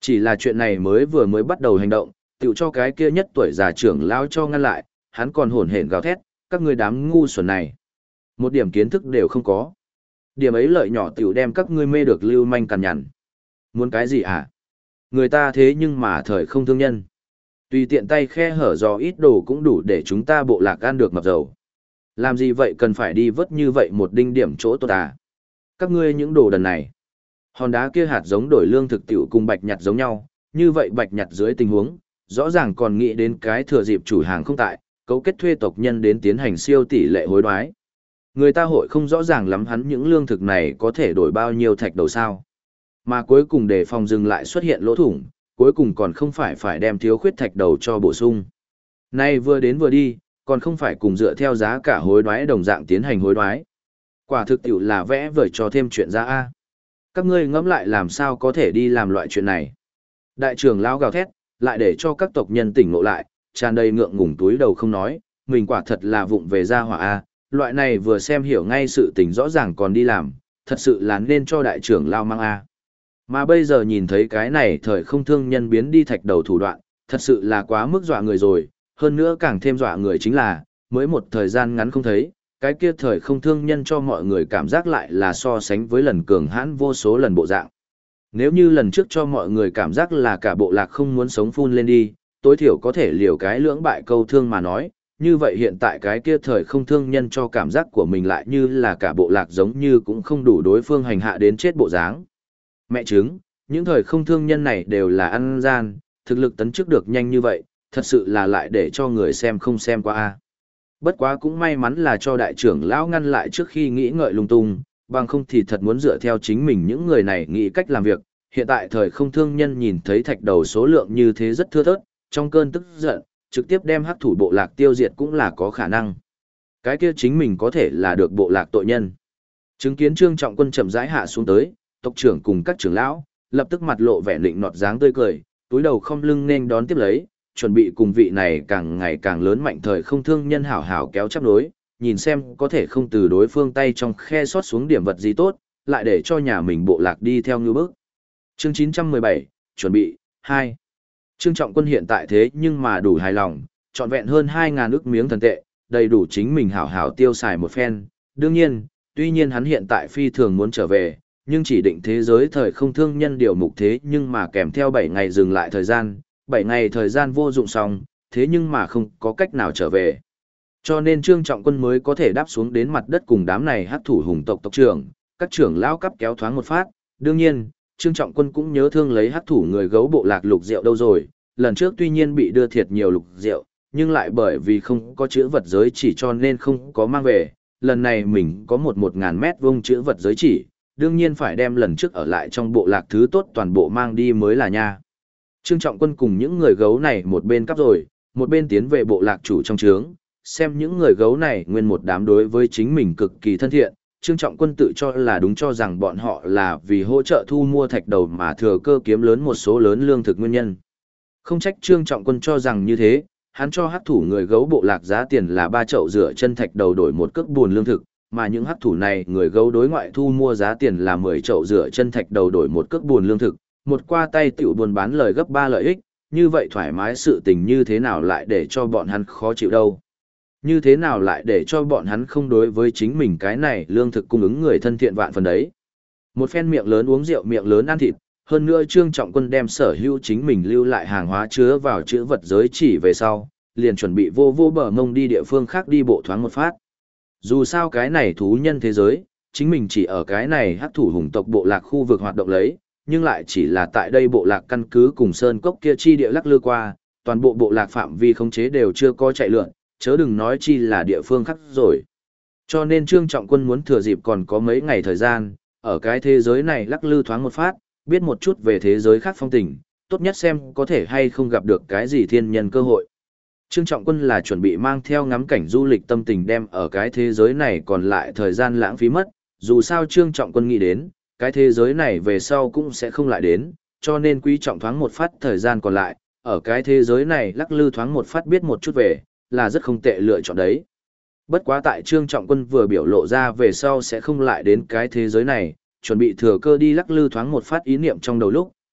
Chỉ là chuyện này mới bắt đầu hành động, tựu cho cái kia nhất tuổi già trưởng lão cho ngăn lại, hắn còn hổn hển gào thét, các ngươi đám ngu xuẩn này. Một điểm kiến thức đều không có. Điểm ấy lợi nhỏ tiểu đem các ngươi mê được lưu manh cằn nhằn. Muốn cái gì hả? Người ta thế nhưng mà thời không thương nhân. Tùy tiện tay khe hở giò ít đồ cũng đủ để chúng ta bộ lạc ăn được mập dầu. Làm gì vậy cần phải đi vớt như vậy một đinh điểm chỗ tốt à? Các ngươi những đồ đần này. Hòn đá kia hạt giống đổi lương thực tiểu cùng bạch nhặt giống nhau, như vậy bạch nhặt dưới tình huống, rõ ràng còn nghĩ đến cái thừa dịp chủ hàng không tại, cấu kết thuê tộc nhân đến tiến hành siêu tỷ lệ hối đoái. Người ta hội không rõ ràng lắm hắn những lương thực này có thể đổi bao nhiêu thạch đầu sao. Mà cuối cùng để phòng dừng lại xuất hiện lỗ thủng, cuối cùng còn không phải đem thiếu khuyết thạch đầu cho bổ sung. Nay vừa đến vừa đi, còn không phải cùng dựa theo giá cả hối đoái đồng dạng tiến hành hối đoái. Quả thực tiểu là vẽ vời cho thêm chuyện ra a. Các ngươi ngẫm lại làm sao có thể đi làm loại chuyện này. Đại trưởng lão gào thét, lại để cho các tộc nhân tỉnh ngộ lại, tràn đầy ngượng ngùng túi đầu không nói, mình quả thật là vụng về gia hỏa a, loại này vừa xem hiểu ngay sự tình rõ ràng còn đi làm, thật sự là nên cho đại trưởng lão mang a. Mà bây giờ nhìn thấy cái này thời không thương nhân biến đi thạch đầu thủ đoạn, thật sự là quá mức dọa người rồi, hơn nữa càng thêm dọa người chính là, mới một thời gian ngắn không thấy, cái kia thời không thương nhân cho mọi người cảm giác lại là so sánh với lần cường hãn vô số lần bộ dạng. Nếu như lần trước cho mọi người cảm giác là cả bộ lạc không muốn sống phun lên đi, tối thiểu có thể liều cái lưỡng bại câu thương mà nói, như vậy hiện tại cái kia thời không thương nhân cho cảm giác của mình lại như là cả bộ lạc giống như cũng không đủ đối phương hành hạ đến chết bộ dáng. Mẹ chứng, những thời không thương nhân này đều là ăn gian, thực lực tấn chức được nhanh như vậy, thật sự là lại để cho người xem không xem qua a. Bất quá cũng may mắn là cho đại trưởng lão ngăn lại trước khi nghĩ ngợi lung tung, bằng không thì thật muốn dựa theo chính mình những người này nghĩ cách làm việc. Hiện tại thời không thương nhân nhìn thấy thạch đầu số lượng như thế rất thưa thớt, trong cơn tức giận, trực tiếp đem hắc thủ bộ lạc tiêu diệt cũng là có khả năng. Cái kia chính mình có thể là được bộ lạc tội nhân. Chứng kiến Trương Trọng Quân chậm rãi hạ xuống tới, tộc trưởng cùng các trưởng lão, lập tức mặt lộ vẻ định nọt dáng tươi cười, túi đầu không lưng nên đón tiếp lấy, chuẩn bị cùng vị này càng ngày càng lớn mạnh thời không thương nhân hảo hảo kéo chấp đối, nhìn xem có thể không từ đối phương tay trong khe sót xuống điểm vật gì tốt, lại để cho nhà mình bộ lạc đi theo như bước. Chương 917, chuẩn bị, 2. Trương Trọng Quân hiện tại thế nhưng mà đủ hài lòng, trọn vẹn hơn 2.000 ức miếng thần tệ, đầy đủ chính mình hảo hảo tiêu xài một phen. Đương nhiên, tuy nhiên hắn hiện tại phi thường muốn trở về, nhưng chỉ định thế giới thời không thương nhân điều mục thế nhưng mà kèm theo 7 ngày dừng lại thời gian, 7 ngày thời gian vô dụng xong, thế nhưng mà không có cách nào trở về. Cho nên Trương Trọng Quân mới có thể đáp xuống đến mặt đất cùng đám này hắc thủ hùng tộc tộc trưởng, các trưởng lão cấp kéo thoáng một phát. Đương nhiên, Trương Trọng Quân cũng nhớ thương lấy hắc thủ người gấu bộ lạc lục rượu đâu rồi, lần trước tuy nhiên bị đưa thiệt nhiều lục rượu, nhưng lại bởi vì không có chữ vật giới chỉ cho nên không có mang về, lần này mình có 1.000 mét vuông chữ vật giới chỉ, đương nhiên phải đem lần trước ở lại trong bộ lạc thứ tốt toàn bộ mang đi mới là nha. Trương Trọng Quân cùng những người gấu này một bên cắp rồi, một bên tiến về bộ lạc chủ trong trướng, xem những người gấu này nguyên một đám đối với chính mình cực kỳ thân thiện, Trương Trọng Quân tự cho là đúng cho rằng bọn họ là vì hỗ trợ thu mua thạch đầu mà thừa cơ kiếm lớn một số lớn lương thực nguyên nhân. Không trách Trương Trọng Quân cho rằng như thế, hắn cho hắc thủ người gấu bộ lạc giá tiền là 3 chậu rửa chân thạch đầu đổi một cước buồn lương thực, mà những hắc thủ này người gấu đối ngoại thu mua giá tiền là 10 chậu rửa chân thạch đầu đổi một cước buồn lương thực, một qua tay tiểu buồn bán lời gấp 3 lợi ích, như vậy thoải mái sự tình như thế nào lại để cho bọn hắn khó chịu đâu. Như thế nào lại để cho bọn hắn không đối với chính mình cái này lương thực cung ứng người thân thiện vạn phần đấy. Một phen miệng lớn uống rượu miệng lớn ăn thịt, hơn nữa Trương Trọng Quân đem sở hữu chính mình lưu lại hàng hóa chứa vào chữ vật giới chỉ về sau, liền chuẩn bị vô bờ mông đi địa phương khác đi bộ thoáng một phát. Dù sao cái này thú nhân thế giới, chính mình chỉ ở cái này hắc thủ hùng tộc bộ lạc khu vực hoạt động lấy, nhưng lại chỉ là tại đây bộ lạc căn cứ cùng sơn cốc kia chi địa lắc lư qua, toàn bộ bộ lạc phạm vi khống chế đều chưa có chạy lượn, chớ đừng nói chi là địa phương khác rồi. Cho nên Trương Trọng Quân muốn thừa dịp còn có mấy ngày thời gian, ở cái thế giới này lắc lư thoáng một phát, biết một chút về thế giới khác phong tình, tốt nhất xem có thể hay không gặp được cái gì thiên nhân cơ hội. Trương Trọng Quân là chuẩn bị mang theo ngắm cảnh du lịch tâm tình đem ở cái thế giới này còn lại thời gian lãng phí mất, dù sao Trương Trọng Quân nghĩ đến, cái thế giới này về sau cũng sẽ không lại đến, cho nên quý trọng thoáng một phát thời gian còn lại, ở cái thế giới này lắc lư thoáng một phát biết một chút về, là rất không tệ lựa chọn đấy. Bất quá tại Trương Trọng Quân vừa biểu lộ ra về sau sẽ không lại đến cái thế giới này, chuẩn bị thừa cơ đi lắc lư thoáng một phát ý niệm trong đầu lúc,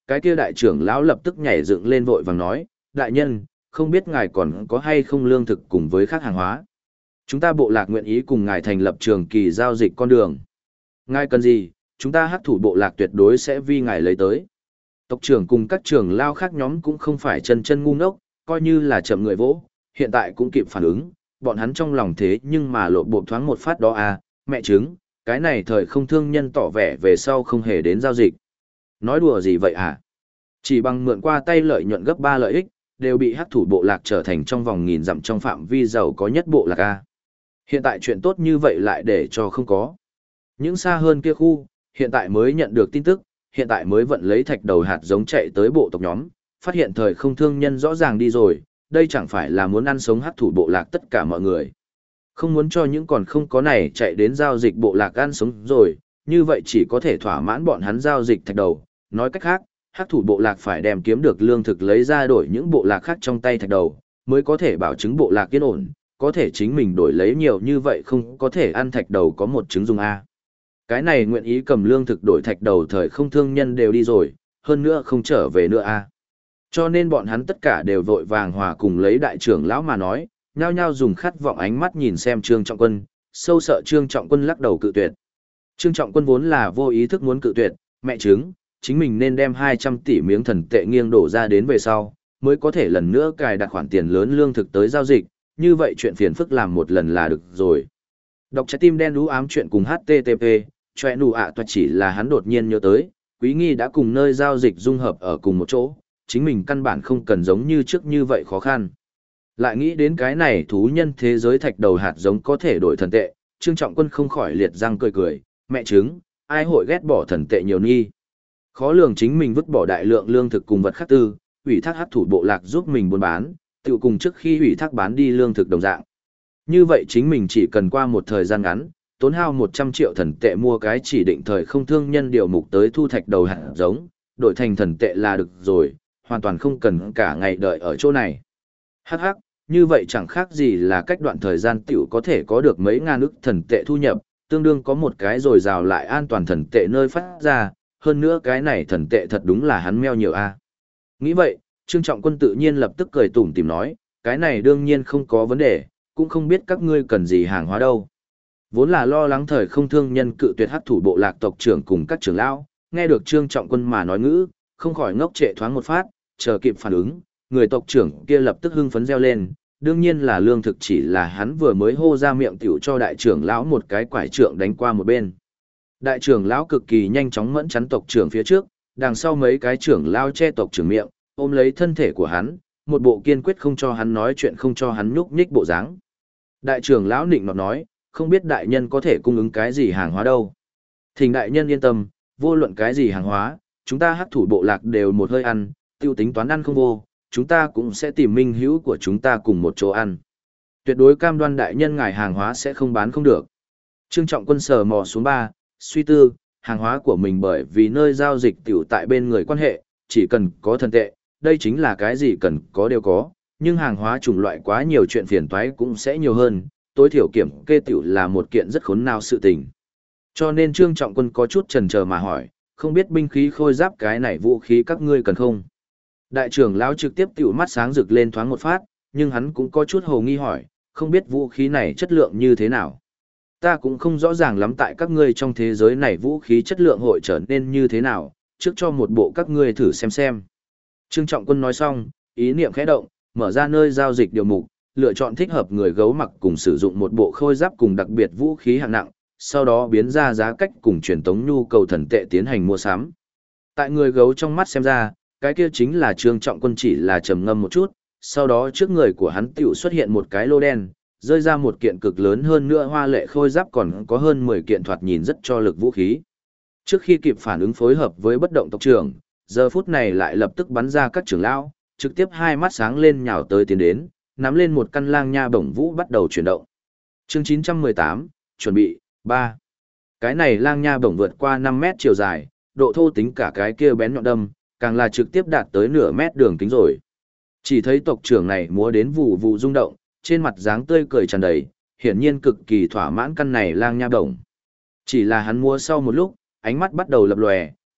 cái kia đại trưởng lão lập tức nhảy dựng lên vội vàng nói, đại nhân, không biết ngài còn có hay không lương thực cùng với khác hàng hóa. Chúng ta bộ lạc nguyện ý cùng ngài thành lập trường kỳ giao dịch con đường. Ngài cần gì, chúng ta hắc thủ bộ lạc tuyệt đối sẽ vì ngài lấy tới. Tộc trưởng cùng các trưởng lao khác nhóm cũng không phải chân chân ngu ngốc, coi như là chậm người vỗ, hiện tại cũng kịp phản ứng, bọn hắn trong lòng thế nhưng mà lộ bộ thoáng một phát đó à, mẹ chứng, cái này thời không thương nhân tỏ vẻ về sau không hề đến giao dịch. Nói đùa gì vậy à? Chỉ bằng mượn qua tay lợi nhuận gấp 3 lợi ích, đều bị hắc thủ bộ lạc trở thành trong vòng nghìn dặm trong phạm vi giàu có nhất bộ lạc a. Hiện tại chuyện tốt như vậy lại để cho không có. Những xa hơn kia khu, hiện tại mới nhận được tin tức, hiện tại mới vận lấy thạch đầu hạt giống chạy tới bộ tộc nhóm, phát hiện thời không thương nhân rõ ràng đi rồi, đây chẳng phải là muốn ăn sống hắc thủ bộ lạc tất cả mọi người. Không muốn cho những còn không có này chạy đến giao dịch bộ lạc ăn sống rồi, như vậy chỉ có thể thỏa mãn bọn hắn giao dịch thạch đầu, nói cách khác, hắc thủ bộ lạc phải đem kiếm được lương thực lấy ra đổi những bộ lạc khác trong tay thạch đầu, mới có thể bảo chứng bộ lạc yên ổn, có thể chính mình đổi lấy nhiều như vậy không có thể ăn thạch đầu có một trứng dùng A. Cái này nguyện ý cầm lương thực đổi thạch đầu thời không thương nhân đều đi rồi, hơn nữa không trở về nữa A. Cho nên bọn hắn tất cả đều vội vàng hòa cùng lấy đại trưởng lão mà nói, nhao nhao dùng khát vọng ánh mắt nhìn xem Trương Trọng Quân, sâu sợ Trương Trọng Quân lắc đầu cự tuyệt. Trương Trọng Quân vốn là vô ý thức muốn cự tuyệt, mẹ chứng, chính mình nên đem 200 tỷ miếng thần tệ nghiêng đổ ra đến về sau, mới có thể lần nữa cài đặt khoản tiền lớn lương thực tới giao dịch, như vậy chuyện phiền phức làm một lần là được rồi. Đọc trái tim đen đú ám chuyện cùng HTTP, choe nụ ạ toạt chỉ là hắn đột nhiên nhớ tới, Quý Nghi đã cùng nơi giao dịch dung hợp ở cùng một chỗ, chính mình căn bản không cần giống như trước như vậy khó khăn. Lại nghĩ đến cái này thú nhân thế giới thạch đầu hạt giống có thể đổi thần tệ, Trương Trọng Quân không khỏi liệt răng cười cười, mẹ chứng, ai hội ghét bỏ thần tệ nhiều nghi. Khó lường chính mình vứt bỏ đại lượng lương thực cùng vật khác tư, ủy thác hắc thủ bộ lạc giúp mình buôn bán, tự cùng trước khi ủy thác bán đi lương thực đồng dạng. Như vậy chính mình chỉ cần qua một thời gian ngắn, tốn hao 100 triệu thần tệ mua cái chỉ định thời không thương nhân điều mục tới thu thạch đầu hạt giống, đổi thành thần tệ là được rồi, hoàn toàn không cần cả ngày đợi ở chỗ này. Hắc hắc, như vậy chẳng khác gì là cách đoạn thời gian tiểu có thể có được mấy ngàn ức thần tệ thu nhập, tương đương có một cái rồi rào lại an toàn thần tệ nơi phát ra, hơn nữa cái này thần tệ thật đúng là hắn meo nhiều a. Nghĩ vậy, Trương Trọng Quân tự nhiên lập tức cười tủm tỉm nói, cái này đương nhiên không có vấn đề, cũng không biết các ngươi cần gì hàng hóa đâu. Vốn là lo lắng thời không thương nhân cự tuyệt hắc thủ bộ lạc tộc trưởng cùng các trưởng lão, nghe được Trương Trọng Quân mà nói ngữ, không khỏi ngốc trệ thoáng một phát, chờ kịp phản ứng, người tộc trưởng kia lập tức hưng phấn reo lên, đương nhiên là lương thực chỉ là hắn vừa mới hô ra miệng tiểu cho đại trưởng lão một cái quải trượng đánh qua một bên. Đại trưởng lão cực kỳ nhanh chóng mẫn chắn tộc trưởng phía trước, đằng sau mấy cái trưởng lão che tộc trưởng miệng, ôm lấy thân thể của hắn, một bộ kiên quyết không cho hắn nói chuyện không cho hắn nhúc nhích bộ dáng. Đại trưởng lão nịnh nọt nói, không biết đại nhân có thể cung ứng cái gì hàng hóa đâu. Thỉnh đại nhân yên tâm, vô luận cái gì hàng hóa, chúng ta hắc thủ bộ lạc đều một hơi ăn, tiêu tính toán ăn không vô, chúng ta cũng sẽ tìm minh hữu của chúng ta cùng một chỗ ăn. Tuyệt đối cam đoan đại nhân ngài hàng hóa sẽ không bán không được. Trương Trọng Quân sờ mò xuống ba, suy tư, hàng hóa của mình bởi vì nơi giao dịch tiểu tại bên người quan hệ, chỉ cần có thần tệ, đây chính là cái gì cần có đều có, nhưng hàng hóa chủng loại quá nhiều chuyện phiền toái cũng sẽ nhiều hơn, tối thiểu kiểm kê tiểu là một kiện rất khốn nào sự tình. Cho nên Trương Trọng Quân có chút chần chờ mà hỏi, không biết binh khí khôi giáp cái này vũ khí các ngươi cần không? Đại trưởng lão trực tiếp tiểu mắt sáng rực lên thoáng một phát, nhưng hắn cũng có chút hồ nghi hỏi, không biết vũ khí này chất lượng như thế nào. Ta cũng không rõ ràng lắm tại các ngươi trong thế giới này vũ khí chất lượng hội trở nên như thế nào, trước cho một bộ các ngươi thử xem. Trương Trọng Quân nói xong, ý niệm khẽ động, mở ra nơi giao dịch điều mục, lựa chọn thích hợp người gấu mặc cùng sử dụng một bộ khôi giáp cùng đặc biệt vũ khí hạng nặng, sau đó biến ra giá cách cùng truyền tống nhu cầu thần tệ tiến hành mua sắm. Tại người gấu trong mắt xem ra, cái kia chính là Trương Trọng Quân chỉ là trầm ngâm một chút, sau đó trước người của hắn tiểu xuất hiện một cái lô đen, rơi ra một kiện cực lớn hơn nữa hoa lệ khôi giáp còn có hơn 10 kiện thoạt nhìn rất cho lực vũ khí. Trước khi kịp phản ứng phối hợp với bất động tộc trưởng, giờ phút này lại lập tức bắn ra các trưởng lão, trực tiếp hai mắt sáng lên nhào tới tiến đến, nắm lên một căn lang nha bổng vũ bắt đầu chuyển động. Chương 918, chuẩn bị, 3. Cái này lang nha bổng vượt qua 5 mét chiều dài, độ thô tính cả cái kia bén nhọn đâm, càng là trực tiếp đạt tới nửa mét đường kính rồi. Chỉ thấy tộc trưởng này múa đến vụ vụ rung động, trên mặt dáng tươi cười tràn đầy, hiển nhiên cực kỳ thỏa mãn căn này lang nha bổng. Chỉ là hắn múa sau một lúc, ánh mắt bắt đầu lập lòe,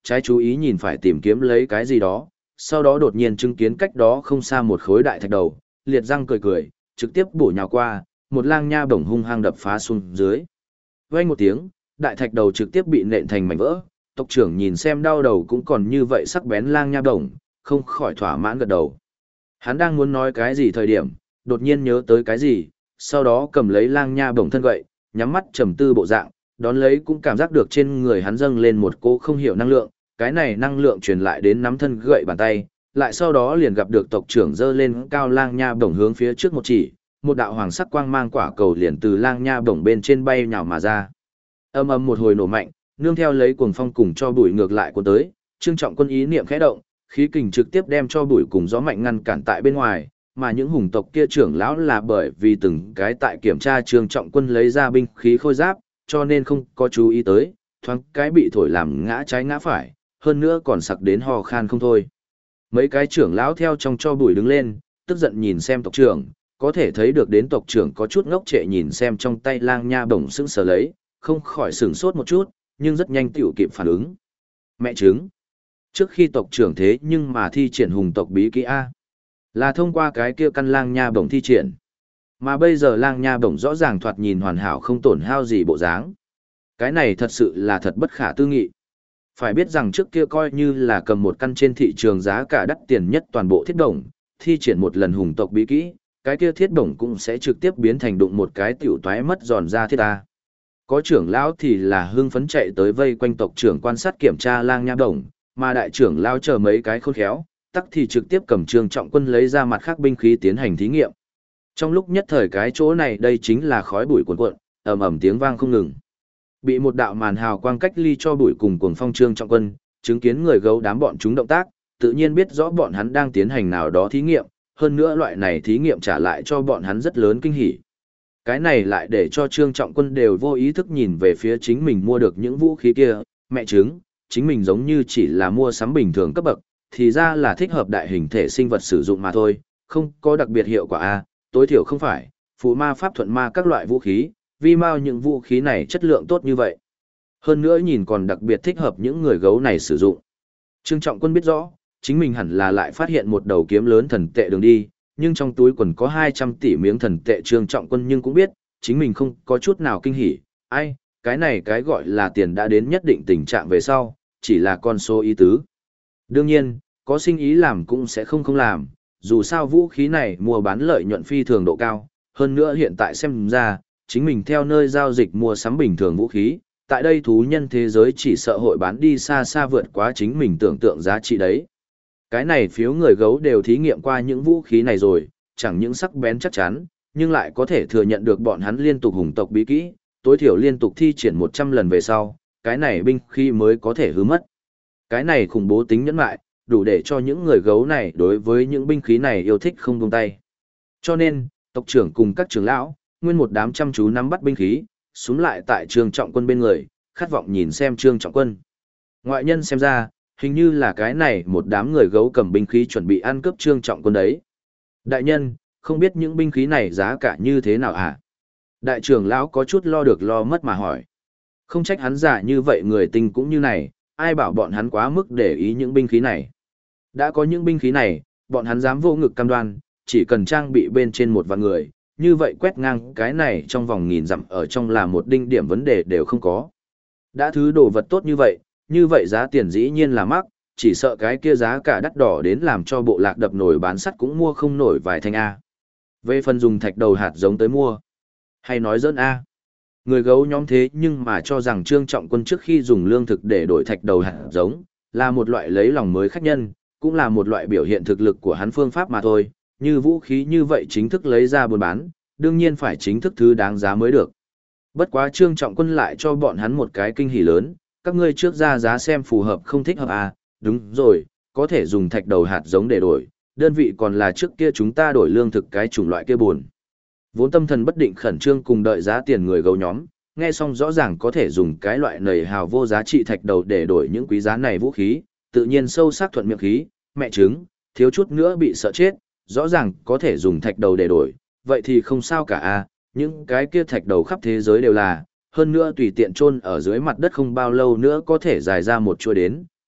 trái chú ý nhìn phải tìm kiếm lấy cái gì đó, sau đó đột nhiên chứng kiến cách đó không xa một khối đại thạch đầu, liệt răng cười cười, trực tiếp bổ nhào qua, một lang nha bổng hung hăng đập phá xuống dưới. Vang một tiếng, đại thạch đầu trực tiếp bị nện thành mảnh vỡ, tộc trưởng nhìn xem đau đầu cũng còn như vậy sắc bén lang nha bổng, không khỏi thỏa mãn gật đầu. Hắn đang muốn nói cái gì thời điểm, đột nhiên nhớ tới cái gì, sau đó cầm lấy lang nha bổng thân gậy, nhắm mắt trầm tư bộ dạng, đón lấy cũng cảm giác được trên người hắn dâng lên một cỗ không hiểu năng lượng, cái này năng lượng truyền lại đến nắm thân gậy bàn tay, lại sau đó liền gặp được tộc trưởng giơ lên cao lang nha bổng hướng phía trước một chỉ, một đạo hoàng sắc quang mang quả cầu liền từ lang nha bổng bên trên bay nhào mà ra. Âm ầm một hồi nổ mạnh, nương theo lấy cuồng phong cùng cho bụi ngược lại cuốn tới, Trương Trọng Quân ý niệm khẽ động, khí kình trực tiếp đem cho bụi cùng gió mạnh ngăn cản tại bên ngoài, mà những hùng tộc kia trưởng lão là bởi vì từng cái tại kiểm tra Trương Trọng Quân lấy ra binh khí khôi giáp, cho nên không có chú ý tới, thoáng cái bị thổi làm ngã trái ngã phải, hơn nữa còn sặc đến ho khan không thôi. Mấy cái trưởng lão theo trong cho bụi đứng lên, tức giận nhìn xem tộc trưởng, có thể thấy được đến tộc trưởng có chút ngốc trệ nhìn xem trong tay lang nha bổng sững sờ lấy, không khỏi sửng sốt một chút, nhưng rất nhanh tiểu kịp phản ứng. Mẹ chứng. Trước khi tộc trưởng thế nhưng mà thi triển hùng tộc bí kỹ A. Là thông qua cái kia căn lang nha bổng thi triển. Mà bây giờ lang nha bổng rõ ràng thoạt nhìn hoàn hảo không tổn hao gì bộ dáng. Cái này thật sự là thật bất khả tư nghị. Phải biết rằng trước kia coi như là cầm một căn trên thị trường giá cả đắt tiền nhất toàn bộ thiết đồng, thi triển một lần hùng tộc bí kỹ, cái kia thiết đồng cũng sẽ trực tiếp biến thành đụng một cái tiểu toái mất giòn ra thiết ta. Có trưởng lão thì là hưng phấn chạy tới vây quanh tộc trưởng quan sát kiểm tra lang nha bổng, mà đại trưởng lão chờ mấy cái khôn khéo, tắc thì trực tiếp cầm Trương Trọng Quân lấy ra mặt khác binh khí tiến hành thí nghiệm. Trong lúc nhất thời cái chỗ này đây chính là khói bụi cuồn cuộn, ầm ầm tiếng vang không ngừng. Bị một đạo màn hào quang cách ly cho bụi cùng cuồng phong Trương Trọng Quân, chứng kiến người gấu đám bọn chúng động tác, tự nhiên biết rõ bọn hắn đang tiến hành nào đó thí nghiệm, hơn nữa loại này thí nghiệm trả lại cho bọn hắn rất lớn kinh hỉ. Cái này lại để cho Trương Trọng Quân đều vô ý thức nhìn về phía chính mình mua được những vũ khí kia, mẹ chứng, chính mình giống như chỉ là mua sắm bình thường cấp bậc, thì ra là thích hợp đại hình thể sinh vật sử dụng mà thôi, không có đặc biệt hiệu quả a, tối thiểu không phải, phụ ma pháp thuận ma các loại vũ khí, vì mau những vũ khí này chất lượng tốt như vậy. Hơn nữa nhìn còn đặc biệt thích hợp những người gấu này sử dụng. Trương Trọng Quân biết rõ, chính mình hẳn là lại phát hiện một đầu kiếm lớn thần tệ đường đi, nhưng trong túi quần có 200 tỷ miếng thần tệ. Trương Trọng Quân nhưng cũng biết, chính mình không có chút nào kinh hỉ, ai, cái này cái gọi là tiền đã đến nhất định tình trạng về sau, chỉ là con số ý tứ. Đương nhiên, có sinh ý làm cũng sẽ không làm, dù sao vũ khí này mua bán lợi nhuận phi thường độ cao, hơn nữa hiện tại xem ra, chính mình theo nơi giao dịch mua sắm bình thường vũ khí, tại đây thú nhân thế giới chỉ sợ hội bán đi xa xa vượt quá chính mình tưởng tượng giá trị đấy. Cái này phiếu người gấu đều thí nghiệm qua những vũ khí này rồi, chẳng những sắc bén chắc chắn, nhưng lại có thể thừa nhận được bọn hắn liên tục hùng tộc bí kỹ, tối thiểu liên tục thi triển 100 lần về sau, cái này binh khí mới có thể hư mất. Cái này khủng bố tính nhẫn lại, đủ để cho những người gấu này đối với những binh khí này yêu thích không buông tay. Cho nên, tộc trưởng cùng các trưởng lão, nguyên một đám chăm chú nắm bắt binh khí, xuống lại tại Trương Trọng Quân bên người, khát vọng nhìn xem Trương Trọng Quân. Ngoại nhân xem ra, hình như là cái này một đám người gấu cầm binh khí chuẩn bị ăn cướp Trương Trọng Quân đấy. Đại nhân, không biết những binh khí này giá cả như thế nào hả? Đại trưởng lão có chút lo được lo mất mà hỏi. Không trách hắn giả như vậy người tinh cũng như này, ai bảo bọn hắn quá mức để ý những binh khí này. Đã có những binh khí này, bọn hắn dám vô ngực cam đoan, chỉ cần trang bị bên trên một vạn người, như vậy quét ngang cái này trong vòng 1000 dặm ở trong là một đinh điểm vấn đề đều không có. Đã thứ đồ vật tốt như vậy giá tiền dĩ nhiên là mắc, chỉ sợ cái kia giá cả đắt đỏ đến làm cho bộ lạc đập nổi bán sắt cũng mua không nổi vài thanh A. Về phần dùng thạch đầu hạt giống tới mua, hay nói dẫn A. Người gấu nhóm thế nhưng mà cho rằng Trương Trọng Quân trước khi dùng lương thực để đổi thạch đầu hạt giống, là một loại lấy lòng mới khách nhân, cũng là một loại biểu hiện thực lực của hắn phương pháp mà thôi, như vũ khí như vậy chính thức lấy ra buôn bán, đương nhiên phải chính thức thứ đáng giá mới được. Bất quá Trương Trọng Quân lại cho bọn hắn một cái kinh hỉ lớn, các ngươi trước ra giá xem phù hợp không thích hợp à, đúng rồi, có thể dùng thạch đầu hạt giống để đổi, đơn vị còn là trước kia chúng ta đổi lương thực cái chủng loại kia buồn. Vốn tâm thần bất định khẩn trương cùng đợi giá tiền người gấu nhóm, nghe xong rõ ràng có thể dùng cái loại nầy hào vô giá trị thạch đầu để đổi những quý giá này vũ khí, tự nhiên sâu sắc thuận miệng khí, mẹ chứng, thiếu chút nữa bị sợ chết, rõ ràng có thể dùng thạch đầu để đổi, vậy thì không sao cả à, những cái kia thạch đầu khắp thế giới đều là, hơn nữa tùy tiện chôn ở dưới mặt đất không bao lâu nữa có thể dài ra một chuỗi đến,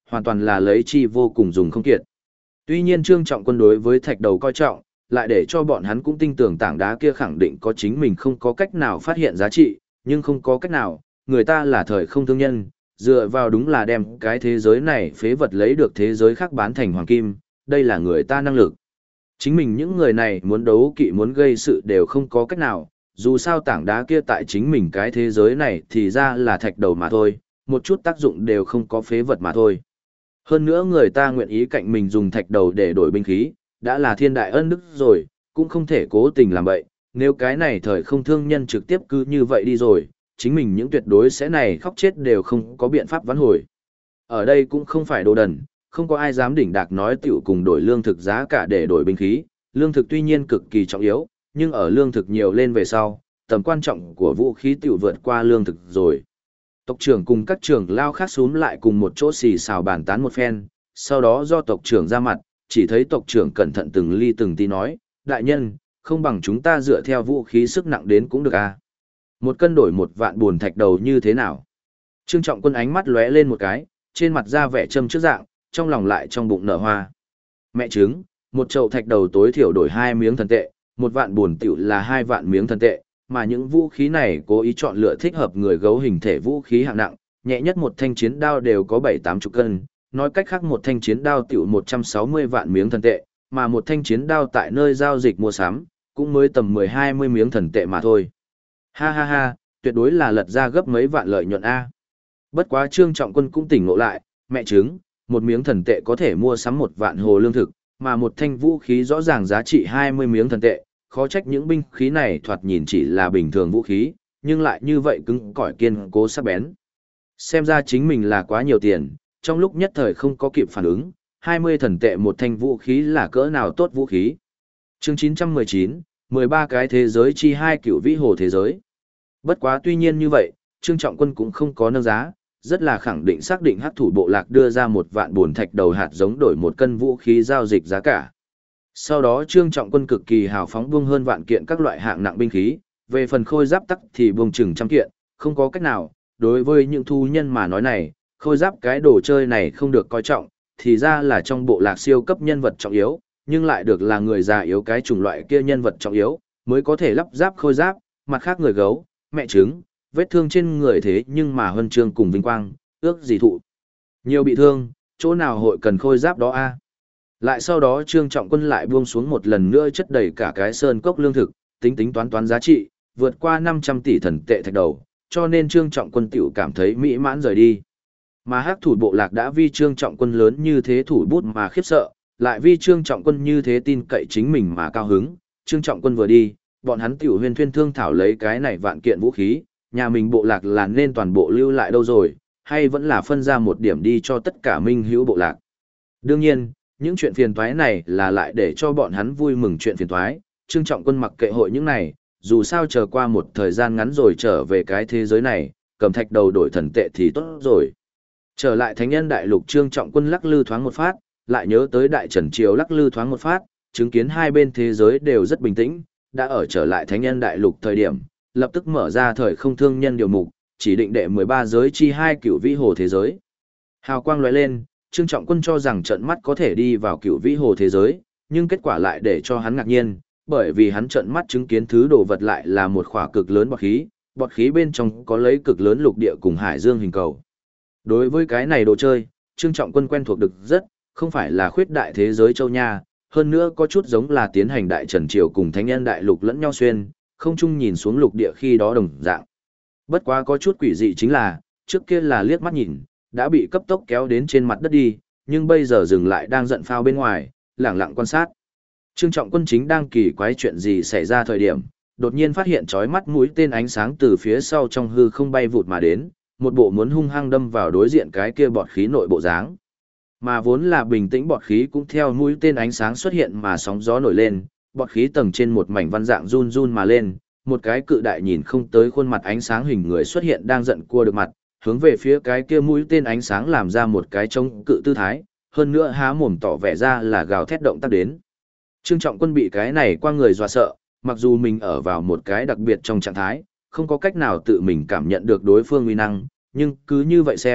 hoàn toàn là lấy chi vô cùng dùng không kiệt. Tuy nhiên Trương Trọng Quân đối với thạch đầu coi trọng, lại để cho bọn hắn cũng tin tưởng tảng đá kia khẳng định có chính mình không có cách nào phát hiện giá trị, nhưng không có cách nào, người ta là thời không thương nhân, dựa vào đúng là đem cái thế giới này phế vật lấy được thế giới khác bán thành hoàng kim, đây là người ta năng lực. Chính mình những người này muốn đấu kỵ muốn gây sự đều không có cách nào, dù sao tảng đá kia tại chính mình cái thế giới này thì ra là thạch đầu mà thôi, một chút tác dụng đều không có phế vật mà thôi. Hơn nữa người ta nguyện ý cạnh mình dùng thạch đầu để đổi binh khí, đã là thiên đại ân đức rồi, cũng không thể cố tình làm vậy. Nếu cái này thời không thương nhân trực tiếp cứ như vậy đi rồi, chính mình những tuyệt đối sẽ này khóc chết đều không có biện pháp vãn hồi. Ở đây cũng không phải đồ đần, không có ai dám đỉnh đạc nói tiểu cùng đổi lương thực giá cả để đổi binh khí. Lương thực tuy nhiên cực kỳ trọng yếu, nhưng ở lương thực nhiều lên về sau, tầm quan trọng của vũ khí tiểu vượt qua lương thực rồi. Tộc trưởng cùng các trưởng lao khác xuống lại cùng một chỗ xì xào bàn tán một phen, sau đó do tộc trưởng ra mặt, chỉ thấy tộc trưởng cẩn thận từng ly từng tí nói, đại nhân, không bằng chúng ta dựa theo vũ khí sức nặng đến cũng được à. Một cân đổi một vạn buồn thạch đầu như thế nào? Trương Trọng Quân ánh mắt lóe lên một cái, trên mặt ra vẻ châm trước dạng, trong lòng lại trong bụng nở hoa. Mẹ trứng, một chậu thạch đầu tối thiểu đổi 2 miếng thần tệ, một vạn buồn tiểu là 2 vạn miếng thần tệ, mà những vũ khí này cố ý chọn lựa thích hợp người gấu hình thể vũ khí hạng nặng, nhẹ nhất một thanh chiến đao đều có 7-8 chục cân, nói cách khác một thanh chiến đao tiểu 160 vạn miếng thần tệ, mà một thanh chiến đao tại nơi giao dịch mua sắm, cũng mới tầm 10-20 miếng thần tệ mà thôi. Ha ha ha, tuyệt đối là lật ra gấp mấy vạn lợi nhuận A. Bất quá Trương Trọng Quân cũng tỉnh ngộ lại, mẹ trứng, một miếng thần tệ có thể mua sắm 1 vạn hồ lương thực, mà một thanh vũ khí rõ ràng giá trị 20 miếng thần tệ, khó trách những binh khí này thoạt nhìn chỉ là bình thường vũ khí, nhưng lại như vậy cứng cỏi kiên cố sắc bén. Xem ra chính mình là quá nhiều tiền, trong lúc nhất thời không có kịp phản ứng, 20 thần tệ một thanh vũ khí là cỡ nào tốt vũ khí. Chương 919, 13 cái thế giới chi 2 cựu vĩ hồ thế giới. Bất quá tuy nhiên như vậy, Trương Trọng Quân cũng không có nâng giá, rất là khẳng định xác định hắc thủ bộ lạc đưa ra 1 vạn buồn thạch đầu hạt giống đổi 1 cân vũ khí giao dịch giá cả. Sau đó Trương Trọng Quân cực kỳ hào phóng buông hơn vạn kiện các loại hạng nặng binh khí, về phần khôi giáp tắc thì buông chừng trăm kiện, không có cách nào, đối với những thu nhân mà nói này, khôi giáp cái đồ chơi này không được coi trọng, thì ra là trong bộ lạc siêu cấp nhân vật trọng yếu, nhưng lại được là người già yếu cái chủng loại kia nhân vật trọng yếu, mới có thể lắp giáp khôi giáp, mặt khác người gấu, mẹ trứng, vết thương trên người thế nhưng mà huân chương cùng vinh quang, ước gì thụ. Nhiều bị thương, chỗ nào hội cần khôi giáp đó a? Lại sau đó Trương Trọng Quân lại buông xuống một lần nữa chất đầy cả cái sơn cốc lương thực, tính tính toán toán giá trị, vượt qua 500 tỷ thần tệ thạch đầu, cho nên Trương Trọng Quân tiểu cảm thấy mỹ mãn rời đi. Mà hắc thủ bộ lạc đã vi Trương Trọng Quân lớn như thế thủ bút mà khiếp sợ, lại vi Trương Trọng Quân như thế tin cậy chính mình mà cao hứng, Trương Trọng Quân vừa đi, bọn hắn tiểu huyên thuyên thương thảo lấy cái này vạn kiện vũ khí, nhà mình bộ lạc là nên toàn bộ lưu lại đâu rồi, hay vẫn là phân ra một điểm đi cho tất cả minh hữu bộ lạc. Đương nhiên, những chuyện phiền toái này là lại để cho bọn hắn vui mừng chuyện phiền toái, Trương Trọng Quân mặc kệ hội những này, dù sao chờ qua một thời gian ngắn rồi trở về cái thế giới này, cầm thạch đầu đổi thần tệ thì tốt rồi. Trở lại Thánh Nhân Đại Lục, Trương Trọng Quân lắc lư thoáng một phát, lại nhớ tới Đại Trần Triều lắc lư thoáng một phát, chứng kiến hai bên thế giới đều rất bình tĩnh, đã ở trở lại Thánh Nhân Đại Lục thời điểm, lập tức mở ra thời không thương nhân điều mục, chỉ định đệ 13 giới chi 2 cựu vĩ hồ thế giới. Hào quang lóe lên, Trương Trọng Quân cho rằng trận mắt có thể đi vào cựu vĩ hồ thế giới, nhưng kết quả lại để cho hắn ngạc nhiên, bởi vì hắn trận mắt chứng kiến thứ đồ vật lại là một khỏa cực lớn bọt khí bên trong có lấy cực lớn lục địa cùng hải dương hình cầu. Đối với cái này đồ chơi, Trương Trọng Quân quen thuộc được rất, không phải là khuyết đại thế giới châu nha, hơn nữa có chút giống là tiến hành Đại Trần Triều cùng Thánh Nhân Đại Lục lẫn nhau xuyên, không chung nhìn xuống lục địa khi đó đồng dạng. Bất quá có chút quỷ dị chính là, trước kia là liếc mắt nhìn, đã bị cấp tốc kéo đến trên mặt đất đi, nhưng bây giờ dừng lại đang giận phao bên ngoài, lẳng lặng quan sát. Trương Trọng Quân chính đang kỳ quái chuyện gì xảy ra thời điểm, đột nhiên phát hiện chói mắt mũi tên ánh sáng từ phía sau trong hư không bay vụt mà đến, một bộ muốn hung hăng đâm vào đối diện cái kia bọt khí nội bộ dáng. Mà vốn là bình tĩnh bọt khí cũng theo mũi tên ánh sáng xuất hiện mà sóng gió nổi lên, bọt khí tầng trên một mảnh văn dạng run run mà lên, một cái cự đại nhìn không tới khuôn mặt ánh sáng hình người xuất hiện đang giận cua được mặt, hướng về phía cái kia mũi tên ánh sáng làm ra một cái chống cự tư thái, hơn nữa há mồm tỏ vẻ ra là gào thét động tác đến. Trương Trọng Quân bị cái này qua người dọa sợ, mặc dù mình ở vào một cái đặc biệt trong trạng thái, không có cách nào tự mình cảm nhận được đối phương uy năng, nhưng cứ như vậy xem,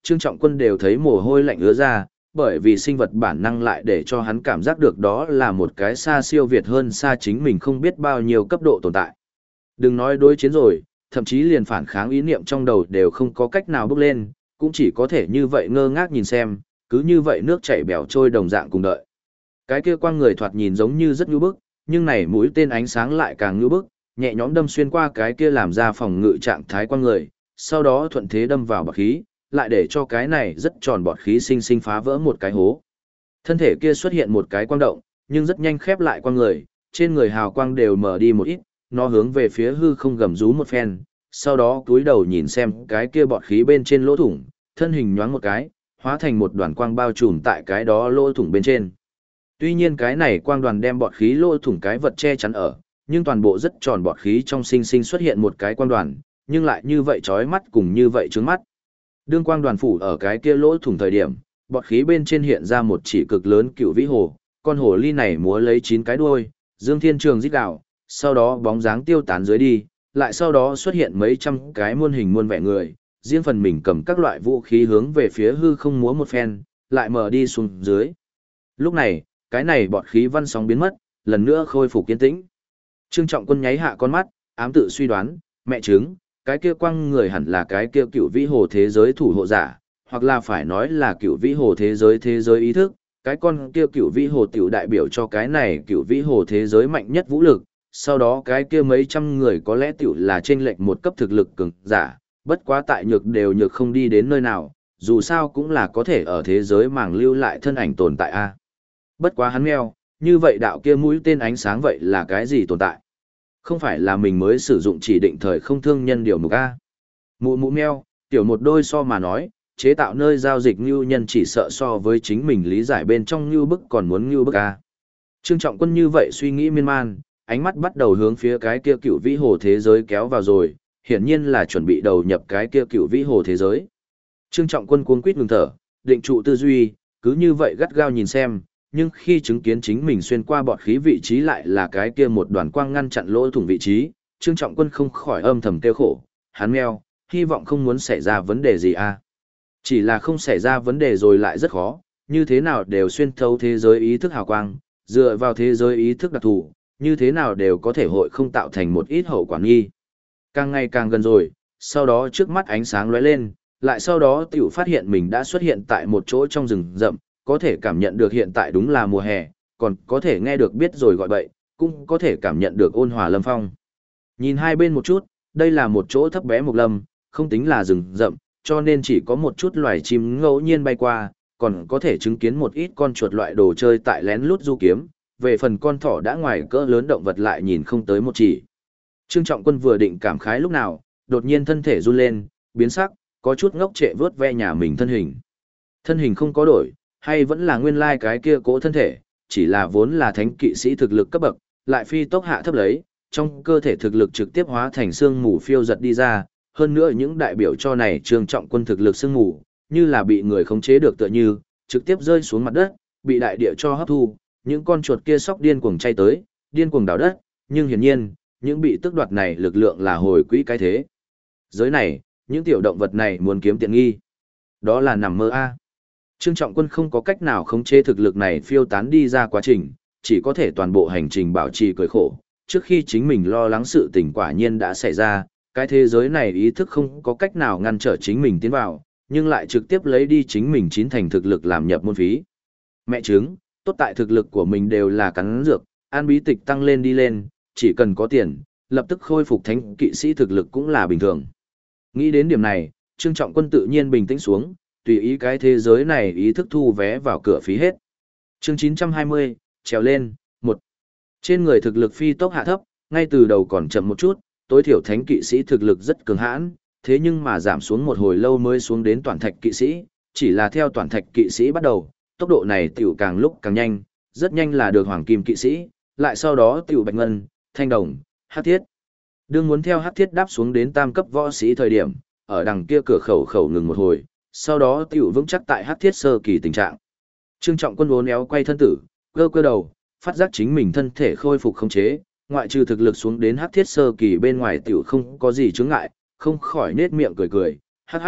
Trương Trọng Quân đều thấy mồ hôi lạnh ứa ra, bởi vì sinh vật bản năng lại để cho hắn cảm giác được đó là một cái xa siêu việt hơn xa chính mình không biết bao nhiêu cấp độ tồn tại. Đừng nói đối chiến rồi, thậm chí liền phản kháng ý niệm trong đầu đều không có cách nào bước lên, cũng chỉ có thể như vậy ngơ ngác nhìn xem, cứ như vậy nước chảy bèo trôi đồng dạng cùng đợi. Cái kia quang người thoạt nhìn giống như rất nhu bức, nhưng này mũi tên ánh sáng lại càng nhu bức, nhẹ nhõm đâm xuyên qua cái kia làm ra phòng ngự trạng thái quang người, sau đó thuận thế đâm vào bọt khí, lại để cho cái này rất tròn bọt khí sinh sinh phá vỡ một cái hố. Thân thể kia xuất hiện một cái quang động, nhưng rất nhanh khép lại quang người, trên người hào quang đều mở đi một ít, nó hướng về phía hư không gầm rú một phen, sau đó cúi đầu nhìn xem cái kia bọt khí bên trên lỗ thủng, thân hình nhoáng một cái, hóa thành một đoàn quang bao trùm tại cái đó lỗ thủng bên trên. Tuy nhiên cái này quang đoàn đem bọt khí lỗ thủng cái vật che chắn ở, nhưng toàn bộ rất tròn bọt khí trong sinh sinh xuất hiện một cái quang đoàn, nhưng lại như vậy chói mắt cùng như vậy trướng mắt. Đương quang đoàn phủ ở cái kia lỗ thủng thời điểm, bọt khí bên trên hiện ra một chỉ cực lớn cựu vĩ hồ, con hồ ly này múa lấy 9 cái đuôi, Dương Thiên Trường rít gào, sau đó bóng dáng tiêu tán dưới đi, lại sau đó xuất hiện mấy trăm cái muôn hình muôn vẻ người, riêng phần mình cầm các loại vũ khí hướng về phía hư không múa một phen, lại mở đi xuống dưới. Lúc này, cái này bọt khí văn sóng biến mất, lần nữa khôi phục kiên tĩnh. Trương Trọng Quân nháy hạ con mắt, ám tự suy đoán, mẹ chứng, cái kia quăng người hẳn là cái kia cựu vĩ hồ thế giới thủ hộ giả, hoặc là phải nói là cựu vĩ hồ thế giới ý thức, cái con kia cựu vĩ hồ tiểu đại biểu cho cái này cựu vĩ hồ thế giới mạnh nhất vũ lực, sau đó cái kia mấy trăm người có lẽ tiểu là chênh lệch một cấp thực lực cường giả, bất quá tại nhược đều nhược không đi đến nơi nào, dù sao cũng là có thể ở thế giới màng lưu lại thân ảnh tồn tại a. Bất quá hắn meo, như vậy đạo kia mũi tên ánh sáng vậy là cái gì tồn tại? Không phải là mình mới sử dụng chỉ định thời không thương nhân điều mục a. Mụ mụ meo, tiểu một đôi so mà nói, chế tạo nơi giao dịch ngưu nhân chỉ sợ so với chính mình lý giải bên trong ngưu bức còn muốn ngưu bức a. Trương Trọng Quân như vậy suy nghĩ miên man, ánh mắt bắt đầu hướng phía cái kia cựu vĩ hồ thế giới kéo vào rồi, hiển nhiên là chuẩn bị đầu nhập cái kia cựu vĩ hồ thế giới. Trương Trọng Quân cuống quýt ngừng thở, định trụ tư duy, cứ như vậy gắt gao nhìn xem, nhưng khi chứng kiến chính mình xuyên qua bọt khí vị trí lại là cái kia một đoàn quang ngăn chặn lỗ thủng vị trí, Trương Trọng Quân không khỏi âm thầm kêu khổ, hắn meo, hy vọng không muốn xảy ra vấn đề gì a. Chỉ là không xảy ra vấn đề rồi lại rất khó, như thế nào đều xuyên thấu thế giới ý thức hào quang, dựa vào thế giới ý thức đặc thù, như thế nào đều có thể hội không tạo thành một ít hậu quả nghi. Càng ngày càng gần rồi, sau đó trước mắt ánh sáng lóe lên, lại sau đó tiểu phát hiện mình đã xuất hiện tại một chỗ trong rừng rậm, có thể cảm nhận được hiện tại đúng là mùa hè, còn có thể nghe được biết rồi gọi bậy, cũng có thể cảm nhận được ôn hòa lâm phong. Nhìn hai bên một chút, đây là một chỗ thấp bé mục lâm, không tính là rừng rậm, cho nên chỉ có một chút loài chim ngẫu nhiên bay qua, còn có thể chứng kiến một ít con chuột loại đồ chơi tại lén lút du kiếm, về phần con thỏ đã ngoài cỡ lớn động vật lại nhìn không tới một chỉ. Trương Trọng Quân vừa định cảm khái lúc nào, đột nhiên thân thể run lên, biến sắc, có chút ngốc trệ vớt ve nhà mình thân hình. Thân hình không có đổi, hay vẫn là nguyên lai cái kia cỗ thân thể, chỉ là vốn là thánh kỵ sĩ thực lực cấp bậc, lại phi tốc hạ thấp lấy, trong cơ thể thực lực trực tiếp hóa thành xương mù phiêu giật đi ra, hơn nữa những đại biểu cho này Trương Trọng Quân thực lực xương mù, như là bị người khống chế được tựa như, trực tiếp rơi xuống mặt đất, bị đại địa cho hấp thu, những con chuột kia sóc điên cuồng chay tới, điên cuồng đào đất, nhưng hiển nhiên, những bị tước đoạt này lực lượng là hồi quỹ cái thế. Giới này, những tiểu động vật này muốn kiếm tiện nghi. Đó là nằm mơ a. Trương Trọng Quân không có cách nào khống chế thực lực này phiêu tán đi ra quá trình, chỉ có thể toàn bộ hành trình bảo trì cười khổ. Trước khi chính mình lo lắng sự tình quả nhiên đã xảy ra, cái thế giới này ý thức không có cách nào ngăn trở chính mình tiến vào, nhưng lại trực tiếp lấy đi chính mình chín thành thực lực làm nhập môn phí. Mẹ chứng, tốt tại thực lực của mình đều là cắn dược, an bí tịch tăng lên đi lên, chỉ cần có tiền, lập tức khôi phục thánh kỵ sĩ thực lực cũng là bình thường. Nghĩ đến điểm này, Trương Trọng Quân tự nhiên bình tĩnh xuống, tùy ý cái thế giới này ý thức thu vé vào cửa phí hết. Chương 920, trèo lên, 1. Trên người thực lực phi tốc hạ thấp, ngay từ đầu còn chậm một chút, tối thiểu thánh kỵ sĩ thực lực rất cường hãn, thế nhưng mà giảm xuống một hồi lâu mới xuống đến toàn thạch kỵ sĩ, chỉ là theo toàn thạch kỵ sĩ bắt đầu, tốc độ này tiểu càng lúc càng nhanh, rất nhanh là được hoàng kim kỵ sĩ, lại sau đó tiểu bạch ngân, thanh đồng, hắc thiết. Đương muốn theo hắc thiết đáp xuống đến tam cấp võ sĩ thời điểm, ở đằng kia cửa khẩu ngừng một hồi, sau đó tiểu vững chắc tại hắc thiết sơ kỳ tình trạng. Trương Trọng Quân uốn éo quay thân tử, cơ đầu, phát giác chính mình thân thể khôi phục khống chế, ngoại trừ thực lực xuống đến hắc thiết sơ kỳ bên ngoài tiểu không có gì chướng ngại, không khỏi nết miệng cười, hắc hắc,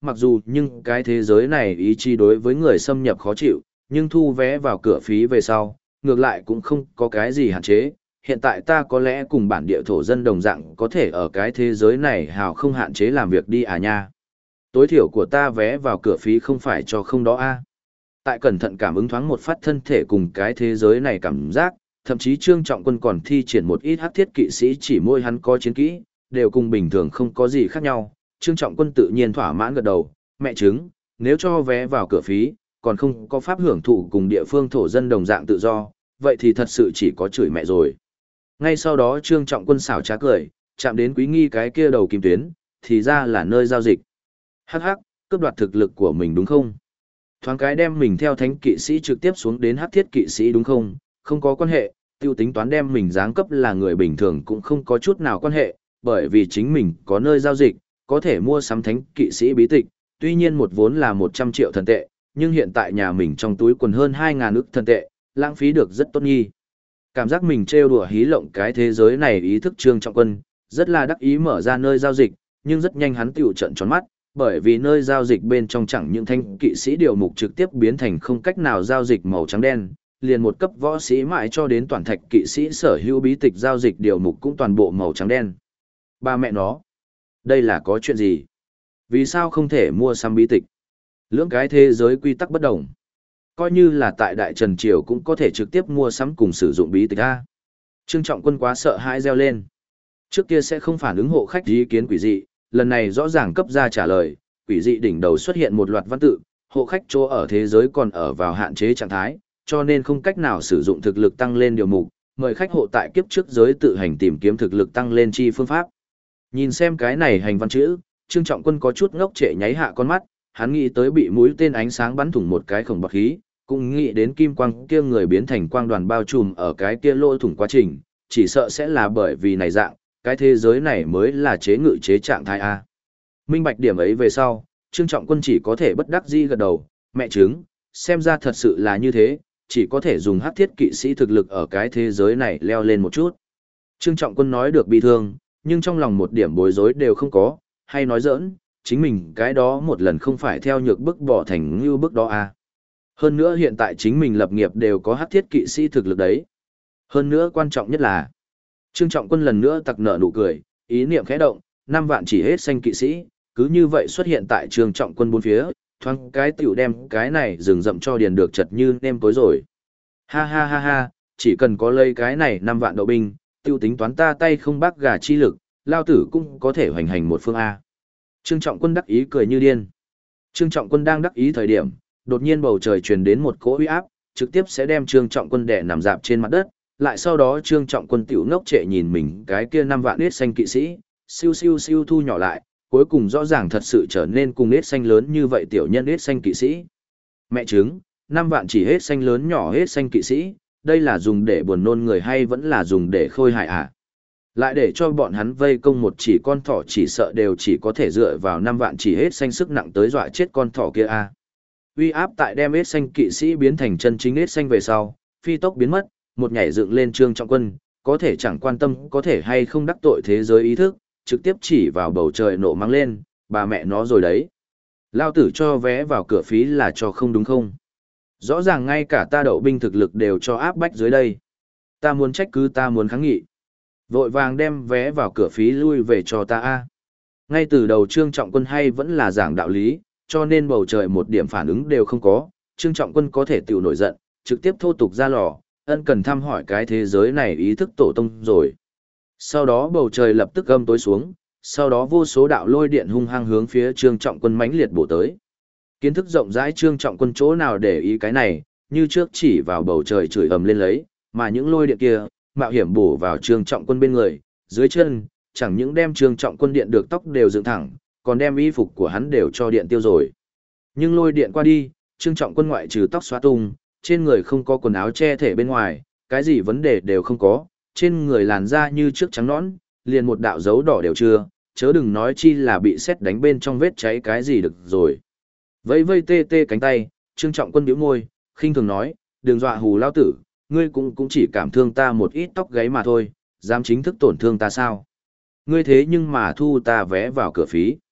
mặc dù nhưng cái thế giới này ý chí đối với người xâm nhập khó chịu, nhưng thu vé vào cửa phí về sau, ngược lại cũng không có cái gì hạn chế. Hiện tại ta có lẽ cùng bản địa thổ dân đồng dạng có thể ở cái thế giới này hào không hạn chế làm việc đi à nha. Tối thiểu của ta vé vào cửa phí không phải cho không đó a. Tại cẩn thận cảm ứng thoáng một phát thân thể cùng cái thế giới này cảm giác, thậm chí Trương Trọng Quân còn thi triển một ít hắc thiết kỵ sĩ chỉ môi hắn có chiến kỹ, đều cùng bình thường không có gì khác nhau. Trương Trọng Quân tự nhiên thỏa mãn gật đầu, mẹ chứng, nếu cho vé vào cửa phí, còn không có pháp hưởng thụ cùng địa phương thổ dân đồng dạng tự do, vậy thì thật sự chỉ có chửi mẹ rồi. Ngay sau đó Trương Trọng Quân xảo trá cười, chạm đến Quý Nghi cái kia đầu kim tuyến, thì ra là nơi giao dịch. Hắc hắc, cướp đoạt thực lực của mình đúng không? Thoáng cái đem mình theo thánh kỵ sĩ trực tiếp xuống đến hắc thiết kỵ sĩ đúng không? Không có quan hệ, tiêu tính toán đem mình giáng cấp là người bình thường cũng không có chút nào quan hệ, bởi vì chính mình có nơi giao dịch, có thể mua sắm thánh kỵ sĩ bí tịch, tuy nhiên một vốn là 100 triệu thần tệ, nhưng hiện tại nhà mình trong túi quần hơn 2.000 ức thần tệ, lãng phí được rất tốt nghi. Cảm giác mình trêu đùa hí lộng cái thế giới này ý thức Trương Trọng Quân, rất là đắc ý mở ra nơi giao dịch, nhưng rất nhanh hắn tiểu trận tròn mắt, bởi vì nơi giao dịch bên trong chẳng những thanh kỵ sĩ điều mục trực tiếp biến thành không cách nào giao dịch màu trắng đen, liền một cấp võ sĩ mãi cho đến toàn thạch kỵ sĩ sở hữu bí tịch giao dịch điều mục cũng toàn bộ màu trắng đen. Ba mẹ nó, đây là có chuyện gì? Vì sao không thể mua sắm bí tịch? Lưỡng cái thế giới quy tắc bất đồng. Coi như là tại Đại Trần Triều cũng có thể trực tiếp mua sắm cùng sử dụng bí tịch A. Trương Trọng Quân quá sợ hãi reo lên. Trước kia sẽ không phản ứng hộ khách ý kiến quỷ dị, lần này rõ ràng cấp ra trả lời, quỷ dị đỉnh đầu xuất hiện một loạt văn tự, hộ khách chỗ ở thế giới còn ở vào hạn chế trạng thái, cho nên không cách nào sử dụng thực lực tăng lên điều mục, mời khách hộ tại kiếp trước giới tự hành tìm kiếm thực lực tăng lên chi phương pháp. Nhìn xem cái này hành văn chữ, Trương Trọng Quân có chút ngốc trệ nháy hạ con mắt, hắn nghĩ tới bị mũi tên ánh sáng bắn thủng một cái khổng bạc khí, cũng nghĩ đến kim quang kia người biến thành quang đoàn bao trùm ở cái kia lỗ thủng quá trình, chỉ sợ sẽ là bởi vì này dạng, cái thế giới này mới là chế ngự chế trạng thái A. Minh bạch điểm ấy về sau, Trương Trọng Quân chỉ có thể bất đắc dĩ gật đầu, mẹ chứng, xem ra thật sự là như thế, chỉ có thể dùng hắc thiết kỵ sĩ thực lực ở cái thế giới này leo lên một chút. Trương Trọng Quân nói được bi thương, nhưng trong lòng một điểm bối rối đều không có, hay nói giỡn, chính mình cái đó một lần không phải theo nhược bức bỏ thành như bức đó à. Hơn nữa hiện tại chính mình lập nghiệp đều có hắc thiết kỵ sĩ thực lực đấy. Hơn nữa quan trọng nhất là, Trương Trọng Quân lần nữa tặc nở nụ cười, ý niệm khẽ động, 5 vạn chỉ hết xanh kỵ sĩ, cứ như vậy xuất hiện tại Trương Trọng Quân bốn phía, thoáng cái tiểu đem cái này rừng rậm cho điền được chật như nêm tối rồi. Ha ha ha ha, chỉ cần có lấy cái này 5 vạn đậu binh, tiêu tính toán ta tay không bác gà chi lực, lao tử cũng có thể hoành hành một phương A. Trương Trọng Quân đắc ý cười như điên. Trương Trọng Quân đang đắc ý thời điểm, đột nhiên bầu trời truyền đến một cỗ uy áp, trực tiếp sẽ đem Trương Trọng Quân đè nằm dạp trên mặt đất, lại sau đó Trương Trọng Quân tiểu ngốc trệ nhìn mình cái kia 5 vạn nết xanh kỵ sĩ, siêu siêu siêu thu nhỏ lại, cuối cùng rõ ràng thật sự trở nên cùng nết xanh lớn như vậy tiểu nhân nết xanh kỵ sĩ. Mẹ chứng, 5 vạn chỉ hết xanh lớn nhỏ hết xanh kỵ sĩ, đây là dùng để buồn nôn người hay vẫn là dùng để khôi hài à? Lại để cho bọn hắn vây công một chỉ con thỏ chỉ sợ đều chỉ có thể dựa vào 5 vạn chỉ hết xanh sức nặng tới dọa chết con thỏ kia à? Uy áp tại đem hết xanh kỵ sĩ biến thành chân chính hết xanh về sau, phi tốc biến mất, một nhảy dựng lên Trương Trọng Quân, có thể chẳng quan tâm có thể hay không đắc tội thế giới ý thức, trực tiếp chỉ vào bầu trời nộ mang lên, bà mẹ nó rồi đấy. Lao tử cho vé vào cửa phí là cho không đúng không? Rõ ràng ngay cả ta đậu binh thực lực đều cho áp bách dưới đây. Ta muốn trách cứ ta muốn kháng nghị. Vội vàng đem vé vào cửa phí lui về cho ta a. Ngay từ đầu Trương Trọng Quân hay vẫn là giảng đạo lý, cho nên bầu trời một điểm phản ứng đều không có. Trương Trọng Quân có thể tiểu nổi giận, trực tiếp thô tục ra lò, ân cần thăm hỏi cái thế giới này ý thức tổ tông rồi. Sau đó bầu trời lập tức âm tối xuống, sau đó vô số đạo lôi điện hung hăng hướng phía Trương Trọng Quân mãnh liệt bổ tới. Kiến thức rộng rãi Trương Trọng Quân chỗ nào để ý cái này, như trước chỉ vào bầu trời chửi ầm lên lấy, mà những lôi điện kia, mạo hiểm bổ vào Trương Trọng Quân bên người, dưới chân, chẳng những đem Trương Trọng Quân điện được tóc đều dựng thẳng, còn đem y phục của hắn đều cho điện tiêu rồi. Nhưng lôi điện qua đi, Trương Trọng Quân ngoại trừ tóc xóa tung, trên người không có quần áo che thể bên ngoài, cái gì vấn đề đều không có, trên người làn da như trước trắng nõn, liền một đạo dấu đỏ đều chưa, chớ đừng nói chi là bị sét đánh bên trong vết cháy cái gì được rồi. Vây vây tê tê cánh tay, Trương Trọng Quân bĩu môi, khinh thường nói, đừng dọa hù lao tử, ngươi cũng chỉ cảm thương ta một ít tóc gáy mà thôi, dám chính thức tổn thương ta sao? Ngươi thế nhưng mà thu ta vé vào cửa phí.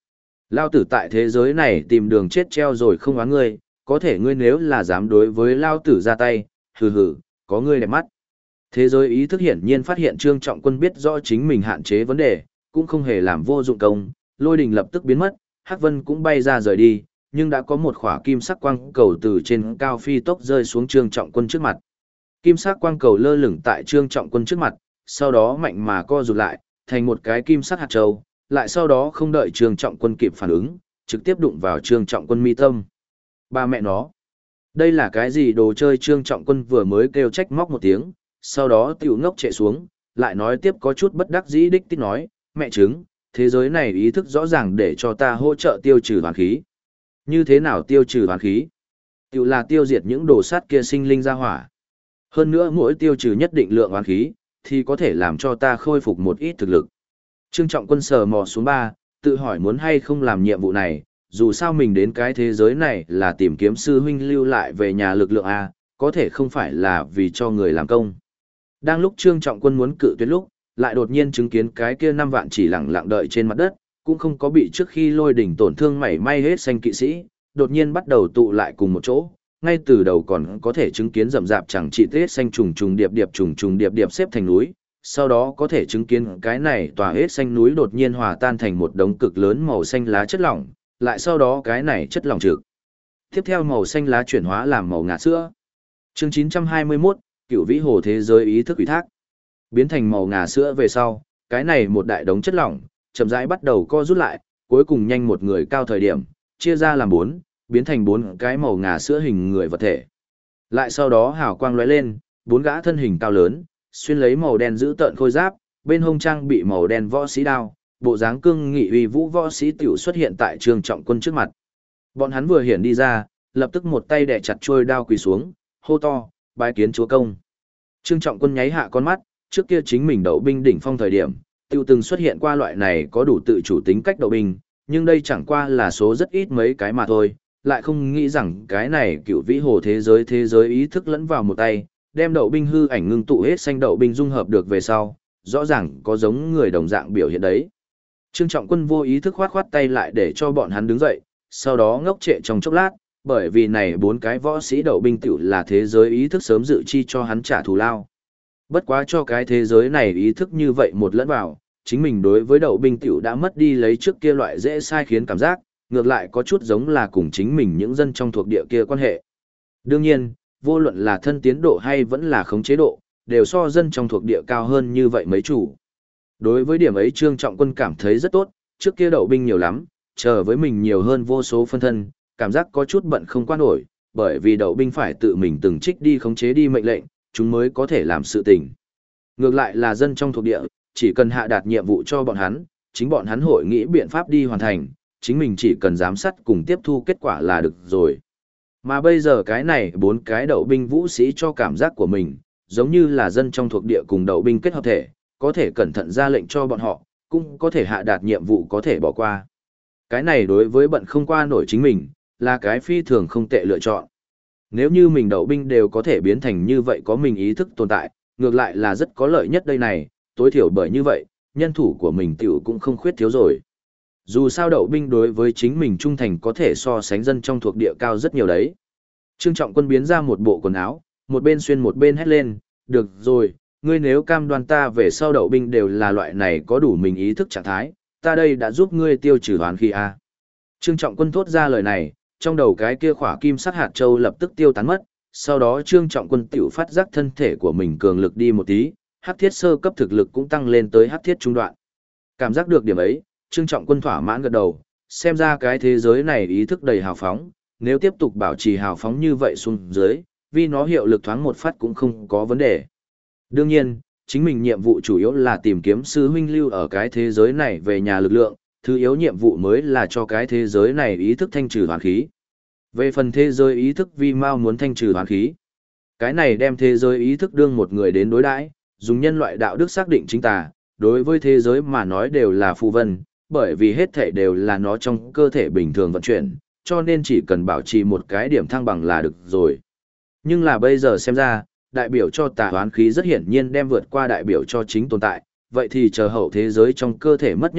Lao tử tại thế giới này tìm đường chết treo rồi không oán ngươi, có thể ngươi nếu là dám đối với Lao tử ra tay, hừ hừ, có ngươi đẹp mắt. Thế giới ý thức hiển nhiên phát hiện Trương Trọng Quân biết rõ chính mình hạn chế vấn đề, cũng không hề làm vô dụng công, lôi đình lập tức biến mất, Hắc Vân cũng bay ra rời đi, nhưng đã có một khỏa kim sắc quang cầu từ trên cao phi tốc rơi xuống Trương Trọng Quân trước mặt. Kim sắc quang cầu lơ lửng tại Trương Trọng Quân trước mặt, sau đó mạnh mà co rụt lại, thành một cái kim sắc hạt châu, lại sau đó không đợi Trương Trọng Quân kịp phản ứng, trực tiếp đụng vào Trương Trọng Quân mi tâm. Ba mẹ nó, đây là cái gì đồ chơi? Trương Trọng Quân vừa mới kêu trách móc một tiếng, sau đó tiểu ngốc trệ xuống, lại nói tiếp có chút bất đắc dĩ đích tích nói, mẹ chứng, thế giới này ý thức rõ ràng để cho ta hỗ trợ tiêu trừ hoàn khí. Như thế nào tiêu trừ hoàn khí? Tiểu là tiêu diệt những đồ sát kia sinh linh ra hỏa. Hơn nữa mỗi tiêu trừ nhất định lượng hoàn khí, thì có thể làm cho ta khôi phục một ít thực lực. Trương Trọng Quân sờ mò xuống 3, tự hỏi muốn hay không làm nhiệm vụ này, dù sao mình đến cái thế giới này là tìm kiếm sư huynh lưu lại về nhà lực lượng A, có thể không phải là vì cho người làm công. Đang lúc Trương Trọng Quân muốn cự tuyệt lúc, lại đột nhiên chứng kiến cái kia 5 vạn chỉ lặng lặng đợi trên mặt đất, cũng không có bị trước khi lôi đỉnh tổn thương mảy may hết xanh kỵ sĩ, đột nhiên bắt đầu tụ lại cùng một chỗ, ngay từ đầu còn có thể chứng kiến rậm rạp chẳng trị hết xanh trùng trùng điệp điệp xếp thành núi, sau đó có thể chứng kiến cái này tòa hết xanh núi đột nhiên hòa tan thành một đống cực lớn màu xanh lá chất lỏng, lại sau đó cái này chất lỏng trực. Tiếp theo màu xanh lá chuyển hóa làm màu ngà sữa. Chương 921, Cửu Vĩ Hồ thế giới ý thức ủy thác. Biến thành màu ngà sữa về sau, cái này một đại đống chất lỏng, chậm rãi bắt đầu co rút lại, cuối cùng nhanh một người cao thời điểm, chia ra làm 4, biến thành 4 cái màu ngà sữa hình người vật thể. Lại sau đó hào quang lóe lên, 4 gã thân hình cao lớn, xuyên lấy màu đen giữ tợn khôi giáp, bên hông trang bị màu đen võ sĩ đao, bộ dáng cương nghị uy vũ võ sĩ tiểu xuất hiện tại Trương Trọng Quân trước mặt. Bọn hắn vừa hiện đi ra, lập tức một tay đè chặt chuôi đao quỳ xuống, hô to, bái kiến chúa công. Trương Trọng Quân nháy hạ con mắt, trước kia chính mình đậu binh đỉnh phong thời điểm, tiêu từng xuất hiện qua loại này có đủ tự chủ tính cách đậu binh, nhưng đây chẳng qua là số rất ít mấy cái mà thôi, lại không nghĩ rằng cái này Cửu Vĩ Hồ thế giới ý thức lẫn vào một tay, đem đậu binh hư ảnh ngưng tụ hết xanh đậu binh dung hợp được về sau, rõ ràng có giống người đồng dạng biểu hiện đấy. Trương Trọng Quân vô ý thức khoát tay lại để cho bọn hắn đứng dậy, sau đó ngốc trệ trong chốc lát, bởi vì này 4 cái võ sĩ đậu binh tiểu là thế giới ý thức sớm dự chi cho hắn trả thù lao. Bất quá cho cái thế giới này ý thức như vậy một lẫn vào, chính mình đối với đậu binh tiểu đã mất đi lấy trước kia loại dễ sai khiến cảm giác, ngược lại có chút giống là cùng chính mình những dân trong thuộc địa kia quan hệ. Đương nhiên, vô luận là thân tiến độ hay vẫn là khống chế độ, đều so dân trong thuộc địa cao hơn như vậy mấy chủ. Đối với điểm ấy Trương Trọng Quân cảm thấy rất tốt, trước kia đậu binh nhiều lắm, chờ với mình nhiều hơn vô số phân thân, cảm giác có chút bận không qua nổi, bởi vì đậu binh phải tự mình từng trích đi khống chế đi mệnh lệnh, chúng mới có thể làm sự tình. Ngược lại là dân trong thuộc địa, chỉ cần hạ đạt nhiệm vụ cho bọn hắn, chính bọn hắn hội nghĩ biện pháp đi hoàn thành, chính mình chỉ cần giám sát cùng tiếp thu kết quả là được rồi. Mà bây giờ cái này 4 cái đậu binh vũ sĩ cho cảm giác của mình, giống như là dân trong thuộc địa cùng đậu binh kết hợp thể, có thể cẩn thận ra lệnh cho bọn họ, cũng có thể hạ đạt nhiệm vụ có thể bỏ qua. Cái này đối với bận không qua nổi chính mình, là cái phi thường không tệ lựa chọn. Nếu như mình đậu binh đều có thể biến thành như vậy có mình ý thức tồn tại, ngược lại là rất có lợi nhất đây này, tối thiểu bởi như vậy, nhân thủ của mình tiểu cũng không khuyết thiếu rồi. Dù sao đậu binh đối với chính mình trung thành có thể so sánh dân trong thuộc địa cao rất nhiều đấy. Trương Trọng Quân biến ra một bộ quần áo, một bên xuyên một bên hét lên, được rồi, ngươi nếu cam đoan ta về sau đậu binh đều là loại này có đủ mình ý thức trạng thái, ta đây đã giúp ngươi tiêu trừ oán khí a. Trương Trọng Quân thốt ra lời này, trong đầu cái kia khỏa kim sắc hạt châu lập tức tiêu tán mất, sau đó Trương Trọng Quân tiểu phát giác thân thể của mình cường lực đi một tí, hắc thiết sơ cấp thực lực cũng tăng lên tới hắc thiết trung đoạn. Cảm giác được điểm ấy, Trương Trọng Quân thỏa mãn gật đầu, xem ra cái thế giới này ý thức đầy hào phóng, nếu tiếp tục bảo trì hào phóng như vậy xuống dưới, vì nó hiệu lực thoáng một phát cũng không có vấn đề. Đương nhiên, chính mình nhiệm vụ chủ yếu là tìm kiếm sư huynh lưu ở cái thế giới này về nhà lực lượng, thứ yếu nhiệm vụ mới là cho cái thế giới này ý thức thanh trừ hoán khí. Về phần thế giới ý thức Vi Mao muốn thanh trừ hoán khí. Cái này đem thế giới ý thức đương một người đến đối đãi, dùng nhân loại đạo đức xác định chính tà, đối với thế giới mà nói đều là phù vân, bởi vì hết thể đều là nó trong cơ thể bình thường vận chuyển, cho nên chỉ cần bảo trì một cái điểm thăng bằng là được rồi. Nhưng là bây giờ xem ra, đại biểu cho tà hoán khí rất hiển nhiên đem vượt qua đại biểu cho chính tồn tại, vậy thì chờ hậu thế giới trong cơ thể mất nhất định,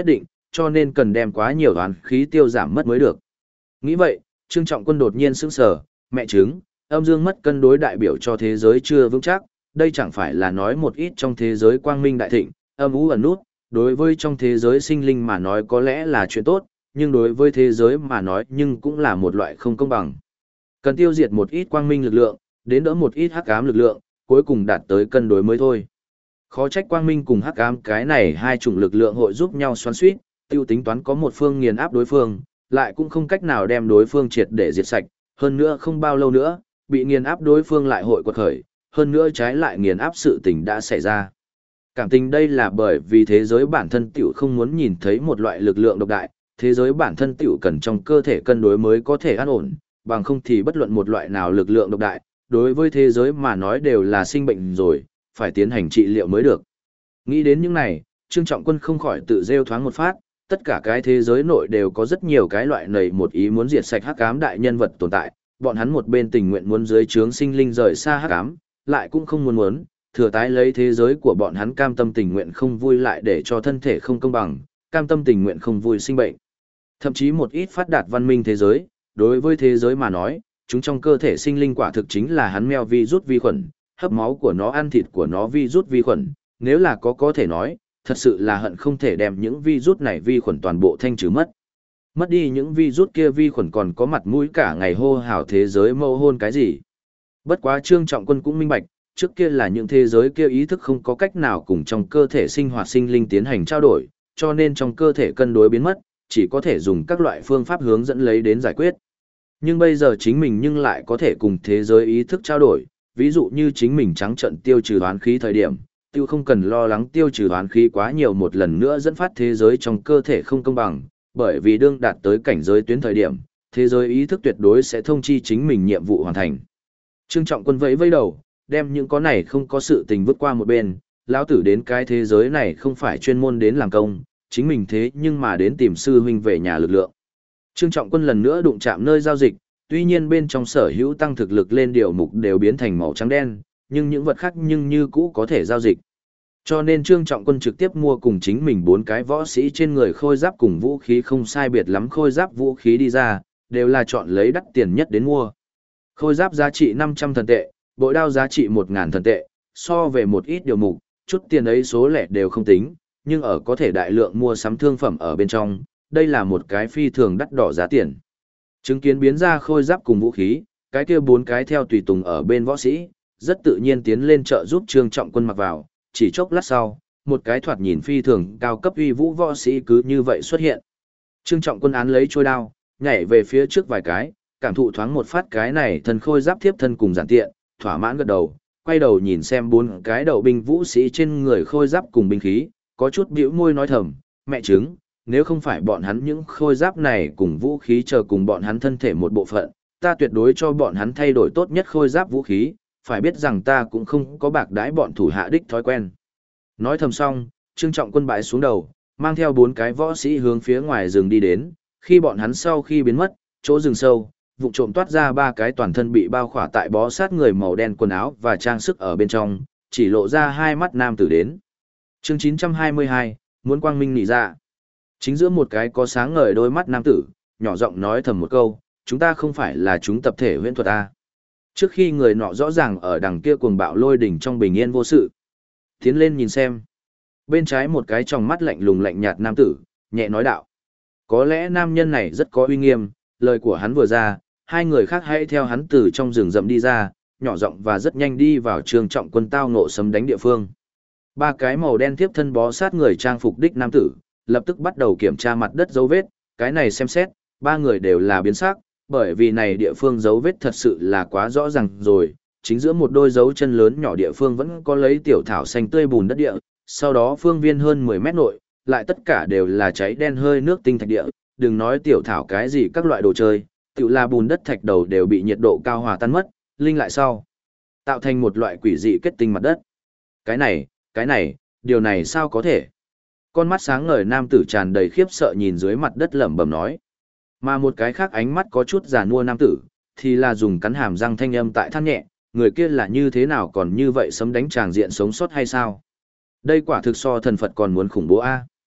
cho nên cần đem quá nhiều oán khí tiêu giảm mất mới được. Nghĩ vậy, Trương Trọng Quân đột nhiên sững sờ, mẹ chứng, âm dương mất cân đối đại biểu cho thế giới chưa vững chắc, đây chẳng phải là nói một ít trong thế giới quang minh đại thịnh, âm u ẩn nút, đối với trong thế giới sinh linh mà nói có lẽ là chuyện tốt, nhưng đối với thế giới mà nói nhưng cũng là một loại không công bằng. Cần tiêu diệt một ít quang minh lực lượng, đến đỡ một ít hắc ám lực lượng, cuối cùng đạt tới cân đối mới thôi. Khó trách quang minh cùng hắc ám cái này hai chủng lực lượng hội giúp nhau xoắn xuýt, tiêu tính toán có một phương nghiền áp đối phương, lại cũng không cách nào đem đối phương triệt để diệt sạch, hơn nữa không bao lâu nữa, bị nghiền áp đối phương lại hội quật khởi, hơn nữa trái lại nghiền áp sự tình đã xảy ra. Cảm tình đây là bởi vì thế giới bản thân tiểu không muốn nhìn thấy một loại lực lượng độc đại, thế giới bản thân tiểu cần trong cơ thể cân đối mới có thể an ổn, bằng không thì bất luận một loại nào lực lượng độc đại, đối với thế giới mà nói đều là sinh bệnh rồi, phải tiến hành trị liệu mới được. Nghĩ đến những này, Trương Trọng Quân không khỏi tự rêu thoáng một phát, tất cả cái thế giới nội đều có rất nhiều cái loại nầy một ý muốn diệt sạch hắc ám đại nhân vật tồn tại, bọn hắn một bên tình nguyện muốn dưới trướng sinh linh rời xa hắc ám, lại cũng không muốn, thừa tái lấy thế giới của bọn hắn cam tâm tình nguyện không vui lại để cho thân thể không công bằng, cam tâm tình nguyện không vui sinh bệnh. Thậm chí một ít phát đạt văn minh thế giới, đối với thế giới mà nói, chúng trong cơ thể sinh linh quả thực chính là hắn meo virus vi khuẩn, hấp máu của nó ăn thịt của nó virus vi khuẩn, nếu là có thể nói, thật sự là hận không thể đem những virus này vi khuẩn toàn bộ thanh trừ mất. Mất đi những virus kia vi khuẩn còn có mặt mũi cả ngày hô hào thế giới mâu hôn cái gì. Bất quá Trương Trọng Quân cũng minh bạch, trước kia là những thế giới kia ý thức không có cách nào cùng trong cơ thể sinh hoạt sinh linh tiến hành trao đổi, cho nên trong cơ thể cân đối biến mất, chỉ có thể dùng các loại phương pháp hướng dẫn lấy đến giải quyết. Nhưng bây giờ chính mình nhưng lại có thể cùng thế giới ý thức trao đổi, ví dụ như chính mình trắng trận tiêu trừ oán khí thời điểm, tiêu không cần lo lắng tiêu trừ oán khí quá nhiều một lần nữa dẫn phát thế giới trong cơ thể không công bằng, bởi vì đương đạt tới cảnh giới tuyến thời điểm, thế giới ý thức tuyệt đối sẽ thông chi chính mình nhiệm vụ hoàn thành. Trương Trọng Quân vẫy vẫy đầu, đem những có này không có sự tình vứt qua một bên, lão tử đến cái thế giới này không phải chuyên môn đến làm công, chính mình thế nhưng mà đến tìm sư huynh về nhà lực lượng. Trương Trọng Quân lần nữa đụng chạm nơi giao dịch, tuy nhiên bên trong sở hữu tăng thực lực lên điều mục đều biến thành màu trắng đen, nhưng những vật khác nhưng như cũ có thể giao dịch. Cho nên Trương Trọng Quân trực tiếp mua cùng chính mình 4 cái võ sĩ trên người khôi giáp cùng vũ khí không sai biệt lắm khôi giáp vũ khí đi ra, đều là chọn lấy đắt tiền nhất đến mua. Khôi giáp giá trị 500 thần tệ, bội đao giá trị 1.000 thần tệ, so về một ít điều mục, chút tiền ấy số lẻ đều không tính, nhưng ở có thể đại lượng mua sắm thương phẩm ở bên trong, đây là một cái phi thường đắt đỏ giá tiền. Chứng kiến biến ra khôi giáp cùng vũ khí, cái kia 4 cái theo tùy tùng ở bên võ sĩ, rất tự nhiên tiến lên trợ giúp Trương Trọng Quân mặc vào, chỉ chốc lát sau, một cái thoạt nhìn phi thường cao cấp uy vũ võ sĩ cứ như vậy xuất hiện. Trương Trọng Quân án lấy trôi đao, nhảy về phía trước vài cái, cảm thụ thoáng một phát cái này thân khôi giáp thiếp thân cùng giản tiện, thỏa mãn gật đầu, quay đầu nhìn xem 4 cái đầu binh vũ sĩ trên người khôi giáp cùng binh khí, có chút bĩu môi nói thầm, mẹ chứng, nếu không phải bọn hắn những khôi giáp này cùng vũ khí chờ cùng bọn hắn thân thể một bộ phận, ta tuyệt đối cho bọn hắn thay đổi tốt nhất khôi giáp vũ khí, phải biết rằng ta cũng không có bạc đãi bọn thủ hạ đích thói quen. Nói thầm xong, Trương Trọng Quân bãi xuống đầu, mang theo 4 cái võ sĩ hướng phía ngoài rừng đi đến, khi bọn hắn sau khi biến mất, chỗ rừng sâu, vụ trộm toát ra 3 cái toàn thân bị bao khỏa tại bó sát người màu đen quần áo và trang sức ở bên trong, chỉ lộ ra 2 mắt nam tử đến. Chương 922, muốn quang minh nỉ ra. Chính giữa một cái có sáng ngời đôi mắt nam tử, nhỏ giọng nói thầm một câu, chúng ta không phải là chúng tập thể huyễn thuật A. Trước khi người nọ rõ ràng ở đằng kia cuồng bạo lôi đỉnh trong bình yên vô sự. Tiến lên nhìn xem. Bên trái một cái tròng mắt lạnh lùng lạnh nhạt nam tử, nhẹ nói đạo. Có lẽ nam nhân này rất có uy nghiêm, lời của hắn vừa ra, 2 người khác hãy theo hắn từ trong rừng rậm đi ra, nhỏ giọng và rất nhanh đi vào Trương Trọng Quân tao ngộ sấm đánh địa phương. 3 cái màu đen tiếp thân bó sát người trang phục đích nam tử, lập tức bắt đầu kiểm tra mặt đất dấu vết, cái này xem xét, 3 người đều là biến sắc, bởi vì này địa phương dấu vết thật sự là quá rõ ràng rồi, chính giữa một đôi dấu chân lớn nhỏ địa phương vẫn có lấy tiểu thảo xanh tươi bùn đất địa, sau đó phương viên hơn 10 mét nội, lại tất cả đều là cháy đen hơi nước tinh thạch địa, đừng nói tiểu thảo cái gì các loại đồ chơi, tiểu là bùn đất thạch đầu đều bị nhiệt độ cao hòa tan mất, linh lại sau, tạo thành một loại quỷ dị kết tinh mặt đất. Cái này, điều này sao có thể? Con mắt sáng ngời nam tử tràn đầy khiếp sợ nhìn dưới mặt đất lẩm bẩm nói. Mà một cái khác ánh mắt có chút già nua nam tử, thì là dùng cắn hàm răng thanh âm tại than nhẹ, người kia là như thế nào còn như vậy sấm đánh tràng diện sống sót hay sao? Đây quả thực so thần Phật còn muốn khủng bố a.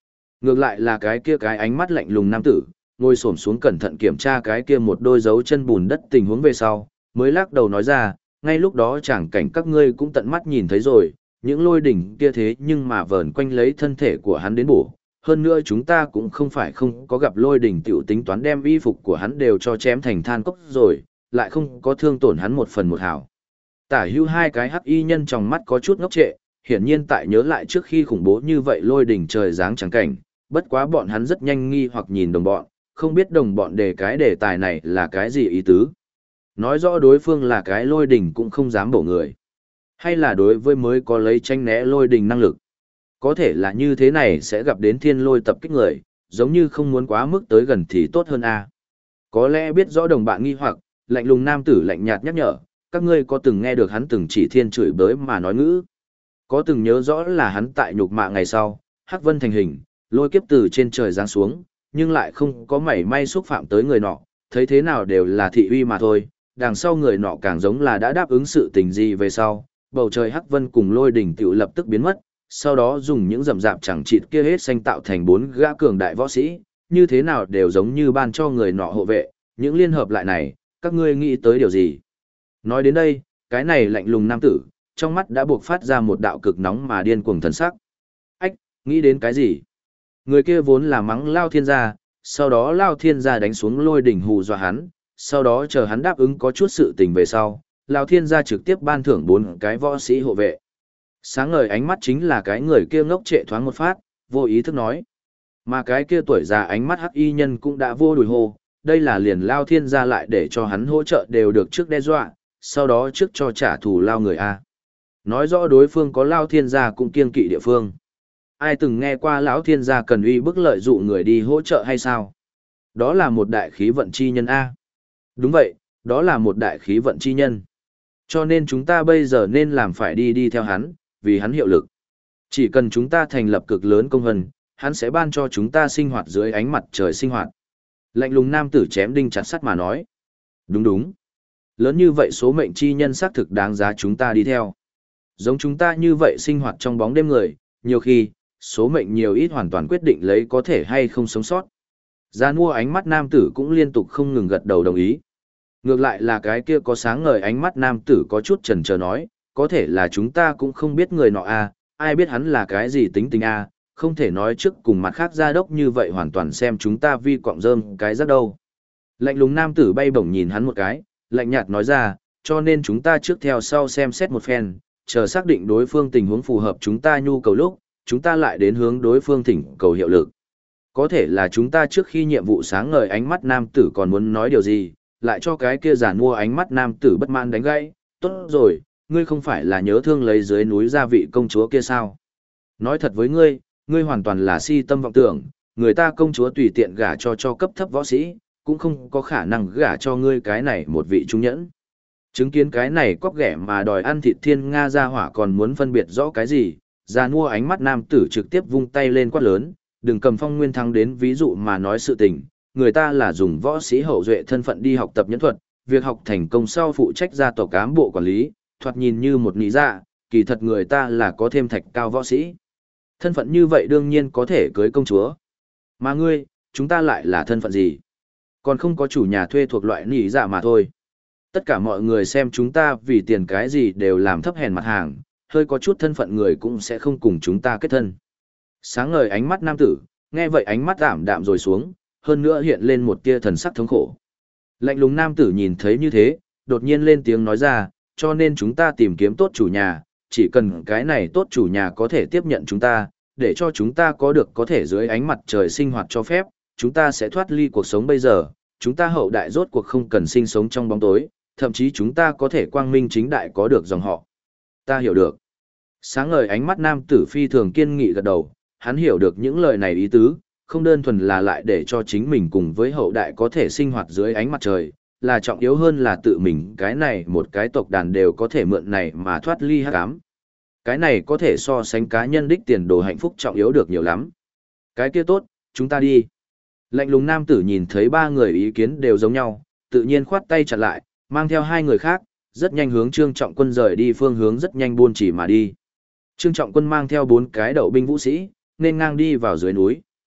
Ngược lại là cái kia cái ánh mắt lạnh lùng nam tử, ngồi xổm xuống cẩn thận kiểm tra cái kia một đôi dấu chân bùn đất tình huống về sau, mới lắc đầu nói ra, ngay lúc đó chẳng cảnh các ngươi cũng tận mắt nhìn thấy rồi, những lôi đỉnh kia thế nhưng mà vờn quanh lấy thân thể của hắn đến bổ. Hơn nữa chúng ta cũng không phải không có gặp lôi đỉnh tiểu tính toán đem y phục của hắn đều cho chém thành than cốc rồi, lại không có thương tổn hắn một phần một hào. Tả hưu hai cái hắc y nhân trong mắt có chút ngốc trệ, hiển nhiên tại nhớ lại trước khi khủng bố như vậy lôi đỉnh trời giáng chẳng cảnh, bất quá bọn hắn rất nhanh nghi hoặc nhìn đồng bọn, không biết đồng bọn đề cái đề tài này là cái gì ý tứ. Nói rõ đối phương là cái lôi đỉnh cũng không dám bổ người. Hay là đối với mới có lấy tranh né lôi đỉnh năng lực. Có thể là như thế này sẽ gặp đến thiên lôi tập kích người, giống như không muốn quá mức tới gần thì tốt hơn a. Có lẽ biết rõ đồng bạn nghi hoặc, lạnh lùng nam tử lạnh nhạt nhắc nhở, các ngươi có từng nghe được hắn từng chỉ thiên chửi bới mà nói ngữ. Có từng nhớ rõ là hắn tại nhục mạ ngày sau, hắc vân thành hình, lôi kiếp từ trên trời giáng xuống, nhưng lại không có mảy may xúc phạm tới người nọ, thấy thế nào đều là thị uy mà thôi, đằng sau người nọ càng giống là đã đáp ứng sự tình gì về sau, bầu trời hắc vân cùng lôi đỉnh tiểu lập tức biến mất, sau đó dùng những rậm rạp chẳng chịt kia hết xanh tạo thành 4 gã cường đại võ sĩ, như thế nào đều giống như ban cho người nọ hộ vệ, những liên hợp lại này, các ngươi nghĩ tới điều gì? Nói đến đây, cái này lạnh lùng nam tử, trong mắt đã buộc phát ra một đạo cực nóng mà điên cuồng thần sắc. Ách, nghĩ đến cái gì? Người kia vốn là mắng Lao Thiên gia, sau đó Lao Thiên gia đánh xuống lôi đỉnh hù dọa hắn, sau đó chờ hắn đáp ứng có chút sự tình về sau, Lao Thiên gia trực tiếp ban thưởng 4 cái võ sĩ hộ vệ. Sáng ngời ánh mắt chính là cái người kia ngốc trệ thoáng một phát, vô ý thức nói. Mà cái kia tuổi già ánh mắt hắc y nhân cũng đã vô đùi hô, đây là liền Lao Thiên gia lại để cho hắn hỗ trợ đều được trước đe dọa, sau đó trước cho trả thù Lao người A. Nói rõ đối phương có Lao Thiên gia cũng kiêng kỵ địa phương. Ai từng nghe qua lão Thiên gia cần uy bức lợi dụ người đi hỗ trợ hay sao? Đó là một đại khí vận chi nhân A. Đúng vậy, đó là một đại khí vận chi nhân. Cho nên chúng ta bây giờ nên làm phải đi theo hắn, vì hắn hiệu lực. Chỉ cần chúng ta thành lập cực lớn công hân, hắn sẽ ban cho chúng ta sinh hoạt dưới ánh mặt trời sinh hoạt. Lạnh lùng nam tử chém đinh chặt sắt mà nói. Đúng đúng. Lớn như vậy số mệnh chi nhân xác thực đáng giá chúng ta đi theo. Giống chúng ta như vậy sinh hoạt trong bóng đêm người, nhiều khi, số mệnh nhiều ít hoàn toàn quyết định lấy có thể hay không sống sót. Gian mua ánh mắt nam tử cũng liên tục không ngừng gật đầu đồng ý. Ngược lại là cái kia có sáng ngời ánh mắt nam tử có chút chần chờ nói, có thể là chúng ta cũng không biết người nọ a, ai biết hắn là cái gì tính tình a, không thể nói trước cùng mặt khác gia đốc như vậy hoàn toàn xem chúng ta vi quọng rơm cái rất đâu. Lạnh lùng nam tử bay bổng nhìn hắn một cái, lạnh nhạt nói ra, cho nên chúng ta trước theo sau xem xét một phen, chờ xác định đối phương tình huống phù hợp chúng ta nhu cầu lúc, chúng ta lại đến hướng đối phương thỉnh cầu hiệu lực. Có thể là chúng ta trước khi nhiệm vụ sáng ngời ánh mắt nam tử còn muốn nói điều gì, lại cho cái kia giản mua ánh mắt nam tử bất mãn đánh gãy, tốt rồi, ngươi không phải là nhớ thương lấy dưới núi gia vị công chúa kia sao? Nói thật với ngươi, ngươi hoàn toàn là si tâm vọng tưởng, người ta công chúa tùy tiện gả cho cấp thấp võ sĩ, cũng không có khả năng gả cho ngươi cái này một vị trung nhẫn. Chứng kiến cái này cóc ghẻ mà đòi ăn thịt thiên Nga ra hỏa còn muốn phân biệt rõ cái gì, giàn mua ánh mắt nam tử trực tiếp vung tay lên quát lớn, đừng cầm Phong Nguyên Thắng đến ví dụ mà nói sự tình, người ta là dùng võ sĩ hậu duệ thân phận đi học tập nhẫn thuật, việc học thành công sau phụ trách gia tộc cán bộ quản lý, thoạt nhìn như một lý dạ, kỳ thật người ta là có thêm thạch cao võ sĩ. Thân phận như vậy đương nhiên có thể cưới công chúa. Mà ngươi, chúng ta lại là thân phận gì? Còn không có chủ nhà thuê thuộc loại nỉ dạ mà thôi. Tất cả mọi người xem chúng ta vì tiền cái gì đều làm thấp hèn mặt hàng, hơi có chút thân phận người cũng sẽ không cùng chúng ta kết thân. Sáng ngời ánh mắt nam tử, nghe vậy ánh mắt ảm đạm rồi xuống, hơn nữa hiện lên một tia thần sắc thống khổ. Lạnh lùng nam tử nhìn thấy như thế, đột nhiên lên tiếng nói ra, cho nên chúng ta tìm kiếm tốt chủ nhà, chỉ cần cái này tốt chủ nhà có thể tiếp nhận chúng ta, để cho chúng ta có thể dưới ánh mặt trời sinh hoạt cho phép, chúng ta sẽ thoát ly cuộc sống bây giờ, chúng ta hậu đại rốt cuộc không cần sinh sống trong bóng tối, thậm chí chúng ta có thể quang minh chính đại có được dòng họ. Ta hiểu được. Sáng ngời ánh mắt nam tử phi thường kiên nghị gật đầu, hắn hiểu được những lời này ý tứ, không đơn thuần là lại để cho chính mình cùng với hậu đại có thể sinh hoạt dưới ánh mặt trời, là trọng yếu hơn là tự mình cái này một cái tộc đàn đều có thể mượn này mà thoát ly hắc ám. Cái này có thể so sánh cá nhân đích tiền đồ hạnh phúc trọng yếu được nhiều lắm. Cái kia tốt, chúng ta đi. Lạnh lùng nam tử nhìn thấy ba người ý kiến đều giống nhau, tự nhiên khoát tay chặn lại, mang theo hai người khác, rất nhanh hướng Trương Trọng Quân rời đi phương hướng rất nhanh buôn chỉ mà đi. Trương Trọng Quân mang theo 4 cái đậu binh vũ sĩ, nên ngang đi vào dưới núi,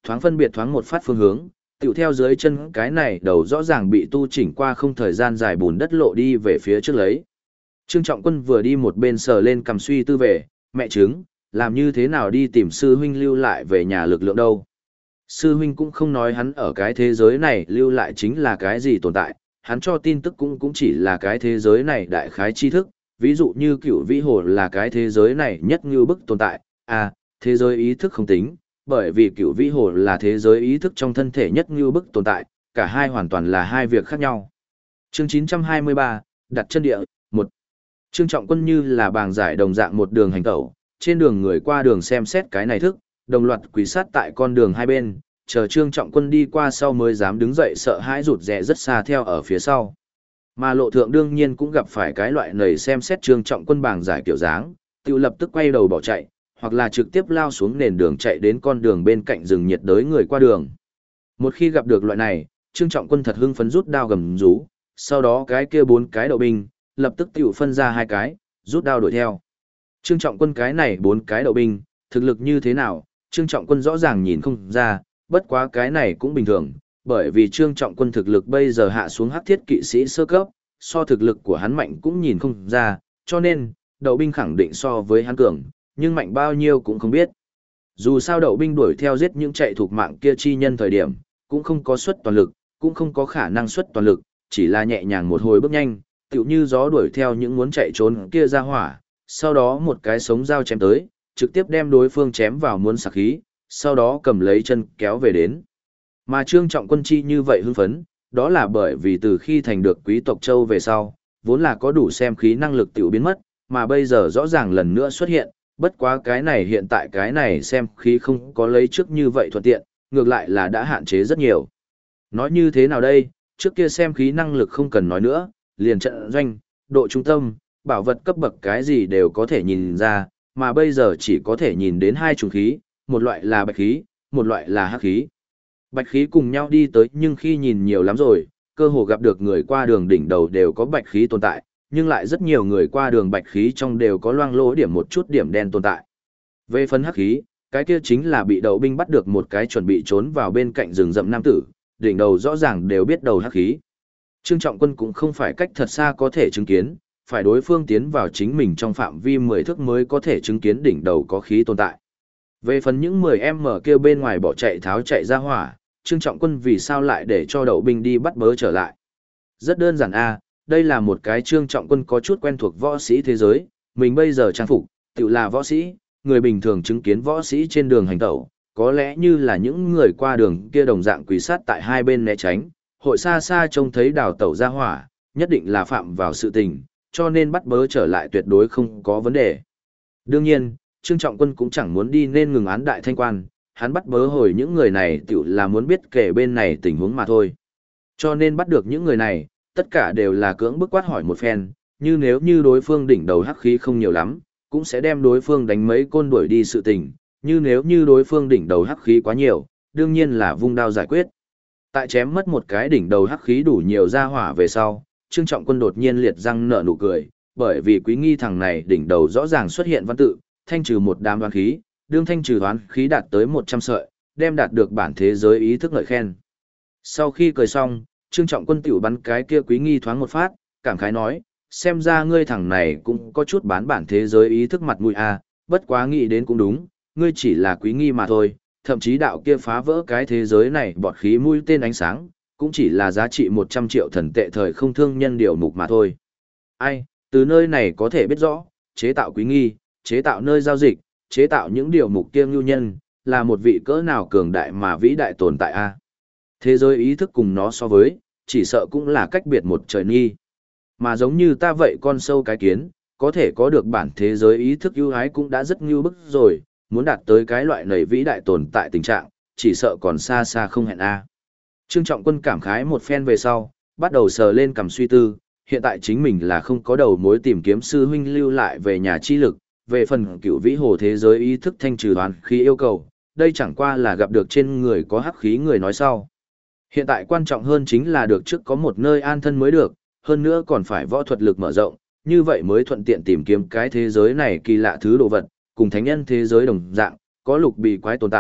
thoáng phân biệt thoáng một phát phương hướng, tựu theo dưới chân cái này đầu rõ ràng bị tu chỉnh qua không thời gian dài bùn đất lộ đi về phía trước lấy. Trương Trọng Quân vừa đi một bên sờ lên cầm suy tư về, mẹ chứng, làm như thế nào đi tìm sư huynh lưu lại về nhà lực lượng đâu. Sư huynh cũng không nói hắn ở cái thế giới này lưu lại chính là cái gì tồn tại, hắn cho tin tức cũng chỉ là cái thế giới này đại khái tri thức, ví dụ như cửu vĩ hồ là cái thế giới này nhất như bức tồn tại, à, thế giới ý thức không tính, bởi vì cửu vĩ hồ là thế giới ý thức trong thân thể nhất như bức tồn tại, cả hai hoàn toàn là hai việc khác nhau. Chương 923, đặt chân địa, 1. Trương Trọng Quân như là bàng giải đồng dạng một đường hành tẩu, trên đường người qua đường xem xét cái này thức, đồng loạt quỳ sát tại con đường hai bên, chờ Trương Trọng Quân đi qua sau mới dám đứng dậy sợ hãi rụt rè rất xa theo ở phía sau. Mà lộ thượng đương nhiên cũng gặp phải cái loại nầy xem xét Trương Trọng Quân bàng giải kiểu dáng, tự lập tức quay đầu bỏ chạy, hoặc là trực tiếp lao xuống nền đường chạy đến con đường bên cạnh rừng nhiệt đới người qua đường. Một khi gặp được loại này, Trương Trọng Quân thật hưng phấn rút đao gầm rú, sau đó cái kia 4 cái đậu binh, lập tức tiểu phân ra 2 cái, rút đao đuổi theo. Trương Trọng Quân cái này 4 cái đậu binh, thực lực như thế nào, Trương Trọng Quân rõ ràng nhìn không ra, bất quá cái này cũng bình thường, bởi vì Trương Trọng Quân thực lực bây giờ hạ xuống hắc thiết kỵ sĩ sơ cấp, so thực lực của hắn mạnh cũng nhìn không ra, cho nên, đậu binh khẳng định so với hắn cường, nhưng mạnh bao nhiêu cũng không biết. Dù sao đậu binh đuổi theo giết những chạy thuộc mạng kia chi nhân thời điểm, cũng không có xuất toàn lực, cũng không có khả năng xuất toàn lực, chỉ là nhẹ nhàng một hồi bước nhanh, tựu như gió đuổi theo những muốn chạy trốn kia ra hỏa, sau đó một cái sống dao chém tới, trực tiếp đem đối phương chém vào muốn sạc khí, sau đó cầm lấy chân kéo về đến. Mà Trương Trọng Quân chi như vậy hưng phấn, đó là bởi vì từ khi thành được quý tộc châu về sau, vốn là có đủ xem khí năng lực tiểu biến mất, mà bây giờ rõ ràng lần nữa xuất hiện, bất quá cái này hiện tại cái này xem khí không có lấy trước như vậy thuận tiện, ngược lại là đã hạn chế rất nhiều. Nói như thế nào đây, trước kia xem khí năng lực không cần nói nữa, liền trận doanh, độ trung tâm, bảo vật cấp bậc cái gì đều có thể nhìn ra, mà bây giờ chỉ có thể nhìn đến 2 chủng khí, một loại là bạch khí, một loại là hắc khí. Bạch khí cùng nhau đi tới nhưng khi nhìn nhiều lắm rồi, cơ hồ gặp được người qua đường đỉnh đầu đều có bạch khí tồn tại, nhưng lại rất nhiều người qua đường bạch khí trong đều có loang lỗ điểm một chút điểm đen tồn tại. Về phần hắc khí, cái kia chính là bị đậu binh bắt được một cái chuẩn bị trốn vào bên cạnh rừng rậm nam tử, đỉnh đầu rõ ràng đều biết đầu hắc khí. Trương Trọng Quân cũng không phải cách thật xa có thể chứng kiến, phải đối phương tiến vào chính mình trong phạm vi 10 thước mới có thể chứng kiến đỉnh đầu có khí tồn tại. Về phần những 10M kêu bên ngoài bỏ chạy tháo chạy ra hỏa, Trương Trọng Quân vì sao lại để cho đậu binh đi bắt bớ trở lại. Rất đơn giản a, đây là một cái Trương Trọng Quân có chút quen thuộc võ sĩ thế giới, mình bây giờ trang phục, tự là võ sĩ, người bình thường chứng kiến võ sĩ trên đường hành tẩu, có lẽ như là những người qua đường kia đồng dạng quỳ sát tại hai bên né tránh, hội xa xa trông thấy đào tẩu ra hỏa, nhất định là phạm vào sự tình, cho nên bắt bớ trở lại tuyệt đối không có vấn đề. Đương nhiên, Trương Trọng Quân cũng chẳng muốn đi nên ngừng án đại thanh quan, hắn bắt bớ hồi những người này tiểu là muốn biết kể bên này tình huống mà thôi. Cho nên bắt được những người này, tất cả đều là cưỡng bức quát hỏi một phen, như nếu như đối phương đỉnh đầu hắc khí không nhiều lắm, cũng sẽ đem đối phương đánh mấy côn đuổi đi sự tình, như nếu như đối phương đỉnh đầu hắc khí quá nhiều, đương nhiên là vung đao giải quyết. Tại chém mất một cái đỉnh đầu hắc khí đủ nhiều ra hỏa về sau, Trương Trọng Quân đột nhiên liệt răng nở nụ cười, bởi vì quý nghi thằng này đỉnh đầu rõ ràng xuất hiện văn tự, thanh trừ một đám đoán khí, đương thanh trừ đoán khí đạt tới 100 sợi, đem đạt được bản thế giới ý thức ngợi khen. Sau khi cười xong, Trương Trọng Quân tiểu bắn cái kia quý nghi thoáng một phát, cảm khái nói, xem ra ngươi thằng này cũng có chút bán bản thế giới ý thức mặt mũi a, bất quá nghĩ đến cũng đúng, ngươi chỉ là quý nghi mà thôi, thậm chí đạo kia phá vỡ cái thế giới này bọt khí mũi tên ánh sáng, cũng chỉ là giá trị 100 triệu thần tệ thời không thương nhân điều mục mà thôi. Ai, từ nơi này có thể biết rõ, chế tạo quý nghi, chế tạo nơi giao dịch, chế tạo những điều mục kia ngưu nhân, là một vị cỡ nào cường đại mà vĩ đại tồn tại a. Thế giới ý thức cùng nó so với, chỉ sợ cũng là cách biệt một trời nghi. Mà giống như ta vậy con sâu cái kiến, có thể có được bản thế giới ý thức ưu ái cũng đã rất ngưu bức rồi, muốn đạt tới cái loại này vĩ đại tồn tại tình trạng, chỉ sợ còn xa xa không hẹn a. Trương Trọng Quân cảm khái một phen về sau, bắt đầu sờ lên cằm suy tư, hiện tại chính mình là không có đầu mối tìm kiếm sư huynh lưu lại về nhà chi lực, về phần cựu vĩ hồ thế giới ý thức thanh trừ đoán khí yêu cầu, đây chẳng qua là gặp được trên người có hắc khí người nói sau. Hiện tại quan trọng hơn chính là được trước có một nơi an thân mới được, hơn nữa còn phải võ thuật lực mở rộng, như vậy mới thuận tiện tìm kiếm cái thế giới này kỳ lạ thứ đồ vật, cùng thánh nhân thế giới đồng dạng, có lục bì quái tồn tại,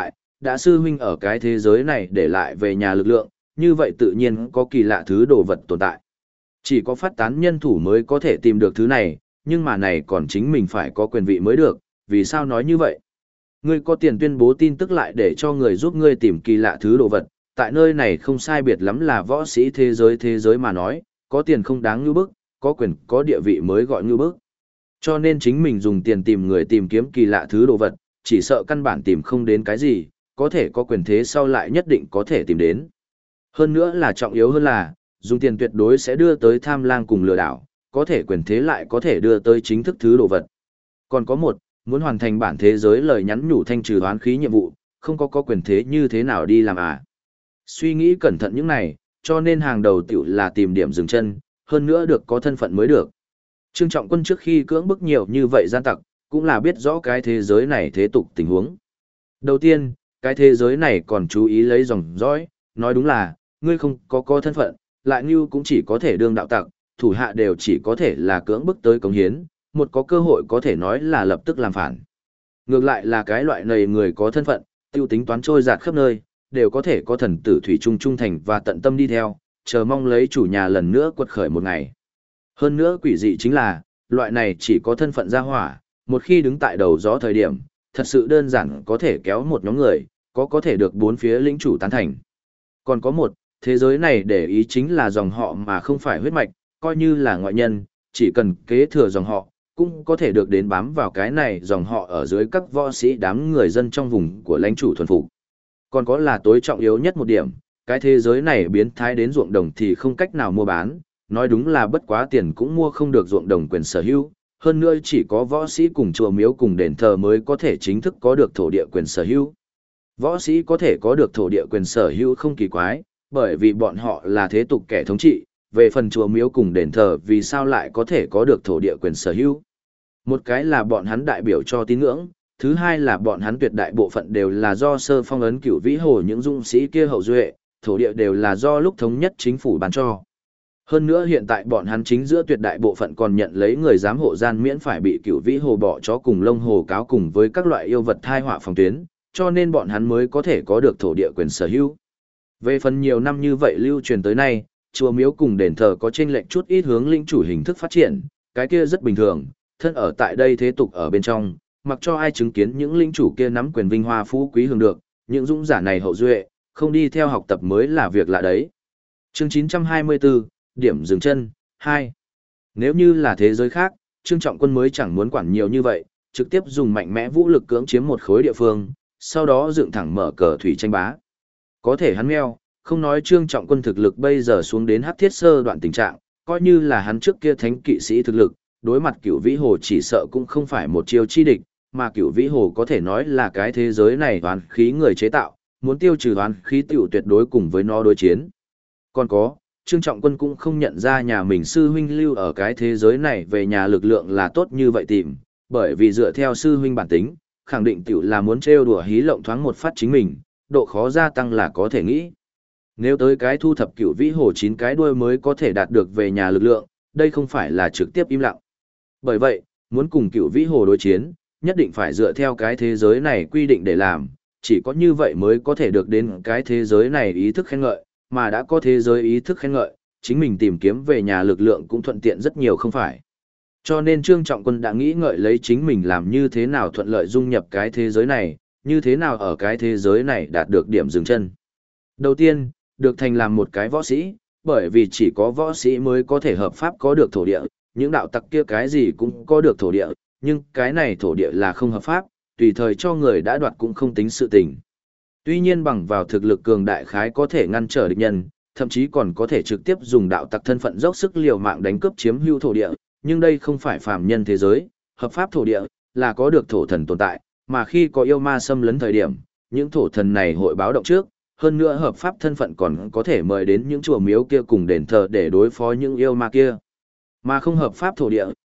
đã sư huynh ở cái thế giới này để lại về nhà lực lượng, như vậy tự nhiên có kỳ lạ thứ đồ vật tồn tại. Chỉ có phát tán nhân thủ mới có thể tìm được thứ này, nhưng mà này còn chính mình phải có quyền vị mới được, vì sao nói như vậy? Ngươi có tiền tuyên bố tin tức lại để cho người giúp ngươi tìm kỳ lạ thứ đồ vật, tại nơi này không sai biệt lắm là võ sĩ thế giới mà nói, có tiền không đáng như bức, có quyền có địa vị mới gọi như bức. Cho nên chính mình dùng tiền tìm người tìm kiếm kỳ lạ thứ đồ vật, chỉ sợ căn bản tìm không đến cái gì, có thể có quyền thế sau lại nhất định có thể tìm đến. Hơn nữa là trọng yếu hơn là, dùng tiền tuyệt đối sẽ đưa tới tham lang cùng lừa đảo, có thể quyền thế lại có thể đưa tới chính thức thứ đồ vật. Còn có một, muốn hoàn thành bản thế giới lời nhắn nhủ thanh trừ oán khí nhiệm vụ, không có quyền thế như thế nào đi làm à. Suy nghĩ cẩn thận những này, cho nên hàng đầu tiểu là tìm điểm dừng chân, hơn nữa được có thân phận mới được. Trương Trọng Quân trước khi cưỡng bức nhiều như vậy gian tặc, cũng là biết rõ cái thế giới này thế tục tình huống. Đầu tiên, cái thế giới này còn chú ý lấy dòng dõi, nói đúng là, ngươi không có thân phận, lại như cũng chỉ có thể đương đạo tặc, thủ hạ đều chỉ có thể là cưỡng bức tới cống hiến, một có cơ hội có thể nói là lập tức làm phản. Ngược lại là cái loại này người có thân phận, tiêu tính toán trôi dạt khắp nơi, đều có thể có thần tử thủy trung trung thành và tận tâm đi theo, chờ mong lấy chủ nhà lần nữa quật khởi một ngày. Hơn nữa quỷ dị chính là, loại này chỉ có thân phận ra hỏa, một khi đứng tại đầu gió thời điểm, thật sự đơn giản có thể kéo một nhóm người, có thể được bốn phía lĩnh chủ tán thành. Còn có một, thế giới này để ý chính là dòng họ mà không phải huyết mạch, coi như là ngoại nhân, chỉ cần kế thừa dòng họ, cũng có thể được đến bám vào cái này dòng họ ở dưới các võ sĩ đám người dân trong vùng của lãnh chủ thuần phục. Còn có là tối trọng yếu nhất một điểm, cái thế giới này biến thái đến ruộng đồng thì không cách nào mua bán, nói đúng là bất quá tiền cũng mua không được ruộng đồng quyền sở hữu, hơn nữa chỉ có võ sĩ cùng chùa miếu cùng đền thờ mới có thể chính thức có được thổ địa quyền sở hữu. Võ sĩ có thể có được thổ địa quyền sở hữu không kỳ quái, bởi vì bọn họ là thế tục kẻ thống trị, về phần chùa miếu cùng đền thờ vì sao lại có thể có được thổ địa quyền sở hữu. Một cái là bọn hắn đại biểu cho tín ngưỡng, thứ hai là bọn hắn tuyệt đại bộ phận đều là do sơ phong ấn Cửu Vĩ Hồ những dũng sĩ kia hậu duệ, thổ địa đều là do lúc thống nhất chính phủ ban cho. Hơn nữa hiện tại bọn hắn chính giữa tuyệt đại bộ phận còn nhận lấy người giám hộ gian miễn phải bị Cửu Vĩ Hồ bỏ chó cùng lông hồ cáo cùng với các loại yêu vật thai họa phòng tuyến, cho nên bọn hắn mới có thể có được thổ địa quyền sở hữu. Về phần nhiều năm như vậy lưu truyền tới nay, chùa miếu cùng đền thờ có chênh lệch chút ít hướng lĩnh chủ hình thức phát triển, cái kia rất bình thường, thân ở tại đây thế tục ở bên trong, mặc cho ai chứng kiến những lĩnh chủ kia nắm quyền vinh hoa phú quý hưởng được, những dũng giả này hậu duệ, không đi theo học tập mới là việc lạ đấy. Chương 924, điểm dừng chân, 2. Nếu như là thế giới khác, Trương Trọng Quân mới chẳng muốn quản nhiều như vậy, trực tiếp dùng mạnh mẽ vũ lực cưỡng chiếm một khối địa phương, sau đó dựng thẳng mở cờ thủy tranh bá. Có thể hắn meo, không nói Trương Trọng Quân thực lực bây giờ xuống đến hắc thiết sơ đoạn tình trạng, coi như là hắn trước kia thánh kỵ sĩ thực lực, đối mặt Cửu Vĩ Hồ chỉ sợ cũng không phải một chiêu chi địch, mà Cửu Vĩ Hồ có thể nói là cái thế giới này oán khí người chế tạo, muốn tiêu trừ oán khí tiểu tuyệt đối cùng với nó đối chiến. Còn có, Trương Trọng Quân cũng không nhận ra nhà mình sư huynh lưu ở cái thế giới này về nhà lực lượng là tốt như vậy tìm, bởi vì dựa theo sư huynh bản tính, khẳng định tiểu là muốn trêu đùa hí lộng thoáng một phát chính mình, độ khó gia tăng là có thể nghĩ. Nếu tới cái thu thập Cửu Vĩ Hồ 9 cái đuôi mới có thể đạt được về nhà lực lượng, đây không phải là trực tiếp im lặng. Bởi vậy, muốn cùng Cửu Vĩ Hồ đối chiến, nhất định phải dựa theo cái thế giới này quy định để làm, chỉ có như vậy mới có thể được đến cái thế giới này ý thức khen ngợi, mà đã có thế giới ý thức khen ngợi, chính mình tìm kiếm về nhà lực lượng cũng thuận tiện rất nhiều không phải. Cho nên Trương Trọng Quân đã nghĩ ngợi lấy chính mình làm như thế nào thuận lợi dung nhập cái thế giới này, như thế nào ở cái thế giới này đạt được điểm dừng chân. Đầu tiên, được thành làm một cái võ sĩ, bởi vì chỉ có võ sĩ mới có thể hợp pháp có được thổ địa, những đạo tặc kia cái gì cũng có được thổ địa, nhưng cái này thổ địa là không hợp pháp, tùy thời cho người đã đoạt cũng không tính sự tình. Tuy nhiên bằng vào thực lực cường đại khái có thể ngăn trở địch nhân, thậm chí còn có thể trực tiếp dùng đạo tặc thân phận dốc sức liều mạng đánh cướp chiếm hữu thổ địa, nhưng đây không phải phàm nhân thế giới, hợp pháp thổ địa là có được thổ thần tồn tại, mà khi có yêu ma xâm lấn thời điểm, những thổ thần này hội báo động trước, hơn nữa hợp pháp thân phận còn có thể mời đến những chùa miếu kia cùng đền thờ để đối phó những yêu ma kia. Mà không hợp pháp thổ địa,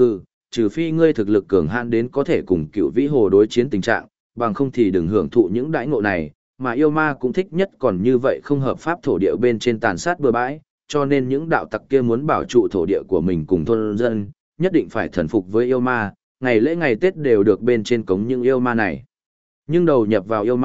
trừ phi ngươi thực lực cường hãn đến có thể cùng Cửu Vĩ Hồ đối chiến tình trạng, bằng không thì đừng hưởng thụ những đãi ngộ này, mà yêu ma cũng thích nhất còn như vậy không hợp pháp thổ địa bên trên tàn sát bừa bãi, cho nên những đạo tặc kia muốn bảo trụ thổ địa của mình cùng thôn dân, nhất định phải thần phục với yêu ma, ngày lễ ngày Tết đều được bên trên cống những yêu ma này. Nhưng đầu nhập vào yêu ma,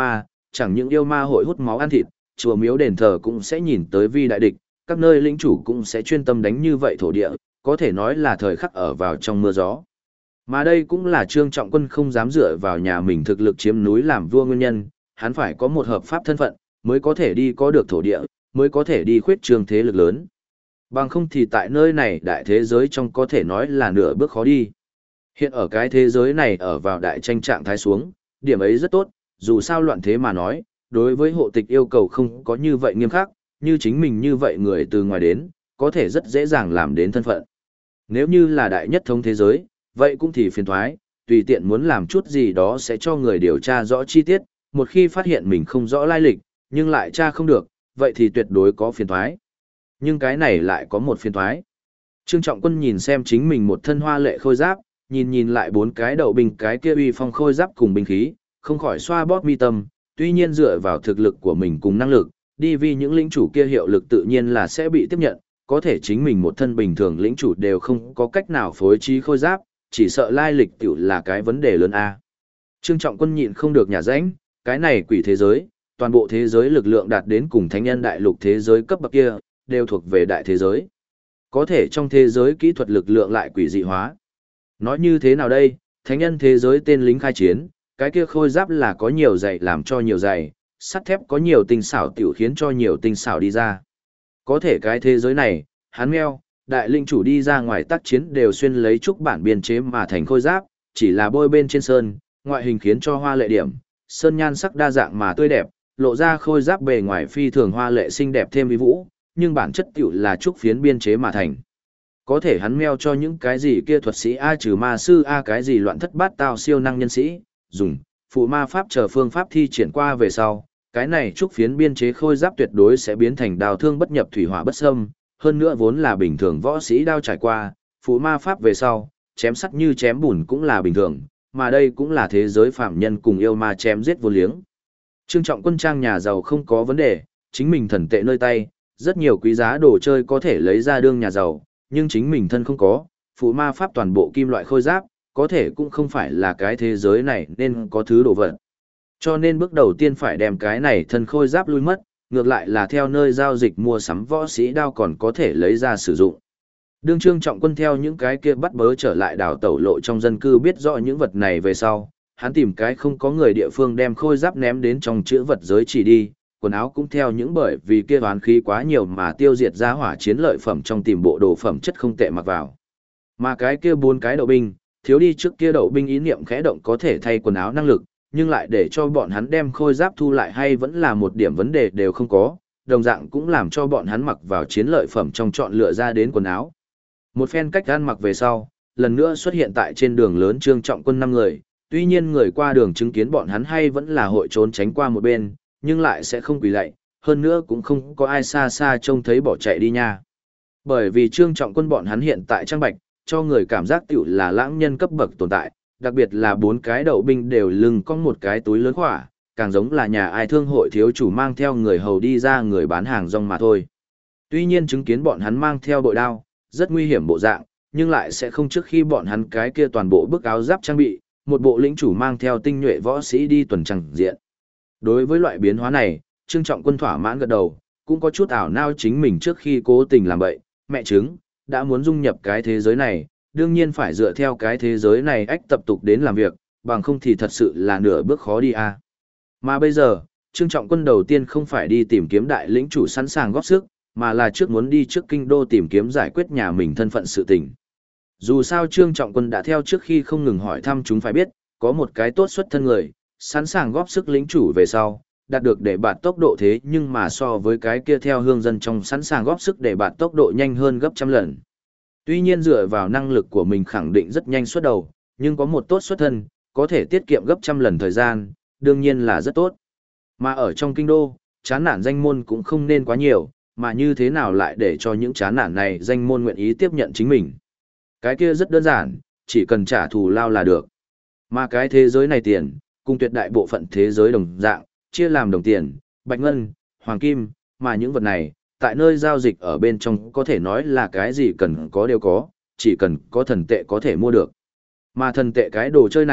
chẳng những yêu ma hội hút máu ăn thịt, chùa miếu đền thờ cũng sẽ nhìn tới vi đại địch, các nơi lĩnh chủ cũng sẽ chuyên tâm đánh như vậy thổ địa, có thể nói là thời khắc ở vào trong mưa gió. Mà đây cũng là Trương Trọng Quân không dám dựa vào nhà mình thực lực chiếm núi làm vua nguyên nhân, hắn phải có một hợp pháp thân phận, mới có thể đi có được thổ địa, mới có thể đi khuyết trương thế lực lớn. Bằng không thì tại nơi này đại thế giới trong có thể nói là nửa bước khó đi. Hiện ở cái thế giới này ở vào đại tranh trạng thái xuống, điểm ấy rất tốt, dù sao loạn thế mà nói, đối với hộ tịch yêu cầu không có như vậy nghiêm khắc, như chính mình như vậy người từ ngoài đến, có thể rất dễ dàng làm đến thân phận. Nếu như là đại nhất thống thế giới, vậy cũng thì phiền thoái, tùy tiện muốn làm chút gì đó sẽ cho người điều tra rõ chi tiết, một khi phát hiện mình không rõ lai lịch, nhưng lại tra không được, vậy thì tuyệt đối có phiền thoái. Nhưng cái này lại có một phiền thoái. Trương Trọng Quân nhìn xem chính mình một thân hoa lệ khôi giáp, nhìn lại bốn cái đậu binh cái kia uy phong khôi giáp cùng binh khí, không khỏi xoa bóp mi tâm, tuy nhiên dựa vào thực lực của mình cùng năng lực, đi vì những lĩnh chủ kia hiệu lực tự nhiên là sẽ bị tiếp nhận, có thể chính mình một thân bình thường lĩnh chủ đều không có cách nào phối trí khôi giáp, chỉ sợ lai lịch tiểu là cái vấn đề lớn a. Trương Trọng Quân nhịn không được nhả rãnh, cái này quỷ thế giới, toàn bộ thế giới lực lượng đạt đến cùng thánh nhân đại lục thế giới cấp bậc kia, đều thuộc về đại thế giới. Có thể trong thế giới kỹ thuật lực lượng lại quỷ dị hóa. Nói như thế nào đây, thánh nhân thế giới tên lính khai chiến, cái kia khôi giáp là có nhiều dày làm cho nhiều dày, sắt thép có nhiều tinh xảo tiểu khiến cho nhiều tinh xảo đi ra. Có thể cái thế giới này, hắn meo, đại linh chủ đi ra ngoài tác chiến đều xuyên lấy trúc bản biên chế mà thành khôi giáp, chỉ là bôi bên trên sơn, ngoại hình khiến cho hoa lệ điểm, sơn nhan sắc đa dạng mà tươi đẹp, lộ ra khôi giáp bề ngoài phi thường hoa lệ xinh đẹp thêm uy vũ, nhưng bản chất tiểu là trúc phiến biên chế mà thành. Có thể hắn meo cho những cái gì kia thuật sĩ A trừ ma sư A cái gì loạn thất bát tao siêu năng nhân sĩ, dùng, phụ ma pháp chờ phương pháp thi triển qua về sau, cái này trúc phiến biên chế khôi giáp tuyệt đối sẽ biến thành đào thương bất nhập thủy hỏa bất xâm, hơn nữa vốn là bình thường võ sĩ đao trải qua, phụ ma pháp về sau, chém sắt như chém bùn cũng là bình thường, mà đây cũng là thế giới phạm nhân cùng yêu ma chém giết vô liếng. Trương Trọng Quân trang nhà giàu không có vấn đề, chính mình thần tệ nơi tay, rất nhiều quý giá đồ chơi có thể lấy ra đương nhà giàu, nhưng chính mình thân không có, phụ ma pháp toàn bộ kim loại khôi giáp, có thể cũng không phải là cái thế giới này nên có thứ đồ vật. Cho nên bước đầu tiên phải đem cái này thân khôi giáp lui mất, ngược lại là theo nơi giao dịch mua sắm võ sĩ đao còn có thể lấy ra sử dụng. Đương Trương Trọng Quân theo những cái kia bắt bớ trở lại đảo tẩu lộ trong dân cư biết rõ những vật này về sau, hắn tìm cái không có người địa phương đem khôi giáp ném đến trong chữ vật giới chỉ đi, quần áo cũng theo những bởi vì kia oán khí quá nhiều mà tiêu diệt ra hỏa chiến lợi phẩm trong tìm bộ đồ phẩm chất không tệ mặc vào. Mà cái kia bốn cái đậu binh, thiếu đi trước kia đậu binh ý niệm khẽ động có thể thay quần áo năng lực, nhưng lại để cho bọn hắn đem khôi giáp thu lại hay vẫn là một điểm vấn đề đều không có, đồng dạng cũng làm cho bọn hắn mặc vào chiến lợi phẩm trong chọn lựa ra đến quần áo. Một phen cách ăn mặc về sau, lần nữa xuất hiện tại trên đường lớn Trương Trọng Quân 5 người, tuy nhiên người qua đường chứng kiến bọn hắn hay vẫn là hội trốn tránh qua một bên, nhưng lại sẽ không quỳ lạy, hơn nữa cũng không có ai xa xa trông thấy bỏ chạy đi nha. Bởi vì Trương Trọng Quân bọn hắn hiện tại trang bạch, cho người cảm giác tiểu là lãng nhân cấp bậc tồn tại, đặc biệt là bốn cái đậu binh đều lưng con một cái túi lớn khỏa, càng giống là nhà ai thương hội thiếu chủ mang theo người hầu đi ra người bán hàng rong mà thôi. Tuy nhiên chứng kiến bọn hắn mang theo bội đao, rất nguy hiểm bộ dạng, nhưng lại sẽ không trước khi bọn hắn cái kia toàn bộ bức áo giáp trang bị, một bộ lĩnh chủ mang theo tinh nhuệ võ sĩ đi tuần trăng diện. Đối với loại biến hóa này, Trương Trọng Quân thỏa mãn gật đầu, cũng có chút ảo nao chính mình trước khi cố tình làm bậy, mẹ chứng, đã muốn dung nhập cái thế giới này, đương nhiên phải dựa theo cái thế giới này ách tập tục đến làm việc, bằng không thì thật sự là nửa bước khó đi a. Mà bây giờ, Trương Trọng Quân đầu tiên không phải đi tìm kiếm đại lĩnh chủ sẵn sàng góp sức, mà là trước muốn đi trước kinh đô tìm kiếm giải quyết nhà mình thân phận sự tình. Dù sao Trương Trọng Quân đã theo trước khi không ngừng hỏi thăm chúng phải biết, có một cái tốt xuất thân người, sẵn sàng góp sức lĩnh chủ về sau, đạt được để bạt tốc độ thế nhưng mà so với cái kia theo hương dân trong sẵn sàng góp sức để bạt tốc độ nhanh hơn gấp trăm lần. Tuy nhiên dựa vào năng lực của mình khẳng định rất nhanh xuất đầu, nhưng có một tốt xuất thân, có thể tiết kiệm gấp trăm lần thời gian, đương nhiên là rất tốt. Mà ở trong kinh đô, chán nản danh môn cũng không nên quá nhiều, mà như thế nào lại để cho những chán nản này danh môn nguyện ý tiếp nhận chính mình. Cái kia rất đơn giản, chỉ cần trả thù lao là được. Mà cái thế giới này tiền, cùng tuyệt đại bộ phận thế giới đồng dạng, chia làm đồng tiền, bạch ngân, hoàng kim, mà những vật này, tại nơi giao dịch ở bên trong có thể nói là cái gì cần có đều có, chỉ cần có thần tệ có thể mua được. Mà thần tệ cái đồ chơi này,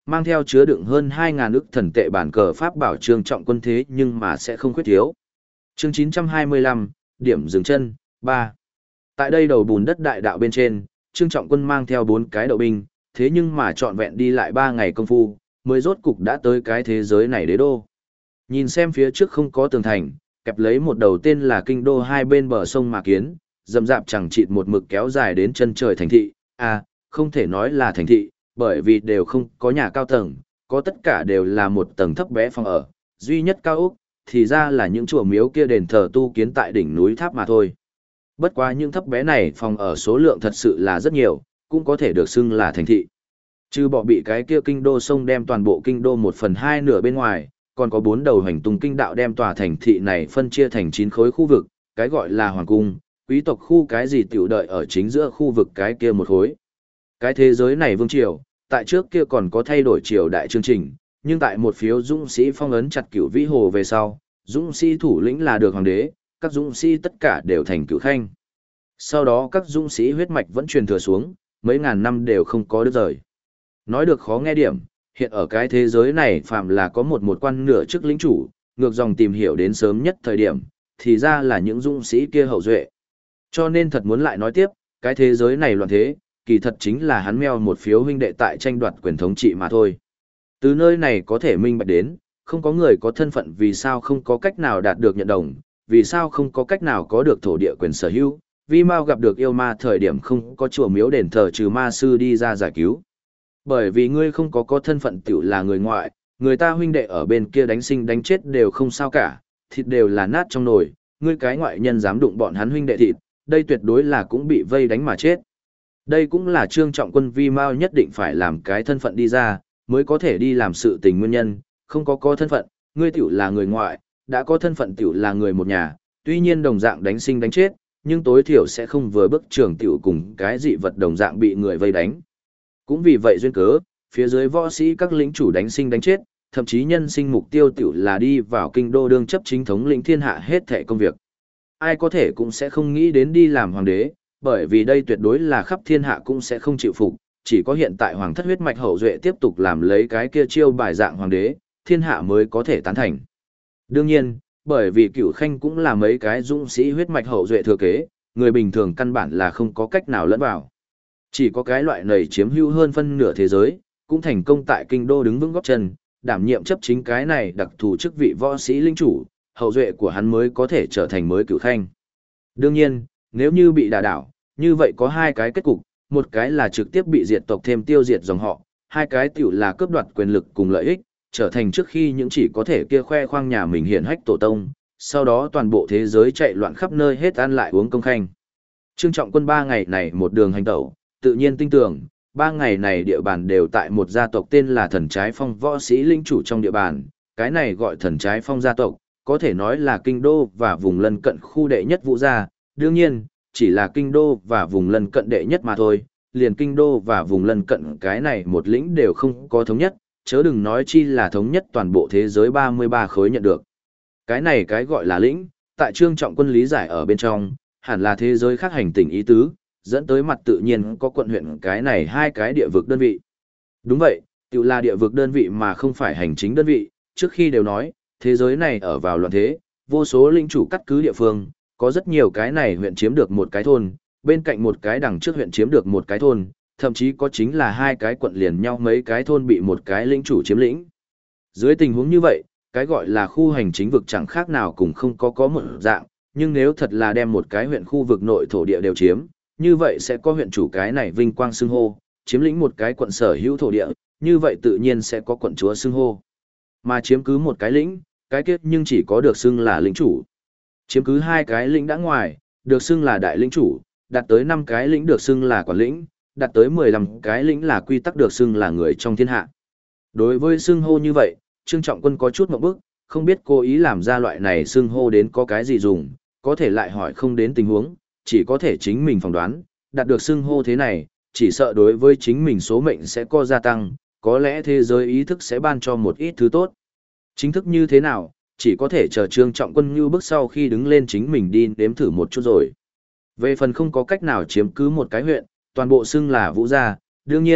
mang theo chứa đựng hơn 2.000 ức thần tệ bản cờ pháp bảo Trương Trọng Quân thế nhưng mà sẽ không khuyết thiếu. Chương 925, điểm dừng chân, 3. Tại đây đầu bùn đất đại đạo bên trên, Trương Trọng Quân mang theo 4 cái đậu binh, thế nhưng mà trọn vẹn đi lại 3 ngày công phu, mới rốt cục đã tới cái thế giới này đế đô. Nhìn xem phía trước không có tường thành, kẹp lấy một đầu tên là kinh đô hai bên bờ sông mà kiến, rậm rạp chẳng chịt một mực kéo dài đến chân trời thành thị, không thể nói là thành thị, bởi vì đều không có nhà cao tầng, có tất cả đều là một tầng thấp bé phòng ở, duy nhất cao ốc, thì ra là những chùa miếu kia đền thờ tu kiến tại đỉnh núi tháp mà thôi. Bất quá những thấp bé này phòng ở số lượng thật sự là rất nhiều, cũng có thể được xưng là thành thị. Trừ bỏ bị cái kia kinh đô sông đem toàn bộ kinh đô 1/2 nửa bên ngoài, còn có 4 đầu hành tung kinh đạo đem tòa thành thị này phân chia thành 9 khối khu vực, cái gọi là hoàng cung, quý tộc khu cái gì tiểu đợi ở chính giữa khu vực cái kia một khối. Cái thế giới này vương triều, tại trước kia còn có thay đổi triều đại chương trình, nhưng tại một phiếu dũng sĩ phong ấn chặt Cửu Vĩ Hồ về sau, dũng sĩ thủ lĩnh là được hoàng đế, các dũng sĩ tất cả đều thành cửu khanh. Sau đó các dũng sĩ huyết mạch vẫn truyền thừa xuống, mấy ngàn năm đều không có đứt rời. Nói được khó nghe điểm, hiện ở cái thế giới này phạm là có một quan nửa chức lĩnh chủ, ngược dòng tìm hiểu đến sớm nhất thời điểm, thì ra là những dũng sĩ kia hậu duệ. Cho nên thật muốn lại nói tiếp, cái thế giới này loạn thế, kỳ thật chính là hắn meo một phiếu huynh đệ tại tranh đoạt quyền thống trị mà thôi. Từ nơi này có thể minh bạch đến, không có người có thân phận vì sao không có cách nào đạt được nhận đồng, vì sao không có cách nào có được thổ địa quyền sở hữu, vì Mao gặp được yêu ma thời điểm không có chùa miếu đền thờ trừ ma sư đi ra giải cứu. Bởi vì ngươi không có thân phận tiểu là người ngoại, người ta huynh đệ ở bên kia đánh sinh đánh chết đều không sao cả, thịt đều là nát trong nồi, ngươi cái ngoại nhân dám đụng bọn hắn huynh đệ thịt, đây tuyệt đối là cũng bị vây đánh mà chết. Đây cũng là Trương Trọng Quân Vi Mao nhất định phải làm cái thân phận đi ra, mới có thể đi làm sự tình nguyên nhân, không có thân phận, ngươi tiểu là người ngoại, đã có thân phận tiểu là người một nhà, tuy nhiên đồng dạng đánh sinh đánh chết, nhưng tối thiểu sẽ không vừa bước trường tiểu cùng cái dị vật đồng dạng bị người vây đánh. Cũng vì vậy duyên cớ, phía dưới võ sĩ các lĩnh chủ đánh sinh đánh chết, thậm chí nhân sinh mục tiêu tiểu là đi vào kinh đô đương chấp chính thống lĩnh thiên hạ hết thảy công việc. Ai có thể cũng sẽ không nghĩ đến đi làm hoàng đế, bởi vì đây tuyệt đối là khắp thiên hạ cũng sẽ không chịu phục, chỉ có hiện tại hoàng thất huyết mạch hậu duệ tiếp tục làm lấy cái kia chiêu bài dạng hoàng đế, thiên hạ mới có thể tán thành. Đương nhiên, bởi vì Cửu Khanh cũng là mấy cái dũng sĩ huyết mạch hậu duệ thừa kế, người bình thường căn bản là không có cách nào lẫn vào. Chỉ có cái loại này chiếm hữu hơn phân nửa thế giới, cũng thành công tại kinh đô đứng vững góp chân, đảm nhiệm chấp chính cái này đặc thù chức vị võ sĩ linh chủ, hậu duệ của hắn mới có thể trở thành mới Cửu Khanh. Đương nhiên, nếu như bị đả đảo, như vậy có hai cái kết cục, một cái là trực tiếp bị diệt tộc thêm tiêu diệt dòng họ, hai cái tiểu là cướp đoạt quyền lực cùng lợi ích, trở thành trước khi những chỉ có thể kia khoe khoang nhà mình hiển hách tổ tông, sau đó toàn bộ thế giới chạy loạn khắp nơi hết ăn lại uống công khanh. Trương Trọng Quân 3 ngày này một đường hành tẩu, tự nhiên tin tưởng, 3 ngày này địa bàn đều tại một gia tộc tên là Thần Trái Phong võ sĩ linh chủ trong địa bàn, cái này gọi Thần Trái Phong gia tộc, có thể nói là kinh đô và vùng lân cận khu đệ nhất vũ gia, đương nhiên, chỉ là kinh đô và vùng lân cận đệ nhất mà thôi, liền kinh đô và vùng lân cận cái này một lĩnh đều không có thống nhất, chớ đừng nói chi là thống nhất toàn bộ thế giới 33 khối nhận được. Cái này cái gọi là lĩnh, tại Trương Trọng Quân lý giải ở bên trong, hẳn là thế giới khác hành tinh ý tứ, dẫn tới mặt tự nhiên có quận huyện cái này hai cái địa vực đơn vị. Đúng vậy, tự là địa vực đơn vị mà không phải hành chính đơn vị, trước khi đều nói, thế giới này ở vào loạn thế, vô số linh chủ cắt cứ địa phương, có rất nhiều cái này huyện chiếm được một cái thôn, bên cạnh một cái đằng trước huyện chiếm được một cái thôn, thậm chí có chính là hai cái quận liền nhau mấy cái thôn bị một cái lĩnh chủ chiếm lĩnh. Dưới tình huống như vậy, cái gọi là khu hành chính vực chẳng khác nào cũng không có một dạng, nhưng nếu thật là đem một cái huyện khu vực nội thổ địa đều chiếm, như vậy sẽ có huyện chủ cái này vinh quang xưng hô, chiếm lĩnh một cái quận sở hữu thổ địa, như vậy tự nhiên sẽ có quận chúa xưng hô. Mà chiếm cứ một cái lĩnh, cái kết nhưng chỉ có được xưng là lĩnh chủ. Chiếm cứ hai cái lĩnh đã ngoài, được xưng là đại lĩnh chủ, đạt tới 5 cái lĩnh được xưng là quản lĩnh, đạt tới 15 cái lĩnh là quy tắc được xưng là người trong thiên hạ. Đối với xưng hô như vậy, Trương Trọng Quân có chút ngượng bức, không biết cố ý làm ra loại này xưng hô đến có cái gì dùng, có thể lại hỏi không đến tình huống, chỉ có thể chính mình phỏng đoán, đạt được xưng hô thế này, chỉ sợ đối với chính mình số mệnh sẽ có gia tăng, có lẽ thế giới ý thức sẽ ban cho một ít thứ tốt. Chính thức như thế nào, chỉ có thể chờ Trương Trọng Quân như bước sau khi đứng lên chính mình đi đếm thử một chút rồi. Về phần không có cách nào chiếm cứ một cái huyện, toàn bộ xưng là vũ gia, đương nhiên,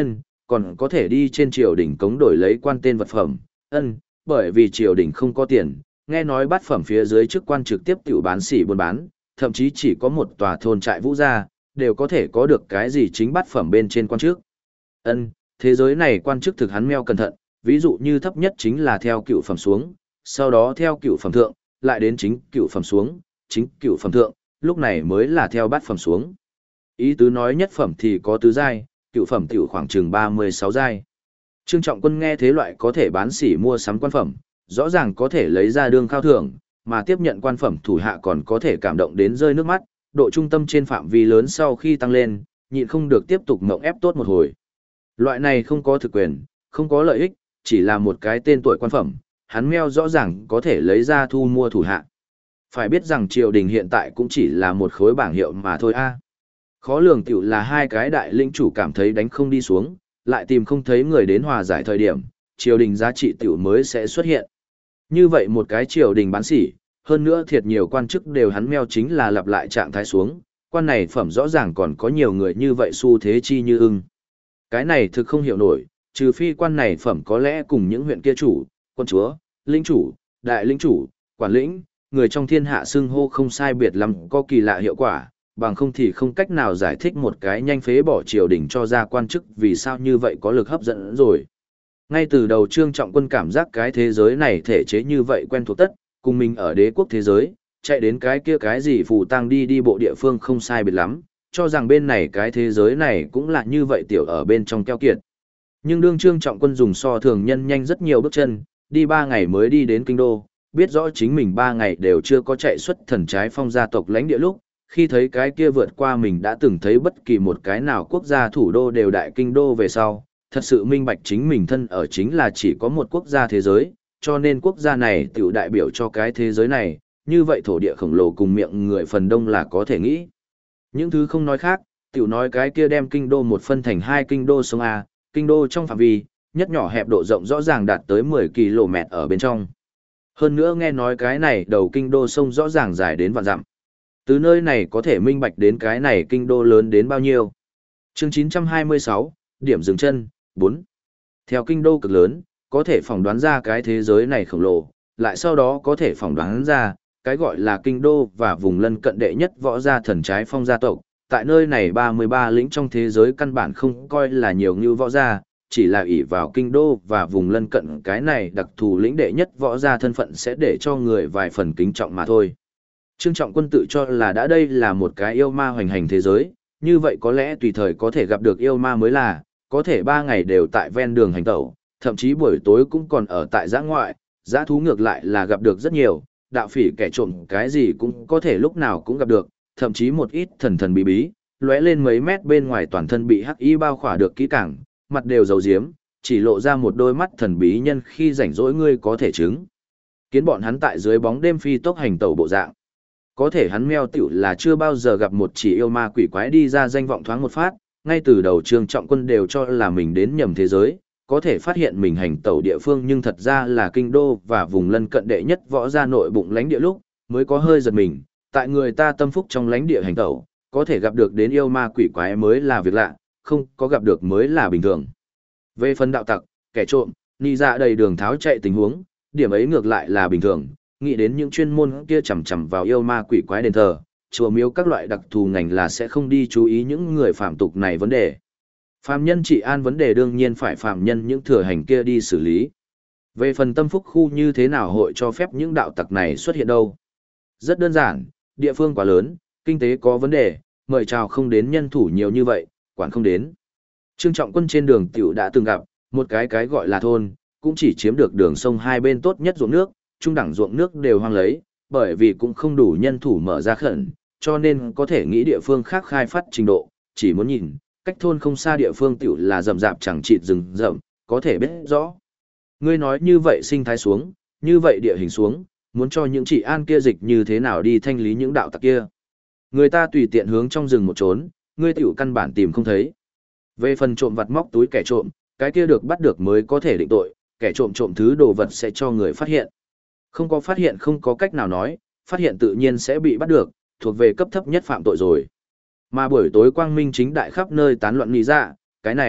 còn có thể đi trên triều đình cống đổi lấy quan tên vật phẩm. Bởi vì triều đình không có tiền, nghe nói bát phẩm phía dưới chức quan trực tiếp tiểu bán sỉ buôn bán, thậm chí chỉ có một tòa thôn trại vũ gia, đều có thể có được cái gì chính bát phẩm bên trên quan chức. Thế giới này quan chức thực hắn meo cẩn thận, ví dụ như thấp nhất chính là theo cựu phẩm xuống, sau đó theo cựu phẩm thượng, lại đến chính cựu phẩm xuống, chính cựu phẩm thượng, lúc này mới là theo bát phẩm xuống. Ý tứ nói nhất phẩm thì có tứ giai, cựu phẩm tiểu khoảng chừng 36 giai. Trương Trọng Quân nghe thế loại có thể bán sỉ mua sắm quan phẩm, rõ ràng có thể lấy ra đương khao thưởng, mà tiếp nhận quan phẩm thủ hạ còn có thể cảm động đến rơi nước mắt, độ trung tâm trên phạm vi lớn sau khi tăng lên, nhịn không được tiếp tục mộng ép tốt một hồi. Loại này không có thực quyền, không có lợi ích, chỉ là một cái tên tuổi quan phẩm, hắn meo rõ ràng có thể lấy ra thu mua thủ hạ. Phải biết rằng triều đình hiện tại cũng chỉ là một khối bảng hiệu mà thôi a. Khó lường tiểu là hai cái đại lĩnh chủ cảm thấy đánh không đi xuống, lại tìm không thấy người đến hòa giải thời điểm, triều đình giá trị tiểu mới sẽ xuất hiện. Như vậy một cái triều đình bán sỉ, hơn nữa thiệt nhiều quan chức đều hắn meo chính là lặp lại trạng thái xuống, quan này phẩm rõ ràng còn có nhiều người như vậy xu thế chi như ưng. Cái này thực không hiểu nổi, trừ phi quan này phẩm có lẽ cùng những huyện kia chủ, quân chúa, lĩnh chủ, đại lĩnh chủ, quản lĩnh, người trong thiên hạ xưng hô không sai biệt lắm có kỳ lạ hiệu quả, bằng không thì không cách nào giải thích một cái nhanh phế bỏ triều đình cho ra quan chức vì sao như vậy có lực hấp dẫn rồi. Ngay từ đầu Trương Trọng Quân cảm giác cái thế giới này thể chế như vậy quen thuộc tất, cùng mình ở đế quốc thế giới, chạy đến cái kia cái gì phù tăng đi bộ địa phương không sai biệt lắm, cho rằng bên này cái thế giới này cũng là như vậy tiểu ở bên trong keo kiệt. Nhưng đương Trương Trọng Quân dùng so thường nhân nhanh rất nhiều bước chân, đi 3 ngày mới đi đến kinh đô, biết rõ chính mình 3 ngày đều chưa có chạy xuất thần trái phong gia tộc lãnh địa lúc, khi thấy cái kia vượt qua mình đã từng thấy bất kỳ một cái nào quốc gia thủ đô đều đại kinh đô về sau, thật sự minh bạch chính mình thân ở chính là chỉ có một quốc gia thế giới, cho nên quốc gia này tiểu đại biểu cho cái thế giới này, như vậy thổ địa khổng lồ cùng miệng người phần đông là có thể nghĩ. Những thứ không nói khác, tiểu nói cái kia đem kinh đô một phân thành 2 kinh đô sông A, kinh đô trong phạm vi, nhất nhỏ hẹp độ rộng rõ ràng đạt tới 10 km ở bên trong. Hơn nữa nghe nói cái này đầu kinh đô sông rõ ràng dài đến vạn dặm. Từ nơi này có thể minh bạch đến cái này kinh đô lớn đến bao nhiêu. Chương 926, điểm dừng chân, 4. Theo kinh đô cực lớn, có thể phỏng đoán ra cái thế giới này khổng lồ, lại sau đó có thể phỏng đoán ra, cái gọi là kinh đô và vùng lân cận đệ nhất võ gia thần trái phong gia tộc. Tại nơi này 33 lĩnh trong thế giới căn bản không coi là nhiều như võ gia, chỉ là ỷ vào kinh đô và vùng lân cận cái này đặc thù lĩnh đệ nhất võ gia thân phận sẽ để cho người vài phần kính trọng mà thôi. Trương Trọng Quân tự cho là đã đây là một cái yêu ma hoành hành thế giới, như vậy có lẽ tùy thời có thể gặp được yêu ma mới là, có thể 3 ngày đều tại ven đường hành tẩu, thậm chí buổi tối cũng còn ở tại giã ngoại, giã thú ngược lại là gặp được rất nhiều, đạo phỉ kẻ trộm cái gì cũng có thể lúc nào cũng gặp được, thậm chí một ít thần bí bí, lóe lên mấy mét bên ngoài toàn thân bị hắc y bao khỏa được kỹ càng, mặt đều dầu diếm, chỉ lộ ra một đôi mắt thần bí nhân khi rảnh rỗi ngươi có thể chứng. Kiến bọn hắn tại dưới bóng đêm phi tốc hành tẩu bộ dạng. Có thể hắn meo tiểu là chưa bao giờ gặp một chỉ yêu ma quỷ quái đi ra danh vọng thoáng một phát, ngay từ đầu Trương Trọng Quân đều cho là mình đến nhầm thế giới, có thể phát hiện mình hành tẩu địa phương nhưng thật ra là kinh đô và vùng lân cận đệ nhất võ gia nội bụng lãnh địa lúc, mới có hơi giật mình, tại người ta tâm phúc trong lãnh địa hành tẩu, có thể gặp được đến yêu ma quỷ quái mới là việc lạ, không có gặp được mới là bình thường. Về phần đạo tặc, kẻ trộm, ni dạ đầy đường tháo chạy tình huống, điểm ấy ngược lại là bình thường, nghĩ đến những chuyên môn kia chằm chằm vào yêu ma quỷ quái đền thờ, chùa miếu các loại đặc thù ngành là sẽ không đi chú ý những người phạm tục này vấn đề. Phạm nhân trị an vấn đề đương nhiên phải phạm nhân những thừa hành kia đi xử lý. Về phần tâm phúc khu như thế nào hội cho phép những đạo tặc này xuất hiện đâu? Rất đơn giản, địa phương quá lớn, kinh tế có vấn đề, mời chào không đến nhân thủ nhiều như vậy, quản không đến. Trương Trọng Quân trên đường tiểu đã từng gặp, một cái gọi là thôn, cũng chỉ chiếm được đường sông hai bên tốt nhất ruộng nước, trung đẳng ruộng nước đều hoang lấy, bởi vì cũng không đủ nhân thủ mở ra khẩn, cho nên có thể nghĩ địa phương khác khai phát trình độ, chỉ muốn nhìn, cách thôn không xa địa phương tiểu là rậm rạp chẳng chịt rừng rậm, có thể biết rõ. Ngươi nói như vậy sinh thái xuống, như vậy địa hình xuống, muốn cho những trị an kia dịch như thế nào đi thanh lý những đạo tặc kia. Người ta tùy tiện hướng trong rừng một trốn, ngươi tiểu căn bản tìm không thấy. Về phần trộm vặt móc túi kẻ trộm, cái kia được bắt được mới có thể định tội, kẻ trộm trộm thứ đồ vật sẽ cho người phát hiện. Không có phát hiện không có cách nào nói, phát hiện tự nhiên sẽ bị bắt được, thuộc về cấp thấp nhất phạm tội rồi. Mà buổi tối quang minh chính đại khắp nơi tán loạn lý dạ, cái này,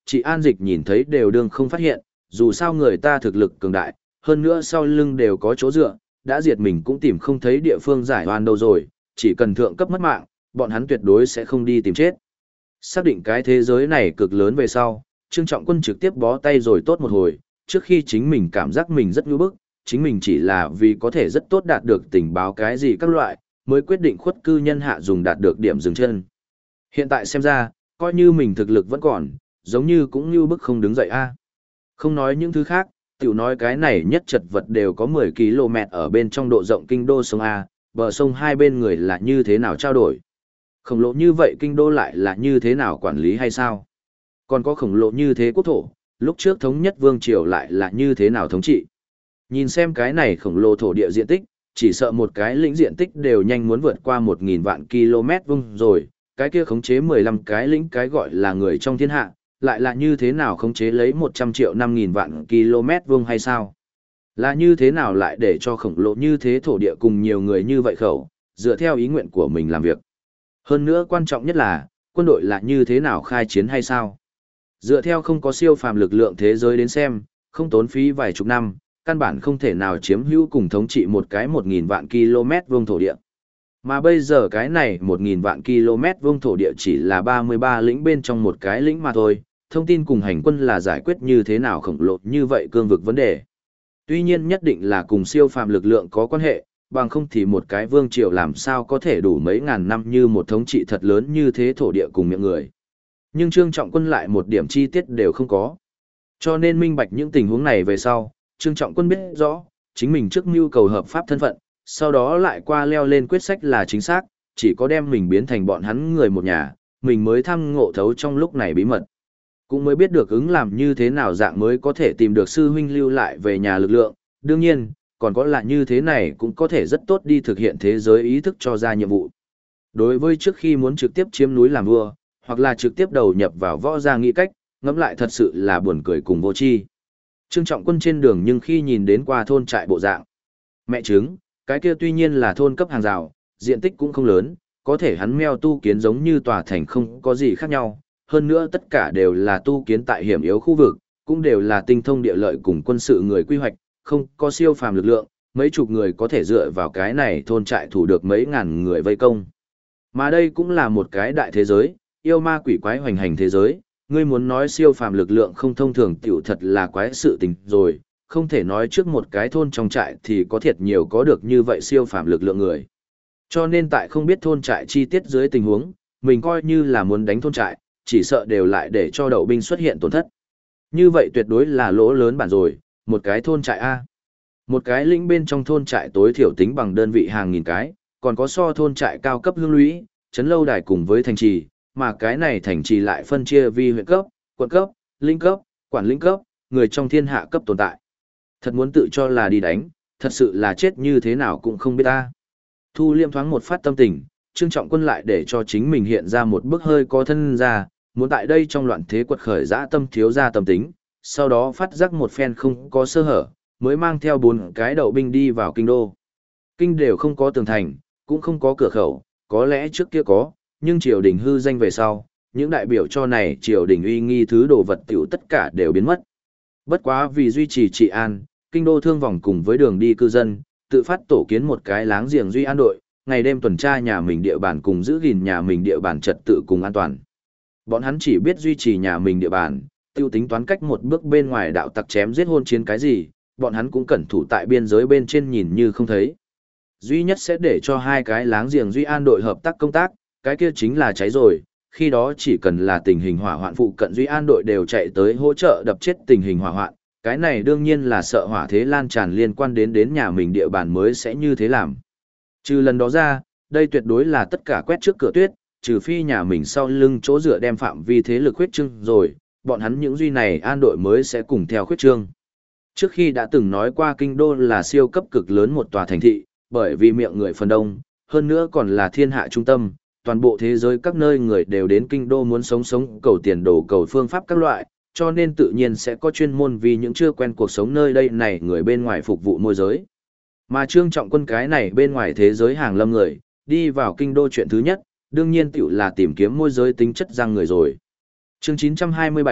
Chị An Dịch nhìn thấy đều đương không phát hiện, dù sao người ta thực lực cường đại, hơn nữa sau lưng đều có chỗ dựa, đã diệt mình cũng tìm không thấy địa phương giải oan đâu rồi, chỉ cần thượng cấp mất mạng, bọn hắn tuyệt đối sẽ không đi tìm chết. Xác định cái thế giới này cực lớn về sau, Trương Trọng Quân trực tiếp bó tay rồi tốt một hồi, trước khi chính mình cảm giác mình rất nhu bức, chính mình chỉ là vì có thể rất tốt đạt được tình báo cái gì các loại, mới quyết định khuất cư nhân hạ dùng đạt được điểm dừng chân. Hiện tại xem ra, coi như mình thực lực vẫn còn, giống như cũng như bức không đứng dậy a. Không nói những thứ khác, tiểu nói cái này nhất chật vật đều có 10 km ở bên trong độ rộng kinh đô sông A, bờ sông hai bên người là như thế nào trao đổi. Khổng lồ như vậy kinh đô lại là như thế nào quản lý hay sao? Còn có khổng lồ như thế quốc thổ, lúc trước thống nhất vương triều lại là như thế nào thống trị? Nhìn xem cái này khổng lồ thổ địa diện tích, chỉ sợ một cái lĩnh diện tích đều nhanh muốn vượt qua 1.000 vạn km vuông rồi, cái kia khống chế 15 cái lĩnh cái gọi là người trong thiên hạ, lại là như thế nào khống chế lấy 100 triệu 5.000 vạn km vuông hay sao? Là như thế nào lại để cho khổng lồ như thế thổ địa cùng nhiều người như vậy khẩu, dựa theo ý nguyện của mình làm việc? Hơn nữa quan trọng nhất là, quân đội là như thế nào khai chiến hay sao? Dựa theo không có siêu phàm lực lượng thế giới đến xem, không tốn phí vài chục năm, căn bản không thể nào chiếm hữu cùng thống trị một cái 1.000 vạn km vuông thổ địa. Mà bây giờ cái này 1.000 vạn km vuông thổ địa chỉ là 33 lĩnh bên trong một cái lĩnh mà thôi, thông tin cùng hành quân là giải quyết như thế nào khổng lồ như vậy cương vực vấn đề. Tuy nhiên nhất định là cùng siêu phàm lực lượng có quan hệ, bằng không thì một cái vương triều làm sao có thể đủ mấy ngàn năm như một thống trị thật lớn như thế thổ địa cùng miệng người. Nhưng Trương Trọng Quân lại một điểm chi tiết đều không có. Cho nên minh bạch những tình huống này về sau, Trương Trọng Quân biết rõ, chính mình trước mưu cầu hợp pháp thân phận, sau đó lại qua leo lên quyết sách là chính xác, chỉ có đem mình biến thành bọn hắn người một nhà, mình mới thăm ngộ thấu trong lúc này bí mật. Cũng mới biết được ứng làm như thế nào dạng mới có thể tìm được sư huynh lưu lại về nhà lực lượng, đương nhiên, còn có là như thế này cũng có thể rất tốt đi thực hiện thế giới ý thức cho ra nhiệm vụ. Đối với trước khi muốn trực tiếp chiếm núi làm vua, hoặc là trực tiếp đầu nhập vào võ gia nghĩ cách, ngẫm lại thật sự là buồn cười cùng vô tri. Trương Trọng Quân trên đường nhưng khi nhìn đến qua thôn trại bộ dạng, mẹ chứng, cái kia tuy nhiên là thôn cấp hàng rào, diện tích cũng không lớn, có thể hắn meo tu kiến giống như tòa thành không có gì khác nhau, hơn nữa tất cả đều là tu kiến tại hiểm yếu khu vực, cũng đều là tinh thông địa lợi cùng quân sự người quy hoạch, không có siêu phàm lực lượng, mấy chục người có thể dựa vào cái này thôn trại thủ được mấy ngàn người vây công. Mà đây cũng là một cái đại thế giới, yêu ma quỷ quái hoành hành thế giới, ngươi muốn nói siêu phàm lực lượng không thông thường tiểu thật là quái sự tình rồi, không thể nói trước một cái thôn trong trại thì có thiệt nhiều có được như vậy siêu phàm lực lượng người. Cho nên tại không biết thôn trại chi tiết dưới tình huống, mình coi như là muốn đánh thôn trại, chỉ sợ đều lại để cho đậu binh xuất hiện tổn thất. Như vậy tuyệt đối là lỗ lớn bản rồi, một cái thôn trại A. Một cái lĩnh bên trong thôn trại tối thiểu tính bằng đơn vị hàng nghìn cái, còn có so thôn trại cao cấp hương lũy, trấn lâu đài cùng với thành trì, mà cái này thành trì lại phân chia vi huyện cấp, quận cấp, lĩnh cấp, quản lĩnh cấp, người trong thiên hạ cấp tồn tại. Thật muốn tự cho là đi đánh, thật sự là chết như thế nào cũng không biết ta. Thu liêm thoáng một phát tâm tình, Trương Trọng Quân lại để cho chính mình hiện ra một bức hơi có thân ra, muốn tại đây trong loạn thế quật khởi dã tâm thiếu ra tâm tính, sau đó phát giác một phen không có sơ hở, mới mang theo 4 cái đậu binh đi vào kinh đô. Kinh đều không có tường thành, cũng không có cửa khẩu, có lẽ trước kia có, nhưng triều đình hư danh về sau, những đại biểu cho này triều đình uy nghi thứ đồ vật tiểu tất cả đều biến mất. Bất quá vì duy trì trị an, kinh đô thương vòng cùng với đường đi cư dân, tự phát tổ kiến một cái láng giềng duy an đội, ngày đêm tuần tra nhà mình địa bàn cùng giữ gìn nhà mình địa bàn trật tự cùng an toàn. Bọn hắn chỉ biết duy trì nhà mình địa bàn, tiêu tính toán cách một bước bên ngoài đạo tặc chém giết hôn chiến cái gì, bọn hắn cũng cẩn thủ tại biên giới bên trên nhìn như không thấy. Duy nhất sẽ để cho hai cái láng giềng duy an đội hợp tác công tác, cái kia chính là cháy rồi, khi đó chỉ cần là tình hình hỏa hoạn phụ cận duy an đội đều chạy tới hỗ trợ đập chết tình hình hỏa hoạn, cái này đương nhiên là sợ hỏa thế lan tràn liên quan đến nhà mình địa bàn mới sẽ như thế làm. Trừ lần đó ra, đây tuyệt đối là tất cả quét trước cửa tuyết, trừ phi nhà mình sau lưng chỗ dựa đem phạm vi thế lực khuyết trương rồi, bọn hắn những duy này an đội mới sẽ cùng theo khuyết trương. Trước khi đã từng nói qua kinh đô là siêu cấp cực lớn một tòa thành thị, bởi vì miệng người phần đông, hơn nữa còn là thiên hạ trung tâm, toàn bộ thế giới các nơi người đều đến kinh đô muốn sống cầu tiền đồ cầu phương pháp các loại, cho nên tự nhiên sẽ có chuyên môn vì những chưa quen cuộc sống nơi đây này người bên ngoài phục vụ môi giới. Mà Trương Trọng Quân cái này bên ngoài thế giới hàng lâm người, đi vào kinh đô chuyện thứ nhất, đương nhiên tiểu là tìm kiếm môi giới tính chất răng người rồi. Chương 927,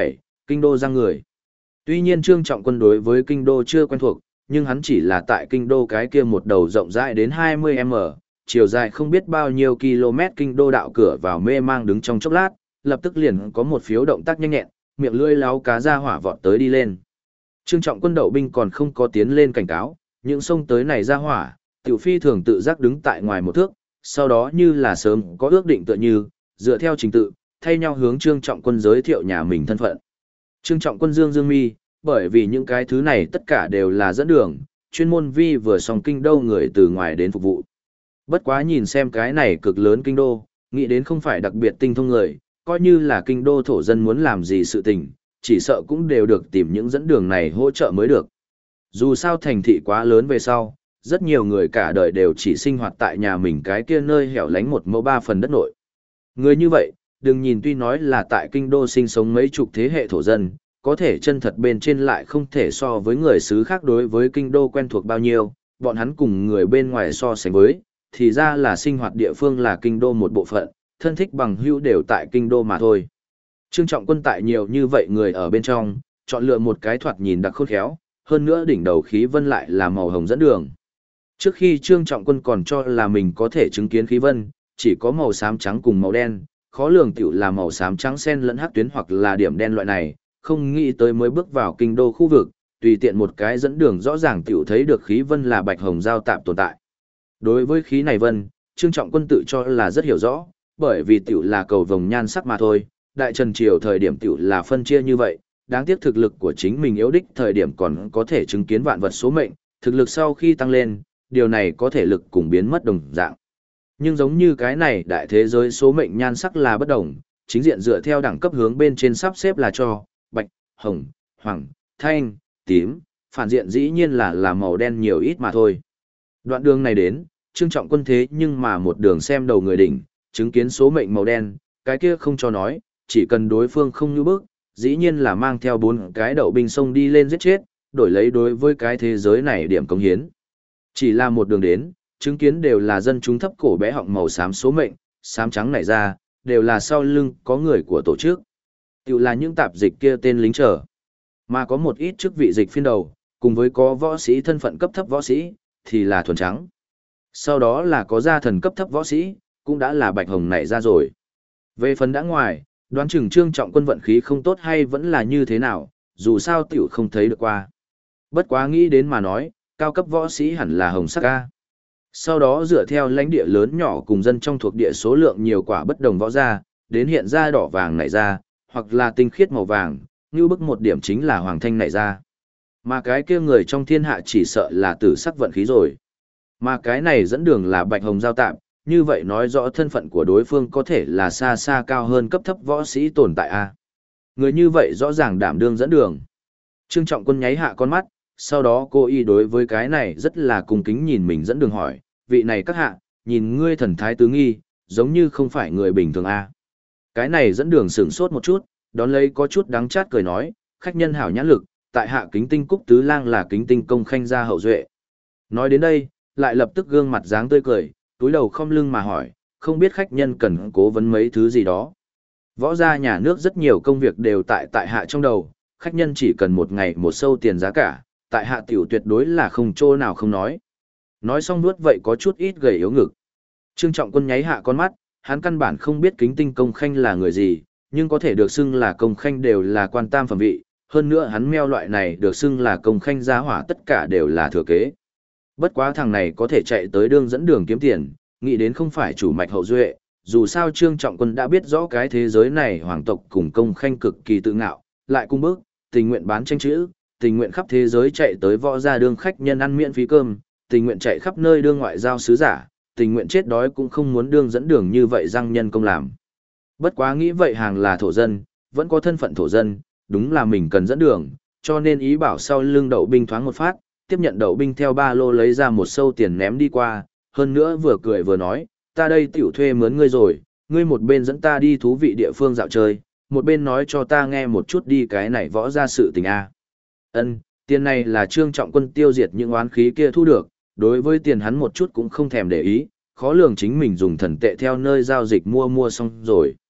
Kinh đô giang người. Tuy nhiên Trương Trọng Quân đối với kinh đô chưa quen thuộc, nhưng hắn chỉ là tại kinh đô cái kia một đầu rộng rãi đến 20m, chiều dài không biết bao nhiêu km kinh đô đạo cửa vào mê mang đứng trong chốc lát, lập tức liền có một phiếu động tác nhanh nhẹn, miệng lưỡi láo cá ra hỏa vọt tới đi lên. Trương Trọng Quân đậu binh còn không có tiến lên cảnh cáo, những sông tới này ra hỏa, tiểu phi thường tự giác đứng tại ngoài một thước, sau đó như là sớm có ước định tựa như, dựa theo trình tự, thay nhau hướng Trương Trọng Quân giới thiệu nhà mình thân phận. Trương Trọng Quân dương mi, bởi vì những cái thứ này tất cả đều là dẫn đường, chuyên môn vi vừa xong kinh đô người từ ngoài đến phục vụ. Bất quá nhìn xem cái này cực lớn kinh đô, nghĩ đến không phải đặc biệt tinh thông người, coi như là kinh đô thổ dân muốn làm gì sự tình, chỉ sợ cũng đều được tìm những dẫn đường này hỗ trợ mới được. Dù sao thành thị quá lớn về sau, rất nhiều người cả đời đều chỉ sinh hoạt tại nhà mình cái kia nơi hẻo lánh 1/3 đất nội. Người như vậy, đừng nhìn tuy nói là tại kinh đô sinh sống mấy chục thế hệ thổ dân, có thể chân thật bên trên lại không thể so với người xứ khác đối với kinh đô quen thuộc bao nhiêu, bọn hắn cùng người bên ngoài so sánh với, thì ra là sinh hoạt địa phương là kinh đô một bộ phận, thân thích bằng hữu đều tại kinh đô mà thôi. Trương Trọng Quân tại nhiều như vậy người ở bên trong, chọn lựa một cái thoạt nhìn đặc khôn khéo, hơn nữa đỉnh đầu khí vân lại là màu hồng dẫn đường. Trước khi Trương Trọng Quân còn cho là mình có thể chứng kiến khí vân, chỉ có màu xám trắng cùng màu đen, khó lường tiểu là màu xám trắng xen lẫn hắc tuyến hoặc là điểm đen loại này, không nghĩ tới mới bước vào kinh đô khu vực, tùy tiện một cái dẫn đường rõ ràng tiểu thấy được khí vân là bạch hồng giao tạp tồn tại. Đối với khí này vân, Trương Trọng Quân tự cho là rất hiểu rõ, bởi vì tiểu là cầu vồng nhan sắc mà thôi, đại trần triều thời điểm tiểu là phân chia như vậy, đáng tiếc thực lực của chính mình yếu đích thời điểm còn có thể chứng kiến vạn vật số mệnh, thực lực sau khi tăng lên, điều này có thể lực cùng biến mất đồng dạng. Nhưng giống như cái này đại thế giới số mệnh nhan sắc là bất đồng, chính diện dựa theo đẳng cấp hướng bên trên sắp xếp là cho, bạch, hồng, hoàng, thanh, tím, phản diện dĩ nhiên là màu đen nhiều ít mà thôi. Đoạn đường này đến, Trương Trọng Quân thế nhưng mà một đường xem đầu người đỉnh, chứng kiến số mệnh màu đen, cái kia không cho nói, chỉ cần đối phương không như bước, dĩ nhiên là mang theo 4 cái đậu binh sông đi lên giết chết, đổi lấy đối với cái thế giới này điểm cống hiến. Chỉ là một đường đến, chứng kiến đều là dân chúng thấp cổ bé họng màu xám số mệnh, xám trắng này ra, đều là sau lưng có người của tổ chức. Tiểu là những tạp dịch kia tên lính trở. Mà có một ít chức vị dịch phiên đầu, cùng với có võ sĩ thân phận cấp thấp võ sĩ, thì là thuần trắng. Sau đó là có gia thần cấp thấp võ sĩ, cũng đã là bạch hồng này ra rồi. Về phần đã ngoài, đoán chừng Trương Trọng Quân vận khí không tốt hay vẫn là như thế nào, dù sao tiểu không thấy được qua. Bất quá nghĩ đến mà nói, cao cấp võ sĩ hẳn là hồng sắc ca. Sau đó dựa theo lãnh địa lớn nhỏ cùng dân trong thuộc địa số lượng nhiều quả bất đồng võ ra, đến hiện ra đỏ vàng này ra, hoặc là tinh khiết màu vàng, như bức một điểm chính là hoàng thanh này ra. Mà cái kia người trong thiên hạ chỉ sợ là tử sắc vận khí rồi. Mà cái này dẫn đường là bạch hồng giao tạm, như vậy nói rõ thân phận của đối phương có thể là xa xa cao hơn cấp thấp võ sĩ tồn tại a. Người như vậy rõ ràng đảm đương dẫn đường. Trương Trọng Quân nháy hạ con mắt, sau đó cô y đối với cái này rất là cung kính nhìn mình dẫn đường hỏi, vị này các hạ, nhìn ngươi thần thái tứ nghi, giống như không phải người bình thường a. Cái này dẫn đường sửng sốt một chút, đón lấy có chút đắng chát cười nói, khách nhân hảo nhãn lực, tại hạ Kính Tinh Cúc Tứ Lang là Kính Tinh công khanh gia hậu duệ. Nói đến đây, lại lập tức gương mặt dáng tươi cười, túi đầu khom lưng mà hỏi, không biết khách nhân cần cố vấn mấy thứ gì đó. Võ gia nhà nước rất nhiều công việc đều tại hạ trong đầu, khách nhân chỉ cần một ngày một sâu tiền giá cả, tại hạ tiểu tuyệt đối là không chỗ nào không nói. Nói xong nuốt vậy có chút ít gầy yếu ngực. Trương Trọng Quân nháy hạ con mắt, hắn căn bản không biết Kính Tinh công khanh là người gì, nhưng có thể được xưng là công khanh đều là quan tam phẩm vị, hơn nữa hắn meo loại này được xưng là công khanh gia hỏa tất cả đều là thừa kế. Bất quá thằng này có thể chạy tới đường dẫn đường kiếm tiền, nghĩ đến không phải chủ mạch hậu duệ, dù sao Trương Trọng Quân đã biết rõ cái thế giới này hoàng tộc cùng công khanh cực kỳ tự ngạo, lại cung bước, tình nguyện bán tranh chữ, tình nguyện khắp thế giới chạy tới võ gia đương khách nhân ăn miễn phí cơm, tình nguyện chạy khắp nơi đương ngoại giao sứ giả, tình nguyện chết đói cũng không muốn đương dẫn đường như vậy răng nhân công làm. Bất quá nghĩ vậy hàng là thổ dân, vẫn có thân phận thổ dân, đúng là mình cần dẫn đường, cho nên ý bảo sau lưng đậu binh thoáng một phát, tiếp nhận đậu binh theo ba lô lấy ra một sâu tiền ném đi qua, hơn nữa vừa cười vừa nói, ta đây tiểu thuê mướn ngươi rồi, ngươi một bên dẫn ta đi thú vị địa phương dạo chơi, một bên nói cho ta nghe một chút đi cái này võ ra sự tình a. Ân, tiền này là Trương Trọng Quân tiêu diệt những oán khí kia thu được, đối với tiền hắn một chút cũng không thèm để ý, khó lường chính mình dùng thần tệ theo nơi giao dịch mua xong rồi.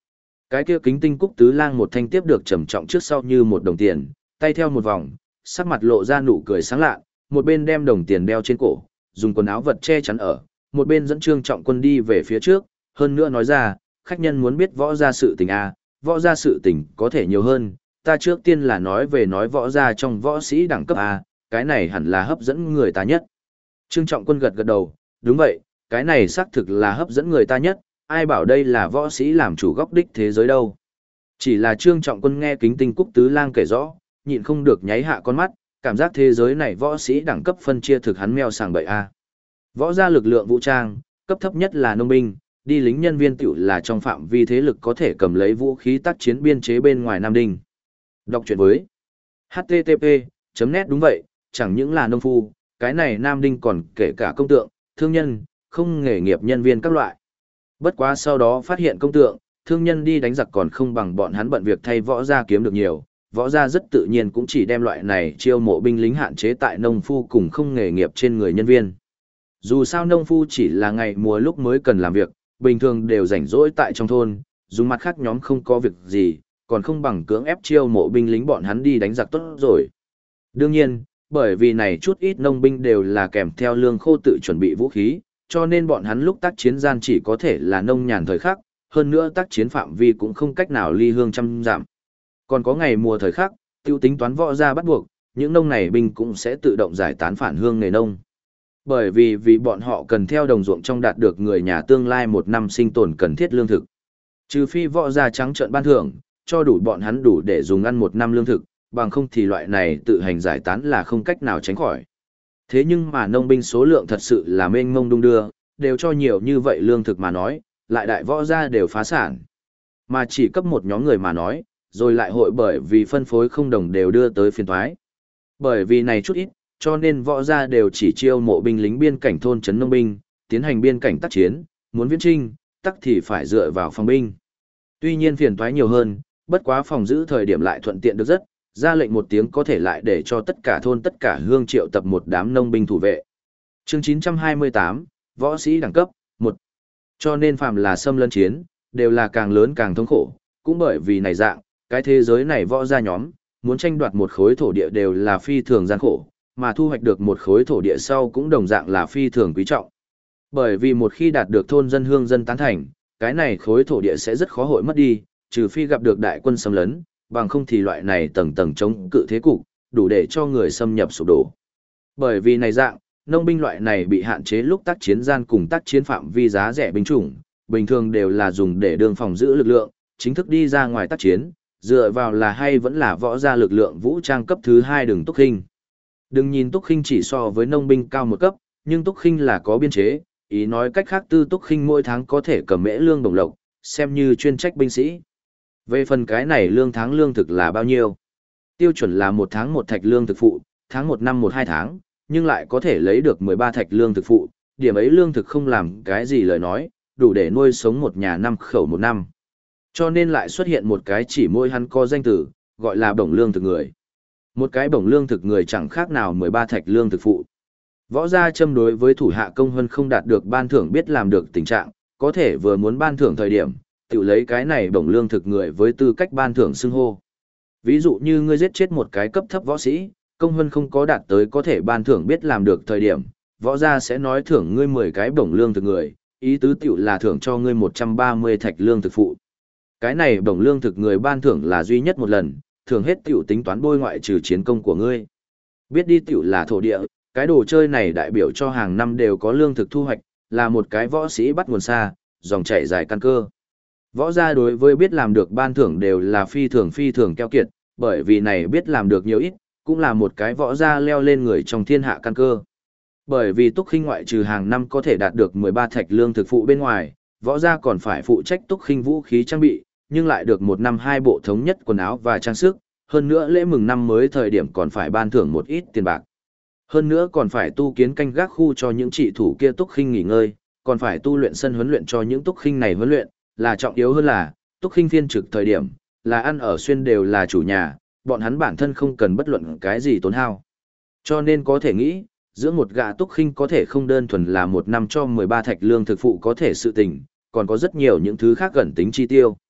Cái kia Kính Tinh Cúc Tứ Lang một thanh tiếp được trầm trọng trước sau như một đồng tiền, tay theo một vòng, sắc mặt lộ ra nụ cười sáng lạ, một bên đem đồng tiền đeo trên cổ, dùng quần áo vật che chắn ở, một bên dẫn Trương Trọng Quân đi về phía trước, hơn nữa nói ra, khách nhân muốn biết võ gia sự tình à, võ gia sự tình có thể nhiều hơn, ta trước tiên là nói võ gia trong võ sĩ đẳng cấp à, cái này hẳn là hấp dẫn người ta nhất. Trương Trọng Quân gật gật đầu, đúng vậy, cái này xác thực là hấp dẫn người ta nhất, ai bảo đây là võ sĩ làm chủ góc đích thế giới đâu. Chỉ là Trương Trọng Quân nghe Kính Tinh Cúc Tứ Lang kể rõ, nhịn không được nháy hạ con mắt, cảm giác thế giới này võ sĩ đẳng cấp phân chia thực hắn meo sàng bậy a. Võ gia lực lượng vũ trang, cấp thấp nhất là nông binh, đi lính nhân viên tiểu là trong phạm vi thế lực có thể cầm lấy vũ khí tác chiến biên chế bên ngoài Nam Đinh. Đọc truyện với http://net đúng vậy, chẳng những là nông phu, cái này Nam Đinh còn kể cả công tượng, thương nhân, không nghề nghiệp nhân viên các loại. Bất quá sau đó phát hiện công tượng, thương nhân đi đánh giặc còn không bằng bọn hắn bận việc thay võ gia kiếm được nhiều, võ gia rất tự nhiên cũng chỉ đem loại này chiêu mộ binh lính hạn chế tại nông phu cùng không nghề nghiệp trên người nhân viên. Dù sao nông phu chỉ là ngày mùa lúc mới cần làm việc, bình thường đều rảnh rỗi tại trong thôn, dùng mặt khác nhóm không có việc gì, còn không bằng cưỡng ép chiêu mộ binh lính bọn hắn đi đánh giặc tốt rồi. Đương nhiên, bởi vì này chút ít nông binh đều là kèm theo lương khô tự chuẩn bị vũ khí, cho nên bọn hắn lúc tác chiến gian chỉ có thể là nông nhàn thời khắc, hơn nữa tác chiến phạm vi cũng không cách nào ly hương trăm giảm. Còn có ngày mùa thời khắc, tiêu tính toán võ ra bắt buộc, những nông này binh cũng sẽ tự động giải tán phản hương nghề nông. Bởi vì bọn họ cần theo đồng ruộng trong đạt được người nhà tương lai một năm sinh tồn cần thiết lương thực. Trừ phi võ ra trắng trợn ban thưởng, cho đủ bọn hắn đủ để dùng ăn một năm lương thực, bằng không thì loại này tự hành giải tán là không cách nào tránh khỏi. Thế nhưng mà nông binh số lượng thật sự là mênh mông đung đưa, đều cho nhiều như vậy lương thực mà nói, lại đại võ gia đều phá sản. Mà chỉ cấp một nhóm người mà nói, rồi lại hội bởi vì phân phối không đồng đều đưa tới phiền toái. Bởi vì này chút ít, cho nên võ gia đều chỉ chiêu mộ binh lính biên cảnh thôn trấn nông binh, tiến hành biên cảnh tác chiến, muốn viễn trinh, tắc thì phải dựa vào phòng binh. Tuy nhiên phiền toái nhiều hơn, bất quá phòng giữ thời điểm lại thuận tiện được rất, ra lệnh một tiếng có thể lại để cho tất cả thôn tất cả hương triệu tập một đám nông binh thủ vệ. Chương 928, Võ sĩ đẳng cấp, 1. Cho nên phàm là xâm lấn chiến, đều là càng lớn càng thống khổ, cũng bởi vì này dạng, cái thế giới này võ gia nhóm, muốn tranh đoạt một khối thổ địa đều là phi thường gian khổ, mà thu hoạch được một khối thổ địa sau cũng đồng dạng là phi thường quý trọng. Bởi vì một khi đạt được thôn dân hương dân tán thành, cái này khối thổ địa sẽ rất khó hội mất đi, trừ phi gặp được đại quân xâm lấn, bằng không thì loại này tầng tầng chống cự thế cục, đủ để cho người xâm nhập sụp đổ. Bởi vì này dạng, nông binh loại này bị hạn chế lúc tác chiến gian cùng tác chiến phạm vi giá rẻ binh chủng, bình thường đều là dùng để đương phòng giữ lực lượng, chính thức đi ra ngoài tác chiến, dựa vào là hay vẫn là võ gia lực lượng vũ trang cấp thứ 2 đường Túc Khinh. Đừng nhìn Túc Khinh chỉ so với nông binh cao một cấp, nhưng Túc Khinh là có biên chế, ý nói cách khác Tư Túc Khinh mỗi tháng có thể cầm mễ lương đồng lộc, xem như chuyên trách binh sĩ. Về phần cái này lương tháng lương thực là bao nhiêu? Tiêu chuẩn là một tháng một thạch lương thực phụ, tháng 1 năm 1-2 tháng, nhưng lại có thể lấy được 13 thạch lương thực phụ, điểm ấy lương thực không làm cái gì lời nói, đủ để nuôi sống một nhà 5 khẩu một năm. Cho nên lại xuất hiện một cái chỉ mỗi hắn có danh tử, gọi là bổng lương thực người. Một cái bổng lương thực người chẳng khác nào 13 thạch lương thực phụ. Võ gia châm đối với thủ hạ công hơn không đạt được ban thưởng biết làm được tình trạng, có thể vừa muốn ban thưởng thời điểm, tự lấy cái này bổng lương thực người với tư cách ban thưởng xưng hô. Ví dụ như ngươi giết chết một cái cấp thấp võ sĩ, công hơn không có đạt tới có thể ban thưởng biết làm được thời điểm, võ gia sẽ nói thưởng ngươi 10 cái bổng lương thực người, ý tứ tiểu là thưởng cho ngươi 130 thạch lương thực phụ. Cái này bổng lương thực người ban thưởng là duy nhất một lần, thưởng hết tiểu tính toán bôi ngoại trừ chiến công của ngươi. Biết đi tiểu là thổ địa, cái đồ chơi này đại biểu cho hàng năm đều có lương thực thu hoạch, là một cái võ sĩ bắt nguồn xa, dòng chảy dài căn cơ. Võ gia đối với biết làm được ban thưởng đều là phi thường keo kiệt, bởi vì này biết làm được nhiều ít, cũng là một cái võ gia leo lên người trong thiên hạ căn cơ. Bởi vì Túc Khinh ngoại trừ hàng năm có thể đạt được 13 thạch lương thực phụ bên ngoài, võ gia còn phải phụ trách Túc Khinh vũ khí trang bị, nhưng lại được một năm 2 bộ thống nhất quần áo và trang sức, hơn nữa lễ mừng năm mới thời điểm còn phải ban thưởng một ít tiền bạc. Hơn nữa còn phải tu kiến canh gác khu cho những trị thủ kia Túc Khinh nghỉ ngơi, còn phải tu luyện sân huấn luyện cho những Túc Khinh này huấn luyện, là trọng yếu hơn là, Túc Khinh phiên trực thời điểm, là ăn ở xuyên đều là chủ nhà, bọn hắn bản thân không cần bất luận cái gì tốn hao. Cho nên có thể nghĩ, giữa một gã Túc Khinh có thể không đơn thuần là một năm cho 13 thạch lương thực phụ có thể sự tình, còn có rất nhiều những thứ khác gần tính chi tiêu.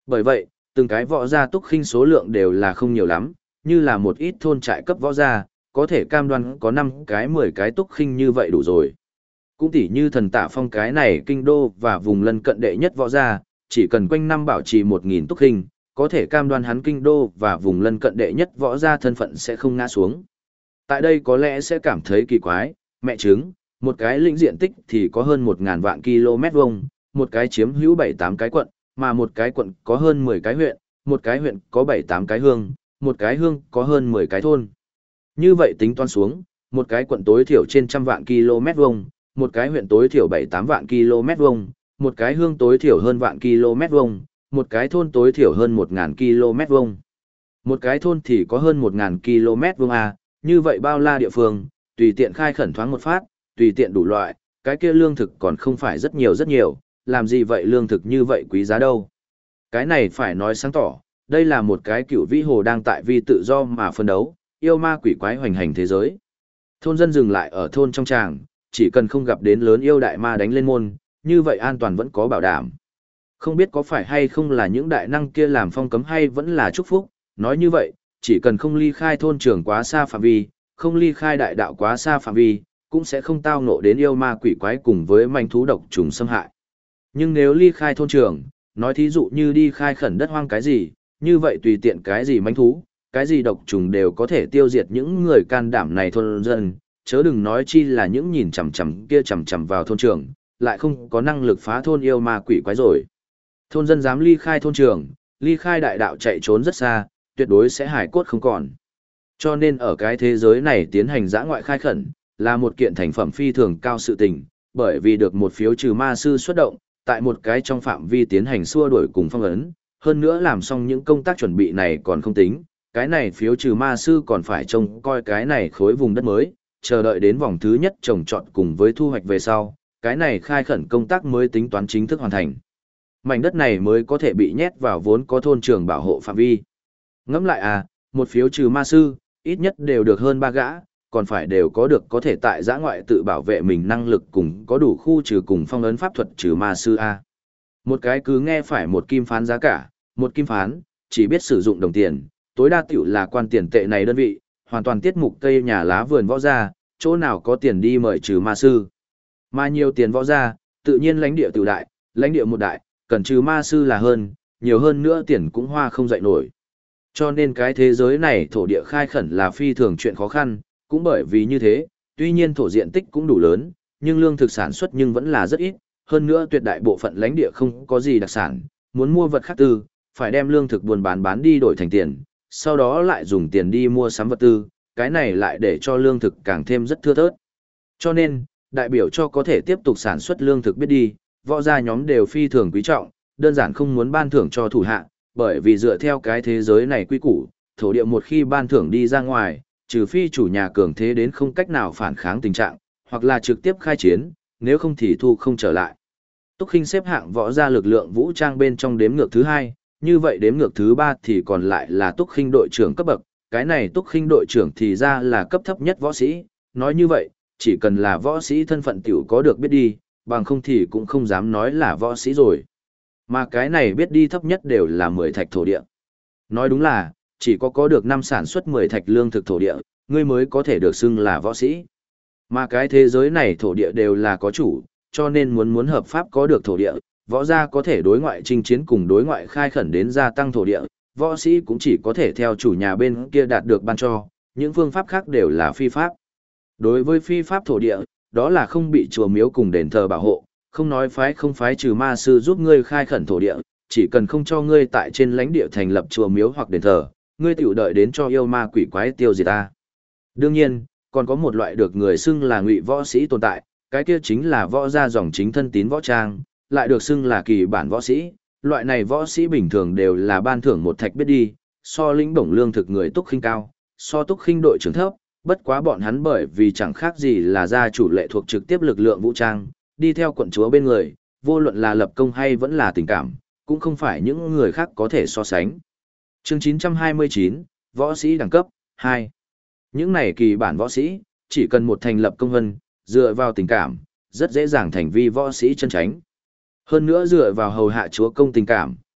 Bởi vậy, từng cái võ gia túc khinh số lượng đều là không nhiều lắm, như là một ít thôn trại cấp võ gia, có thể cam đoan có 5 cái 10 cái túc khinh như vậy đủ rồi. Cũng tỉ như thần Tạ Phong cái này kinh đô và vùng lân cận đệ nhất võ gia, chỉ cần quanh năm bảo trì 1.000 túc khinh, có thể cam đoan hắn kinh đô và vùng lân cận đệ nhất võ gia thân phận sẽ không ngã xuống. Tại đây có lẽ sẽ cảm thấy kỳ quái, mẹ chứng, một cái lĩnh diện tích thì có hơn 1.000 vạn km vuông, một cái chiếm hữu 7-8 cái quận, mà một cái quận có hơn 10 cái huyện, một cái huyện có 7-8 cái hương, một cái hương có hơn 10 cái thôn. Như vậy tính toán xuống, một cái quận tối thiểu trên 100 vạn km vuông, một cái huyện tối thiểu 7-8 vạn km vuông, một cái hương tối thiểu hơn vạn km vuông, một cái thôn tối thiểu hơn 1.000 km vuông. Một cái thôn thì có hơn 1.000 km vuông à, như vậy bao la địa phương, tùy tiện khai khẩn thoáng một phát, tùy tiện đủ loại, cái kia lương thực còn không phải rất nhiều, làm gì vậy lương thực như vậy quý giá đâu. Cái này phải nói sáng tỏ, đây là một cái cựu vĩ hồ đang tại vì tự do mà phân đấu, yêu ma quỷ quái hoành hành thế giới. Thôn dân dừng lại ở thôn trong tràng, chỉ cần không gặp đến lớn yêu đại ma đánh lên môn, như vậy an toàn vẫn có bảo đảm. Không biết có phải hay không là những đại năng kia làm phong cấm hay vẫn là chúc phúc, nói như vậy, chỉ cần không ly khai thôn trường quá xa phạm vi, không ly khai đại đạo quá xa phạm vi, cũng sẽ không tao ngộ đến yêu ma quỷ quái cùng với manh thú độc trùng xâm hại. Nhưng nếu ly khai thôn trường, nói thí dụ như đi khai khẩn đất hoang cái gì, như vậy tùy tiện cái gì manh thú, cái gì độc trùng đều có thể tiêu diệt những người can đảm này thôn dân, chớ đừng nói chi là những nhìn chằm chằm kia chằm chằm vào thôn trường, lại không có năng lực phá thôn yêu ma quỷ quái rồi. Thôn dân dám ly khai thôn trường, ly khai đại đạo chạy trốn rất xa, tuyệt đối sẽ hải cốt không còn. Cho nên ở cái thế giới này tiến hành dã ngoại khai khẩn, là một kiện thành phẩm phi thường cao sự tình, bởi vì được một phiếu trừ ma sư xuất động, tại một cái trong phạm vi tiến hành xua đuổi cùng phong ấn, hơn nữa làm xong những công tác chuẩn bị này còn không tính, cái này phiếu trừ ma sư còn phải trông coi cái này khối vùng đất mới, chờ đợi đến vòng thứ nhất trồng trọt cùng với thu hoạch về sau, cái này khai khẩn công tác mới tính toán chính thức hoàn thành. Mảnh đất này mới có thể bị nhét vào vốn có thôn trường bảo hộ phạm vi. Ngẫm lại à, một phiếu trừ ma sư, ít nhất đều được hơn 3 gã, còn phải đều có được có thể tại giã ngoại tự bảo vệ mình năng lực cùng có đủ khu trừ cùng phong ấn pháp thuật trừ ma sư A. Một cái cứ nghe phải một kim phán giá cả, một kim phán, chỉ biết sử dụng đồng tiền, tối đa tiểu là quan tiền tệ này đơn vị, hoàn toàn tiết mục cây nhà lá vườn võ gia, chỗ nào có tiền đi mời trừ ma sư. Mà nhiều tiền võ gia, tự nhiên lãnh địa tiểu đại, lãnh địa một đại, cần trừ ma sư là hơn, nhiều hơn nữa tiền cũng hoa không dậy nổi. Cho nên cái thế giới này thổ địa khai khẩn là phi thường chuyện khó khăn, cũng bởi vì như thế, tuy nhiên thổ diện tích cũng đủ lớn, nhưng lương thực sản xuất nhưng vẫn là rất ít, hơn nữa tuyệt đại bộ phận lãnh địa không có gì đặc sản, muốn mua vật khác tư, phải đem lương thực buôn bán đi đổi thành tiền, sau đó lại dùng tiền đi mua sắm vật tư, cái này lại để cho lương thực càng thêm rất thưa thớt. Cho nên, đại biểu cho có thể tiếp tục sản xuất lương thực biết đi, võ gia nhóm đều phi thường quý trọng, đơn giản không muốn ban thưởng cho thủ hạ, bởi vì dựa theo cái thế giới này quy củ, thổ địa một khi ban thưởng đi ra ngoài, trừ phi chủ nhà cường thế đến không cách nào phản kháng tình trạng, hoặc là trực tiếp khai chiến, nếu không thì thu không trở lại. Túc Khinh xếp hạng võ gia lực lượng vũ trang bên trong đếm ngược thứ 2, như vậy đếm ngược thứ 3 thì còn lại là Túc Khinh đội trưởng cấp bậc, cái này Túc Khinh đội trưởng thì ra là cấp thấp nhất võ sĩ, nói như vậy, chỉ cần là võ sĩ thân phận tiểu có được biết đi, bằng không thì cũng không dám nói là võ sĩ rồi. Mà cái này biết đi thấp nhất đều là 10 thạch thổ địa. Nói đúng là, chỉ có được 5 sản xuất 10 thạch lương thực thổ địa, ngươi mới có thể được xưng là võ sĩ. Mà cái thế giới này thổ địa đều là có chủ, cho nên muốn hợp pháp có được thổ địa, võ gia có thể đối ngoại chinh chiến cùng đối ngoại khai khẩn đến gia tăng thổ địa, võ sĩ cũng chỉ có thể theo chủ nhà bên kia đạt được ban cho, những phương pháp khác đều là phi pháp. Đối với phi pháp thổ địa, đó là không bị chùa miếu cùng đền thờ bảo hộ, không nói phái không phái trừ ma sư giúp ngươi khai khẩn thổ địa, chỉ cần không cho ngươi tại trên lãnh địa thành lập chùa miếu hoặc đền thờ, ngươi tiểu đợi đến cho yêu ma quỷ quái tiêu diệt ta. Đương nhiên, còn có một loại được người xưng là ngụy võ sĩ tồn tại, cái kia chính là võ gia dòng chính thân tín võ trang, lại được xưng là kỳ bản võ sĩ. Loại này võ sĩ bình thường đều là ban thưởng một thạch biết đi, so lĩnh bổng lương thực người Túc Khinh cao, so Túc Khinh đội trưởng thấp, bất quá bọn hắn bởi vì chẳng khác gì là gia chủ lệ thuộc trực tiếp lực lượng vũ trang, đi theo quận chúa bên người, vô luận là lập công hay vẫn là tình cảm, cũng không phải những người khác có thể so sánh. Chương 929, Võ sĩ đẳng cấp 2. Những này kỳ bản võ sĩ, chỉ cần một thành lập công vân, dựa vào tình cảm, rất dễ dàng thành vi võ sĩ chân chánh. Hơn nữa dựa vào hầu hạ chúa công tình cảm,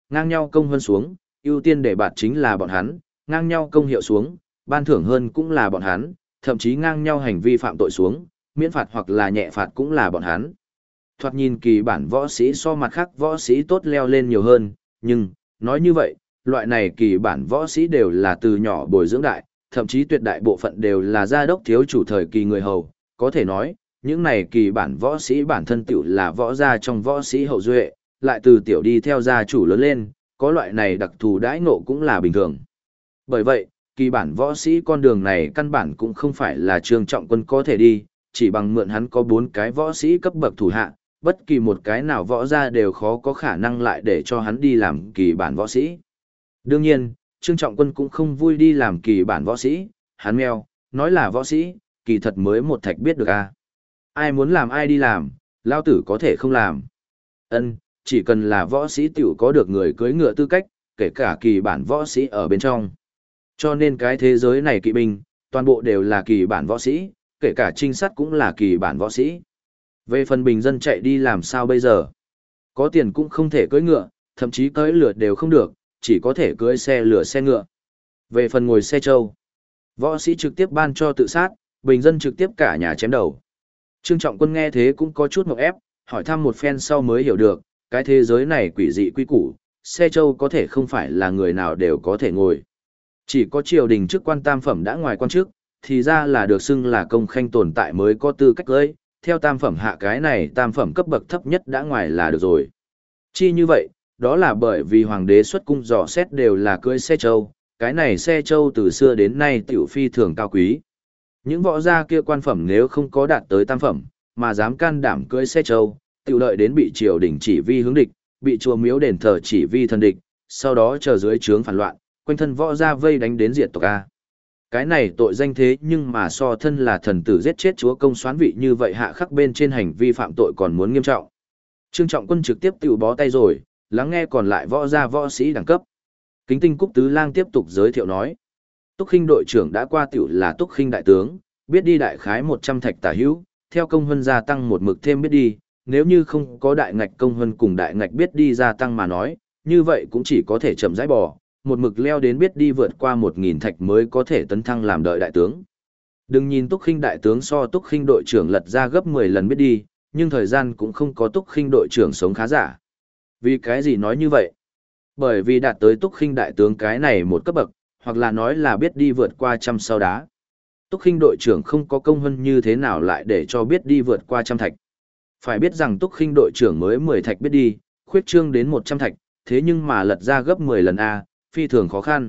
Ngang nhau công hơn xuống, ưu tiên để bạt chính là bọn hắn, ngang nhau công hiệu xuống, ban thưởng hơn cũng là bọn hắn, thậm chí ngang nhau hành vi phạm tội xuống, miễn phạt hoặc là nhẹ phạt cũng là bọn hắn. Thoạt nhìn kỳ bản võ sĩ so mặt khác võ sĩ tốt leo lên nhiều hơn, nhưng, nói như vậy, loại này kỳ bản võ sĩ đều là từ nhỏ bồi dưỡng đại, thậm chí tuyệt đại bộ phận đều là gia đốc thiếu chủ thời kỳ người hầu, có thể nói, những này kỳ bản võ sĩ bản thân tiểu là võ gia trong võ sĩ hậu duệ, lại từ tiểu đi theo gia chủ lớn lên, có loại này đặc thù đãi ngộ cũng là bình thường. Bởi vậy, kỳ bản võ sĩ con đường này căn bản cũng không phải là Trương Trọng Quân có thể đi, chỉ bằng mượn hắn có 4 cái võ sĩ cấp bậc thủ hạ, bất kỳ một cái nào võ gia đều khó có khả năng lại để cho hắn đi làm kỳ bản võ sĩ. Đương nhiên, Trương Trọng Quân cũng không vui đi làm kỳ bản võ sĩ, hắn meo, nói là võ sĩ, kỳ thật mới một thạch biết được a. Ai muốn làm ai đi làm, lao tử có thể không làm. Ân, chỉ cần là võ sĩ tiểu có được người cưỡi ngựa tư cách, kể cả kỳ bản võ sĩ ở bên trong. Cho nên cái thế giới này kỵ binh, toàn bộ đều là kỳ bản võ sĩ, kể cả trinh sát cũng là kỳ bản võ sĩ. Về phần bình dân chạy đi làm sao bây giờ? Có tiền cũng không thể cưỡi ngựa, thậm chí cưỡi lửa đều không được, chỉ có thể cưỡi xe lửa xe ngựa. Về phần ngồi xe trâu, võ sĩ trực tiếp ban cho tự sát, bình dân trực tiếp cả nhà chém đầu. Trương Trọng Quân nghe thế cũng có chút ngộp ép, hỏi thăm một phen sau mới hiểu được, cái thế giới này quỷ dị quy củ, xe trâu có thể không phải là người nào đều có thể ngồi. Chỉ có triều đình chức quan tam phẩm đã ngoài quan chức, thì ra là được xưng là công khanh tồn tại mới có tư cách cưỡi, theo tam phẩm hạ cái này tam phẩm cấp bậc thấp nhất đã ngoài là được rồi. Chi như vậy, đó là bởi vì hoàng đế xuất cung dò xét đều là cưỡi xe trâu, cái này xe trâu từ xưa đến nay tiểu phi thường cao quý. Những võ gia kia quan phẩm nếu không có đạt tới tam phẩm, mà dám can đảm cưỡi xe trâu, tiểu đợi đến bị triều đình chỉ vi hướng địch, bị chùa miếu đền thờ chỉ vi thần địch, sau đó chờ dưới trướng phản loạn, quanh thân võ gia vây đánh đến diệt tộc A. Cái này tội danh thế nhưng mà so thân là thần tử giết chết chúa công soán vị như vậy hạ khắc bên trên hành vi phạm tội còn muốn nghiêm trọng. Trương Trọng Quân trực tiếp tự bó tay rồi, lắng nghe còn lại võ gia võ sĩ đẳng cấp. Kính Tinh Cúc Tứ Lang tiếp tục giới thiệu nói. Túc Khinh đội trưởng đã qua tiểu là Túc Khinh đại tướng, biết đi đại khái 100 thạch tả hữu, theo công huân gia tăng một mực thêm biết đi, nếu như không có đại ngạch công huân cùng đại ngạch biết đi gia tăng mà nói, như vậy cũng chỉ có thể chậm rãi bò, một mực leo đến biết đi vượt qua 1000 thạch mới có thể tấn thăng làm đợi đại tướng. Đừng nhìn Túc Khinh đại tướng so Túc Khinh đội trưởng lật ra gấp 10 lần biết đi, nhưng thời gian cũng không có Túc Khinh đội trưởng sống khá giả. Vì cái gì nói như vậy? Bởi vì đạt tới Túc Khinh đại tướng cái này một cấp bậc, hoặc là nói là biết đi vượt qua trăm sau đá. Túc Khinh đội trưởng không có công hơn như thế nào lại để cho biết đi vượt qua trăm thạch. Phải biết rằng Túc Khinh đội trưởng mới 10 thạch biết đi, khuyết trương đến 100 thạch, thế nhưng mà lật ra gấp 10 lần A, phi thường khó khăn.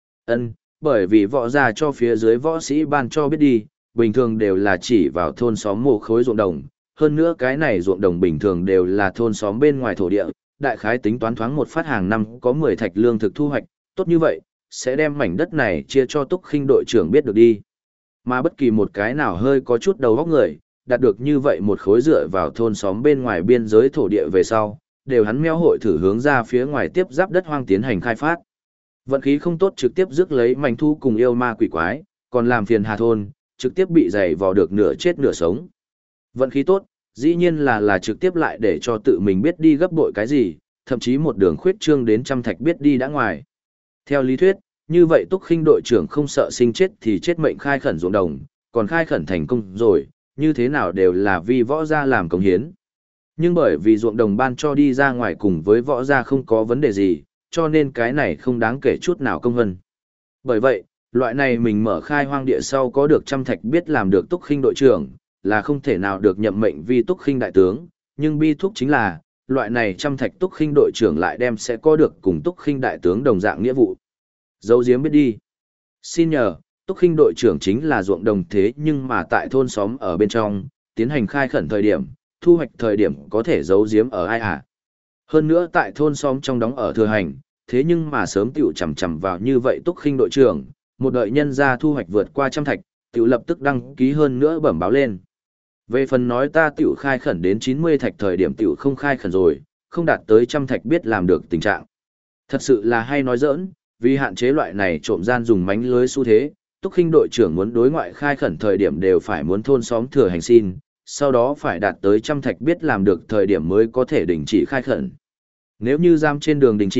Bởi vì võ gia cho phía dưới võ sĩ ban cho biết đi, bình thường đều là chỉ vào thôn xóm mồ khối ruộng đồng, hơn nữa cái này ruộng đồng bình thường đều là thôn xóm bên ngoài thổ địa, đại khái tính toán thoáng một phát hàng năm có 10 thạch lương thực thu hoạch, tốt như vậy, sẽ đem mảnh đất này chia cho Túc Khinh đội trưởng biết được đi. Mà bất kỳ một cái nào hơi có chút đầu óc người, đạt được như vậy một khối dựa vào thôn xóm bên ngoài biên giới thổ địa về sau, đều hắn meo hội thử hướng ra phía ngoài tiếp giáp đất hoang tiến hành khai phát. Vận khí không tốt trực tiếp rước lấy mảnh thu cùng yêu ma quỷ quái, còn làm phiền hà thôn, trực tiếp bị giày vò được nửa chết nửa sống. Vận khí tốt, dĩ nhiên là trực tiếp lại để cho tự mình biết đi gấp bội cái gì, thậm chí một đường khuyết trương đến trăm thạch biết đi đã ngoài. Theo lý thuyết, như vậy Túc Khinh đội trưởng không sợ sinh chết thì chết mệnh khai khẩn ruộng đồng, còn khai khẩn thành công rồi, như thế nào đều là vì võ gia làm công hiến. Nhưng bởi vì ruộng đồng ban cho đi ra ngoài cùng với võ gia không có vấn đề gì, cho nên cái này không đáng kể chút nào công vân. Bởi vậy, loại này mình mở khai hoang địa sau có được trăm thạch biết làm được Túc Khinh đội trưởng, là không thể nào được nhậm mệnh vì Túc Khinh đại tướng, nhưng bi thúc chính là, loại này trăm thạch Túc Khinh đội trưởng lại đem sẽ có được cùng Túc Khinh đại tướng đồng dạng nghĩa vụ. Dấu diếm biết đi. Xin nhờ, Túc Khinh đội trưởng chính là ruộng đồng thế nhưng mà tại thôn xóm ở bên trong, tiến hành khai khẩn thời điểm, thu hoạch thời điểm có thể giấu giếm ở ai à. Hơn nữa tại thôn xóm trong đóng ở thừa hành, thế nhưng mà sớm tiểu chầm chầm vào như vậy Túc Khinh đội trưởng, một đợi nhân ra thu hoạch vượt qua trăm thạch, tiểu lập tức đăng ký hơn nữa bẩm báo lên. Về phần nói ta tiểu khai khẩn đến 90 thạch thời điểm tiểu không khai khẩn rồi, không đạt tới trăm thạch biết làm được tình trạng. Thật sự là hay nói giỡn, vì hạn chế loại này trộm gian dùng mánh lưới xu thế, Túc Khinh đội trưởng muốn đối ngoại khai khẩn thời điểm đều phải muốn thôn xóm thừa hành xin, sau đó phải đạt tới trăm thạch biết làm được thời điểm mới có thể đình chỉ khai khẩn. Nếu như giam trên đường đình chỉ,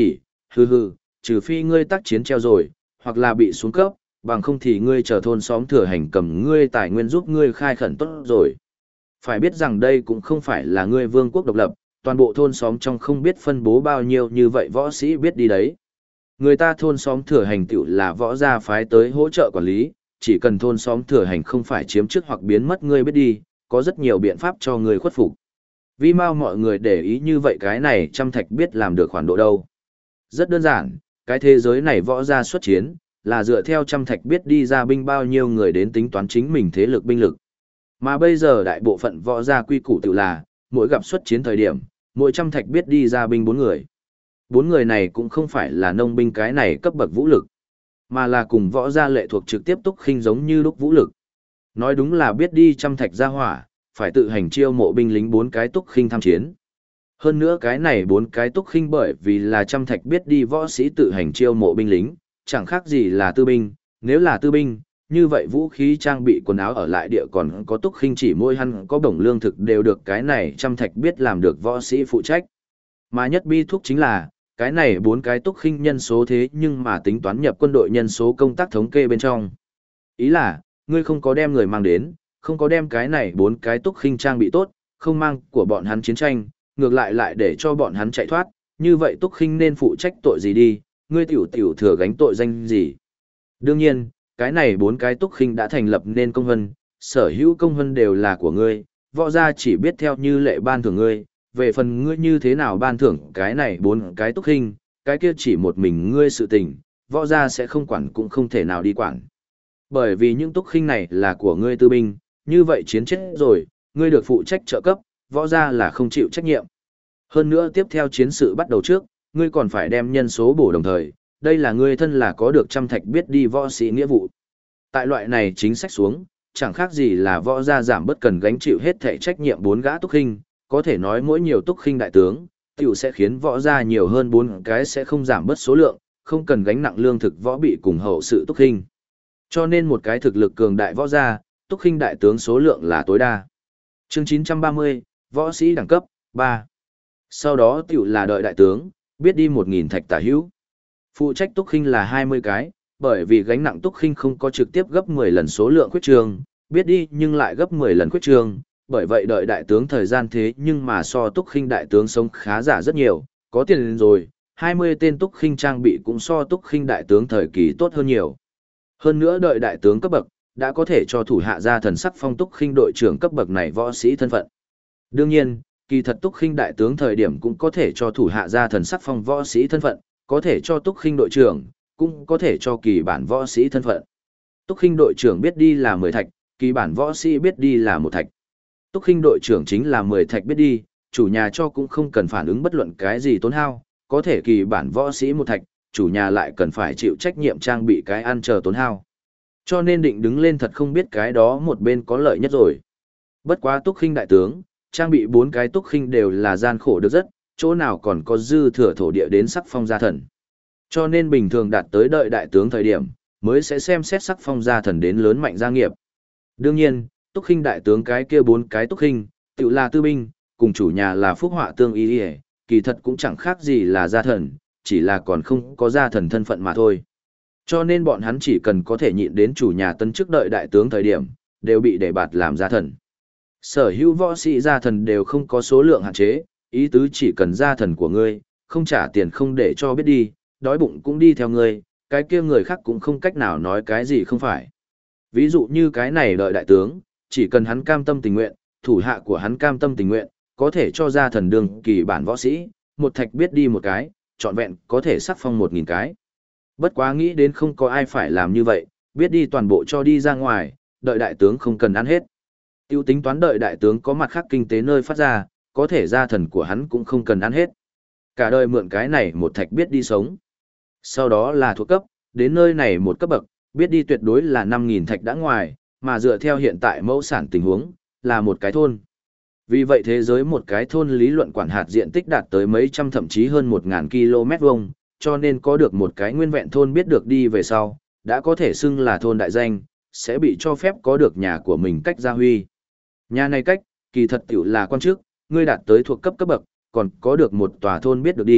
Hừ hừ, trừ phi ngươi tác chiến treo rồi, hoặc là bị xuống cấp, bằng không thì ngươi chờ thôn xóm thừa hành cầm ngươi tài nguyên giúp ngươi khai khẩn tốt rồi. Phải biết rằng đây cũng không phải là ngươi vương quốc độc lập, toàn bộ thôn xóm trong không biết phân bố bao nhiêu như vậy võ sĩ biết đi đấy. Người ta thôn xóm thừa hành tựu là võ gia phái tới hỗ trợ quản lý, chỉ cần thôn xóm thừa hành không phải chiếm trước hoặc biến mất ngươi biết đi, có rất nhiều biện pháp cho ngươi khuất phục. Vì mau mọi người để ý như vậy cái này trăm thạch biết làm được khoản độ đâu. Rất đơn giản, cái thế giới này võ gia xuất chiến, là dựa theo trăm thạch biết đi ra binh bao nhiêu người đến tính toán chính mình thế lực binh lực. Mà bây giờ đại bộ phận võ gia quy củ tự là, mỗi gặp xuất chiến thời điểm, mỗi trăm thạch biết đi ra binh 4 người. 4 người này cũng không phải là nông binh cái này cấp bậc vũ lực, mà là cùng võ gia lệ thuộc trực tiếp túc khinh giống như lúc vũ lực. Nói đúng là biết đi trăm thạch gia hỏa, phải tự hành chiêu mộ binh lính 4 cái túc khinh tham chiến. Hơn nữa cái này 4 cái túc khinh bởi vì là trăm thạch biết đi võ sĩ tự hành chiêu mộ binh lính, chẳng khác gì là tư binh, nếu là tư binh, như vậy vũ khí trang bị quần áo ở lại địa còn có túc khinh chỉ mỗi hắn có bổng lương thực đều được cái này trăm thạch biết làm được võ sĩ phụ trách. Mà nhất bi thúc chính là, cái này 4 cái túc khinh nhân số thế nhưng mà tính toán nhập quân đội nhân số công tác thống kê bên trong. Ý là, ngươi không có đem người mang đến, không có đem cái này 4 cái túc khinh trang bị tốt, không mang của bọn hắn chiến tranh, ngược lại để cho bọn hắn chạy thoát, như vậy túc khinh nên phụ trách tội gì đi, ngươi tiểu thừa gánh tội danh gì. Đương nhiên, cái này 4 cái túc khinh đã thành lập nên công hân, sở hữu công hân đều là của ngươi, võ gia chỉ biết theo như lệ ban thưởng ngươi, về phần ngươi như thế nào ban thưởng cái này 4 cái túc khinh, cái kia chỉ một mình ngươi sự tình, võ gia sẽ không quản cũng không thể nào đi quản. Bởi vì những túc khinh này là của ngươi tư binh, như vậy chiến chết rồi, ngươi được phụ trách trợ cấp, võ gia là không chịu trách nhiệm. Hơn nữa tiếp theo chiến sự bắt đầu trước, ngươi còn phải đem nhân số bổ đồng thời, đây là ngươi thân là có được trăm thạch biết đi võ sĩ nghĩa vụ. Tại loại này chính sách xuống, chẳng khác gì là võ gia giảm bất cần gánh chịu hết thảy trách nhiệm 4 gã túc khinh, có thể nói mỗi nhiều túc khinh đại tướng, tiểu sẽ khiến võ gia nhiều hơn 4 cái sẽ không giảm bớt số lượng, không cần gánh nặng lương thực võ bị cùng hậu sự túc khinh. Cho nên một cái thực lực cường đại võ gia, túc khinh đại tướng số lượng là tối đa. Chương 930, võ sĩ đẳng cấp 3. Sau đó tiểu là đợi đại tướng, biết đi 1000 thạch tả hữu. Phụ trách túc khinh là 20 cái, bởi vì gánh nặng túc khinh không có trực tiếp gấp 10 lần số lượng khuyết trương, biết đi nhưng lại gấp 10 lần khuyết trương, bởi vậy đợi đại tướng thời gian thế nhưng mà so túc khinh đại tướng sống khá giả rất nhiều, có tiền rồi, 20 tên túc khinh trang bị cũng so túc khinh đại tướng thời kỳ tốt hơn nhiều. Hơn nữa đợi đại tướng cấp bậc, đã có thể cho thủ hạ gia thần sắc phong túc khinh đội trưởng cấp bậc này võ sĩ thân phận. Đương nhiên, kỳ thật túc khinh đại tướng thời điểm cũng có thể cho thủ hạ gia thần sắc phong võ sĩ thân phận, có thể cho túc khinh đội trưởng, cũng có thể cho kỳ bản võ sĩ thân phận. Túc khinh đội trưởng biết đi là 10 thạch, kỳ bản võ sĩ biết đi là 1 thạch. Túc khinh đội trưởng chính là 10 thạch biết đi, chủ nhà cho cũng không cần phản ứng bất luận cái gì tốn hao, có thể kỳ bản võ sĩ 1 thạch, chủ nhà lại cần phải chịu trách nhiệm trang bị cái ăn chờ tốn hao. Cho nên định đứng lên thật không biết cái đó một bên có lợi nhất rồi. Bất quá túc khinh đại tướng, trang bị 4 cái túc khinh đều là gian khổ được rất, chỗ nào còn có dư thừa thổ địa đến sắc phong gia thần. Cho nên bình thường đạt tới đợi đại tướng thời điểm, mới sẽ xem xét sắc phong gia thần đến lớn mạnh gia nghiệp. Đương nhiên, túc khinh đại tướng cái kia 4 cái túc khinh, tự là tư binh, cùng chủ nhà là phúc họa tương y, kỳ thật cũng chẳng khác gì là gia thần, chỉ là còn không có gia thần thân phận mà thôi. Cho nên bọn hắn chỉ cần có thể nhịn đến chủ nhà tân chức đợi đại tướng thời điểm, đều bị đề bạt làm gia thần. Sở hữu võ sĩ gia thần đều không có số lượng hạn chế, ý tứ chỉ cần gia thần của ngươi, không trả tiền không để cho biết đi, đói bụng cũng đi theo ngươi, cái kia người khác cũng không cách nào nói cái gì không phải. Ví dụ như cái này đợi đại tướng, chỉ cần hắn cam tâm tình nguyện, thủ hạ của hắn cam tâm tình nguyện, có thể cho gia thần đường kỳ bản võ sĩ, 1 thạch biết đi 1 cái, trọn vẹn có thể sắc phong 1000 cái. Bất quá nghĩ đến không có ai phải làm như vậy, biết đi toàn bộ cho đi ra ngoài, đợi đại tướng không cần ăn hết. Tiêu tính toán đợi đại tướng có mặt khác kinh tế nơi phát ra, có thể gia thần của hắn cũng không cần ăn hết. Cả đời mượn cái này 1 thạch biết đi sống. Sau đó là thuộc cấp, đến nơi này một cấp bậc, biết đi tuyệt đối là 5000 thạch đã ngoài, mà dựa theo hiện tại mẫu sản tình huống, là một cái thôn. Vì vậy thế giới một cái thôn lý luận quản hạt diện tích đạt tới mấy trăm thậm chí hơn 1000 km vuông, cho nên có được một cái nguyên vẹn thôn biết được đi về sau, đã có thể xưng là thôn đại danh, sẽ bị cho phép có được nhà của mình cách gia huy. Nhà này cách, kỳ thật tiểu là quan chức, ngươi đạt tới thuộc cấp cấp bậc, còn có được một tòa thôn biết được đi,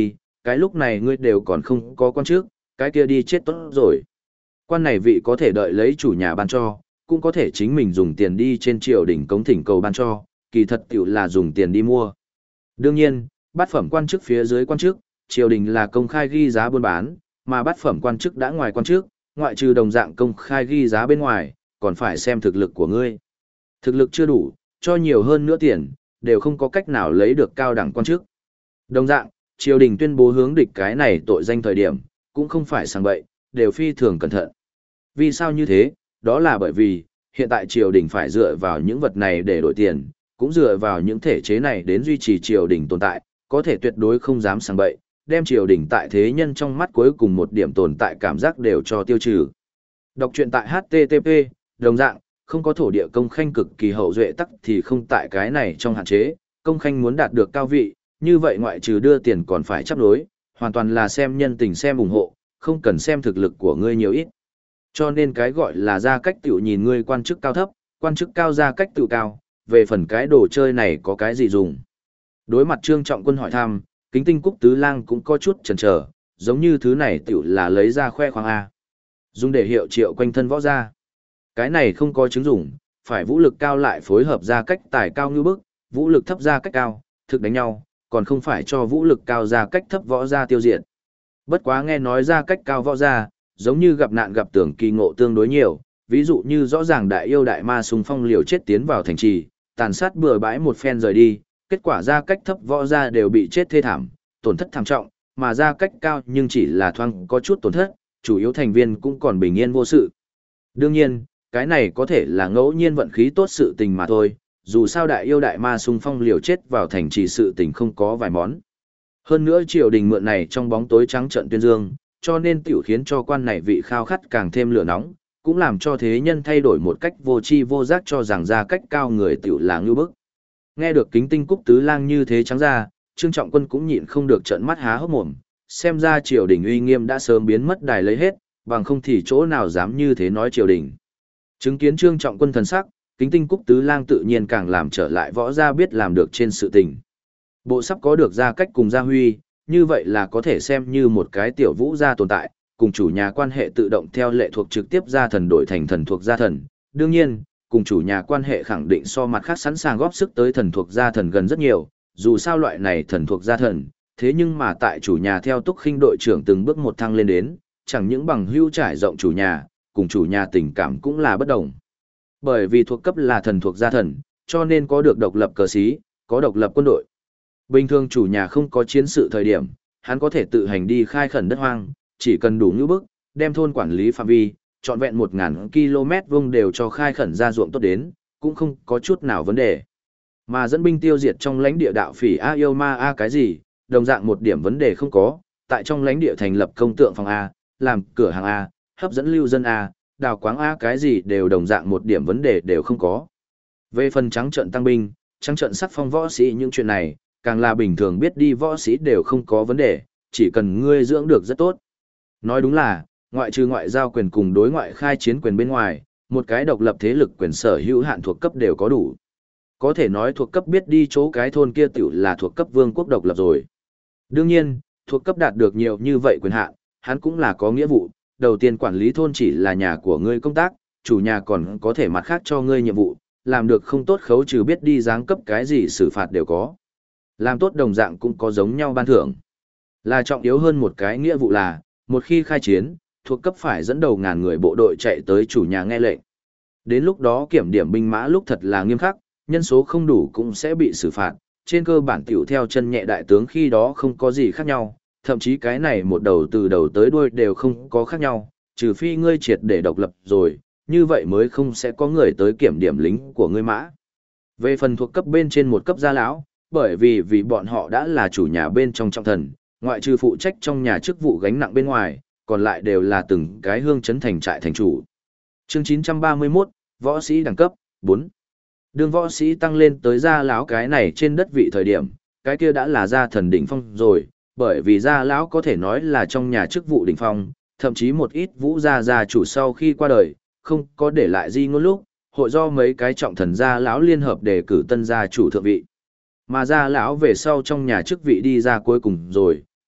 cái lúc này ngươi đều còn không có quan trước, cái kia đi chết tốt rồi. Quan này vị có thể đợi lấy chủ nhà ban cho, cũng có thể chính mình dùng tiền đi trên triều đình cống thỉnh cầu ban cho, kỳ thật tiểu là dùng tiền đi mua. Đương nhiên, bát phẩm quan chức phía dưới quan chức, triều đình là công khai ghi giá buôn bán, mà bát phẩm quan chức đã ngoài quan chức, ngoại trừ đồng dạng công khai ghi giá bên ngoài, còn phải xem thực lực của ngươi. Thực lực chưa đủ, cho nhiều hơn nữa tiền, đều không có cách nào lấy được cao đẳng quan chức. Đồng dạng, triều đình tuyên bố hướng địch cái này tội danh thời điểm, cũng không phải sang bậy, đều phi thường cẩn thận. Vì sao như thế? Đó là bởi vì, hiện tại triều đình phải dựa vào những vật này để đổi tiền, cũng dựa vào những thể chế này đến duy trì triều đình tồn tại, có thể tuyệt đối không dám sang bậy, đem triều đình tại thế nhân trong mắt cuối cùng một điểm tồn tại cảm giác đều cho tiêu trừ. Đọc truyện tại HTTP, đồng dạng, không có thổ địa công khanh cực kỳ hậu duệ tắc thì không tại cái này trong hạn chế, công khanh muốn đạt được cao vị, như vậy ngoại trừ đưa tiền còn phải chấp đối, hoàn toàn là xem nhân tình xem ủng hộ, không cần xem thực lực của ngươi nhiều ít. Cho nên cái gọi là gia cách tiểu nhìn ngươi quan chức cao thấp, quan chức cao gia cách tiểu cao, về phần cái đồ chơi này có cái gì dùng. Đối mặt Trương Trọng Quân hỏi thăm, Kính Tinh Cúc Tứ Lang cũng có chút chần chờ, giống như thứ này tiểu là lấy ra khoe khoang A. Dùng để hiệu triệu quanh thân võ gia. Cái này không có chứng dụng, phải vũ lực cao lại phối hợp ra cách tài cao như bức, vũ lực thấp ra cách cao, thực đánh nhau, còn không phải cho vũ lực cao ra cách thấp võ gia tiêu diệt. Bất quá nghe nói ra cách cao võ gia, giống như gặp nạn gặp tưởng kỳ ngộ tương đối nhiều, ví dụ như rõ ràng đại yêu đại ma xung phong liều chết tiến vào thành trì, tàn sát bừa bãi một phen rời đi, kết quả ra cách thấp võ gia đều bị chết thê thảm, tổn thất thảm trọng, mà ra cách cao nhưng chỉ là thoáng có chút tổn thất, chủ yếu thành viên cũng còn bình yên vô sự. Đương nhiên, cái này có thể là ngẫu nhiên vận khí tốt sự tình mà thôi, dù sao đại yêu đại ma xung phong liều chết vào thành trì sự tình không có vài món. Hơn nữa triều đình mượn này trong bóng tối trắng trận tuyên dương, cho nên tiểu khiến cho quan này vị khao khát càng thêm lửa nóng, cũng làm cho thế nhân thay đổi một cách vô tri vô giác cho rằng ra cách cao người tiểu là ngưu bức. Nghe được Kính Tinh Cúc Tứ Lang như thế trắng ra, Trương Trọng Quân cũng nhịn không được trợn mắt há hốc mồm, xem ra triều đình uy nghiêm đã sớm biến mất đài lấy hết, bằng không thì chỗ nào dám như thế nói triều đình. Chứng kiến Trương Trọng Quân thần sắc, Kính Tinh Cúc Tứ Lang tự nhiên càng làm trở lại võ gia biết làm được trên sự tình. Bộ sắp có được gia cách cùng gia huy, như vậy là có thể xem như một cái tiểu vũ gia tồn tại, cùng chủ nhà quan hệ tự động theo lệ thuộc trực tiếp gia thần đổi thành thần thuộc gia thần. Đương nhiên, cùng chủ nhà quan hệ khẳng định so mặt khác sẵn sàng góp sức tới thần thuộc gia thần gần rất nhiều, dù sao loại này thần thuộc gia thần, thế nhưng mà tại chủ nhà theo Túc Khinh đội trưởng từng bước một thăng lên đến, chẳng những bằng hưu trải rộng chủ nhà, cùng chủ nhà tình cảm cũng là bất đồng. Bởi vì thuộc cấp là thần thuộc gia thần, cho nên có được độc lập cờ xí, có độc lập quân đội. Bình thường chủ nhà không có chiến sự thời điểm, hắn có thể tự hành đi khai khẩn đất hoang, chỉ cần đủ ngữ bức, đem thôn quản lý phạm vi, trọn vẹn 1000 km vuông đều cho khai khẩn ra ruộng tốt đến, cũng không có chút nào vấn đề. Mà dẫn binh tiêu diệt trong lãnh địa đạo phỉ A yêu ma A cái gì, đồng dạng một điểm vấn đề không có, tại trong lãnh địa thành lập công tượng phòng A, làm cửa hàng A, hấp dẫn lưu dân A, đào quáng A cái gì đều đồng dạng một điểm vấn đề đều không có. Về phần trắng trận tăng binh, trắng trận sắc phong võ sĩ những chuyện này, càng là bình thường biết đi võ sĩ đều không có vấn đề, chỉ cần ngươi dưỡng được rất tốt. Nói đúng là, ngoại trừ ngoại giao quyền cùng đối ngoại khai chiến quyền bên ngoài, một cái độc lập thế lực quyền sở hữu hạn thuộc cấp đều có đủ. Có thể nói thuộc cấp biết đi chỗ cái thôn kia tiểu là thuộc cấp vương quốc độc lập rồi. Đương nhiên, thuộc cấp đạt được nhiều như vậy quyền hạn, hắn cũng là có nghĩa vụ, đầu tiên quản lý thôn chỉ là nhà của ngươi công tác, chủ nhà còn có thể mặt khác cho ngươi nhiệm vụ, làm được không tốt khấu trừ biết đi giáng cấp cái gì xử phạt đều có. Làm tốt đồng dạng cũng có giống nhau ban thưởng. Là trọng yếu hơn một cái nghĩa vụ là, một khi khai chiến, thuộc cấp phải dẫn đầu ngàn người bộ đội chạy tới chủ nhà nghe lệnh. Đến lúc đó kiểm điểm binh mã lúc thật là nghiêm khắc, nhân số không đủ cũng sẽ bị xử phạt, trên cơ bản tiểu theo chân nhẹ đại tướng khi đó không có gì khác nhau, thậm chí cái này một đầu từ đầu tới đuôi đều không có khác nhau, trừ phi ngươi triệt để độc lập rồi, như vậy mới không sẽ có người tới kiểm điểm lính của ngươi mã. Về phần thuộc cấp bên trên một cấp gia lão, bởi vì bọn họ đã là chủ nhà bên trong trọng thần, ngoại trừ phụ trách trong nhà chức vụ gánh nặng bên ngoài, còn lại đều là từng cái hương chấn thành trại thành chủ. Chương 931, võ sĩ đẳng cấp 4. Đường võ sĩ tăng lên tới gia lão cái này trên đất vị thời điểm, cái kia đã là gia thần đỉnh phong rồi, bởi vì gia lão có thể nói là trong nhà chức vụ đỉnh phong, thậm chí một ít vũ gia chủ sau khi qua đời, không có để lại gì ngôn lúc, hội do mấy cái trọng thần gia lão liên hợp đề cử tân gia chủ thượng vị. Mà gia lão về sau trong nhà chức vị đi ra cuối cùng rồi,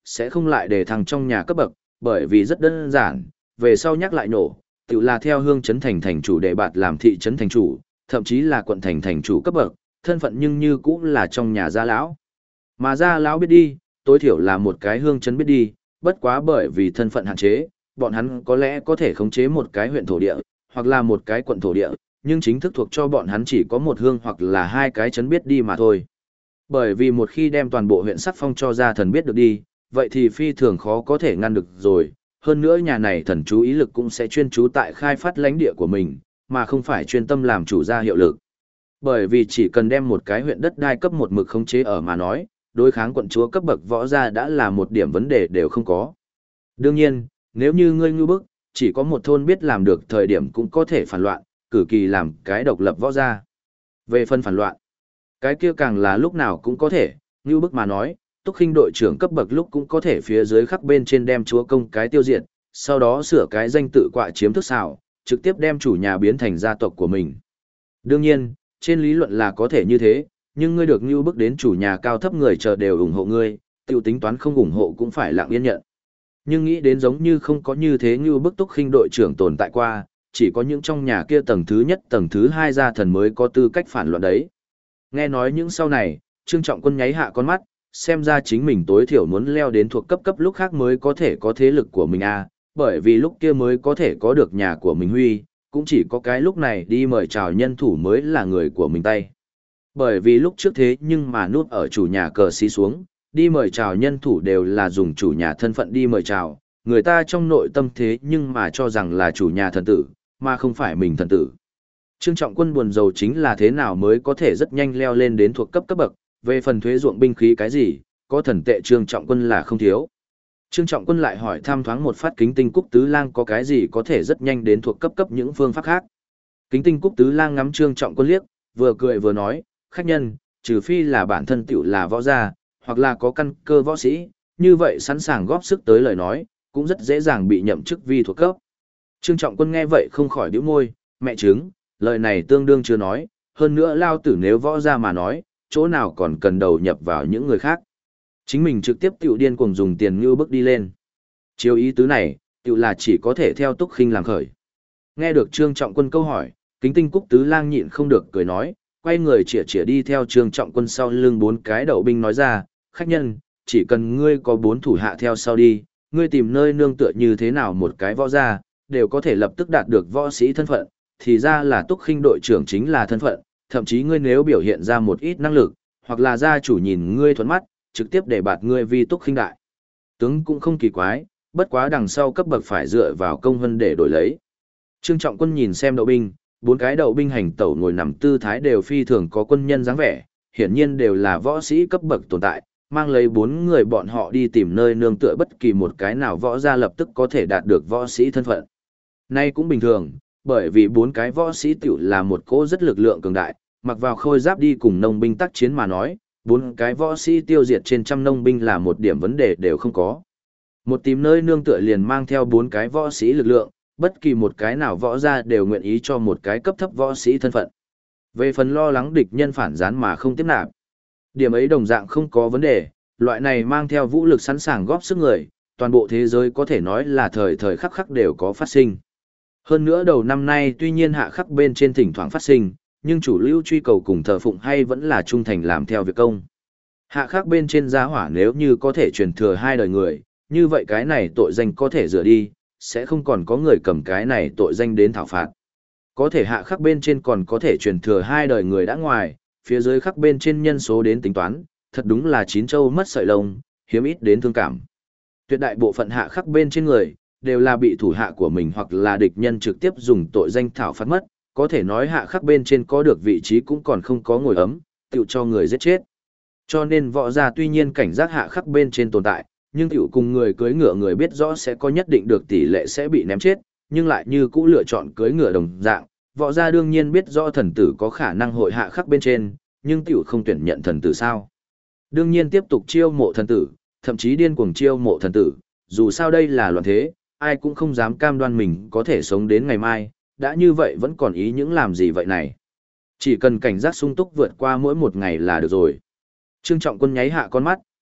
sẽ không lại để thằng trong nhà cấp bậc, bởi vì rất đơn giản, về sau nhắc lại nổ, tự là theo hương trấn thành thành chủ đề bạt làm thị trấn thành chủ, thậm chí là quận thành thành chủ cấp bậc, thân phận nhưng như cũng là trong nhà gia lão. Mà gia lão biết đi, tối thiểu là một cái hương trấn biết đi, bất quá bởi vì thân phận hạn chế, bọn hắn có lẽ có thể khống chế một cái huyện thổ địa, hoặc là một cái quận thổ địa, nhưng chính thức thuộc cho bọn hắn chỉ có một hương hoặc là hai cái trấn biết đi mà thôi. Bởi vì một khi đem toàn bộ huyện sắc phong cho gia thần biết được đi, vậy thì phi thường khó có thể ngăn được rồi, hơn nữa nhà này thần chú ý lực cũng sẽ chuyên chú tại khai phát lãnh địa của mình, mà không phải chuyên tâm làm chủ gia hiệu lực. Bởi vì chỉ cần đem một cái huyện đất đai cấp một mực khống chế ở mà nói, đối kháng quận chúa cấp bậc võ gia đã là một điểm vấn đề đều không có. Đương nhiên, nếu như ngươi ngư bức, chỉ có một thôn biết làm được thời điểm cũng có thể phản loạn, cử kỳ làm cái độc lập võ gia. Về phân phản loạn, cái kia càng là lúc nào cũng có thể, ngư bức mà nói, Túc Khinh đội trưởng cấp bậc lúc cũng có thể phía dưới khắc bên trên đem chúa công cái tiêu diệt, sau đó sửa cái danh tự quạ chiếm thức xảo, trực tiếp đem chủ nhà biến thành gia tộc của mình. Đương nhiên, trên lý luận là có thể như thế, nhưng ngươi được như bước đến chủ nhà cao thấp người chờ đều ủng hộ ngươi, tiêu tính toán không ủng hộ cũng phải lặng yên nhận. Nhưng nghĩ đến giống như không có như thế như bức Túc Khinh đội trưởng tồn tại qua, chỉ có những trong nhà kia tầng thứ nhất tầng thứ hai gia thần mới có tư cách phản loạn đấy. Nghe nói những sau này, Trương Trọng Quân nháy hạ con mắt, xem ra chính mình tối thiểu muốn leo đến thuộc cấp lúc khác mới có thể có thế lực của mình bởi vì lúc kia mới có thể có được nhà của mình huy, cũng chỉ có cái lúc này đi mời chào nhân thủ mới là người của mình tay. Bởi vì lúc trước thế nhưng mà núp ở chủ nhà cờ xí xuống, đi mời chào nhân thủ đều là dùng chủ nhà thân phận đi mời chào, người ta trong nội tâm thế nhưng mà cho rằng là chủ nhà thần tử, mà không phải mình thần tử. Trương Trọng Quân buồn rầu chính là thế nào mới có thể rất nhanh leo lên đến thuộc cấp bậc, về phần thuế ruộng binh khí cái gì, có thần tệ Trương Trọng Quân là không thiếu. Trương Trọng Quân lại hỏi tham thoáng một phát Kính Tinh Cúc Tứ Lang có cái gì có thể rất nhanh đến thuộc cấp những phương pháp khác. Kính Tinh Cúc Tứ Lang ngắm Trương Trọng Quân liếc, vừa cười vừa nói, khách nhân, trừ phi là bản thân tiểu là võ gia, hoặc là có căn cơ võ sĩ, như vậy sẵn sàng góp sức tới lời nói, cũng rất dễ dàng bị nhậm chức vi thuộc cấp. Trương Trọng Quân nghe vậy không khỏi bĩu môi, mẹ chứng, lời này tương đương chưa nói, hơn nữa lao tử nếu võ gia mà nói, chỗ nào còn cần đầu nhập vào những người khác. Chính mình trực tiếp tiểu điên cuồng dùng tiền như bước đi lên. Chiếu ý tứ này, tiểu là chỉ có thể theo Túc Khinh làm khởi. Nghe được Trương Trọng Quân câu hỏi, Kính Tinh Cúc Tứ Lang nhịn không được cười nói, quay người chĩa đi theo Trương Trọng Quân sau lưng 4 cái đậu binh nói ra, khách nhân, chỉ cần ngươi có 4 thủ hạ theo sau đi, ngươi tìm nơi nương tựa như thế nào một cái võ gia, đều có thể lập tức đạt được võ sĩ thân phận, thì ra là Túc Khinh đội trưởng chính là thân phận, thậm chí ngươi nếu biểu hiện ra một ít năng lực, hoặc là gia chủ nhìn ngươi thuận mắt, trực tiếp để bạt ngươi vi Túc Khinh đại tướng cũng không kỳ quái, bất quá đằng sau cấp bậc phải dựa vào công vân để đổi lấy. Trương Trọng Quân nhìn xem đậu binh, 4 cái đậu binh hành tẩu ngồi nằm tư thái đều phi thường có quân nhân dáng vẻ, hiển nhiên đều là võ sĩ cấp bậc tồn tại, mang lấy 4 người bọn họ đi tìm nơi nương tựa bất kỳ một cái nào võ gia lập tức có thể đạt được võ sĩ thân phận. Nay cũng bình thường, bởi vì 4 cái võ sĩ tiểu là một cỗ rất lực lượng cường đại, mặc vào khôi giáp đi cùng nông binh tác chiến mà nói, 4 cái võ sĩ tiêu diệt trên trăm nông binh là một điểm vấn đề đều không có. Một tìm nơi nương tựa liền mang theo 4 cái võ sĩ lực lượng, bất kỳ một cái nào võ gia đều nguyện ý cho một cái cấp thấp võ sĩ thân phận. Về phần lo lắng địch nhân phản gián mà không tiếp nạp, điểm ấy đồng dạng không có vấn đề, loại này mang theo vũ lực sẵn sàng góp sức người, toàn bộ thế giới có thể nói là thời thời khắc khắc đều có phát sinh. Hơn nữa đầu năm nay tuy nhiên hạ khắc bên trên thỉnh thoảng phát sinh, nhưng chủ lưu truy cầu cùng thờ phụng hay vẫn là trung thành làm theo việc công. Hạ khắc bên trên gia hỏa nếu như có thể truyền thừa 2 đời người, như vậy cái này tội danh có thể rửa đi, sẽ không còn có người cầm cái này tội danh đến thảo phạt. Có thể hạ khắc bên trên còn có thể truyền thừa 2 đời người đã ngoài, phía dưới khắc bên trên nhân số đến tính toán, thật đúng là 9 châu mất sợi lông, hiếm ít đến thương cảm. Tuyệt đại bộ phận hạ khắc bên trên người, đều là bị thủ hạ của mình hoặc là địch nhân trực tiếp dùng tội danh thảo phạt mất, có thể nói hạ khắc bên trên có được vị trí cũng còn không có ngồi ấm, tự cho người giết chết. Cho nên võ gia tuy nhiên cảnh giác hạ khắc bên trên tồn tại, nhưng tiểu cùng người cưỡi ngựa người biết rõ sẽ có nhất định được tỷ lệ sẽ bị ném chết, nhưng lại như cũ lựa chọn cưỡi ngựa đồng dạng, võ gia đương nhiên biết rõ thần tử có khả năng hội hạ khắc bên trên, nhưng tiểu không tuyển nhận thần tử sao. Đương nhiên tiếp tục chiêu mộ thần tử, thậm chí điên cuồng chiêu mộ thần tử, dù sao đây là loạn thế, ai cũng không dám cam đoan mình có thể sống đến ngày mai, đã như vậy vẫn còn ý những làm gì vậy này. Chỉ cần cảnh giác sung túc vượt qua mỗi một ngày là được rồi. Trương Trọng Quân nháy hạ con mắt,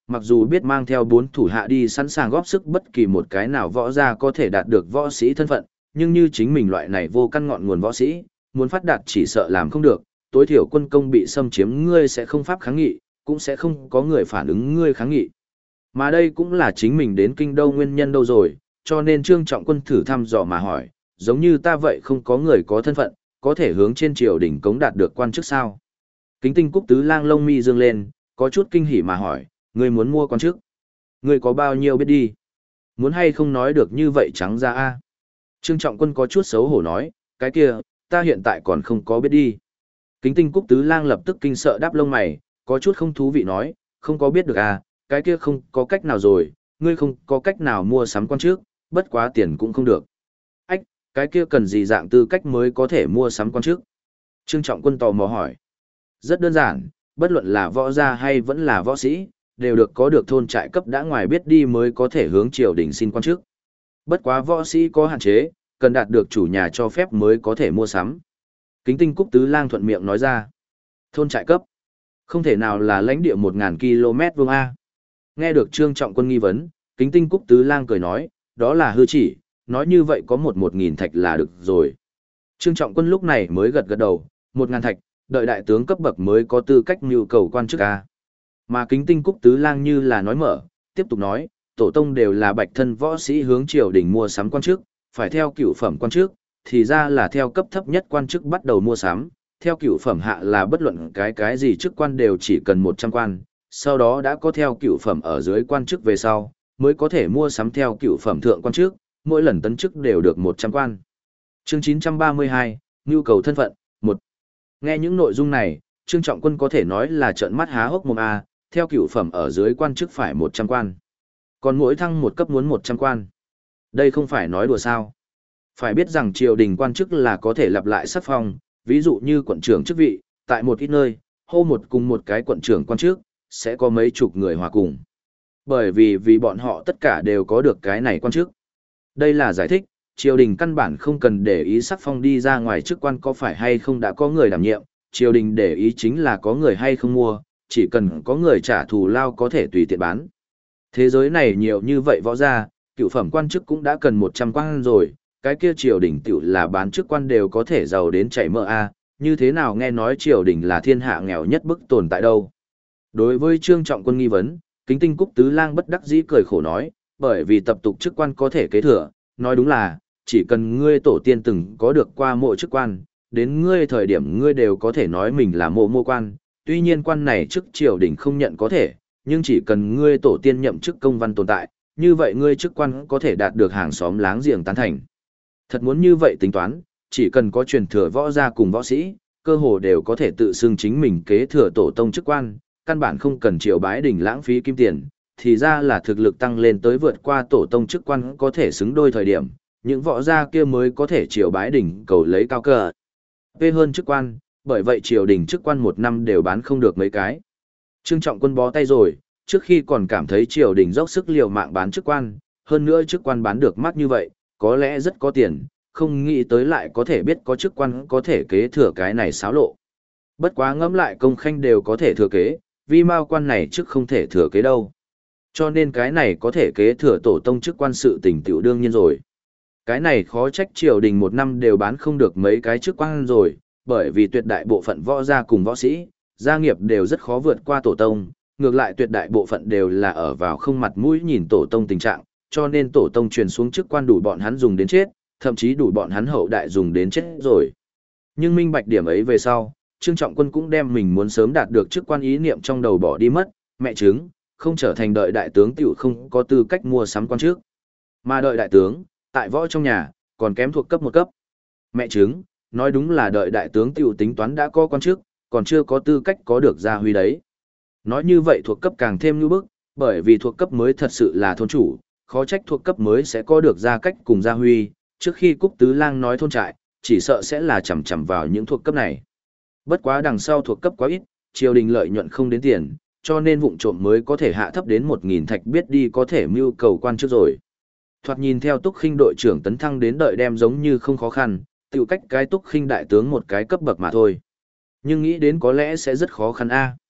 mặc dù biết mang theo 4 thủ hạ đi sẵn sàng góp sức bất kỳ một cái nào võ gia có thể đạt được võ sĩ thân phận, nhưng như chính mình loại này vô căn ngọn nguồn võ sĩ, muốn phát đạt chỉ sợ làm không được, tối thiểu quân công bị xâm chiếm ngươi sẽ không pháp kháng nghị, cũng sẽ không có người phản ứng ngươi kháng nghị. Mà đây cũng là chính mình đến kinh đô nguyên nhân đâu rồi, cho nên Trương Trọng Quân thử thăm dò mà hỏi, giống như ta vậy không có người có thân phận, có thể hướng trên triều đình cống đạt được quan chức sao? Kính Tinh Cúc Tứ Lang lông mi dương lên, có chút kinh hỉ mà hỏi, ngươi muốn mua quan chức? Ngươi có bao nhiêu biết đi? Muốn hay không nói được như vậy trắng ra a? Trương Trọng Quân có chút xấu hổ nói, cái kia, ta hiện tại còn không có biết đi. Kính Tinh Cúc Tứ Lang lập tức kinh sợ đáp lông mày, có chút không thú vị nói, không có biết được à, cái kia không có cách nào rồi, ngươi không có cách nào mua sắm quan chức, bất quá tiền cũng không được. Ách, cái kia cần gì dạng tư cách mới có thể mua sắm quan chức? Trương Trọng Quân tò mò hỏi. Rất đơn giản, bất luận là võ gia hay vẫn là võ sĩ, đều được có được thôn trại cấp đã ngoài biết đi mới có thể hướng triều đình xin quan chức. Bất quá võ sĩ có hạn chế, cần đạt được chủ nhà cho phép mới có thể mua sắm. Kính Tinh Cúc Tứ Lang thuận miệng nói ra. Thôn trại cấp. Không thể nào là lãnh địa 1000 km vuông A. Nghe được Trương Trọng Quân nghi vấn, Kính Tinh Cúc Tứ Lang cười nói, đó là hư chỉ, nói như vậy có 1000 thạch là được rồi. Trương Trọng Quân lúc này mới gật gật đầu, 1000 thạch, đợi đại tướng cấp bậc mới có tư cách nhu cầu quan chức A. Mà Kính Tinh Cúc Tứ Lang như là nói mở, tiếp tục nói, tổ tông đều là bạch thân võ sĩ hướng triều đình mua sắm quan chức, phải theo cửu phẩm quan chức, thì ra là theo cấp thấp nhất quan chức bắt đầu mua sắm, theo cửu phẩm hạ là bất luận cái gì chức quan đều chỉ cần 100 quan, sau đó đã có theo cửu phẩm ở dưới quan chức về sau, mới có thể mua sắm theo cửu phẩm thượng quan chức, mỗi lần tấn chức đều được 100 quan. Chương 932, nhu cầu thân phận, 1. Nghe những nội dung này, Trương Trọng Quân có thể nói là trợn mắt há hốc mồm a, theo cửu phẩm ở dưới quan chức phải 100 quan. Còn mỗi thăng một cấp muốn 100 quan. Đây không phải nói đùa sao? Phải biết rằng triều đình quan chức là có thể lặp lại sắc phong, ví dụ như quận trưởng chức vị, tại một ít nơi, hô một cùng một cái quận trưởng quan chức, sẽ có mấy chục người hòa cùng. Bởi vì bọn họ tất cả đều có được cái này quan chức. Đây là giải thích, triều đình căn bản không cần để ý sắc phong đi ra ngoài chức quan có phải hay không đã có người đảm nhiệm, triều đình để ý chính là có người hay không mua, chỉ cần có người trả thù lao có thể tùy tiện bán. Thế giới này nhiều như vậy võ gia, cựu phẩm quan chức cũng đã cần 100 quan rồi, cái kia triều đình tiểu là bán chức quan đều có thể giàu đến chảy mỡ a, như thế nào nghe nói triều đình là thiên hạ nghèo nhất bức tồn tại đâu. Đối với Trương Trọng Quân nghi vấn, Kính Tinh Cúc Tứ Lang bất đắc dĩ cười khổ nói, bởi vì tập tục chức quan có thể kế thừa, nói đúng là, chỉ cần ngươi tổ tiên từng có được qua mộ chức quan, đến ngươi thời điểm ngươi đều có thể nói mình là mộ quan, tuy nhiên quan này chức triều đình không nhận có thể, nhưng chỉ cần ngươi tổ tiên nhậm chức công văn tồn tại, như vậy ngươi chức quan có thể đạt được hàng xóm láng giềng tán thành. Thật muốn như vậy tính toán, chỉ cần có truyền thừa võ gia cùng võ sĩ, cơ hồ đều có thể tự xưng chính mình kế thừa tổ tông chức quan, căn bản không cần triều bái đình lãng phí kim tiền, thì ra là thực lực tăng lên tới vượt qua tổ tông chức quan có thể xứng đôi thời điểm, những võ gia kia mới có thể triều bái đình cầu lấy cao cờ. Về hơn chức quan, bởi vậy triều đình chức quan một năm đều bán không được mấy cái. Trương Trọng Quân bó tay rồi, trước khi còn cảm thấy triều đình dốc sức liều mạng bán chức quan, hơn nữa chức quan bán được mắc như vậy, có lẽ rất có tiền, không nghĩ tới lại có thể biết có chức quan có thể kế thừa cái này xáo lộ. Bất quá ngẫm lại công khanh đều có thể thừa kế, vì mao quan này chức không thể thừa kế đâu. Cho nên cái này có thể kế thừa tổ tông chức quan sự tình tiểu đương nhiên rồi. Cái này khó trách triều đình một năm đều bán không được mấy cái chức quan rồi, bởi vì tuyệt đại bộ phận võ gia cùng võ sĩ, gia nghiệp đều rất khó vượt qua tổ tông, ngược lại tuyệt đại bộ phận đều là ở vào không mặt mũi nhìn tổ tông tình trạng, cho nên tổ tông truyền xuống chức quan đủ bọn hắn dùng đến chết, thậm chí đủ bọn hắn hậu đại dùng đến chết rồi. Nhưng minh bạch điểm ấy về sau, Trương Trọng Quân cũng đem mình muốn sớm đạt được chức quan ý niệm trong đầu bỏ đi mất, mẹ chứng, không trở thành đợi đại tướng tiểu không có tư cách mua sắm quan trước. Mà đợi đại tướng, tại võ trong nhà, còn kém thuộc cấp một cấp. Mẹ chứng, nói đúng là đợi đại tướng tiểu tính toán đã có quan chức, còn chưa có tư cách có được gia huy đấy. Nói như vậy thuộc cấp càng thêm như bức, bởi vì thuộc cấp mới thật sự là thôn chủ, khó trách thuộc cấp mới sẽ có được gia cách cùng gia huy, trước khi Cúc Tứ Lang nói thôn trại, chỉ sợ sẽ là chằm chằm vào những thuộc cấp này. Bất quá đằng sau thuộc cấp quá ít, triều đình lợi nhuận không đến tiền, cho nên vụng trộm mới có thể hạ thấp đến 1000 thạch biết đi có thể mưu cầu quan trước rồi. Thoạt nhìn theo Túc Khinh đội trưởng tấn thăng đến đợi đem giống như không khó khăn, tiểu cách cái Túc Khinh đại tướng một cái cấp bậc mà thôi. Nhưng nghĩ đến có lẽ sẽ rất khó khăn a.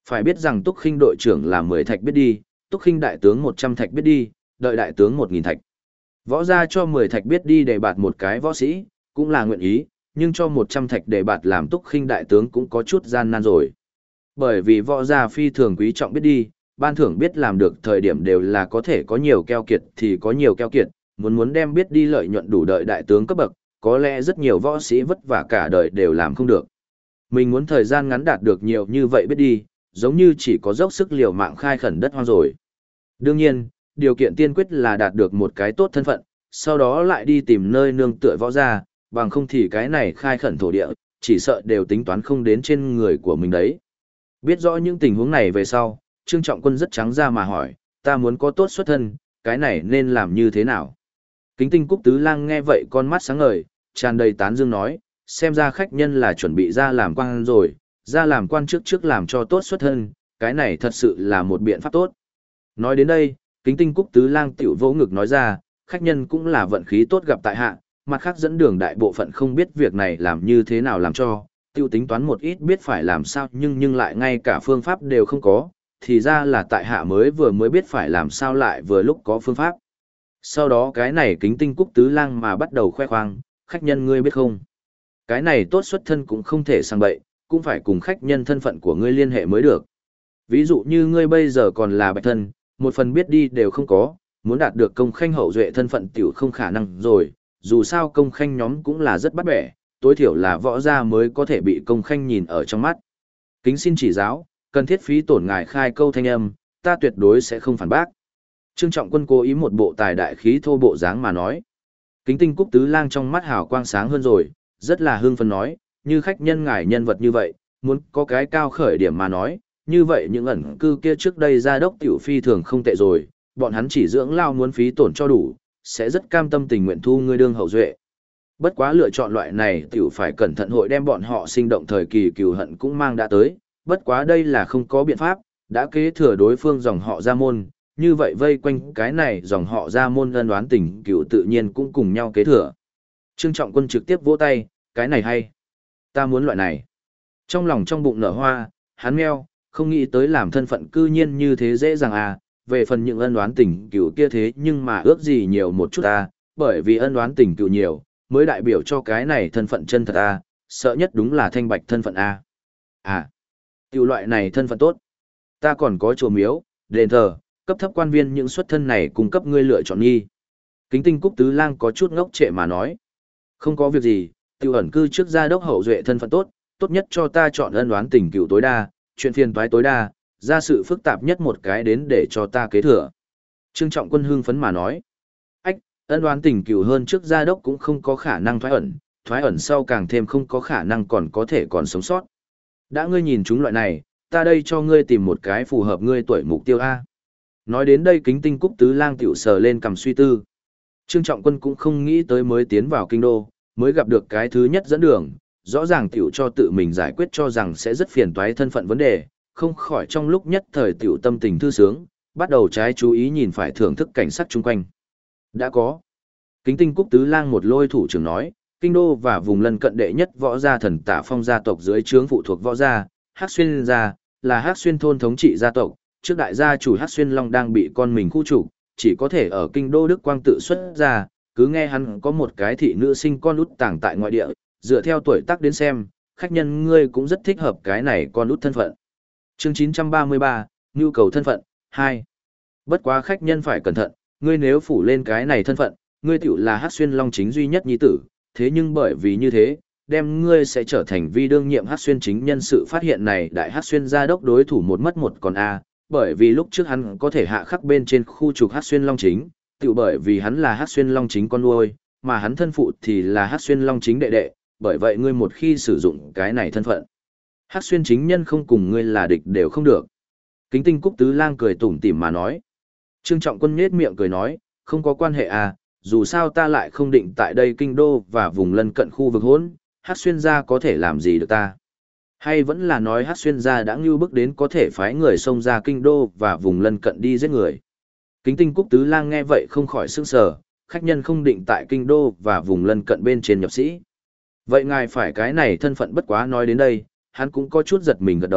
Phải biết rằng Túc Khinh đội trưởng là 10 thạch biết đi, Túc Khinh đại tướng 100 thạch biết đi, đợi đại tướng 1000 thạch. Võ gia cho 10 thạch biết đi để bạt một cái võ sĩ, cũng là nguyện ý, nhưng cho 100 thạch để bạt làm Túc Khinh đại tướng cũng có chút gian nan rồi. Bởi vì võ gia phi thường quý trọng biết đi, ban thưởng biết làm được thời điểm đều là có thể có nhiều keo kiệt thì có nhiều keo kiệt, muốn đem biết đi lợi nhuận đủ đợi đại tướng cấp bậc, có lẽ rất nhiều võ sĩ vất vả cả đời đều làm không được. Mình muốn thời gian ngắn đạt được nhiều như vậy biết đi, giống như chỉ có dốc sức liều mạng khai khẩn đất hoang rồi. Đương nhiên, điều kiện tiên quyết là đạt được một cái tốt thân phận, sau đó lại đi tìm nơi nương tựa võ gia, bằng không thì cái này khai khẩn thổ địa, chỉ sợ đều tính toán không đến trên người của mình đấy. Biết rõ những tình huống này về sau, Trương Trọng Quân rất trắng ra mà hỏi, ta muốn có tốt xuất thân, cái này nên làm như thế nào? Kính Tinh Cúc Tứ Lang nghe vậy con mắt sáng ngời, tràn đầy tán dương nói, xem ra khách nhân là chuẩn bị ra làm quan rồi, ra làm quan trước làm cho tốt xuất thân, cái này thật sự là một biện pháp tốt. Nói đến đây, Kính Tinh Cúc Tứ Lang tiểu vỗ ngực nói ra, khách nhân cũng là vận khí tốt gặp tại hạ, mặt khác dẫn đường đại bộ phận không biết việc này làm như thế nào làm cho, tiêu tính toán một ít biết phải làm sao nhưng lại ngay cả phương pháp đều không có, thì ra là tại hạ mới biết phải làm sao lại vừa lúc có phương pháp. Sau đó cái này Kính Tinh Cúc Tứ Lang mà bắt đầu khoe khoang, khách nhân ngươi biết không? Cái này tốt xuất thân cũng không thể sang bậy, cũng phải cùng khách nhân thân phận của ngươi liên hệ mới được. Ví dụ như ngươi bây giờ còn là bạch thân, một phần biết đi đều không có, muốn đạt được công khanh hậu duệ thân phận tiểu không khả năng rồi, dù sao công khanh nhóm cũng là rất bắt bẻ, tối thiểu là võ gia mới có thể bị công khanh nhìn ở trong mắt. Kính xin chỉ giáo, cần thiết phí tổn ngài khai câu thanh âm, ta tuyệt đối sẽ không phản bác. Trương Trọng Quân cố ý một bộ tài đại khí thô bộ dáng mà nói. Kính Tinh Cúc Tứ Lang trong mắt hào quang sáng hơn rồi, rất là hưng phấn nói, như khách nhân ngài nhân vật như vậy, muốn có cái cao khởi điểm mà nói, như vậy những ẩn cư kia trước đây gia đốc tiểu phi thường không tệ rồi, bọn hắn chỉ dưỡng lao muốn phí tổn cho đủ, sẽ rất cam tâm tình nguyện thu ngươi đương hậu duệ. Bất quá lựa chọn loại này tiểu phải cẩn thận hội đem bọn họ sinh động thời kỳ cừu hận cũng mang đã tới, bất quá đây là không có biện pháp, đã kế thừa đối phương dòng họ gia môn, như vậy vây quanh cái này dòng họ gia môn ân oán tình cựu tự nhiên cũng cùng nhau kế thừa. Trương Trọng Quân trực tiếp vỗ tay, cái này hay. Ta muốn loại này. Trong lòng trong bụng nở hoa, hắn meo, không nghĩ tới làm thân phận cư nhiên như thế dễ dàng à, về phần những ân oán tình cựu kia thế nhưng mà ước gì nhiều một chút à, bởi vì ân oán tình cựu nhiều, mới đại biểu cho cái này thân phận chân thật à, sợ nhất đúng là thanh bạch thân phận à. À, tiểu loại này thân phận tốt. Ta còn có chùa miếu, đền thờ, cấp thấp quan viên những xuất thân này cung cấp ngươi lựa chọn nghi. Kính Tinh Cúc Tứ Lang có chút ngốc trệ mà nói. Không có việc gì, tiêu ẩn cư trước gia đốc hậu duệ thân phận tốt, tốt nhất cho ta chọn ân oán tình cựu tối đa, chuyện phiền toái tối đa, ra sự phức tạp nhất một cái đến để cho ta kế thừa. Trương Trọng Quân hưng phấn mà nói. Ách, ân oán tình cựu hơn trước gia đốc cũng không có khả năng thoái ẩn sau càng thêm không có khả năng còn sống sót. Đã ngươi nhìn chúng loại này, ta đây cho ngươi tìm một cái phù hợp ngươi tuổi mục tiêu A. Nói đến đây Kính Tinh Cúc Tứ Lang tiểu sờ lên cầm suy tư. Trương Trọng Quân cũng không nghĩ tới mới tiến vào kinh đô, mới gặp được cái thứ nhất dẫn đường, rõ ràng tiểu cho tự mình giải quyết cho rằng sẽ rất phiền toái thân phận vấn đề, không khỏi trong lúc nhất thời tiểu tâm tình thư sướng, bắt đầu trái chú ý nhìn phải thưởng thức cảnh sắc chung quanh. Đã có. Kính Tinh Cúc Tứ Lang một lôi thủ trưởng nói, kinh đô và vùng lân cận đệ nhất võ gia Thần Tả Phong gia tộc dưới trướng phụ thuộc võ gia, Hắc Xuyên gia, là Hắc Xuyên thôn thống trị gia tộc, trước đại gia chủ Hắc Xuyên Long đang bị con mình khu trục, chỉ có thể ở kinh đô Đức Quang tự xuất ra, cứ nghe hắn có một cái thị nữ sinh con út tàng tại ngoại địa, dựa theo tuổi tác đến xem, khách nhân ngươi cũng rất thích hợp cái này con út thân phận. Chương 933, nhu cầu thân phận 2. Bất quá khách nhân phải cẩn thận, ngươi nếu phủ lên cái này thân phận, ngươi tiểu là Hắc Xuyên Long chính duy nhất nhi tử, thế nhưng bởi vì như thế, đem ngươi sẽ trở thành vi đương nhiệm Hắc Xuyên chính nhân sự phát hiện này đại Hắc Xuyên gia đốc đối thủ một mất một còn a, bởi vì lúc trước hắn có thể hạ khắc bên trên khu trục Hắc Xuyên Long chính, tự bởi vì hắn là Hắc Xuyên Long chính con nuôi, mà hắn thân phụ thì là Hắc Xuyên Long chính đệ đệ, bởi vậy ngươi một khi sử dụng cái này thân phận, Hắc Xuyên chính nhân không cùng ngươi là địch đều không được. Kính Tinh Cúc Tứ Lang cười tủm tỉm mà nói. Trương Trọng Quân nhếch miệng cười nói, không có quan hệ à, dù sao ta lại không định tại đây kinh đô và vùng lân cận khu vực hỗn, Hắc Xuyên gia có thể làm gì được ta? Hay vẫn là nói Hắc Xuyên gia đã ngưu bức đến có thể phái người xông ra kinh đô và vùng lân cận đi giết người? Kính Tinh Cúc Tứ Lang nghe vậy không khỏi sửng sờ, khách nhân không định tại kinh đô và vùng lân cận bên trên nhập sĩ. Vậy ngài phải cái này thân phận bất quá nói đến đây, hắn cũng có chút giật mình gật đầu,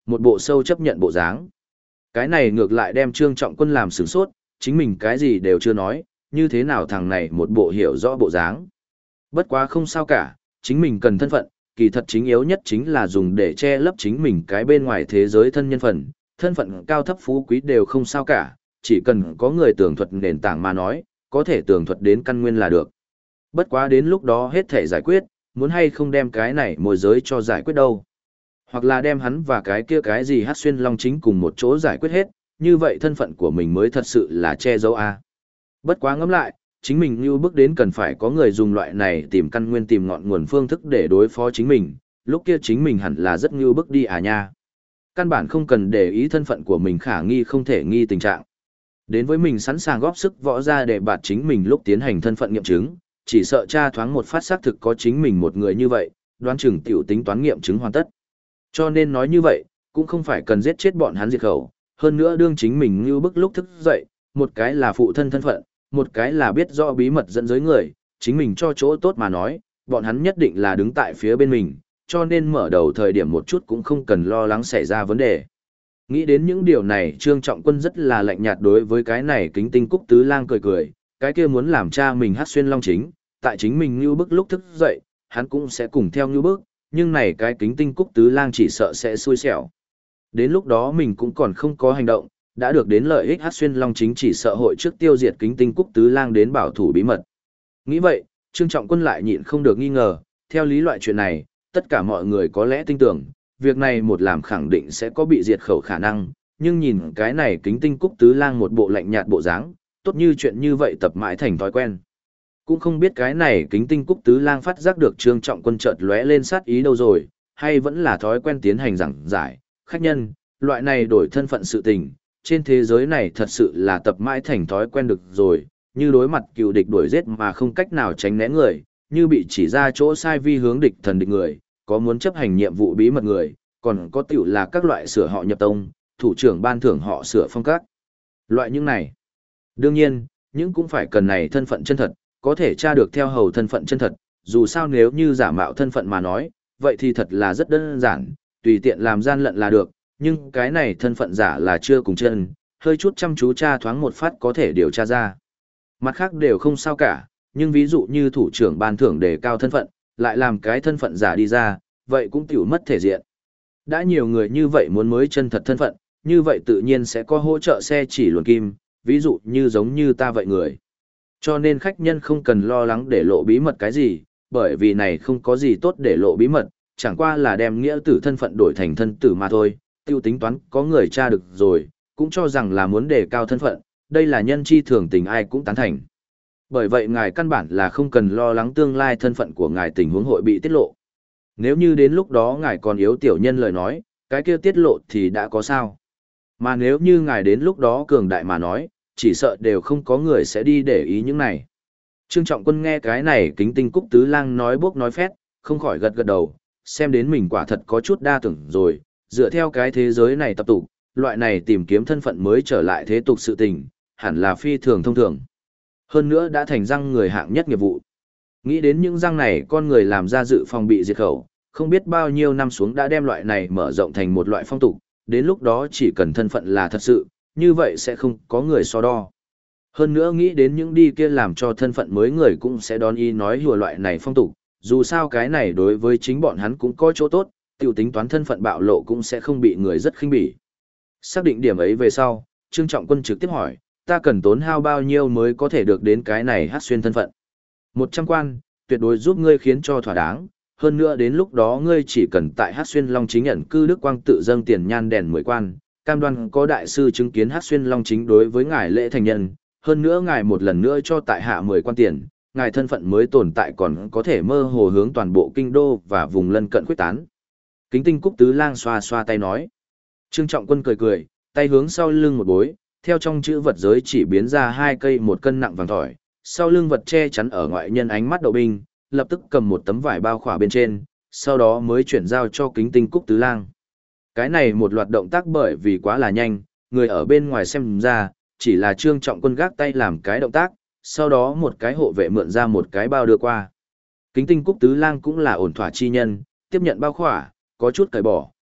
một bộ sâu chấp nhận bộ dáng. Cái này ngược lại đem Trương Trọng Quân làm sửng sốt, chính mình cái gì đều chưa nói, như thế nào thằng này một bộ hiểu rõ bộ dáng. Bất quá không sao cả, chính mình cần thân phận, kỳ thật chính yếu nhất chính là dùng để che lấp chính mình cái bên ngoài thế giới thân nhân phần, thân phận cao thấp phú quý đều không sao cả, chỉ cần có người tường thuật nền tảng mà nói, có thể tường thuật đến căn nguyên là được. Bất quá đến lúc đó hết thể giải quyết, muốn hay không đem cái này môi giới cho giải quyết đâu. Hoặc là đem hắn và cái kia cái gì hát xuyên long chính cùng một chỗ giải quyết hết, như vậy thân phận của mình mới thật sự là che giấu a. Bất quá ngẫm lại, chính mình như bước đến cần phải có người dùng loại này tìm căn nguyên tìm ngọn nguồn phương thức để đối phó chính mình, lúc kia chính mình hẳn là rất như bước đi à nha. Căn bản không cần để ý thân phận của mình khả nghi không thể nghi tình trạng. Đến với mình sẵn sàng góp sức võ ra để bạt chính mình lúc tiến hành thân phận nghiệm chứng, chỉ sợ tra thoáng một phát xác thực có chính mình một người như vậy, đoán chừng tiểu tính toán nghiệm chứng hoàn tất. Cho nên nói như vậy, cũng không phải cần giết chết bọn hắn diệt khẩu, hơn nữa đương chính mình như bức lúc thức dậy, một cái là phụ thân thân phận, một cái là biết rõ bí mật dẫn giới người, chính mình cho chỗ tốt mà nói, bọn hắn nhất định là đứng tại phía bên mình, cho nên mở đầu thời điểm một chút cũng không cần lo lắng xảy ra vấn đề. Nghĩ đến những điều này Trương Trọng Quân rất là lạnh nhạt đối với cái này Kính Tinh Cúc Tứ Lang cười cười, cái kia muốn làm cha mình hát xuyên long chính, tại chính mình như bức lúc thức dậy, hắn cũng sẽ cùng theo như bức, nhưng này cái Kính Tinh Cúc Tứ Lang chỉ sợ sẽ xui xẻo. Đến lúc đó mình cũng còn không có hành động, đã được đến lợi ích hát xuyên long chính chỉ sợ hội trước tiêu diệt Kính Tinh Cúc Tứ Lang đến bảo thủ bí mật. Nghĩ vậy, Trương Trọng Quân lại nhịn không được nghi ngờ, theo lý loại chuyện này, tất cả mọi người có lẽ tin tưởng, việc này một làm khẳng định sẽ có bị diệt khẩu khả năng, nhưng nhìn cái này Kính Tinh Cúc Tứ Lang một bộ lạnh nhạt bộ dáng, tốt như chuyện như vậy tập mãi thành thói quen. Cũng không biết cái này Kính Tinh Cúc Tứ Lang phát giác được Trương Trọng Quân chợt lóe lên sát ý đâu rồi, hay vẫn là thói quen tiến hành giảng giải, khách nhân, loại này đổi thân phận sự tình, trên thế giới này thật sự là tập mãi thành thói quen được rồi, như đối mặt cựu địch đuổi giết mà không cách nào tránh né người, như bị chỉ ra chỗ sai vi hướng địch thần địch người, có muốn chấp hành nhiệm vụ bí mật người, còn có tiểu là các loại sửa họ nhập tông, thủ trưởng ban thưởng họ sửa phong cách. Loại những này. Đương nhiên, những cũng phải cần này thân phận chân thật, có thể tra được theo hầu thân phận chân thật, dù sao nếu như giả mạo thân phận mà nói, vậy thì thật là rất đơn giản, tùy tiện làm gian lận là được, nhưng cái này thân phận giả là chưa cùng chân, hơi chút chăm chú tra thoáng một phát có thể điều tra ra. Mặt khác đều không sao cả, nhưng ví dụ như thủ trưởng ban thưởng đề cao thân phận, lại làm cái thân phận giả đi ra, vậy cũng tiểu mất thể diện. Đã nhiều người như vậy muốn mới chân thật thân phận, như vậy tự nhiên sẽ có hỗ trợ xe chỉ luồn kim, ví dụ như giống như ta vậy người. Cho nên khách nhân không cần lo lắng để lộ bí mật cái gì, bởi vì này không có gì tốt để lộ bí mật, chẳng qua là đem nghĩa tử thân phận đổi thành thân tử mà thôi, tiêu tính toán có người tra được rồi, cũng cho rằng là muốn đề cao thân phận, đây là nhân chi thường tình ai cũng tán thành. Bởi vậy ngài căn bản là không cần lo lắng tương lai thân phận của ngài tình huống hội bị tiết lộ. Nếu như đến lúc đó ngài còn yếu tiểu nhân lời nói, cái kia tiết lộ thì đã có sao. Mà nếu như ngài đến lúc đó cường đại mà nói, chỉ sợ đều không có người sẽ đi để ý những này. Trương Trọng Quân nghe cái này Kính Tinh Cúc Tứ Lang nói bốc nói phét, không khỏi gật gật đầu, xem đến mình quả thật có chút đa tưởng rồi, dựa theo cái thế giới này tập tục, loại này tìm kiếm thân phận mới trở lại thế tục sự tình, hẳn là phi thường thông thường. Hơn nữa đã thành răng người hạng nhất nghiệp vụ. Nghĩ đến những răng này con người làm ra dự phòng bị diệt khẩu, không biết bao nhiêu năm xuống đã đem loại này mở rộng thành một loại phong tục, đến lúc đó chỉ cần thân phận là thật sự, như vậy sẽ không có người so đo. Hơn nữa nghĩ đến những đi kia làm cho thân phận mới người cũng sẽ đón ý nói hùa loại này phong tục, dù sao cái này đối với chính bọn hắn cũng có chỗ tốt, tiểu tính toán thân phận bạo lộ cũng sẽ không bị người rất khinh bỉ. Xác định điểm ấy về sau, Trương Trọng Quân trực tiếp hỏi, ta cần tốn hao bao nhiêu mới có thể được đến cái này hát xuyên thân phận. 100 quan, tuyệt đối giúp ngươi khiến cho thỏa đáng, hơn nữa đến lúc đó ngươi chỉ cần tại hát xuyên long chính ẩn cư đức quang tự dâng tiền nhan đèn 10 quan, cam đoan có đại sư chứng kiến hát xuyên long chính đối với ngài lễ thành nhân, hơn nữa ngài một lần nữa cho tại hạ 10 quan tiền, ngài thân phận mới tồn tại còn có thể mơ hồ hướng toàn bộ kinh đô và vùng lân cận quyết tán. Kính Tinh Cúc Tứ Lang xoa xoa tay nói. Trương Trọng Quân cười cười, tay hướng sau lưng một bối, theo trong chữ vật giới chỉ biến ra 2 cây 1 cân nặng vàng thỏi, sau lưng vật che chắn ở ngoại nhân ánh mắt đậu binh, lập tức cầm một tấm vải bao khỏa bên trên, sau đó mới chuyển giao cho Kính Tinh Cúc Tứ Lang. Cái này một loạt động tác bởi vì quá là nhanh, người ở bên ngoài xem ra, chỉ là Trương Trọng Quân gác tay làm cái động tác, sau đó một cái hộ vệ mượn ra một cái bao đưa qua. Kính Tinh Cúc Tứ Lang cũng là ổn thỏa chi nhân, tiếp nhận bao khỏa, có chút cởi bỏ,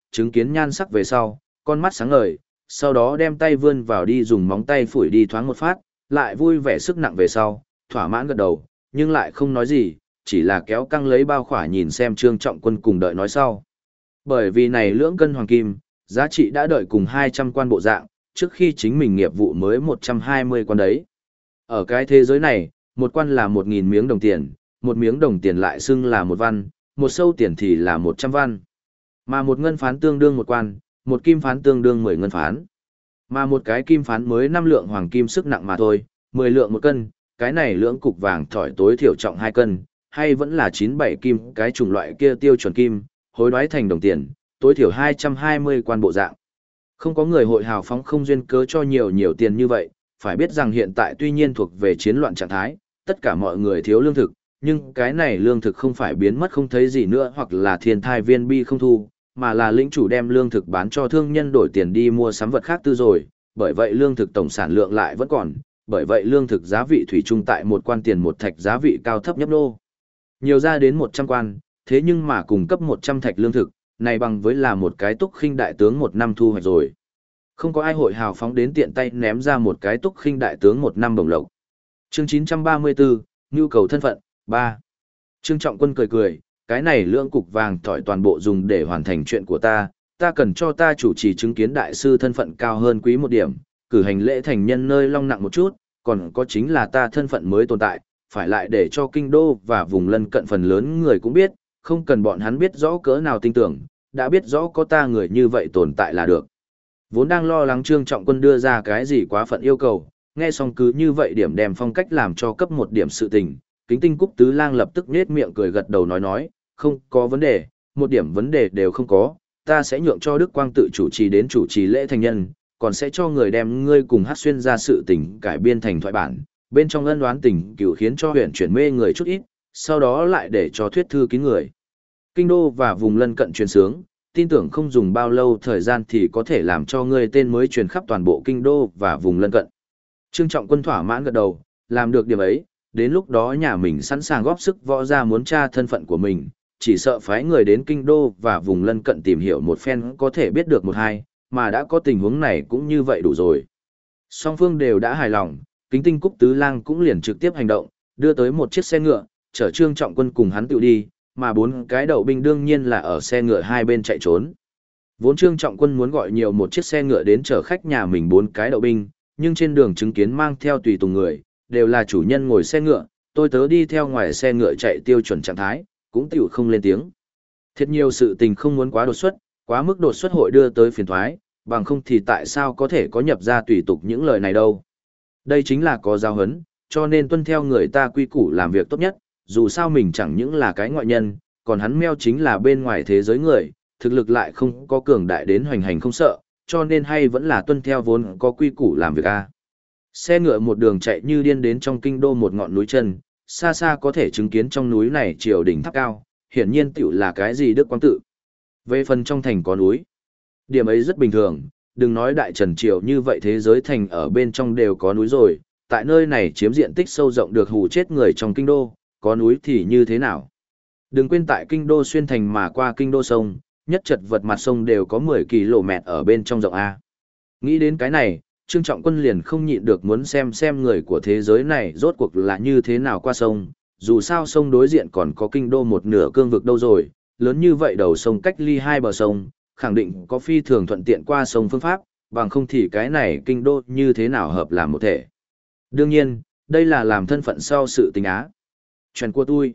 chứng kiến nhan sắc về sau, con mắt sáng ngời, sau đó đem tay vươn vào đi dùng móng tay phủi đi thoáng một phát, lại vui vẻ sức nặng về sau, thỏa mãn gật đầu, nhưng lại không nói gì, chỉ là kéo căng lấy bao khỏa nhìn xem Trương Trọng Quân cùng đợi nói sau. Bởi vì này lưỡng cân hoàng kim, giá trị đã đợi cùng 200 quan bộ dạng, trước khi chính mình nghiệp vụ mới 120 quan đấy. Ở cái thế giới này, một quan là 1.000 miếng đồng tiền, một miếng đồng tiền lại xưng là một văn, một sâu tiền thì là 100 văn. Mà một ngân phán tương đương một quan, một kim phán tương đương 10 ngân phán. Mà một cái kim phán mới 5 lượng hoàng kim sức nặng mà thôi, 10 lượng một cân, cái này lưỡng cục vàng thỏi tối thiểu trọng 2 cân, hay vẫn là 97 kim cái chủng loại kia tiêu chuẩn kim, hối đoái thành đồng tiền, tối thiểu 220 quan bộ dạng. Không có người hội hào phóng không duyên cớ cho nhiều tiền như vậy, phải biết rằng hiện tại tuy nhiên thuộc về chiến loạn trạng thái, tất cả mọi người thiếu lương thực, nhưng cái này lương thực không phải biến mất không thấy gì nữa hoặc là thiên thai viên bi không thu, mà là lĩnh chủ đem lương thực bán cho thương nhân đổi tiền đi mua sắm vật khác tư rồi, bởi vậy lương thực tổng sản lượng lại vẫn còn, bởi vậy lương thực giá vị thủy chung tại một quan tiền một thạch giá vị cao thấp nhấp nô. Nhiều ra đến 100 quan, thế nhưng mà cung cấp 100 thạch lương thực, này bằng với là một cái túc khinh đại tướng một năm thu hoạch rồi. Không có ai hội hào phóng đến tiện tay ném ra một cái túc khinh đại tướng một năm bổng lộc. Chương 934, nhu cầu thân phận, 3. Trương Trọng Quân cười cười, cái này lưỡng cục vàng thỏi toàn bộ dùng để hoàn thành chuyện của ta cần cho ta chủ trì chứng kiến đại sư thân phận cao hơn quý một điểm, cử hành lễ thành nhân nơi long nặng một chút, còn có chính là ta thân phận mới tồn tại, phải lại để cho kinh đô và vùng lân cận phần lớn người cũng biết, không cần bọn hắn biết rõ cỡ nào tin tưởng, đã biết rõ có ta người như vậy tồn tại là được. Vốn đang lo lắng Trương Trọng Quân đưa ra cái gì quá phận yêu cầu, nghe xong cứ như vậy điểm đem phong cách làm cho cấp một điểm sự tình, Kính Tinh Cúc Tứ Lang lập tức nhếch miệng cười gật đầu nói, không có vấn đề, một điểm vấn đề đều không có, ta sẽ nhượng cho Đức Quang tự chủ trì đến chủ trì lễ thành nhân, còn sẽ cho người đem ngươi cùng hát xuyên ra sự tình cải biên thành thoại bản, bên trong ân đoán tình cựu khiến cho huyện chuyển mê người chút ít, sau đó lại để cho thuyết thư kín người. Kinh đô và vùng lân cận truyền sướng, tin tưởng không dùng bao lâu thời gian thì có thể làm cho ngươi tên mới truyền khắp toàn bộ kinh đô và vùng lân cận. Trương Trọng Quân thỏa mãn gật đầu, làm được điểm ấy, đến lúc đó nhà mình sẵn sàng góp sức võ ra muốn tra thân phận của mình, chỉ sợ phái người đến kinh đô và vùng lân cận tìm hiểu một phen có thể biết được một hai, mà đã có tình huống này cũng như vậy đủ rồi. Song phương đều đã hài lòng, Kính Tinh Cúc Tứ Lang cũng liền trực tiếp hành động, đưa tới một chiếc xe ngựa, chở Trương Trọng Quân cùng hắn tự đi, mà 4 cái đậu binh đương nhiên là ở xe ngựa hai bên chạy trốn. Vốn Trương Trọng Quân muốn gọi nhiều một chiếc xe ngựa đến chở khách nhà mình 4 cái đậu binh, nhưng trên đường chứng kiến mang theo tùy tùng người, đều là chủ nhân ngồi xe ngựa, tôi tớ đi theo ngoài xe ngựa chạy tiêu chuẩn trạng thái, cũng tiểu không lên tiếng. Thiệt nhiều sự tình không muốn quá đột xuất, quá mức đột xuất hội đưa tới phiền thoái, bằng không thì tại sao có thể có nhập ra tùy tục những lời này đâu. Đây chính là có giáo huấn, cho nên tuân theo người ta quy củ làm việc tốt nhất, dù sao mình chẳng những là cái ngoại nhân, còn hắn meo chính là bên ngoài thế giới người, thực lực lại không có cường đại đến hoành hành không sợ, cho nên hay vẫn là tuân theo vốn có quy củ làm việc a. Xe ngựa một đường chạy như điên đến trong kinh đô một ngọn núi chân, xa xa có thể chứng kiến trong núi này triều đỉnh tháp cao, hiển nhiên tiểu là cái gì Đức Quang tự. Về phần trong thành có núi, điểm ấy rất bình thường, đừng nói đại trần triều như vậy thế giới thành ở bên trong đều có núi rồi, tại nơi này chiếm diện tích sâu rộng được hù chết người trong kinh đô, có núi thì như thế nào. Đừng quên tại kinh đô xuyên thành mà qua kinh đô sông, nhất chật vật mặt sông đều có 10 km ở bên trong rộng A. Nghĩ đến cái này, Trương Trọng Quân liền không nhịn được muốn xem người của thế giới này rốt cuộc là như thế nào qua sông, dù sao sông đối diện còn có kinh đô một nửa cương vực đâu rồi, lớn như vậy đầu sông cách ly hai bờ sông, khẳng định có phi thường thuận tiện qua sông phương pháp, bằng không thì cái này kinh đô như thế nào hợp làm một thể. Đương nhiên, đây là làm thân phận sau sự tình á. Chuyện của tôi.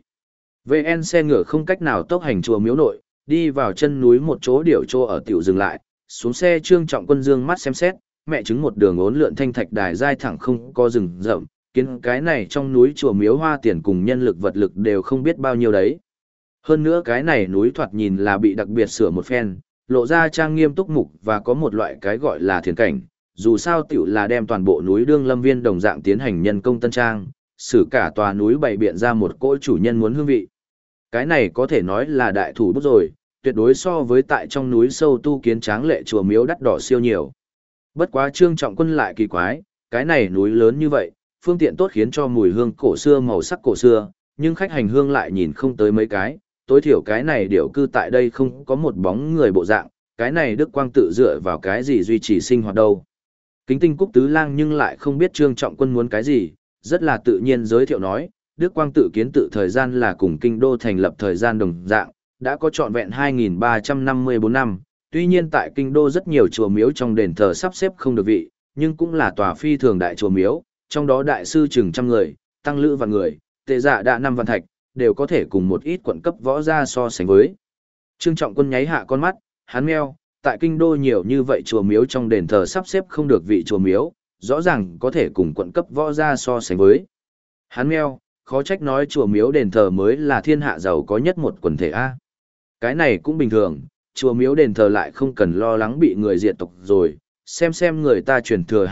VN xe ngựa không cách nào tốc hành chùa miếu nội, đi vào chân núi một chỗ điểu trô ở tiểu dừng lại, xuống xe Trương Trọng Quân dương mắt xem xét, mẹ chứng một đường ốn lượn thanh thạch đài dai thẳng không có rừng rậm, kiến cái này trong núi chùa miếu hoa tiền cùng nhân lực vật lực đều không biết bao nhiêu đấy. Hơn nữa cái này núi thoạt nhìn là bị đặc biệt sửa một phen, lộ ra trang nghiêm túc mục và có một loại cái gọi là thiền cảnh, dù sao tiểu là đem toàn bộ núi đương lâm viên đồng dạng tiến hành nhân công tân trang, xử cả tòa núi bày biện ra một cỗ chủ nhân muốn hương vị. Cái này có thể nói là đại thủ bút rồi, tuyệt đối so với tại trong núi sâu tu kiến tráng lệ chùa miếu đắt đỏ siêu nhiều. Bất quá Trương Trọng Quân lại kỳ quái, cái này núi lớn như vậy, phương tiện tốt khiến cho mùi hương cổ xưa màu sắc cổ xưa, nhưng khách hành hương lại nhìn không tới mấy cái, tối thiểu cái này điểu cư tại đây không có một bóng người bộ dạng, cái này Đức Quang tự dựa vào cái gì duy trì sinh hoạt đâu. Kính Tinh Cúc Tứ Lang nhưng lại không biết Trương Trọng Quân muốn cái gì, rất là tự nhiên giới thiệu nói, Đức Quang tự kiến tự thời gian là cùng kinh đô thành lập thời gian đồng dạng, đã có trọn vẹn 2354 năm, tuy nhiên tại kinh đô rất nhiều chùa miếu trong đền thờ sắp xếp không được vị, nhưng cũng là tòa phi thường đại chùa miếu, trong đó đại sư chừng trăm người, tăng lữ vạn người, tệ dạ đã 5 vạn thạch, đều có thể cùng một ít quận cấp võ gia so sánh với. Trương Trọng Quân nháy hạ con mắt, hắn meo, tại kinh đô nhiều như vậy chùa miếu trong đền thờ sắp xếp không được vị chùa miếu, rõ ràng có thể cùng quận cấp võ gia so sánh với. Hắn meo, khó trách nói chùa miếu đền thờ mới là thiên hạ giàu có nhất một quần thể A. Cái này cũng bình thường, chùa miếu đền thờ lại không cần lo lắng bị người diệt tộc rồi, xem người ta truyền thừa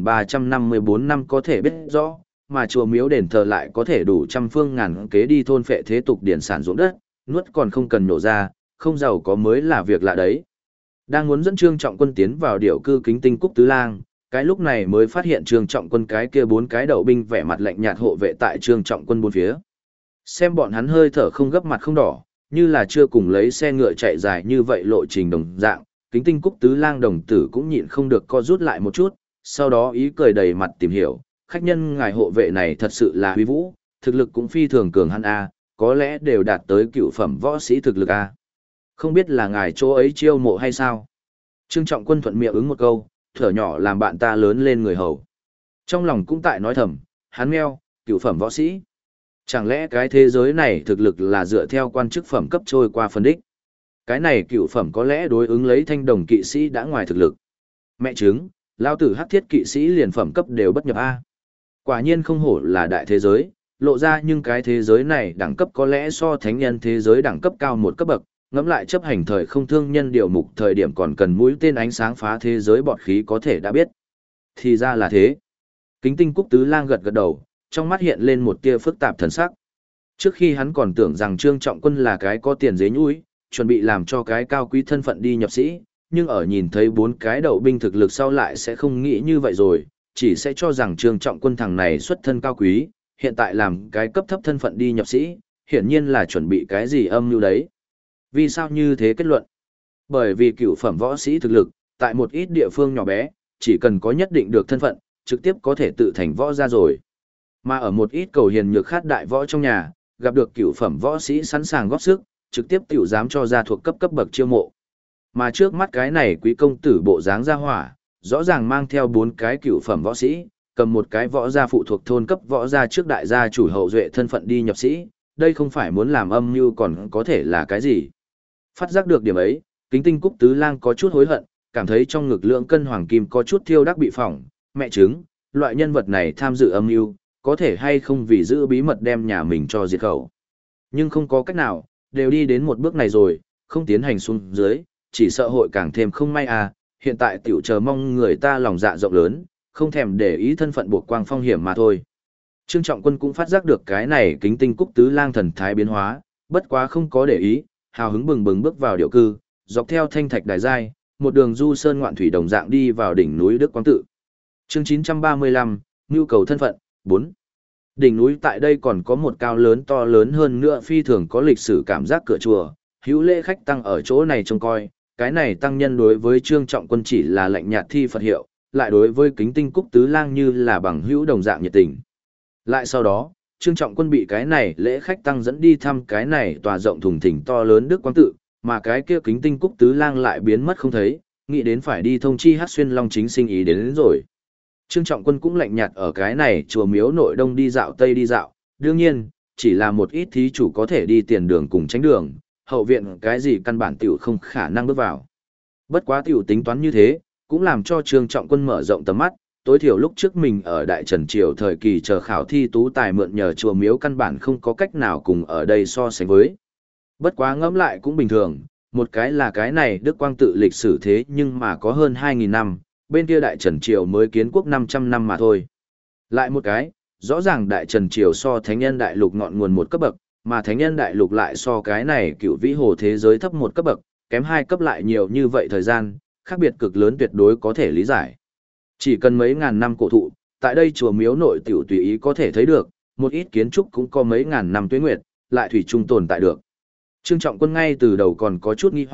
2354 năm có thể biết rõ, mà chùa miếu đền thờ lại có thể đủ trăm phương ngàn kế đi thôn phệ thế tục điển sản ruộng đất, nuốt còn không cần nổ ra, không giàu có mới là việc lạ đấy. Đang muốn dẫn Trương Trọng Quân tiến vào điệu cư Kính Tinh Cúc Tứ Lang, cái lúc này mới phát hiện Trương Trọng Quân cái kia 4 cái đậu binh vẻ mặt lạnh nhạt hộ vệ tại Trương Trọng Quân bốn phía. Xem bọn hắn hơi thở không gấp mặt không đỏ, như là chưa cùng lấy xe ngựa chạy dài như vậy lộ trình đồng dạng, Kính Tinh Cúc Tứ Lang đồng tử cũng nhịn không được co rút lại một chút, sau đó ý cười đầy mặt tìm hiểu, khách nhân ngài hộ vệ này thật sự là huy vũ, thực lực cũng phi thường cường hắn a, có lẽ đều đạt tới cựu phẩm võ sĩ thực lực a. Không biết là ngài chỗ ấy chiêu mộ hay sao? Trương Trọng Quân thuận miệng ứng một câu, thở nhỏ làm bạn ta lớn lên người hầu. Trong lòng cũng tại nói thầm, hắn meo, cựu phẩm võ sĩ. Chẳng lẽ cái thế giới này thực lực là dựa theo quan chức phẩm cấp trôi qua phân đích? Cái này cựu phẩm có lẽ đối ứng lấy thanh đồng kỵ sĩ đã ngoài thực lực. Mẹ chứng, lao tử hắc thiết kỵ sĩ liền phẩm cấp đều bất nhập A. Quả nhiên không hổ là đại thế giới, lộ ra nhưng cái thế giới này đẳng cấp có lẽ so thánh nhân thế giới đẳng cấp cao một cấp bậc, ngẫm lại chấp hành thời không thương nhân điều mục thời điểm còn cần mũi tên ánh sáng phá thế giới bọt khí có thể đã biết. Thì ra là thế. Kính Tinh Cúc Tứ Lang gật gật đầu, trong mắt hiện lên một tia phức tạp thần sắc. Trước khi hắn còn tưởng rằng Trương Trọng Quân là cái có tiền dế nhũi, chuẩn bị làm cho cái cao quý thân phận đi nhập sĩ, nhưng ở nhìn thấy 4 cái đậu binh thực lực sau lại sẽ không nghĩ như vậy rồi, chỉ sẽ cho rằng Trương Trọng Quân thằng này xuất thân cao quý, hiện tại làm cái cấp thấp thân phận đi nhập sĩ, hiển nhiên là chuẩn bị cái gì âm mưu đấy. Vì sao như thế kết luận? Bởi vì cựu phẩm võ sĩ thực lực, tại một ít địa phương nhỏ bé, chỉ cần có nhất định được thân phận, trực tiếp có thể tự thành võ ra rồi. Mà ở một ít cầu hiền nhược khát đại võ trong nhà, gặp được cựu phẩm võ sĩ sẵn sàng góp sức, trực tiếp tiểu dám cho ra thuộc cấp bậc chiêu mộ. Mà trước mắt cái này quý công tử bộ dáng ra hỏa, rõ ràng mang theo 4 cái cựu phẩm võ sĩ, cầm một cái võ gia phụ thuộc thôn cấp võ gia trước đại gia chủ hậu duệ thân phận đi nhập sĩ, đây không phải muốn làm âm mưu còn có thể là cái gì. Phát giác được điểm ấy, Kính Tinh Cúc Tứ Lang có chút hối hận, cảm thấy trong ngực lượng cân hoàng kim có chút thiêu đắc bị phỏng, mẹ chứng, loại nhân vật này tham dự âm mưu, có thể hay không vì giữ bí mật đem nhà mình cho diệt khẩu. Nhưng không có cách nào, đều đi đến một bước này rồi, không tiến hành xuống dưới, chỉ sợ hội càng thêm không may à, hiện tại tiểu chờ mong người ta lòng dạ rộng lớn, không thèm để ý thân phận buộc quang phong hiểm mà thôi. Trương Trọng Quân cũng phát giác được cái này Kính Tinh Cúc Tứ Lang thần thái biến hóa, bất quá không có để ý, hào hứng bừng bừng bước vào điệu cư, dọc theo thanh thạch đài giai, một đường du sơn ngoạn thủy đồng dạng đi vào đỉnh núi Đức Quang Tự. Chương 935, nhu cầu thân phận, 4. Đỉnh núi tại đây còn có một cao lớn to lớn hơn nữa phi thường có lịch sử cảm giác cửa chùa, hữu lễ khách tăng ở chỗ này trông coi, cái này tăng nhân đối với Trương Trọng Quân chỉ là lạnh nhạt thi Phật hiệu, lại đối với Kính Tinh Cúc Tứ Lang như là bằng hữu đồng dạng nhiệt tình. Lại sau đó, Trương Trọng Quân bị cái này lễ khách tăng dẫn đi thăm cái này tòa rộng thùng thình to lớn Đức Quang Tự, mà cái kia Kính Tinh Cúc Tứ Lang lại biến mất không thấy, nghĩ đến phải đi thông chi Hát Xuyên Long Chính sinh ý đến rồi. Trương Trọng Quân cũng lạnh nhạt ở cái này chùa miếu nội đông đi dạo tây đi dạo, đương nhiên, chỉ là một ít thí chủ có thể đi tiền đường cùng tránh đường, hậu viện cái gì căn bản tiểu không khả năng bước vào. Bất quá tiểu tính toán như thế, cũng làm cho Trương Trọng Quân mở rộng tầm mắt, tối thiểu lúc trước mình ở Đại Trần Triều thời kỳ chờ khảo thi tú tài mượn nhờ chùa miếu căn bản không có cách nào cùng ở đây so sánh với. Bất quá ngẫm lại cũng bình thường, một cái là cái này Đức Quang Tự lịch sử thế nhưng mà có hơn 2.000 năm, bên kia Đại Trần Triều mới kiến quốc 500 năm mà thôi. Lại một cái, rõ ràng Đại Trần Triều so Thánh Nhân Đại Lục ngọn nguồn một cấp bậc, mà Thánh Nhân Đại Lục lại so cái này Cựu Vĩ Hồ thế giới thấp một cấp bậc, kém 2 cấp lại nhiều như vậy thời gian, khác biệt cực lớn tuyệt đối có thể lý giải. Chỉ cần mấy ngàn năm cổ thụ, tại đây chùa miếu nội tiểu tùy ý có thể thấy được, một ít kiến trúc cũng có mấy ngàn năm tuế nguyệt, lại thủy chung tồn tại được. Trương Trọng Quân ngay từ đầu còn có chút nghi hoặc,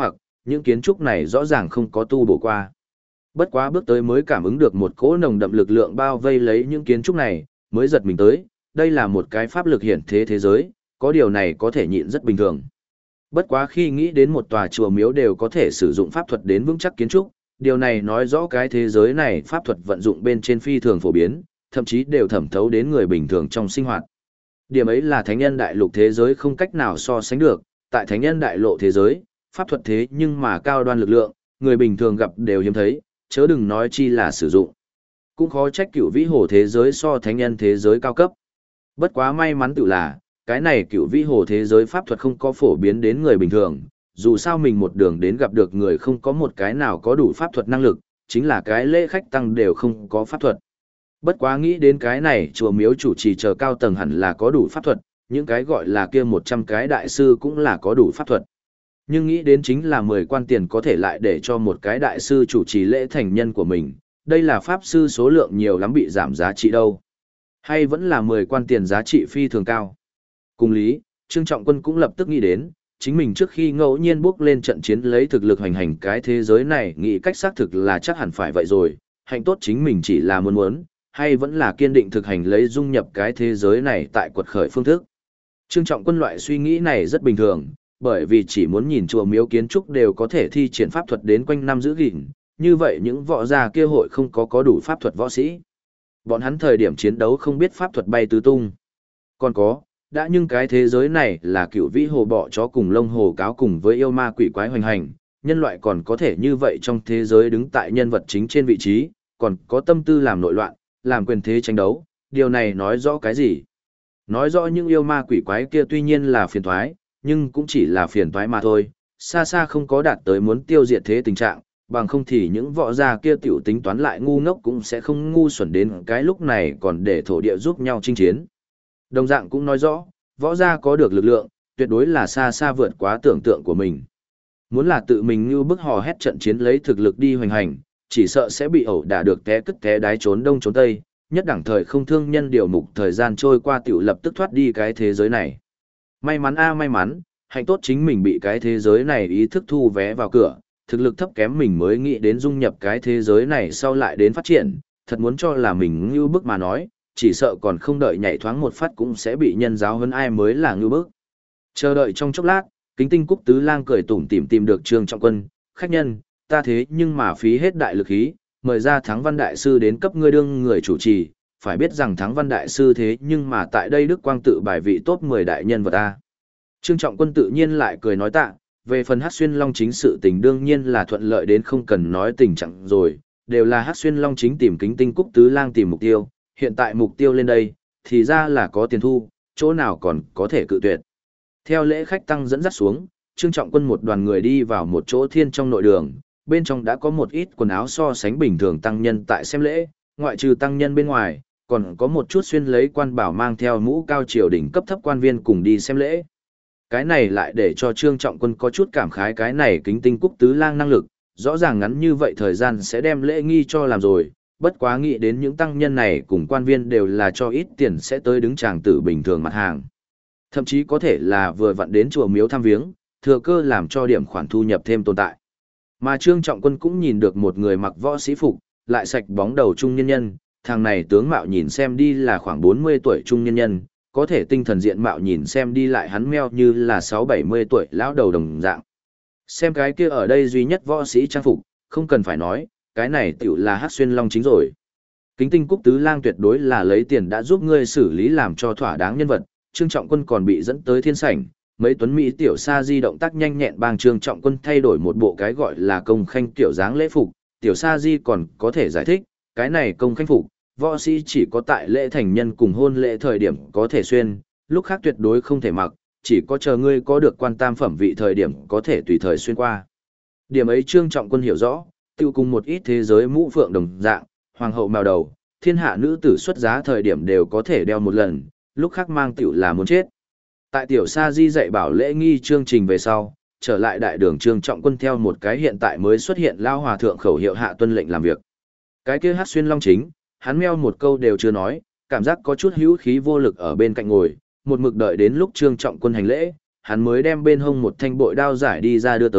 những kiến trúc này rõ ràng không có tu bổ qua. Bất quá bước tới mới cảm ứng được một cỗ nồng đậm lực lượng bao vây lấy những kiến trúc này, mới giật mình tới, đây là một cái pháp lực hiển thế thế giới, có điều này có thể nhịn rất bình thường. Bất quá khi nghĩ đến một tòa chùa miếu đều có thể sử dụng pháp thuật đến vững chắc kiến trúc, điều này nói rõ cái thế giới này pháp thuật vận dụng bên trên phi thường phổ biến, thậm chí đều thẩm thấu đến người bình thường trong sinh hoạt. Điểm ấy là thánh nhân đại lục thế giới không cách nào so sánh được, tại thánh nhân đại lộ thế giới, pháp thuật thế nhưng mà cao đoan lực lượng, người bình thường gặp đều hiếm thấy, chớ đừng nói chi là sử dụng. Cũng khó trách cửu vĩ hồ thế giới so thánh nhân thế giới cao cấp. Bất quá may mắn tự là, cái này cửu vĩ hồ thế giới pháp thuật không có phổ biến đến người bình thường, dù sao mình một đường đến gặp được người không có một cái nào có đủ pháp thuật năng lực, chính là cái lễ khách tăng đều không có pháp thuật. Bất quá nghĩ đến cái này chùa miếu chủ trì chờ cao tầng hẳn là có đủ pháp thuật, những cái gọi là kia 100 cái đại sư cũng là có đủ pháp thuật. Nhưng nghĩ đến chính là 10 quan tiền có thể lại để cho một cái đại sư chủ trì lễ thành nhân của mình, đây là pháp sư số lượng nhiều lắm bị giảm giá trị đâu. Hay vẫn là 10 quan tiền giá trị phi thường cao. Cùng lý, Trương Trọng Quân cũng lập tức nghĩ đến, chính mình trước khi ngẫu nhiên bước lên trận chiến lấy thực lực hoành hành cái thế giới này nghĩ cách xác thực là chắc hẳn phải vậy rồi, hạnh tốt chính mình chỉ là muốn, hay vẫn là kiên định thực hành lấy dung nhập cái thế giới này tại quật khởi phương thức. Trương Trọng Quân loại suy nghĩ này rất bình thường, bởi vì chỉ muốn nhìn chùa miếu kiến trúc đều có thể thi triển pháp thuật đến quanh năm giữ gìn, như vậy những võ gia kia hội không có đủ pháp thuật võ sĩ. Bọn hắn thời điểm chiến đấu không biết pháp thuật bay tứ tung. Còn có, đã nhưng cái thế giới này là cựu vĩ hồ bọ chó cùng lông hồ cáo cùng với yêu ma quỷ quái hoành hành, nhân loại còn có thể như vậy trong thế giới đứng tại nhân vật chính trên vị trí, còn có tâm tư làm nội loạn, làm quyền thế tranh đấu, điều này nói rõ cái gì? Nói rõ những yêu ma quỷ quái kia tuy nhiên là phiền toái, nhưng cũng chỉ là phiền toái mà thôi, xa xa không có đạt tới muốn tiêu diệt thế tình trạng, bằng không thì những võ gia kia tiểu tính toán lại ngu ngốc cũng sẽ không ngu xuẩn đến cái lúc này còn để thổ địa giúp nhau chinh chiến. Đồng dạng cũng nói rõ, võ gia có được lực lượng, tuyệt đối là xa xa vượt quá tưởng tượng của mình. Muốn là tự mình như bức hò hét trận chiến lấy thực lực đi hoành hành, chỉ sợ sẽ bị ẩu đả được té cất té đái trốn đông trốn tây, nhất đẳng thời không thương nhân điều mục thời gian trôi qua tiểu lập tức thoát đi cái thế giới này. May mắn a may mắn, hạnh tốt chính mình bị cái thế giới này ý thức thu vé vào cửa, thực lực thấp kém mình mới nghĩ đến dung nhập cái thế giới này sau lại đến phát triển, thật muốn cho là mình như bức mà nói, chỉ sợ còn không đợi nhảy thoáng một phát cũng sẽ bị nhân giáo hơn ai mới là như bức. Chờ đợi trong chốc lát, Kính Tinh Cúc Tứ Lang cười tủm tỉm tìm được Trương Trọng Quân, khách nhân, ta thế nhưng mà phí hết đại lực khí, mời ra Thắng Văn Đại Sư đến cấp ngươi đương người chủ trì, phải biết rằng Thắng Văn Đại Sư thế nhưng mà tại đây Đức Quang tự bài vị top 10 đại nhân vật ta. Trương Trọng Quân tự nhiên lại cười nói tạ, về phần Hắc Xuyên Long Chính sự tình đương nhiên là thuận lợi đến không cần nói tình trạng rồi, đều là Hắc Xuyên Long Chính tìm Kính Tinh Cúc Tứ Lang tìm mục tiêu, hiện tại mục tiêu lên đây, thì ra là có tiền thu, chỗ nào còn có thể cự tuyệt. Theo lễ khách tăng dẫn dắt xuống, Trương Trọng Quân một đoàn người đi vào một chỗ thiên trong nội đường, bên trong đã có một ít quần áo so sánh bình thường tăng nhân tại xem lễ, ngoại trừ tăng nhân bên ngoài, còn có một chút xuyên lấy quan bảo mang theo mũ cao triều đỉnh cấp thấp quan viên cùng đi xem lễ. Cái này lại để cho Trương Trọng Quân có chút cảm khái cái này Kính Tinh Cúc Tứ Lang năng lực, rõ ràng ngắn như vậy thời gian sẽ đem lễ nghi cho làm rồi, bất quá nghĩ đến những tăng nhân này cùng quan viên đều là cho ít tiền sẽ tới đứng tràng tử bình thường mặt hàng. Thậm chí có thể là vừa vặn đến chùa miếu thăm viếng, thừa cơ làm cho điểm khoản thu nhập thêm tồn tại. Mà Trương Trọng Quân cũng nhìn được một người mặc võ sĩ phục, lại sạch bóng đầu trung nhân nhân, thằng này tướng mạo nhìn xem đi là khoảng 40 tuổi trung nhân nhân, có thể tinh thần diện mạo nhìn xem đi lại hắn meo như là 6-70 tuổi lão đầu đồng dạng. Xem cái kia ở đây duy nhất võ sĩ trang phục, không cần phải nói, cái này tiểu là Hắc Xuyên Long Chính rồi. Kính Tinh Cúc Tứ Lang tuyệt đối là lấy tiền đã giúp ngươi xử lý làm cho thỏa đáng nhân vật, Trương Trọng Quân còn bị dẫn tới thiên sảnh, mấy tuấn Mỹ tiểu sa di động tác nhanh nhẹn bang Trương Trọng Quân thay đổi một bộ cái gọi là công khanh tiểu dáng lễ phục, tiểu sa di còn có thể giải thích, cái này công khanh phục, võ sĩ chỉ có tại lễ thành nhân cùng hôn lễ thời điểm có thể xuyên, lúc khác tuyệt đối không thể mặc, chỉ có chờ ngươi có được quan tam phẩm vị thời điểm có thể tùy thời xuyên qua. Điểm ấy Trương Trọng Quân hiểu rõ, tiêu cùng một ít thế giới mũ phượng đồng dạng, hoàng hậu màu đầu, thiên hạ nữ tử xuất giá thời điểm đều có thể đeo một lần, lúc khác mang tiểu là muốn chết. Tại tiểu sa di dạy bảo lễ nghi chương trình về sau, trở lại đại đường Trương Trọng Quân theo một cái hiện tại mới xuất hiện lao hòa thượng khẩu hiệu hạ tuân lệnh làm việc. Cái kia Hắc Xuyên Long Chính, hắn meo một câu đều chưa nói, cảm giác có chút hữu khí vô lực ở bên cạnh ngồi, một mực đợi đến lúc Trương Trọng Quân hành lễ, hắn mới đem bên hông một thanh bội đao giải đi ra đưa tới,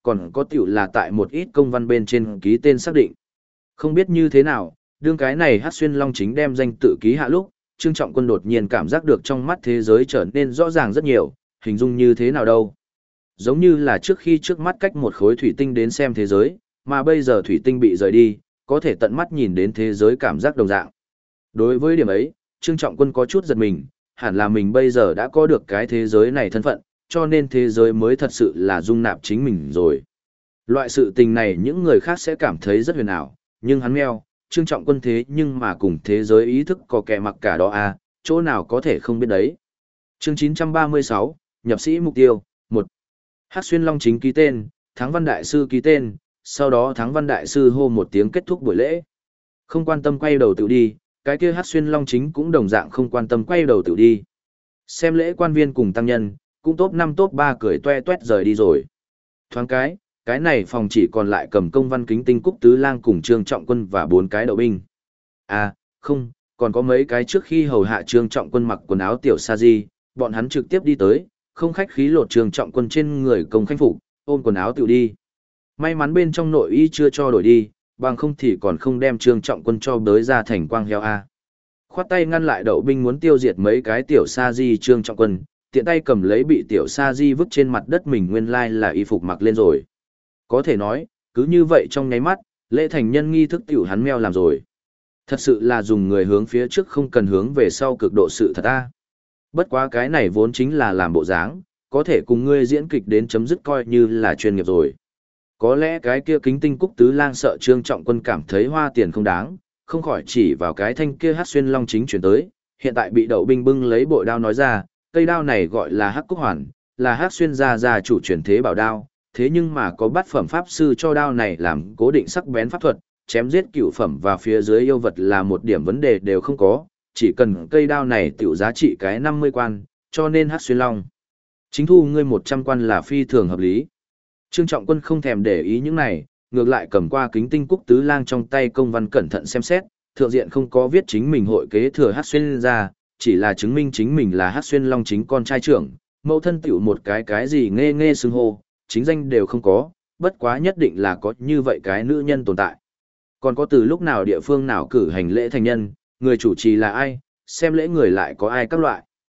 còn có tiểu là tại một ít công văn bên trên ký tên xác định. Không biết như thế nào, đương cái này Hắc Xuyên Long chính đem danh tự ký hạ lúc, Trương Trọng Quân đột nhiên cảm giác được trong mắt thế giới trở nên rõ ràng rất nhiều, hình dung như thế nào đâu. Giống như là trước khi trước mắt cách một khối thủy tinh đến xem thế giới, mà bây giờ thủy tinh bị rời đi, có thể tận mắt nhìn đến thế giới cảm giác đồng dạng. Đối với điểm ấy, Trương Trọng Quân có chút giật mình, hẳn là mình bây giờ đã có được cái thế giới này thân phận, cho nên thế giới mới thật sự là dung nạp chính mình rồi. Loại sự tình này những người khác sẽ cảm thấy rất huyền ảo, nhưng hắn meo, Trương Trọng Quân thế nhưng mà cùng thế giới ý thức có kẻ mặc cả đó à, chỗ nào có thể không biết đấy. Chương 936, nhập sĩ mục tiêu, 1. Hắc Xuyên Long chính ký tên, Thắng Văn Đại Sư ký tên, sau đó Thắng Văn Đại Sư hô một tiếng kết thúc buổi lễ. Không quan tâm quay đầu tự đi, cái kia Hắc Xuyên Long chính cũng đồng dạng không quan tâm quay đầu tự đi. Xem lễ quan viên cùng tăng nhân, cũng top 5 top 3 cười toe toét rời đi rồi. Thoáng cái này phòng chỉ còn lại Cầm Công Văn Kính Tinh Cúc Tứ Lang cùng Trương Trọng Quân và 4 cái đậu binh. À, không, còn có mấy cái trước khi hầu hạ Trương Trọng Quân mặc quần áo tiểu sa di, bọn hắn trực tiếp đi tới, không khách khí lột Trương Trọng Quân trên người công khanh phục, ôm quần áo tiểu đi. May mắn bên trong nội y chưa cho đổi đi, bằng không thì còn không đem Trương Trọng Quân cho bới ra thành quang heo a. Khoát tay ngăn lại đậu binh muốn tiêu diệt mấy cái tiểu sa di Trương Trọng Quân, tiện tay cầm lấy bị tiểu sa di vứt trên mặt đất mình nguyên lai là y phục mặc lên rồi. Có thể nói, cứ như vậy trong nháy mắt, lễ thành nhân nghi thức tiểu hắn meo làm rồi. Thật sự là dùng người hướng phía trước không cần hướng về sau cực độ sự thật a. Bất quá cái này vốn chính là làm bộ dáng, có thể cùng ngươi diễn kịch đến chấm dứt coi như là chuyên nghiệp rồi. Có lẽ cái kia Kính Tinh Cúc Tứ Lang sợ Trương Trọng Quân cảm thấy hoa tiền không đáng, không khỏi chỉ vào cái thanh kia Hắc Xuyên Long chính chuyển tới, hiện tại bị đậu binh bưng lấy bội đao nói ra, cây đao này gọi là Hắc Cúc Hoàn, là Hắc Xuyên gia chủ chuyển thế bảo đao, thế nhưng mà có bát phẩm pháp sư cho đao này làm cố định sắc bén pháp thuật, chém giết cựu phẩm và phía dưới yêu vật là một điểm vấn đề đều không có, chỉ cần cây đao này tiểu giá trị cái 50 quan, cho nên Hắc Xuyên Long chính thu ngươi 100 quan là phi thường hợp lý. Trương Trọng Quân không thèm để ý những này, ngược lại cầm qua Kính Tinh Cúc Tứ Lang trong tay công văn cẩn thận xem xét, thượng diện không có viết chính mình hội kế thừa Hắc Xuyên ra, chỉ là chứng minh chính mình là Hắc Xuyên Long chính con trai trưởng, mẫu thân tiểu một cái gì nghe nghe xưng hô, chính danh đều không có, bất quá nhất định là có như vậy cái nữ nhân tồn tại. Còn có từ lúc nào địa phương nào cử hành lễ thành nhân, người chủ trì là ai, xem lễ người lại có ai các loại.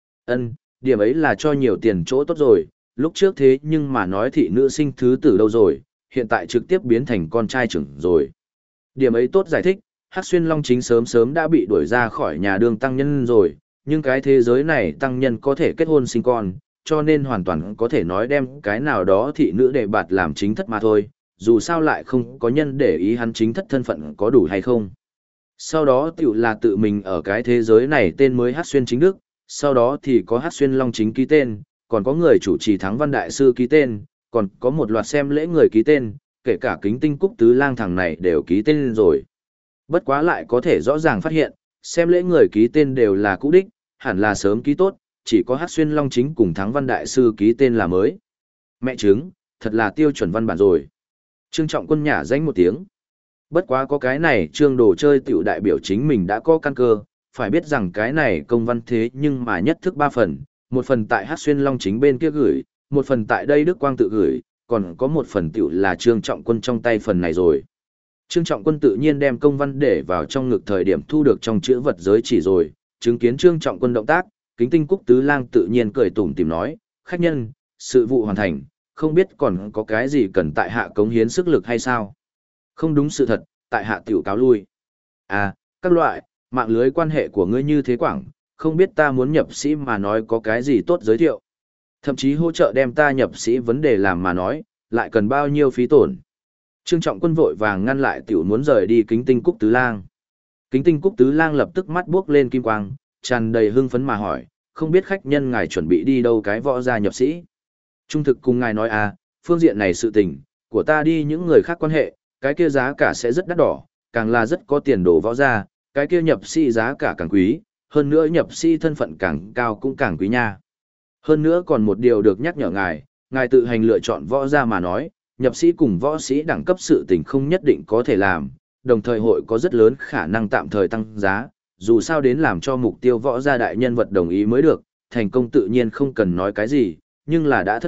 Điểm ấy là cho nhiều tiền chỗ tốt rồi, lúc trước thế nhưng mà nói thị nữ sinh thứ tử đâu rồi, hiện tại trực tiếp biến thành con trai trưởng rồi. Điểm ấy tốt giải thích, Hắc Xuyên Long chính sớm sớm đã bị đuổi ra khỏi nhà đương tăng nhân rồi, nhưng cái thế giới này tăng nhân có thể kết hôn sinh con, cho nên hoàn toàn có thể nói đem cái nào đó thị nữ để bạt làm chính thất mà thôi, dù sao lại không có nhân để ý hắn chính thất thân phận có đủ hay không. Sau đó tiểu là tự mình ở cái thế giới này tên mới Hắc Xuyên Chính Đức, sau đó thì có Hắc Xuyên Long chính ký tên, còn có người chủ trì Thắng Văn Đại Sư ký tên, còn có một loạt xem lễ người ký tên, kể cả Kính Tinh Cúc Tứ Lang thằng này đều ký tên rồi. Bất quá lại có thể rõ ràng phát hiện, xem lễ người ký tên đều là cũ đích, hẳn là sớm ký tốt, chỉ có Hắc Xuyên Long chính cùng Thắng Văn Đại Sư ký tên là mới. Mẹ chứng, thật là tiêu chuẩn văn bản rồi. Trương Trọng Quân nhả danh một tiếng. Bất quá có cái này trương đồ chơi tiểu đại biểu chính mình đã có căn cơ, phải biết rằng cái này công văn thế nhưng mà nhất thức 3 phần, một phần tại Hắc Xuyên Long chính bên kia gửi, một phần tại đây Đức Quang tự gửi, còn có một phần tiểu là Trương Trọng Quân trong tay phần này rồi. Trương Trọng Quân tự nhiên đem công văn để vào trong ngực thời điểm thu được trong chữ vật giới chỉ rồi, chứng kiến Trương Trọng Quân động tác, Kính Tinh Cúc Tứ Lang tự nhiên cười tủm tỉm nói, khách nhân, sự vụ hoàn thành, không biết còn có cái gì cần tại hạ cống hiến sức lực hay sao? Không đúng sự thật, tại hạ tiểu cáo lui. À, các loại, mạng lưới quan hệ của ngươi như thế quảng, không biết ta muốn nhập sĩ mà nói có cái gì tốt giới thiệu. Thậm chí hỗ trợ đem ta nhập sĩ vấn đề làm mà nói, lại cần bao nhiêu phí tổn. Trương Trọng Quân vội vàng ngăn lại tiểu muốn rời đi Kính Tinh Cúc Tứ Lang. Kính Tinh Cúc Tứ Lang lập tức mắt buốc lên kim quang, tràn đầy hưng phấn mà hỏi, không biết khách nhân ngài chuẩn bị đi đâu cái võ gia nhập sĩ. Trung thực cùng ngài nói à, phương diện này sự tình, của ta đi những người khác quan hệ, cái kia giá cả sẽ rất đắt đỏ, càng là rất có tiền đồ võ gia, cái kia nhập sĩ giá cả càng quý, hơn nữa nhập sĩ thân phận càng cao cũng càng quý nha. Hơn nữa còn một điều được nhắc nhở ngài tự hành lựa chọn võ gia mà nói, nhập sĩ cùng võ sĩ đẳng cấp sự tình không nhất định có thể làm, đồng thời hội có rất lớn khả năng tạm thời tăng giá, dù sao đến làm cho mục tiêu võ gia đại nhân vật đồng ý mới được, thành công tự nhiên không cần nói cái gì, nhưng là đã thất bại,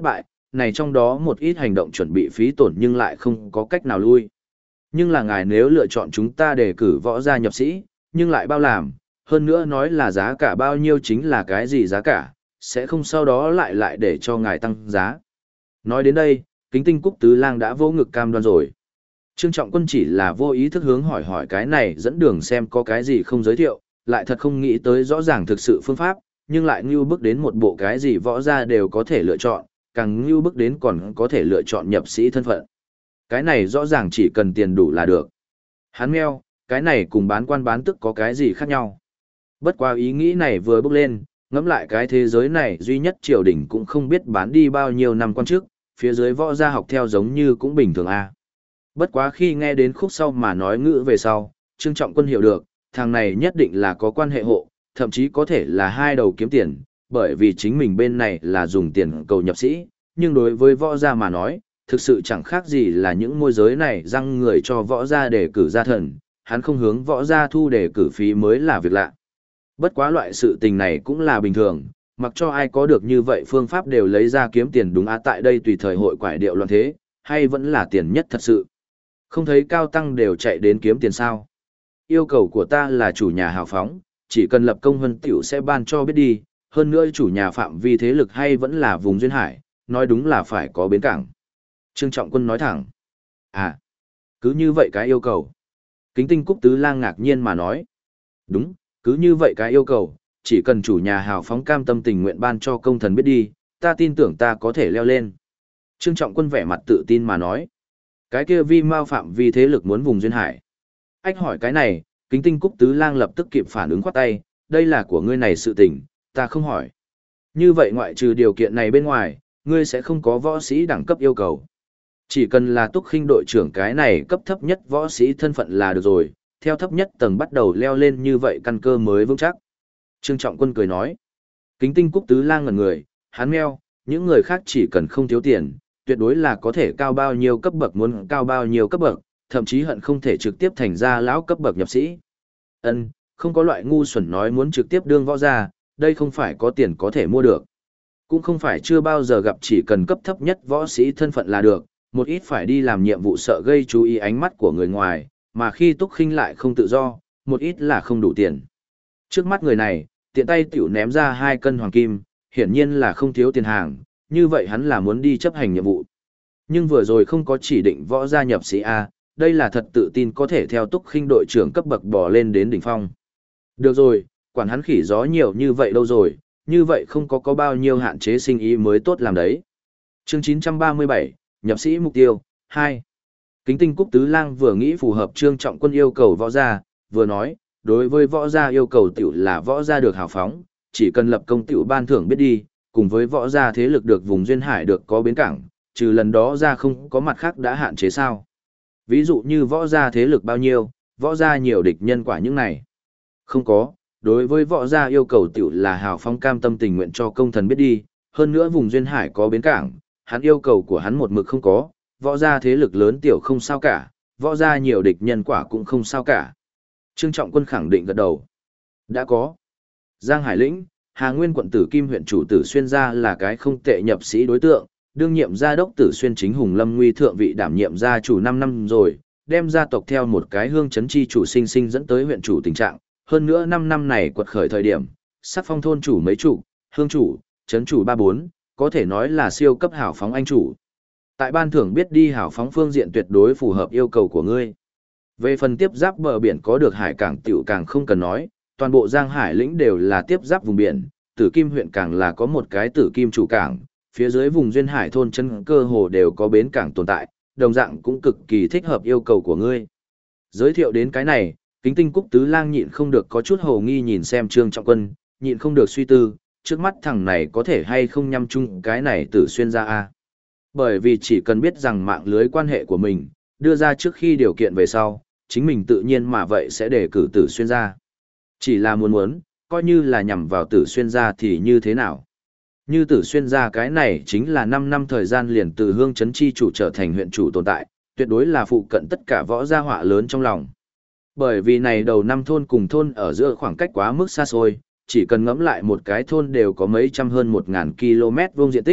này trong đó một ít hành động chuẩn bị phí tổn nhưng lại không có cách nào lui. Nhưng là ngài nếu lựa chọn chúng ta đề cử võ gia nhập sĩ, nhưng lại bao làm, hơn nữa nói là giá cả bao nhiêu chính là cái gì giá cả, sẽ không sau đó lại để cho ngài tăng giá. Nói đến đây, Kính Tinh Cúc Tứ Lang đã vô ngực cam đoan rồi. Trương Trọng Quân chỉ là vô ý thức hướng hỏi cái này dẫn đường xem có cái gì không giới thiệu, lại thật không nghĩ tới rõ ràng thực sự phương pháp, nhưng lại ngưu bức đến một bộ cái gì võ gia đều có thể lựa chọn, càng ngưu bức đến còn có thể lựa chọn nhập sĩ thân phận. Cái này rõ ràng chỉ cần tiền đủ là được. Hắn meo, cái này cùng bán quan bán tức có cái gì khác nhau. Bất qua ý nghĩ này vừa bước lên, ngẫm lại cái thế giới này duy nhất triều đình cũng không biết bán đi bao nhiêu năm quan trước, phía dưới võ gia học theo giống như cũng bình thường a. Bất quá khi nghe đến khúc sau mà nói ngữ về sau, Trương Trọng Quân hiểu được, thằng này nhất định là có quan hệ hộ, thậm chí có thể là hai đầu kiếm tiền, bởi vì chính mình bên này là dùng tiền cầu nhập sĩ, nhưng đối với võ gia mà nói, thực sự chẳng khác gì là những môi giới này răng người cho võ gia để cử gia thần, hắn không hướng võ gia thu để cử phí mới là việc lạ. Bất quá loại sự tình này cũng là bình thường, mặc cho ai có được như vậy phương pháp đều lấy ra kiếm tiền đúng tại đây tùy thời hội quải điệu loạn thế, hay vẫn là tiền nhất thật sự. Không thấy cao tăng đều chạy đến kiếm tiền sao. Yêu cầu của ta là chủ nhà hào phóng, chỉ cần lập công hân tiểu sẽ ban cho biết đi, hơn nữa chủ nhà phạm vi thế lực hay vẫn là vùng duyên hải, nói đúng là phải có bến cảng. Trương Trọng Quân nói thẳng. À, cứ như vậy cái yêu cầu. Kính Tinh Cúc Tứ Lang ngạc nhiên mà nói. Đúng, cứ như vậy cái yêu cầu, chỉ cần chủ nhà hào phóng cam tâm tình nguyện ban cho công thần biết đi, ta tin tưởng ta có thể leo lên. Trương Trọng Quân vẻ mặt tự tin mà nói. Cái kia vi mao phạm vi thế lực muốn vùng duyên hải. Ách hỏi cái này, Kính Tinh Cúc Tứ Lang lập tức kịp phản ứng khoát tay, đây là của ngươi này sự tình, ta không hỏi. Như vậy ngoại trừ điều kiện này bên ngoài, ngươi sẽ không có võ sĩ đẳng cấp yêu cầu. Chỉ cần là Túc Khinh đội trưởng cái này cấp thấp nhất võ sĩ thân phận là được rồi, theo thấp nhất tầng bắt đầu leo lên như vậy căn cơ mới vững chắc. Trương Trọng Quân cười nói. Kính Tinh Cúc Tứ Lang ngẩn người, hắn meo, những người khác chỉ cần không thiếu tiền, tuyệt đối là có thể cao bao nhiêu cấp bậc muốn cao bao nhiêu cấp bậc, thậm chí hận không thể trực tiếp thành ra lão cấp bậc nhập sĩ. Ân, không có loại ngu xuẩn nói muốn trực tiếp đương võ gia, đây không phải có tiền có thể mua được. Cũng không phải chưa bao giờ gặp chỉ cần cấp thấp nhất võ sĩ thân phận là được, một ít phải đi làm nhiệm vụ sợ gây chú ý ánh mắt của người ngoài, mà khi Túc Khinh lại không tự do, một ít là không đủ tiền. Trước mắt người này, tiện tay tiểu ném ra 2 cân hoàng kim, hiển nhiên là không thiếu tiền hàng, như vậy hắn là muốn đi chấp hành nhiệm vụ. Nhưng vừa rồi không có chỉ định võ gia nhập sĩ A, đây là thật tự tin có thể theo Túc Khinh đội trưởng cấp bậc bò lên đến đỉnh phong. Được rồi, quản hắn khỉ gió nhiều như vậy đâu rồi, như vậy không có bao nhiêu hạn chế sinh ý mới tốt làm đấy. Chương 937, nhập sĩ mục tiêu, 2. Kính Tinh Cúc Tứ Lang vừa nghĩ phù hợp Trương Trọng Quân yêu cầu võ gia, vừa nói, đối với võ gia yêu cầu tiểu là võ gia được hào phóng, chỉ cần lập công tiểu ban thưởng biết đi, cùng với võ gia thế lực được vùng duyên hải được có bến cảng, trừ lần đó ra không có mặt khác đã hạn chế sao. Ví dụ như võ gia thế lực bao nhiêu, võ gia nhiều địch nhân quả những này. Không có, đối với võ gia yêu cầu tiểu là hào phóng cam tâm tình nguyện cho công thần biết đi, hơn nữa vùng duyên hải có bến cảng, hắn yêu cầu của hắn một mực không có, võ gia thế lực lớn tiểu không sao cả, võ gia nhiều địch nhân quả cũng không sao cả. Trương Trọng Quân khẳng định gật đầu. Đã có. Giang Hải Lĩnh, Hà Nguyên quận Tử Kim huyện chủ Tử Xuyên gia là cái không tệ nhập sĩ đối tượng, đương nhiệm gia đốc Tử Xuyên chính Hùng Lâm Nguy thượng vị đảm nhiệm gia chủ 5 năm rồi, đem gia tộc theo một cái hương chấn chi chủ sinh sinh dẫn tới huyện chủ tình trạng, hơn nữa 5 năm này quật khởi thời điểm, sắc phong thôn chủ mấy chủ, hương chủ, chấn chủ 3-4, có thể nói là siêu cấp hảo phóng anh chủ. Tại ban thưởng biết đi hảo phóng phương diện tuyệt đối phù hợp yêu cầu của ngươi. Về phần tiếp giáp bờ biển có được hải cảng tiểu càng không cần nói, toàn bộ Giang Hải lĩnh đều là tiếp giáp vùng biển, Tử Kim huyện càng là có một cái Tử Kim chủ cảng, phía dưới vùng duyên hải thôn chân cơ hồ đều có bến cảng tồn tại, đồng dạng cũng cực kỳ thích hợp yêu cầu của ngươi. Giới thiệu đến cái này, Kính Tinh Cúc Tứ Lang nhịn không được có chút hồ nghi nhìn xem Trương Trọng Quân, nhịn không được suy tư, trước mắt thằng này có thể hay không nhắm chung cái này Tử Xuyên ra a. Bởi vì chỉ cần biết rằng mạng lưới quan hệ của mình, đưa ra trước khi điều kiện về sau, chính mình tự nhiên mà vậy sẽ đề cử Tử Xuyên ra. Chỉ là muốn, coi như là nhằm vào Tử Xuyên ra thì như thế nào? Như Tử Xuyên ra cái này chính là 5 năm thời gian liền từ hương chấn chi chủ trở thành huyện chủ tồn tại, tuyệt đối là phụ cận tất cả võ gia họa lớn trong lòng. Bởi vì này đầu năm thôn cùng thôn ở giữa khoảng cách quá mức xa xôi, chỉ cần ngẫm lại một cái thôn đều có mấy trăm hơn 1.000 km vuông diện tích,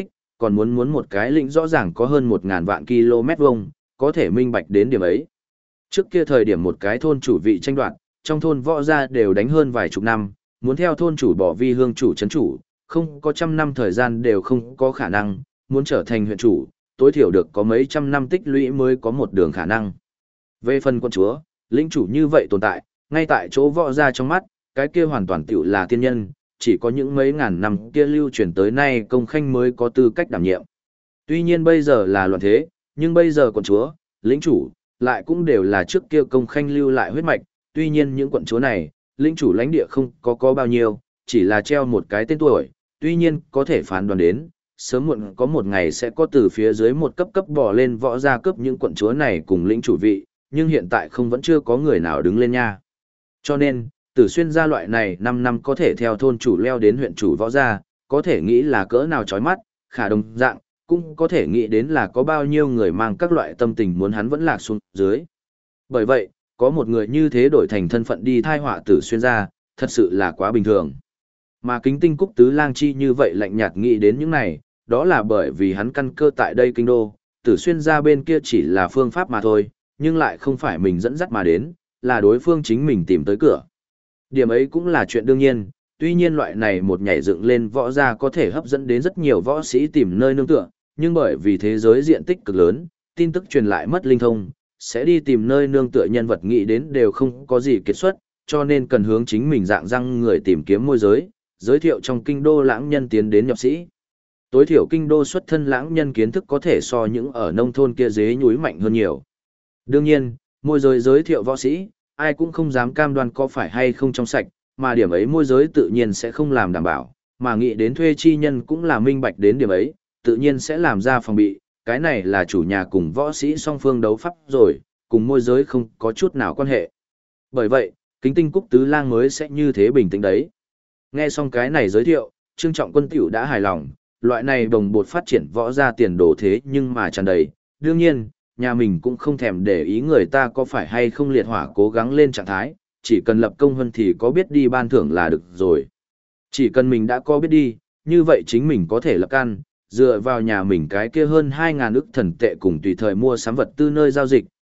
còn muốn một cái lĩnh rõ ràng có hơn 1.000 vạn km vuông, có thể minh bạch đến điểm ấy. Trước kia thời điểm một cái thôn chủ vị tranh đoạt, trong thôn võ gia đều đánh hơn vài chục năm, muốn theo thôn chủ bỏ vi hương chủ chấn chủ, không có trăm năm thời gian đều không có khả năng, muốn trở thành huyện chủ, tối thiểu được có mấy trăm năm tích lũy mới có một đường khả năng. Về phần quân chúa, lĩnh chủ như vậy tồn tại, ngay tại chỗ võ gia trong mắt, cái kia hoàn toàn tiểu là tiên nhân, chỉ có những mấy ngàn năm kia lưu truyền tới nay công khanh mới có tư cách đảm nhiệm. Tuy nhiên bây giờ là loạn thế, nhưng bây giờ quận chúa, lĩnh chủ, lại cũng đều là trước kia công khanh lưu lại huyết mạch, tuy nhiên những quận chúa này, lĩnh chủ lãnh địa không có bao nhiêu, chỉ là treo một cái tên tuổi, tuy nhiên có thể phán đoán đến, sớm muộn có một ngày sẽ có từ phía dưới một cấp cấp bò lên võ gia cấp những quận chúa này cùng lĩnh chủ vị, nhưng hiện tại không vẫn chưa có người nào đứng lên nha. Cho nên, Tử Xuyên gia loại này 5 năm có thể theo thôn chủ leo đến huyện chủ võ gia, có thể nghĩ là cỡ nào chói mắt, khả đồng dạng, cũng có thể nghĩ đến là có bao nhiêu người mang các loại tâm tình muốn hắn vẫn lạc xuống dưới. Bởi vậy, có một người như thế đổi thành thân phận đi thai họa Tử Xuyên gia, thật sự là quá bình thường. Mà Kính Tinh Cúc Tứ Lang Chi như vậy lạnh nhạt nghĩ đến những này, đó là bởi vì hắn căn cơ tại đây kinh đô, Tử Xuyên gia bên kia chỉ là phương pháp mà thôi, nhưng lại không phải mình dẫn dắt mà đến, là đối phương chính mình tìm tới cửa. Điểm ấy cũng là chuyện đương nhiên, tuy nhiên loại này một nhảy dựng lên võ gia có thể hấp dẫn đến rất nhiều võ sĩ tìm nơi nương tựa, nhưng bởi vì thế giới diện tích cực lớn, tin tức truyền lại mất linh thông, sẽ đi tìm nơi nương tựa nhân vật nghĩ đến đều không có gì kết xuất, cho nên cần hướng chính mình dạng răng người tìm kiếm môi giới, giới thiệu trong kinh đô lãng nhân tiến đến nhập sĩ. Tối thiểu kinh đô xuất thân lãng nhân kiến thức có thể so những ở nông thôn kia dế nhúi mạnh hơn nhiều. Đương nhiên, môi giới giới thiệu võ sĩ, ai cũng không dám cam đoan có phải hay không trong sạch, mà điểm ấy môi giới tự nhiên sẽ không làm đảm bảo, mà nghĩ đến thuê chi nhân cũng là minh bạch đến điểm ấy, tự nhiên sẽ làm ra phòng bị, cái này là chủ nhà cùng võ sĩ song phương đấu pháp rồi, cùng môi giới không có chút nào quan hệ. Bởi vậy, Kính Tinh Cúc Tứ Lang mới sẽ như thế bình tĩnh đấy. Nghe xong cái này giới thiệu, Trương Trọng Quân tiểu đã hài lòng, loại này đồng bột phát triển võ ra tiền đồ thế nhưng mà tràn đầy. Đương nhiên, nhà mình cũng không thèm để ý người ta có phải hay không liệt hỏa cố gắng lên trạng thái, chỉ cần lập công hơn thì có biết đi ban thưởng là được rồi. Chỉ cần mình đã có biết đi, như vậy chính mình có thể lập căn, dựa vào nhà mình cái kia hơn 2.000 ức thần tệ cùng tùy thời mua sắm vật tư nơi giao dịch,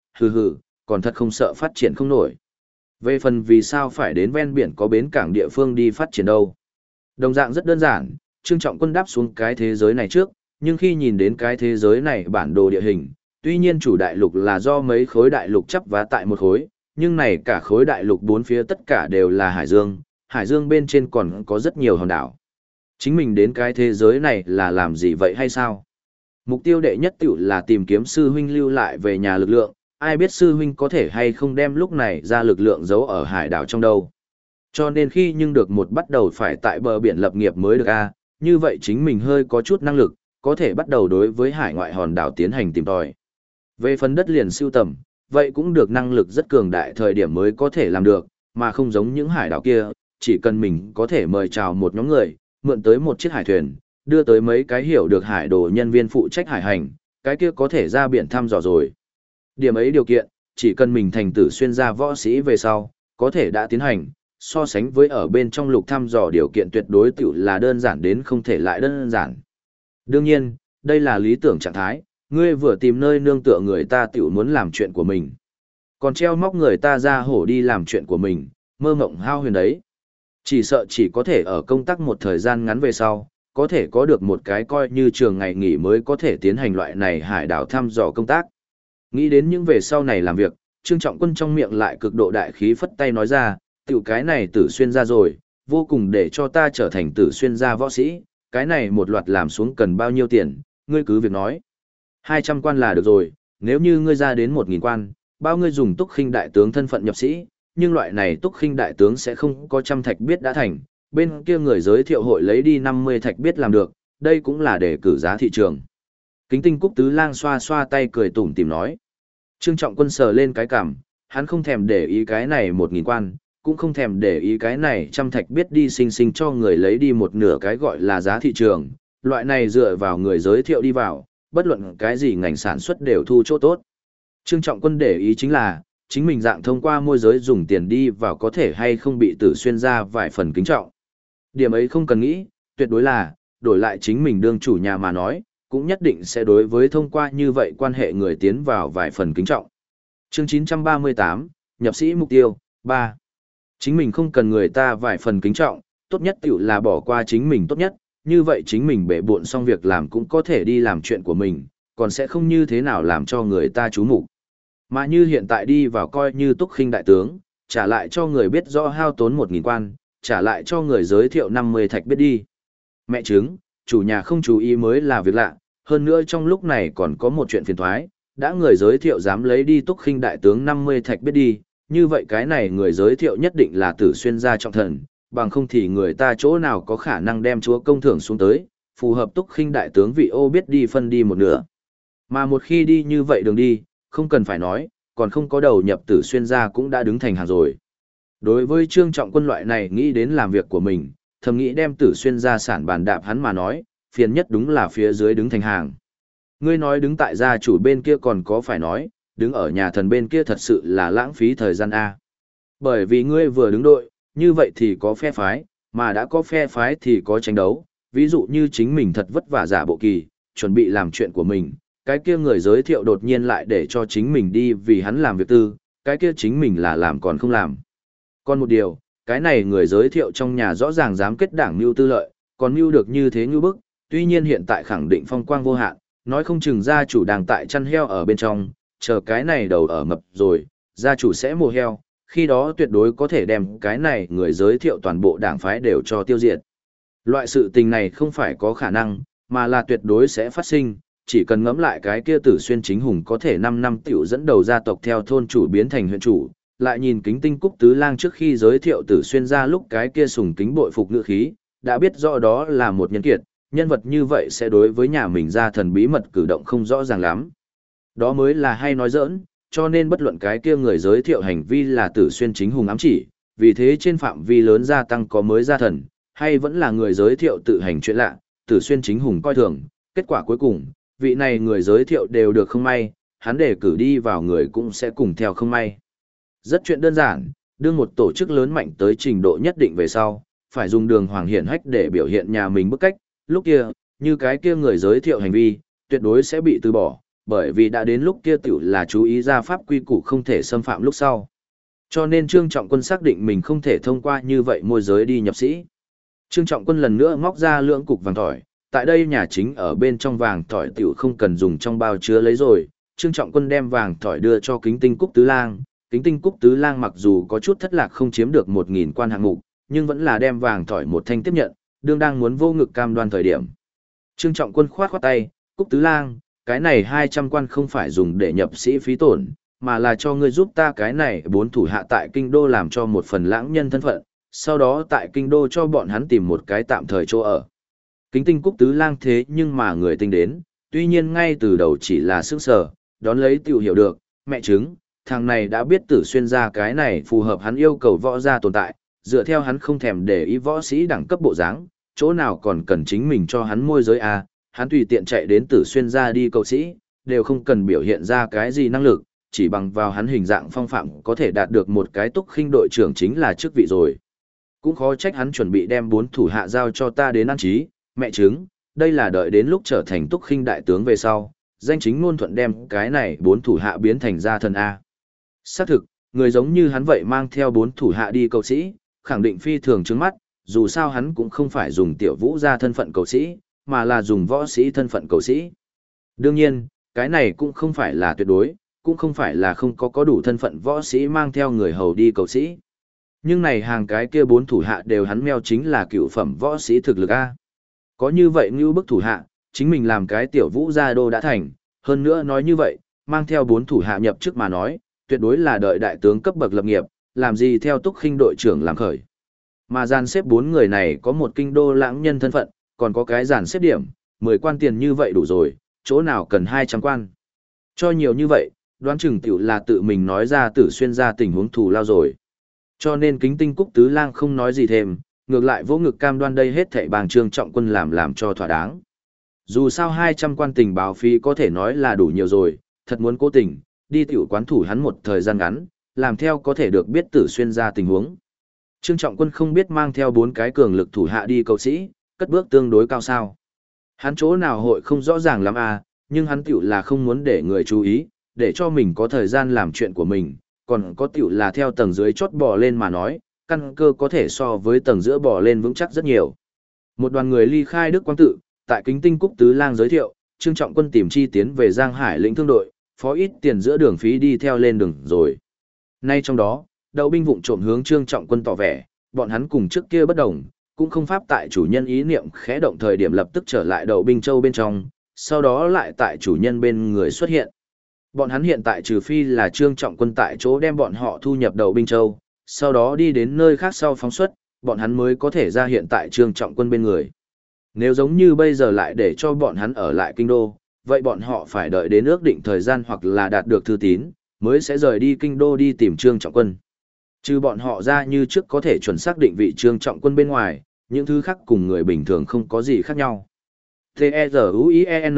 còn thật không sợ phát triển không nổi. Về phần vì sao phải đến ven biển có bến cảng địa phương đi phát triển đâu. Đồng dạng rất đơn giản, Trương Trọng Quân đáp xuống cái thế giới này trước, nhưng khi nhìn đến cái thế giới này bản đồ địa hình, tuy nhiên chủ đại lục là do mấy khối đại lục chắp vá tại một khối, nhưng này cả khối đại lục bốn phía tất cả đều là hải dương bên trên còn có rất nhiều hòn đảo. Chính mình đến cái thế giới này là làm gì vậy hay sao? Mục tiêu đệ nhất tiểu là tìm kiếm sư huynh lưu lại về nhà lực lượng, ai biết sư huynh có thể hay không đem lúc này ra lực lượng giấu ở hải đảo trong đâu. Cho nên khi nhưng được một bắt đầu phải tại bờ biển lập nghiệp mới được a, như vậy chính mình hơi có chút năng lực, có thể bắt đầu đối với hải ngoại hòn đảo tiến hành tìm tòi. Về phần đất liền siêu tầm, vậy cũng được năng lực rất cường đại thời điểm mới có thể làm được, mà không giống những hải đảo kia, chỉ cần mình có thể mời chào một nhóm người, mượn tới một chiếc hải thuyền, đưa tới mấy cái hiểu được hải đồ nhân viên phụ trách hải hành, cái kia có thể ra biển thăm dò rồi. Điểm ấy điều kiện, chỉ cần mình thành Tử Xuyên gia võ sĩ về sau, có thể đã tiến hành, so sánh với ở bên trong lục thăm dò điều kiện tuyệt đối tiểu là đơn giản đến không thể lại đơn giản. Đương nhiên, đây là lý tưởng trạng thái, ngươi vừa tìm nơi nương tựa người ta tiểu muốn làm chuyện của mình. Còn treo móc người ta ra hổ đi làm chuyện của mình, mơ mộng hao huyền đấy. Chỉ sợ chỉ có thể ở công tác một thời gian ngắn về sau, có thể có được một cái coi như trường ngày nghỉ mới có thể tiến hành loại này hải đảo thăm dò công tác. Nghĩ đến những về sau này làm việc, Trương Trọng Quân trong miệng lại cực độ đại khí phất tay nói ra, tiểu cái này Tử Xuyên gia rồi, vô cùng để cho ta trở thành Tử Xuyên gia võ sĩ, cái này một loạt làm xuống cần bao nhiêu tiền, ngươi cứ việc nói. 200 quan là được rồi, nếu như ngươi ra đến 1.000 quan, bao ngươi dùng túc khinh đại tướng thân phận nhập sĩ, nhưng loại này túc khinh đại tướng sẽ không có trăm thạch biết đã thành, bên kia người giới thiệu hội lấy đi 50 thạch biết làm được, đây cũng là để cử giá thị trường. Kính Tinh Cúc Tứ Lang xoa xoa tay cười tủm tỉm nói. Trương Trọng Quân sờ lên cái cằm, hắn không thèm để ý cái này 1.000 quan, cũng không thèm để ý cái này trăm thạch biết đi sinh sinh cho người lấy đi một nửa cái gọi là giá thị trường, loại này dựa vào người giới thiệu đi vào, bất luận cái gì ngành sản xuất đều thu chỗ tốt. Trương Trọng Quân để ý chính là, chính mình dạng thông qua môi giới dùng tiền đi vào có thể hay không bị Tử Xuyên ra vài phần kính trọng. Điểm ấy không cần nghĩ, tuyệt đối là, đổi lại chính mình đương chủ nhà mà nói, cũng nhất định sẽ đối với thông qua như vậy quan hệ người tiến vào vài phần kính trọng. Chương 938, nhập sĩ mục tiêu, 3. Chính mình không cần người ta vài phần kính trọng, tốt nhất tiểu là bỏ qua chính mình tốt nhất, như vậy chính mình bể bộn xong việc làm cũng có thể đi làm chuyện của mình, còn sẽ không như thế nào làm cho người ta chú mục. Mà như hiện tại đi vào coi như Túc Khinh đại tướng, trả lại cho người biết rõ hao tốn 1.000 quan, trả lại cho người giới thiệu 50 thạch biết đi. Mẹ chứng, chủ nhà không chú ý mới là việc lạ, hơn nữa trong lúc này còn có một chuyện phiền thoái, đã người giới thiệu dám lấy đi Túc Khinh đại tướng 50 thạch biết đi, như vậy cái này người giới thiệu nhất định là Tử Xuyên gia trọng thần, bằng không thì người ta chỗ nào có khả năng đem chúa công thưởng xuống tới, phù hợp Túc Khinh đại tướng vị ô biết đi phân đi một nửa. Mà một khi đi như vậy đường đi, không cần phải nói, còn không có đầu nhập Tử Xuyên gia cũng đã đứng thành hàng rồi. Đối với Trương Trọng Quân loại này nghĩ đến làm việc của mình, thầm nghĩ đem Tử Xuyên gia sản bàn đạp hắn mà nói, phiền nhất đúng là phía dưới đứng thành hàng. Ngươi nói đứng tại gia chủ bên kia còn có phải nói, đứng ở nhà thần bên kia thật sự là lãng phí thời gian A. Bởi vì ngươi vừa đứng đội, như vậy thì có phe phái, mà đã có phe phái thì có tranh đấu, ví dụ như chính mình thật vất vả giả bộ kỳ, chuẩn bị làm chuyện của mình, cái kia người giới thiệu đột nhiên lại để cho chính mình đi vì hắn làm việc tư, cái kia chính mình là làm còn không làm. Còn một điều, cái này người giới thiệu trong nhà rõ ràng dám kết đảng mưu tư lợi, còn mưu được như thế như bức, tuy nhiên hiện tại khẳng định phong quang vô hạn, nói không chừng gia chủ đang tại chăn heo ở bên trong, chờ cái này đầu ở mập rồi, gia chủ sẽ mua heo, khi đó tuyệt đối có thể đem cái này người giới thiệu toàn bộ đảng phái đều cho tiêu diệt. Loại sự tình này không phải có khả năng, mà là tuyệt đối sẽ phát sinh, chỉ cần ngẫm lại cái kia Tử Xuyên chính hùng có thể 5 năm tiểu dẫn đầu gia tộc theo thôn chủ biến thành huyện chủ, lại nhìn Kính Tinh Cúc Tứ Lang trước khi giới thiệu Tử Xuyên ra lúc cái kia sùng kính bội phục ngữ khí, đã biết rõ đó là một nhân kiệt, nhân vật như vậy sẽ đối với nhà mình ra thần bí mật cử động không rõ ràng lắm. Đó mới là hay nói giỡn, cho nên bất luận cái kia người giới thiệu hành vi là Tử Xuyên chính hùng ám chỉ, vì thế trên phạm vi lớn gia tăng có mới gia thần, hay vẫn là người giới thiệu tự hành chuyện lạ, Tử Xuyên chính hùng coi thường, kết quả cuối cùng, vị này người giới thiệu đều được không may, hắn để cử đi vào người cũng sẽ cùng theo không may. Rất chuyện đơn giản, đưa một tổ chức lớn mạnh tới trình độ nhất định về sau, phải dùng đường hoàng hiển hách để biểu hiện nhà mình bức cách, lúc kia, như cái kia người giới thiệu hành vi, tuyệt đối sẽ bị từ bỏ, bởi vì đã đến lúc kia tiểu là chú ý ra pháp quy củ không thể xâm phạm lúc sau. Cho nên Trương Trọng Quân xác định mình không thể thông qua như vậy môi giới đi nhập sĩ. Trương Trọng Quân lần nữa móc ra lưỡng cục vàng thỏi, tại đây nhà chính ở bên trong vàng thỏi tiểu không cần dùng trong bao chứa lấy rồi. Trương Trọng Quân đem vàng thỏi đưa cho Kính Tinh Cúc Tứ Lang. Kính Tinh Cúc Tứ Lang mặc dù có chút thất lạc không chiếm được 1.000 quan hạng mục, nhưng vẫn là đem vàng thỏi một thanh tiếp nhận, đương đang muốn vô ngực cam đoan thời điểm. Trương Trọng Quân khoát khoát tay, Cúc Tứ Lang, cái này 200 quan không phải dùng để nhập sĩ phí tổn, mà là cho ngươi giúp ta cái này 4 thủ hạ tại kinh đô làm cho một phần lãng nhân thân phận, sau đó tại kinh đô cho bọn hắn tìm một cái tạm thời chỗ ở. Kính Tinh Cúc Tứ Lang thế nhưng mà người tinh đến, tuy nhiên ngay từ đầu chỉ là sững sờ, đón lấy tiểu hiểu được, mẹ chứng, thằng này đã biết Tử Xuyên ra cái này phù hợp hắn yêu cầu võ gia tồn tại, dựa theo hắn không thèm để ý võ sĩ đẳng cấp bộ dáng, chỗ nào còn cần chính mình cho hắn môi giới à, hắn tùy tiện chạy đến Tử Xuyên ra đi cầu sĩ, đều không cần biểu hiện ra cái gì năng lực, chỉ bằng vào hắn hình dạng phong phạm có thể đạt được một cái Túc Khinh đội trưởng chính là chức vị rồi. Cũng khó trách hắn chuẩn bị đem 4 thủ hạ giao cho ta đến an trí, mẹ chứng, đây là đợi đến lúc trở thành Túc Khinh đại tướng về sau, danh chính ngôn thuận đem cái này 4 thủ hạ biến thành gia thần A. Xác thực, người giống như hắn vậy mang theo 4 thủ hạ đi cầu sĩ, khẳng định phi thường trứng mắt, dù sao hắn cũng không phải dùng tiểu vũ ra thân phận cầu sĩ, mà là dùng võ sĩ thân phận cầu sĩ. Đương nhiên, cái này cũng không phải là tuyệt đối, cũng không phải là không có đủ thân phận võ sĩ mang theo người hầu đi cầu sĩ. Nhưng này hàng cái kia 4 thủ hạ đều hắn meo chính là cựu phẩm võ sĩ thực lực A. Có như vậy như bức thủ hạ, chính mình làm cái tiểu vũ gia đô đã thành, hơn nữa nói như vậy, mang theo 4 thủ hạ nhập chức mà nói, tuyệt đối là đợi đại tướng cấp bậc lập nghiệp, làm gì theo Túc Khinh đội trưởng làm khởi. Mà dàn xếp 4 người này có một kinh đô lãng nhân thân phận, còn có cái dàn xếp điểm, 10 quan tiền như vậy đủ rồi, chỗ nào cần 200 quan. Cho nhiều như vậy, đoán chừng tiểu là tự mình nói ra Tử Xuyên ra tình huống thù lao rồi. Cho nên Kính Tinh Cúc Tứ Lang không nói gì thêm, ngược lại vỗ ngực cam đoan đây hết thảy bàng Trương Trọng Quân làm cho thỏa đáng. Dù sao 200 quan tình báo phí có thể nói là đủ nhiều rồi, thật muốn cố tình, đi tiểu quán thủ hắn một thời gian ngắn, làm theo có thể được biết Tử Xuyên ra tình huống. Trương Trọng Quân không biết mang theo 4 cái cường lực thủ hạ đi cầu sĩ, cất bước tương đối cao sao. Hắn chỗ nào hội không rõ ràng lắm à, nhưng hắn tiểu là không muốn để người chú ý, để cho mình có thời gian làm chuyện của mình, còn có tiểu là theo tầng dưới chót bò lên mà nói, căn cơ có thể so với tầng giữa bò lên vững chắc rất nhiều. Một đoàn người ly khai Đức Quang Tự, tại Kính Tinh Cúc Tứ Lang giới thiệu, Trương Trọng Quân tìm chi tiến về Giang Hải lĩnh thương đội, phó ít tiền giữa đường phí đi theo lên đường rồi. Nay trong đó, Đậu binh vụng trộm hướng Trương Trọng Quân tỏ vẻ, bọn hắn cùng trước kia bất đồng, cũng không pháp tại chủ nhân ý niệm khẽ động thời điểm lập tức trở lại Đậu binh châu bên trong, sau đó lại tại chủ nhân bên người xuất hiện. Bọn hắn hiện tại trừ phi là Trương Trọng Quân tại chỗ đem bọn họ thu nhập Đậu binh châu, sau đó đi đến nơi khác sau phóng xuất, bọn hắn mới có thể ra hiện tại Trương Trọng Quân bên người. Nếu giống như bây giờ lại để cho bọn hắn ở lại kinh đô, vậy bọn họ phải đợi đến ước định thời gian hoặc là đạt được thư tín, mới sẽ rời đi kinh đô đi tìm Trương Trọng Quân. Trừ bọn họ ra như trước có thể chuẩn xác định vị Trương Trọng Quân bên ngoài, những thứ khác cùng người bình thường không có gì khác nhau. T-E-Z-U-I-E-N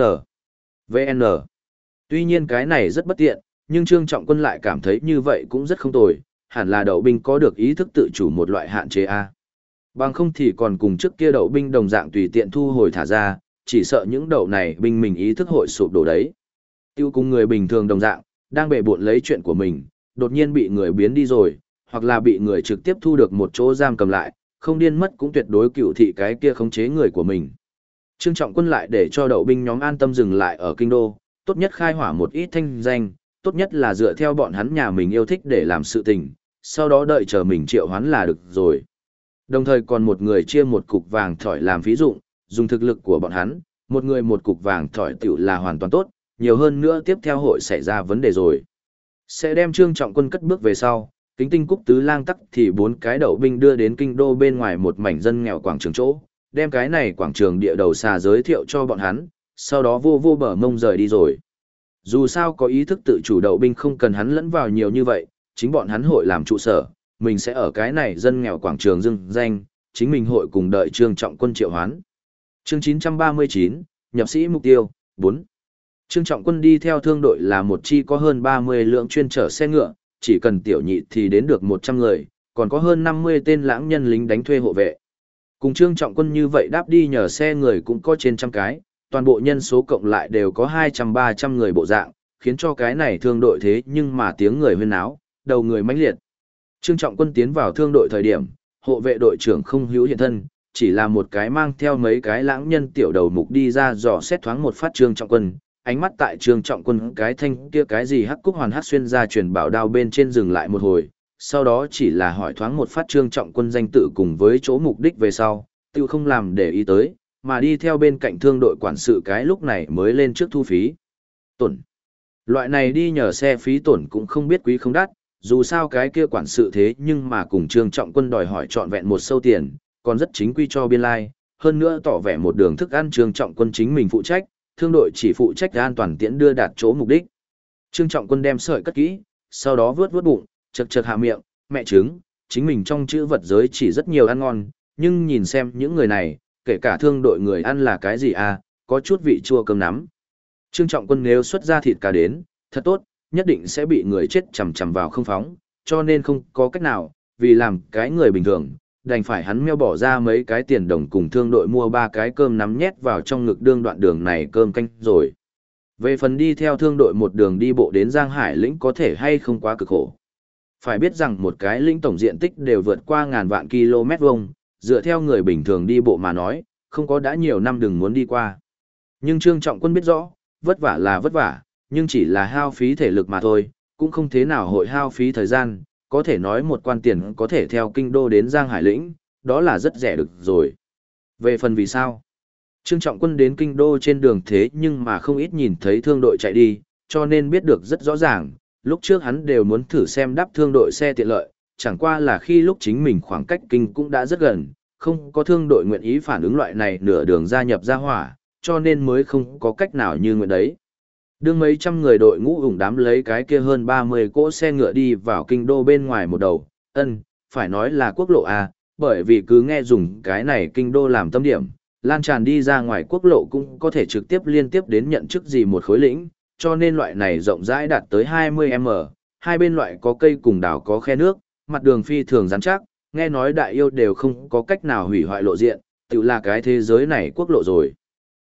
V-N Tuy nhiên cái này rất bất tiện, nhưng Trương Trọng Quân lại cảm thấy như vậy cũng rất không tồi, hẳn là Đậu binh có được ý thức tự chủ một loại hạn chế A. Bằng không thì còn cùng trước kia Đậu binh đồng dạng tùy tiện thu hồi thả ra, chỉ sợ những đậu này binh mình ý thức hội sụp đổ đấy. Tiêu cùng người bình thường đồng dạng, đang bề bộn lấy chuyện của mình, đột nhiên bị người biến đi rồi, hoặc là bị người trực tiếp thu được một chỗ giam cầm lại, không điên mất cũng tuyệt đối cựu thị cái kia khống chế người của mình. Trương Trọng Quân lại để cho đậu binh nhóm an tâm dừng lại ở kinh đô, tốt nhất khai hỏa một ít thanh danh, tốt nhất là dựa theo bọn hắn nhà mình yêu thích để làm sự tình, sau đó đợi chờ mình triệu hoán là được rồi. Đồng thời còn một người chia một cục vàng thỏi làm ví dụ, dùng thực lực của bọn hắn, một người một cục vàng thỏi tiểu là hoàn toàn tốt, nhiều hơn nữa tiếp theo hội xảy ra vấn đề rồi. Sẽ đem Trương Trọng Quân cất bước về sau, Kính Tinh Cúc Tứ Lang tắc thì 4 cái đậu binh đưa đến kinh đô bên ngoài một mảnh dân nghèo quảng trường chỗ, đem cái này quảng trường địa đầu xà giới thiệu cho bọn hắn, sau đó vô vô bờ mông rời đi rồi. Dù sao có ý thức tự chủ đậu binh không cần hắn lẫn vào nhiều như vậy, chính bọn hắn hội làm trụ sở, mình sẽ ở cái này dân nghèo quảng trường dưng danh, chính mình hội cùng đợi Trương Trọng Quân triệu hoán. Chương 939, nhập sĩ mục tiêu, 4. Trương Trọng Quân đi theo thương đội là một chi có hơn 30 lượng chuyên chở xe ngựa, chỉ cần tiểu nhị thì đến được 100 người, còn có hơn 50 tên lãng nhân lính đánh thuê hộ vệ. Cùng Trương Trọng Quân như vậy đáp đi nhờ xe người cũng có trên trăm cái, toàn bộ nhân số cộng lại đều có 200-300 người bộ dạng, khiến cho cái này thương đội thế nhưng mà tiếng người huyên náo, đầu người mãnh liệt. Trương Trọng Quân tiến vào thương đội thời điểm, hộ vệ đội trưởng không hữu hiện thân, chỉ là một cái mang theo mấy cái lãng nhân tiểu đầu mục đi ra dò xét thoáng một phát Trương Trọng Quân, ánh mắt tại Trương Trọng Quân cái thanh kia cái gì hắc cúc hoàn hắc xuyên ra truyền bảo đao bên trên dừng lại một hồi, sau đó chỉ là hỏi thoáng một phát Trương Trọng Quân danh tự cùng với chỗ mục đích về sau, tiêu không làm để ý tới, mà đi theo bên cạnh thương đội quản sự cái lúc này mới lên trước thu phí. Tổn. Loại này đi nhờ xe phí tổn cũng không biết quý không đắt, dù sao cái kia quản sự thế nhưng mà cùng Trương Trọng Quân đòi hỏi trọn vẹn một sâu tiền, còn rất chính quy cho biên lai, hơn nữa tỏ vẻ một đường thức ăn Trương Trọng Quân chính mình phụ trách, thương đội chỉ phụ trách an toàn tiễn đưa đạt chỗ mục đích. Trương Trọng Quân đem sợi cất kỹ, sau đó vớt vớt bụng, chật chật hạ miệng, mẹ trứng, chính mình trong chữ vật giới chỉ rất nhiều ăn ngon, nhưng nhìn xem những người này, kể cả thương đội người ăn là cái gì à, có chút vị chua cơm nắm. Trương Trọng Quân nếu xuất ra thịt cá đến, thật tốt, nhất định sẽ bị người chết chầm chầm vào không phóng, cho nên không có cách nào, vì làm cái người bình thường, đành phải hắn meo bỏ ra mấy cái tiền đồng cùng thương đội mua 3 cái cơm nắm nhét vào trong ngực đương đoạn đường này cơm canh rồi. Về phần đi theo thương đội một đường đi bộ đến Giang Hải lĩnh có thể hay không quá cực khổ. Phải biết rằng một cái lĩnh tổng diện tích đều vượt qua ngàn vạn km vuông, dựa theo người bình thường đi bộ mà nói, không có đã nhiều năm đừng muốn đi qua. Nhưng Trương Trọng Quân biết rõ, vất vả là vất vả, nhưng chỉ là hao phí thể lực mà thôi, cũng không thế nào hội hao phí thời gian, có thể nói một quan tiền có thể theo kinh đô đến Giang Hải lĩnh, đó là rất rẻ được rồi. Về phần vì sao? Trương Trọng Quân đến kinh đô trên đường thế nhưng mà không ít nhìn thấy thương đội chạy đi, cho nên biết được rất rõ ràng, lúc trước hắn đều muốn thử xem đắp thương đội xe tiện lợi, chẳng qua là khi lúc chính mình khoảng cách kinh cũng đã rất gần, không có thương đội nguyện ý phản ứng loại này nửa đường gia nhập gia hỏa, cho nên mới không có cách nào như nguyện đấy. Đương mấy trăm người đội ngũ ủng đám lấy cái kia hơn 30 cỗ xe ngựa đi vào kinh đô bên ngoài một đầu, phải nói là quốc lộ A, bởi vì cứ nghe dùng cái này kinh đô làm tâm điểm, lan tràn đi ra ngoài quốc lộ cũng có thể trực tiếp liên tiếp đến nhận chức gì một khối lĩnh, cho nên loại này rộng rãi đạt tới 20m, hai bên loại có cây cùng đảo có khe nước, mặt đường phi thường rắn chắc, nghe nói đại yêu đều không có cách nào hủy hoại lộ diện, tự là cái thế giới này quốc lộ rồi.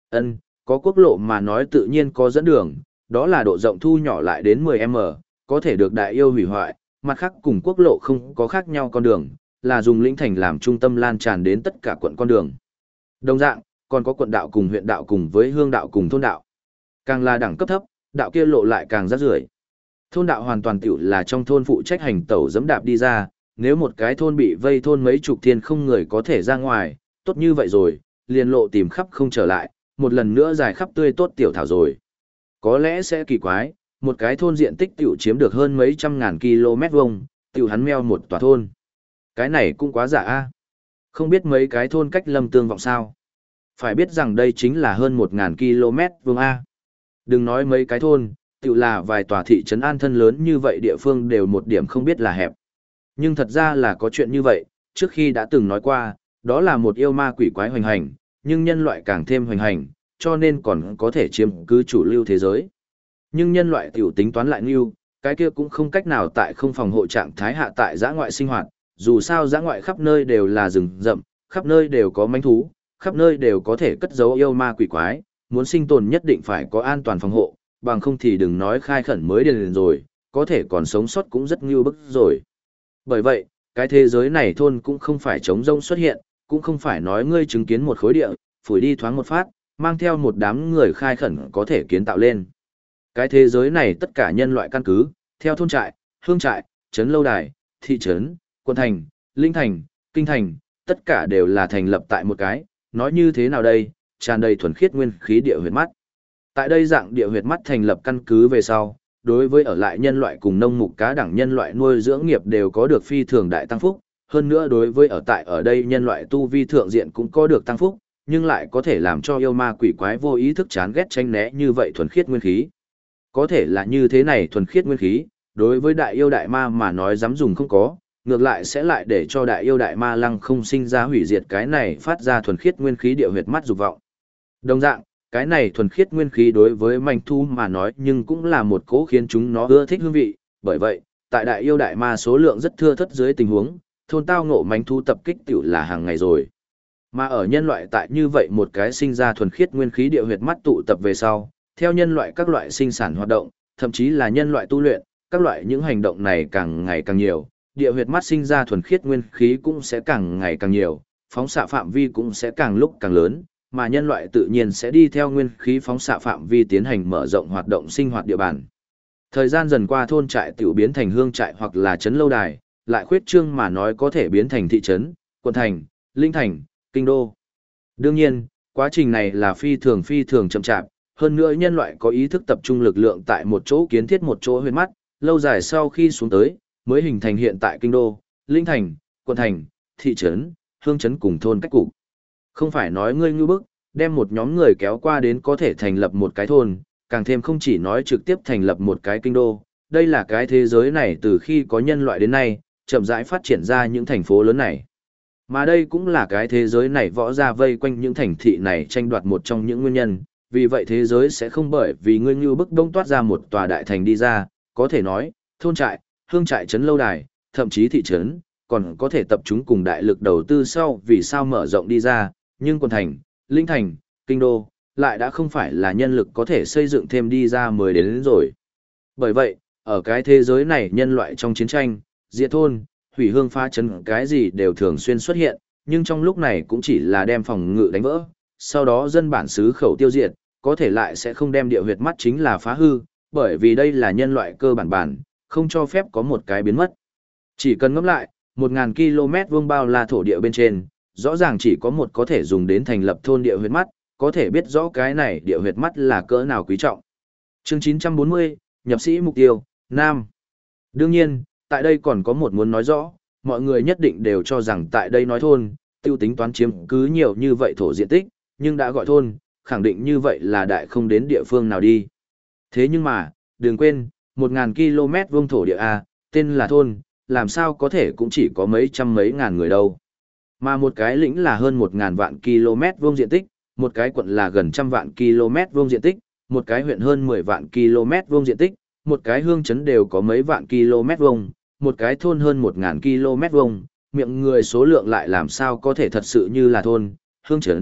Ân, có quốc lộ mà nói tự nhiên có dẫn đường, đó là độ rộng thu nhỏ lại đến 10m, có thể được đại yêu hủy hoại, mặt khác cùng quốc lộ không có khác nhau con đường, là dùng lĩnh thành làm trung tâm lan tràn đến tất cả quận con đường. Đồng dạng, còn có quận đạo cùng huyện đạo cùng với hương đạo cùng thôn đạo. Càng là đẳng cấp thấp, đạo kia lộ lại càng rác rưởi. Thôn đạo hoàn toàn tiểu là trong thôn phụ trách hành tẩu dẫm đạp đi ra, nếu một cái thôn bị vây thôn mấy chục thiên không người có thể ra ngoài, tốt như vậy rồi, liền lộ tìm khắp không trở lại, một lần nữa dài khắp tươi tốt tiểu thảo rồi. Có lẽ sẽ kỳ quái, một cái thôn diện tích tiểu chiếm được hơn mấy trăm ngàn km vuông, tiểu hắn meo một tòa thôn. Cái này cũng quá giả a. Không biết mấy cái thôn cách lâm tương vọng sao. Phải biết rằng đây chính là hơn 1000 km vuông a. Đừng nói mấy cái thôn, tiểu là vài tòa thị trấn an thân lớn như vậy địa phương đều một điểm không biết là hẹp. Nhưng thật ra là có chuyện như vậy, trước khi đã từng nói qua, đó là một yêu ma quỷ quái hoành hành, nhưng nhân loại càng thêm hoành hành, cho nên còn có thể chiếm cứ chủ lưu thế giới. Nhưng nhân loại tiểu tính toán lại như, cái kia cũng không cách nào tại không phòng hộ trạng thái hạ tại giã ngoại sinh hoạt, dù sao giã ngoại khắp nơi đều là rừng rậm, khắp nơi đều có manh thú, khắp nơi đều có thể cất giấu yêu ma quỷ quái, muốn sinh tồn nhất định phải có an toàn phòng hộ, bằng không thì đừng nói khai khẩn mới điền rồi, có thể còn sống sót cũng rất ngưu bức rồi. Bởi vậy, cái thế giới này thôn cũng không phải trống rông xuất hiện, cũng không phải nói ngươi chứng kiến một khối địa, phủi đi thoáng một phát, mang theo một đám người khai khẩn có thể kiến tạo lên. Cái thế giới này tất cả nhân loại căn cứ, theo thôn trại, hương trại, trấn lâu đài, thị trấn, quân thành, linh thành, kinh thành, tất cả đều là thành lập tại một cái, nói như thế nào đây, tràn đầy thuần khiết nguyên khí địa huyệt mắt. Tại đây dạng địa huyệt mắt thành lập căn cứ về sau, đối với ở lại nhân loại cùng nông mục cá đẳng nhân loại nuôi dưỡng nghiệp đều có được phi thường đại tăng phúc, hơn nữa đối với ở tại ở đây nhân loại tu vi thượng diện cũng có được tăng phúc, nhưng lại có thể làm cho yêu ma quỷ quái vô ý thức chán ghét tranh né như vậy thuần khiết nguyên khí. Có thể là như thế này thuần khiết nguyên khí, đối với đại yêu đại ma mà nói dám dùng không có, ngược lại sẽ lại để cho đại yêu đại ma lăng không sinh ra hủy diệt cái này phát ra thuần khiết nguyên khí địa huyệt mắt dục vọng. Đồng dạng, cái này thuần khiết nguyên khí đối với manh thu mà nói nhưng cũng là một cố khiến chúng nó ưa thích hương vị, bởi vậy, tại đại yêu đại ma số lượng rất thưa thớt dưới tình huống, thôn tao ngộ manh thu tập kích tiểu là hàng ngày rồi. Mà ở nhân loại tại như vậy một cái sinh ra thuần khiết nguyên khí địa huyệt mắt tụ tập về sau, theo nhân loại các loại sinh sản hoạt động, thậm chí là nhân loại tu luyện, các loại những hành động này càng ngày càng nhiều, địa huyệt mắt sinh ra thuần khiết nguyên khí cũng sẽ càng ngày càng nhiều, phóng xạ phạm vi cũng sẽ càng lúc càng lớn, mà nhân loại tự nhiên sẽ đi theo nguyên khí phóng xạ phạm vi tiến hành mở rộng hoạt động sinh hoạt địa bàn. Thời gian dần qua thôn trại tiểu biến thành hương trại hoặc là trấn lâu đài, lại khuyết trương mà nói có thể biến thành thị trấn, quận thành, linh thành, kinh đô. Đương nhiên, quá trình này là phi thường chậm chạp, hơn nữa nhân loại có ý thức tập trung lực lượng tại một chỗ kiến thiết một chỗ huyệt mắt, lâu dài sau khi xuống tới, mới hình thành hiện tại kinh đô, linh thành, quận thành, thị trấn, hương trấn cùng thôn cách cục. Không phải nói ngươi ngư bức, đem một nhóm người kéo qua đến có thể thành lập một cái thôn, càng thêm không chỉ nói trực tiếp thành lập một cái kinh đô, đây là cái thế giới này từ khi có nhân loại đến nay, chậm rãi phát triển ra những thành phố lớn này. Mà đây cũng là cái thế giới này võ ra vây quanh những thành thị này tranh đoạt một trong những nguyên nhân, vì vậy thế giới sẽ không bởi vì ngươi ngư bức đông toát ra một tòa đại thành đi ra, có thể nói, thôn trại, hương trại trấn lâu đài, thậm chí thị trấn, còn có thể tập trung cùng đại lực đầu tư sau vì sao mở rộng đi ra, nhưng quận thành, linh thành, kinh đô, lại đã không phải là nhân lực có thể xây dựng thêm đi ra mới đến rồi. Bởi vậy, ở cái thế giới này nhân loại trong chiến tranh, diệt thôn, hủy hương phá trấn cái gì đều thường xuyên xuất hiện, nhưng trong lúc này cũng chỉ là đem phòng ngự đánh vỡ, sau đó dân bản xứ khẩu tiêu diệt, có thể lại sẽ không đem địa huyệt mắt chính là phá hư, bởi vì đây là nhân loại cơ bản, không cho phép có một cái biến mất. Chỉ cần ngẫm lại, 1000 km vuông bao la thổ địa bên trên, rõ ràng chỉ có một có thể dùng đến thành lập thôn địa huyệt mắt, có thể biết rõ cái này địa huyệt mắt là cỡ nào quý trọng. Chương 940, nhập sĩ mục tiêu, Nam. Đương nhiên, tại đây còn có một muốn nói rõ, mọi người nhất định đều cho rằng tại đây nói thôn, tiêu tính toán chiếm cứ nhiều như vậy thổ diện tích, nhưng đã gọi thôn, khẳng định như vậy là đại không đến địa phương nào đi. Thế nhưng mà, đừng quên, 1000 km vuông thổ địa A, tên là thôn, làm sao có thể cũng chỉ có mấy trăm mấy ngàn người đâu. Mà một cái lĩnh là hơn 1000 vạn km vuông diện tích, một cái quận là gần trăm vạn km vuông diện tích, một cái huyện hơn 10 vạn km vuông diện tích, một cái hương trấn đều có mấy vạn km vuông, một cái thôn hơn 1000 km vuông, miệng người số lượng lại làm sao có thể thật sự như là thôn, hương trấn,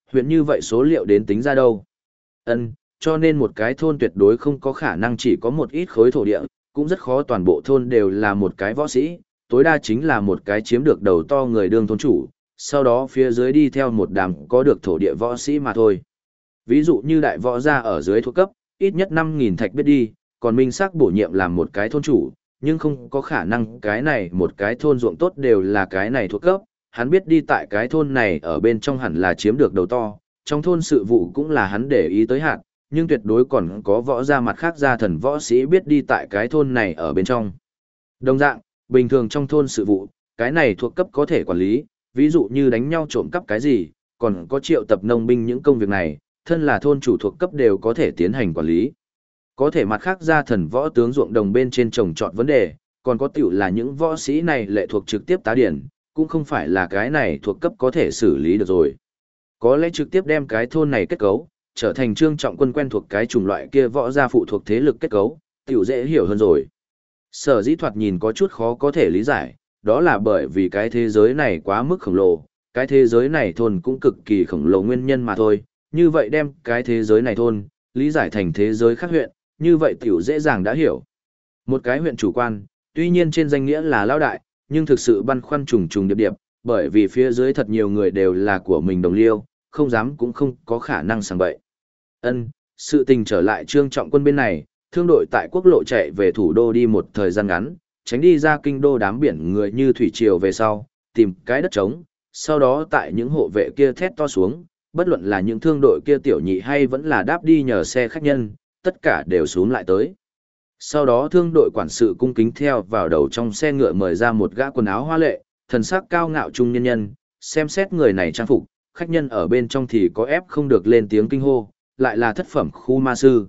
huyện như vậy số liệu đến tính ra đâu. Cho nên một cái thôn tuyệt đối không có khả năng chỉ có một ít khối thổ địa, cũng rất khó toàn bộ thôn đều là một cái võ sĩ, tối đa chính là một cái chiếm được đầu to người đương thôn chủ, sau đó phía dưới đi theo một đám có được thổ địa võ sĩ mà thôi. Ví dụ như đại võ gia ở dưới thuộc cấp, ít nhất 5.000 thạch biết đi, còn minh xác bổ nhiệm làm một cái thôn chủ, nhưng không có khả năng cái này một cái thôn ruộng tốt đều là cái này thuộc cấp, hắn biết đi tại cái thôn này ở bên trong hẳn là chiếm được đầu to, trong thôn sự vụ cũng là hắn để ý tới hạn, nhưng tuyệt đối còn có võ gia mặt khác gia thần võ sĩ biết đi tại cái thôn này ở bên trong. Đồng dạng, bình thường trong thôn sự vụ, cái này thuộc cấp có thể quản lý, ví dụ như đánh nhau trộm cắp cái gì, còn có triệu tập nông binh những công việc này, thân là thôn chủ thuộc cấp đều có thể tiến hành quản lý. Có thể mặt khác gia thần võ tướng ruộng đồng bên trên trồng trọt vấn đề, còn có tiểu là những võ sĩ này lệ thuộc trực tiếp tá điển, cũng không phải là cái này thuộc cấp có thể xử lý được rồi. Có lẽ trực tiếp đem cái thôn này kết cấu, trở thành Trương Trọng Quân quen thuộc cái chủng loại kia võ gia phụ thuộc thế lực kết cấu, tiểu dễ hiểu hơn rồi. Sở dĩ thoạt nhìn có chút khó có thể lý giải, đó là bởi vì cái thế giới này quá mức khổng lồ, cái thế giới này thôn cũng cực kỳ khổng lồ nguyên nhân mà thôi, như vậy đem cái thế giới này thôn, lý giải thành thế giới khác huyện, như vậy tiểu dễ dàng đã hiểu. Một cái huyện chủ quan, tuy nhiên trên danh nghĩa là lao đại, nhưng thực sự băn khoăn trùng trùng điệp điệp, bởi vì phía dưới thật nhiều người đều là của mình đồng liêu, không dám cũng không có khả năng sang bậy. Sự tình trở lại Trương Trọng Quân bên này, thương đội tại quốc lộ chạy về thủ đô đi một thời gian ngắn, tránh đi ra kinh đô đám biển người như thủy triều về sau, tìm cái đất trống, sau đó tại những hộ vệ kia thét to xuống, bất luận là những thương đội kia tiểu nhị hay vẫn là đáp đi nhờ xe khách nhân, tất cả đều xuống lại tới. Sau đó thương đội quản sự cung kính theo vào đầu trong xe ngựa mời ra một gã quần áo hoa lệ, thần sắc cao ngạo trung nhân nhân, xem xét người này trang phục, khách nhân ở bên trong thì có ép không được lên tiếng kinh hô, lại là thất phẩm khu ma sư.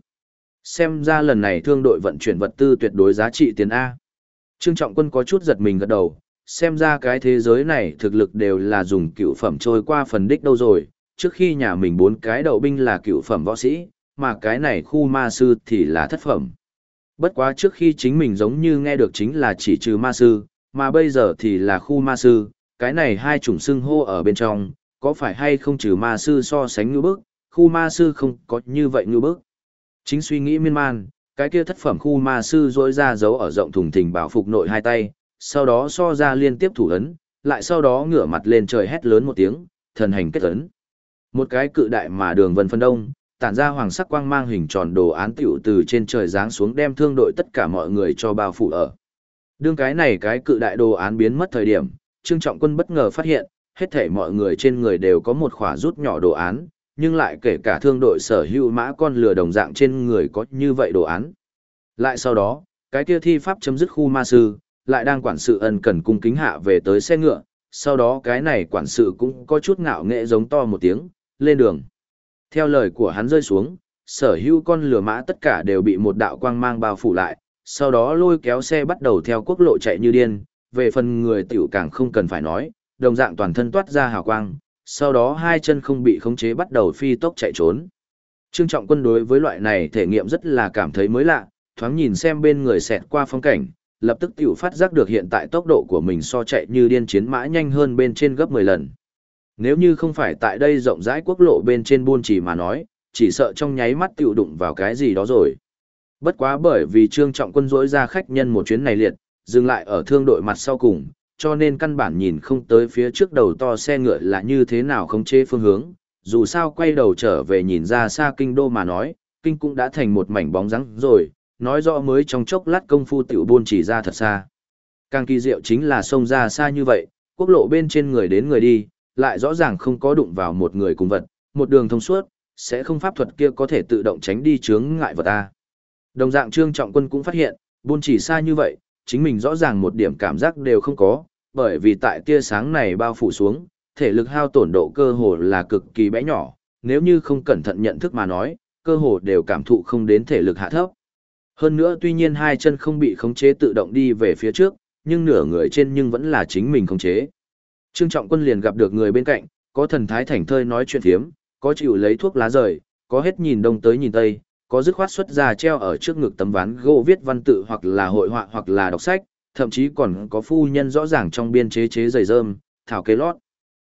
Xem ra lần này thương đội vận chuyển vật tư tuyệt đối giá trị tiền A. Trương Trọng Quân có chút giật mình gật đầu, xem ra cái thế giới này thực lực đều là dùng cựu phẩm trôi qua phần đích đâu rồi, trước khi nhà mình 4 cái đậu binh là cựu phẩm võ sĩ, mà cái này khu ma sư thì là thất phẩm. Bất quá trước khi chính mình giống như nghe được chính là chỉ trừ ma sư, mà bây giờ thì là khu ma sư, cái này hai chủng xưng hô ở bên trong, có phải hay không trừ ma sư so sánh ngư bức, khu ma sư không có như vậy ngư bức. Chính suy nghĩ miên man, cái kia thất phẩm khu ma sư rỗi ra giấu ở rộng thùng thình bảo phục nội hai tay, sau đó so ra liên tiếp thủ ấn, lại sau đó ngửa mặt lên trời hét lớn một tiếng, thần hành kết ấn. Một cái cự đại mà đường vân phân đông, tản ra hoàng sắc quang mang hình tròn đồ án tiểu từ trên trời giáng xuống đem thương đội tất cả mọi người cho bao phủ ở. Đương cái này cái cự đại đồ án biến mất thời điểm, Trương Trọng Quân bất ngờ phát hiện, hết thảy mọi người trên người đều có một khỏa rút nhỏ đồ án, nhưng lại kể cả thương đội sở hữu mã con lừa đồng dạng trên người có như vậy đồ án. Lại sau đó, cái kia thi pháp chấm dứt khu ma sư, lại đang quản sự ân cần cung kính hạ về tới xe ngựa, sau đó cái này quản sự cũng có chút ngạo nghễ giống to một tiếng, lên đường. Theo lời của hắn rơi xuống, sở hữu con lừa mã tất cả đều bị một đạo quang mang bao phủ lại, sau đó lôi kéo xe bắt đầu theo quốc lộ chạy như điên, về phần người tiểu càng không cần phải nói, đồng dạng toàn thân toát ra hào quang, sau đó hai chân không bị khống chế bắt đầu phi tốc chạy trốn. Trương Trọng Quân đối với loại này thể nghiệm rất là cảm thấy mới lạ, thoáng nhìn xem bên người xẹt qua phong cảnh, lập tức tiểu phát giác được hiện tại tốc độ của mình so chạy như điên chiến mã nhanh hơn bên trên gấp 10 lần. Nếu như không phải tại đây rộng rãi quốc lộ bên trên buôn chỉ mà nói, chỉ sợ trong nháy mắt tiểu đụng vào cái gì đó rồi. Bất quá bởi vì Trương Trọng Quân dỗi ra khách nhân một chuyến này liệt, dừng lại ở thương đội mặt sau cùng, cho nên căn bản nhìn không tới phía trước đầu to xe ngựa là như thế nào khống chế phương hướng, dù sao quay đầu trở về nhìn ra xa kinh đô mà nói, kinh cũng đã thành một mảnh bóng rắn rồi, nói rõ mới trong chốc lát công phu tiểu buôn chỉ ra thật xa. Càng kỳ diệu chính là sông ra xa như vậy, quốc lộ bên trên người đến người đi, lại rõ ràng không có đụng vào một người cùng vật, một đường thông suốt, sẽ không pháp thuật kia có thể tự động tránh đi chướng ngại vật ta. Đồng dạng Trương Trọng Quân cũng phát hiện, buôn chỉ xa như vậy, chính mình rõ ràng một điểm cảm giác đều không có, bởi vì tại tia sáng này bao phủ xuống, thể lực hao tổn độ cơ hồ là cực kỳ bé nhỏ, nếu như không cẩn thận nhận thức mà nói, cơ hồ đều cảm thụ không đến thể lực hạ thấp. Hơn nữa tuy nhiên hai chân không bị khống chế tự động đi về phía trước, nhưng nửa người trên nhưng vẫn là chính mình khống chế. Trương Trọng Quân liền gặp được người bên cạnh, có thần thái thảnh thơi nói chuyện phiếm, có chịu lấy thuốc lá rời, có hết nhìn đông tới nhìn tây, có dứt khoát xuất ra treo ở trước ngực tấm ván gỗ viết văn tự hoặc là hội họa hoặc là đọc sách, thậm chí còn có phu nhân rõ ràng trong biên chế giày rơm, thảo kế lót.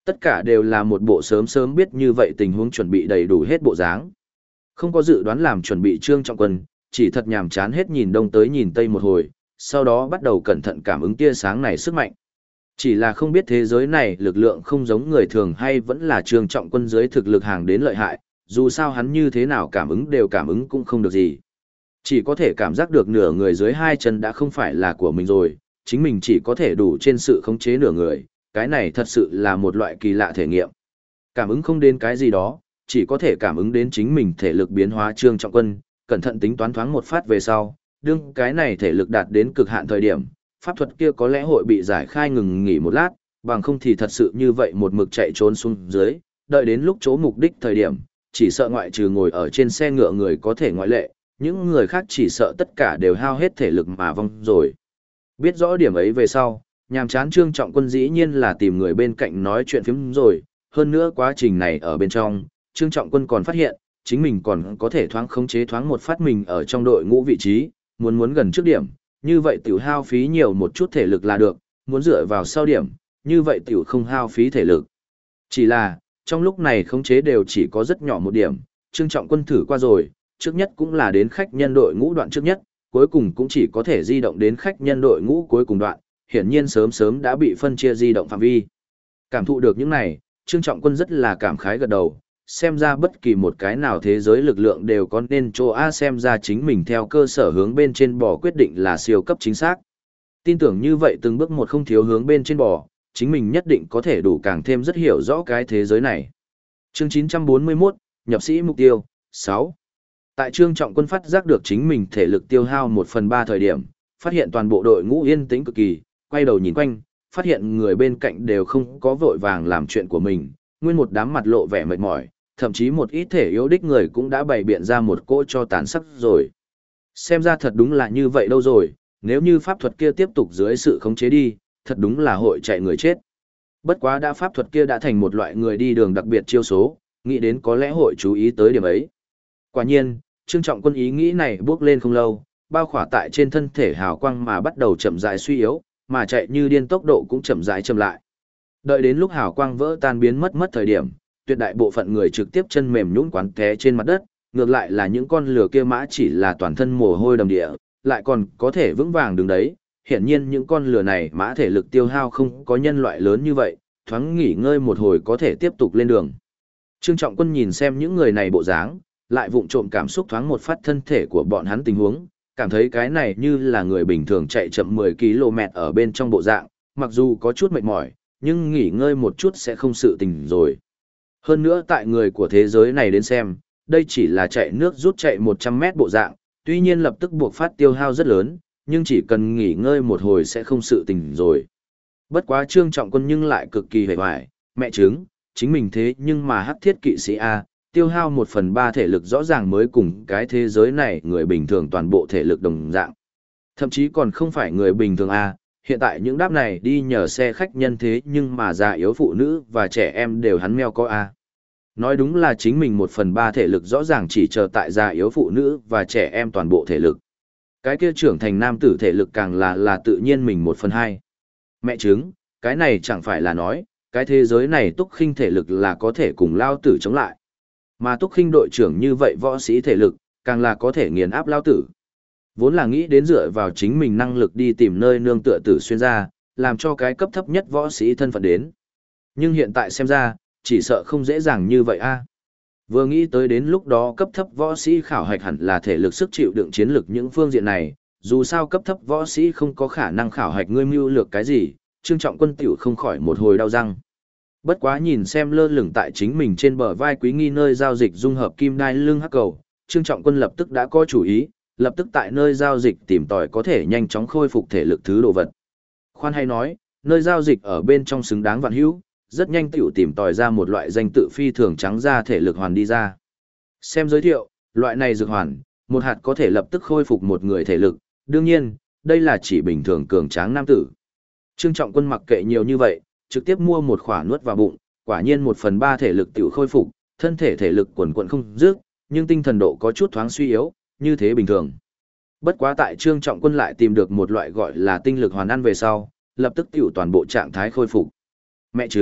Tất cả đều là một bộ sớm sớm biết như vậy tình huống chuẩn bị đầy đủ hết bộ dáng. Không có dự đoán làm chuẩn bị Trương Trọng Quân, chỉ thật nhàm chán hết nhìn đông tới nhìn tây một hồi, sau đó bắt đầu cẩn thận cảm ứng tia sáng này sức mạnh. Chỉ là không biết thế giới này lực lượng không giống người thường hay vẫn là Trương Trọng Quân dưới thực lực hàng đến lợi hại, dù sao hắn như thế nào cảm ứng đều cảm ứng cũng không được gì. Chỉ có thể cảm giác được nửa người dưới hai chân đã không phải là của mình rồi, chính mình chỉ có thể đủ trên sự khống chế nửa người, cái này thật sự là một loại kỳ lạ thể nghiệm. Cảm ứng không đến cái gì đó, chỉ có thể cảm ứng đến chính mình thể lực biến hóa. Trương Trọng Quân, cẩn thận tính toán thoáng một phát về sau, đương cái này thể lực đạt đến cực hạn thời điểm, pháp thuật kia có lẽ hội bị giải khai ngừng nghỉ một lát, bằng không thì thật sự như vậy một mực chạy trốn xuống dưới, đợi đến lúc chỗ mục đích thời điểm, chỉ sợ ngoại trừ ngồi ở trên xe ngựa người có thể ngoại lệ, những người khác chỉ sợ tất cả đều hao hết thể lực mà vong rồi. Biết rõ điểm ấy về sau, nhàm chán Trương Trọng Quân dĩ nhiên là tìm người bên cạnh nói chuyện phiếm rồi, hơn nữa quá trình này ở bên trong, Trương Trọng Quân còn phát hiện, chính mình còn có thể thoáng khống chế thoáng một phát mình ở trong đội ngũ vị trí, muốn gần trước điểm, như vậy tiểu hao phí nhiều một chút thể lực là được, muốn dựa vào sau điểm, như vậy tiểu không hao phí thể lực. Chỉ là, trong lúc này khống chế đều chỉ có rất nhỏ một điểm, Trương Trọng Quân thử qua rồi, trước nhất cũng là đến khách nhân đội ngũ đoạn trước nhất, cuối cùng cũng chỉ có thể di động đến khách nhân đội ngũ cuối cùng đoạn, hiển nhiên sớm sớm đã bị phân chia di động phạm vi. Cảm thụ được những này, Trương Trọng Quân rất là cảm khái gật đầu, xem ra bất kỳ một cái nào thế giới lực lượng đều có nên chỗ A, xem ra chính mình theo cơ sở hướng bên trên bò quyết định là siêu cấp chính xác. Tin tưởng như vậy từng bước một không thiếu hướng bên trên bò, chính mình nhất định có thể đủ càng thêm rất hiểu rõ cái thế giới này. Chương 941, nhập sĩ mục tiêu, 6. Tại Trương Trọng Quân phát giác được chính mình thể lực tiêu hao 1/3 thời điểm, phát hiện toàn bộ đội ngũ yên tĩnh cực kỳ, quay đầu nhìn quanh, phát hiện người bên cạnh đều không có vội vàng làm chuyện của mình, nguyên một đám mặt lộ vẻ mệt mỏi, thậm chí một ít thể yếu đích người cũng đã bày biện ra một cỗ cho tàn sắc rồi. Xem ra thật đúng là như vậy đâu rồi, nếu như pháp thuật kia tiếp tục dưới sự khống chế đi, thật đúng là hội chạy người chết. Bất quá đã pháp thuật kia đã thành một loại người đi đường đặc biệt chiêu số, nghĩ đến có lẽ hội chú ý tới điểm ấy. Quả nhiên, Trương Trọng Quân ý nghĩ này bước lên không lâu, bao khỏa tại trên thân thể hào quang mà bắt đầu chậm rãi suy yếu, mà chạy như điên tốc độ cũng chậm rãi chậm lại. Đợi đến lúc hào quang vỡ tan biến mất thời điểm, tuyệt đại bộ phận người trực tiếp chân mềm nhũn quán té trên mặt đất, ngược lại là những con lừa kia mã chỉ là toàn thân mồ hôi đầm địa, lại còn có thể vững vàng đứng đấy. Hiển nhiên những con lừa này mã thể lực tiêu hao không có nhân loại lớn như vậy, thoáng nghỉ ngơi một hồi có thể tiếp tục lên đường. Trương Trọng Quân nhìn xem những người này bộ dáng, lại vụng trộm cảm xúc thoáng một phát thân thể của bọn hắn tình huống, cảm thấy cái này như là người bình thường chạy chậm 10 km ở bên trong bộ dạng, mặc dù có chút mệt mỏi, nhưng nghỉ ngơi một chút sẽ không sự tình rồi. Hơn nữa tại người của thế giới này đến xem, đây chỉ là chạy nước rút chạy 100 mét bộ dạng, tuy nhiên lập tức buộc phát tiêu hao rất lớn, nhưng chỉ cần nghỉ ngơi một hồi sẽ không sự tình rồi. Bất quá Trương Trọng Quân nhưng lại cực kỳ hề hoài, mẹ chứng, chính mình thế nhưng mà hắc thiết kỵ sĩ A, tiêu hao 1/3 thể lực rõ ràng mới cùng cái thế giới này người bình thường toàn bộ thể lực đồng dạng. Thậm chí còn không phải người bình thường A, hiện tại những đáp này đi nhờ xe khách nhân thế nhưng mà già yếu phụ nữ và trẻ em đều hắn meo có A. Nói đúng là chính mình 1/3 thể lực rõ ràng chỉ chờ tại già yếu phụ nữ và trẻ em toàn bộ thể lực. Cái kia trưởng thành nam tử thể lực càng là tự nhiên mình 1/2. Mẹ chứng, cái này chẳng phải là nói, cái thế giới này Túc Khinh thể lực là có thể cùng Lao Tử chống lại. Mà Túc Khinh đội trưởng như vậy võ sĩ thể lực, càng là có thể nghiền áp Lao Tử. Vốn là nghĩ đến dựa vào chính mình năng lực đi tìm nơi nương tựa Tử Xuyên ra, làm cho cái cấp thấp nhất võ sĩ thân phận đến. Nhưng hiện tại xem ra, chỉ sợ không dễ dàng như vậy a. Vừa nghĩ tới đến lúc đó cấp thấp võ sĩ khảo hạch hẳn là thể lực sức chịu đựng chiến lực những phương diện này, dù sao cấp thấp võ sĩ không có khả năng khảo hạch ngươi mưu lược cái gì, Trương Trọng Quân tiểu không khỏi một hồi đau răng. Bất quá nhìn xem lơ lửng tại chính mình trên bờ vai Quý Nghi nơi giao dịch dung hợp kim đai lưng hắc cầu, Trương Trọng Quân lập tức đã có chủ ý, lập tức tại nơi giao dịch tìm tòi có thể nhanh chóng khôi phục thể lực thứ đồ vật. Khoan hay nói, nơi giao dịch ở bên trong xứng đáng vạn hữu, rất nhanh tiểu tìm tòi ra một loại danh tự phi thường trắng ra thể lực hoàn đi ra. Xem giới thiệu, loại này dược hoàn, một hạt có thể lập tức khôi phục một người thể lực, đương nhiên, đây là chỉ bình thường cường tráng nam tử. Trương Trọng Quân mặc kệ nhiều như vậy, trực tiếp mua một khỏa nuốt vào bụng, quả nhiên 1/3 thể lực tiểu khôi phục, thân thể thể lực quần quần không dứt, nhưng tinh thần độ có chút thoáng suy yếu, như thế bình thường. Bất quá tại Trương Trọng Quân lại tìm được một loại gọi là tinh lực hoàn ăn về sau, lập tức tiểu toàn bộ trạng thái khôi phục. Mẹ chứng,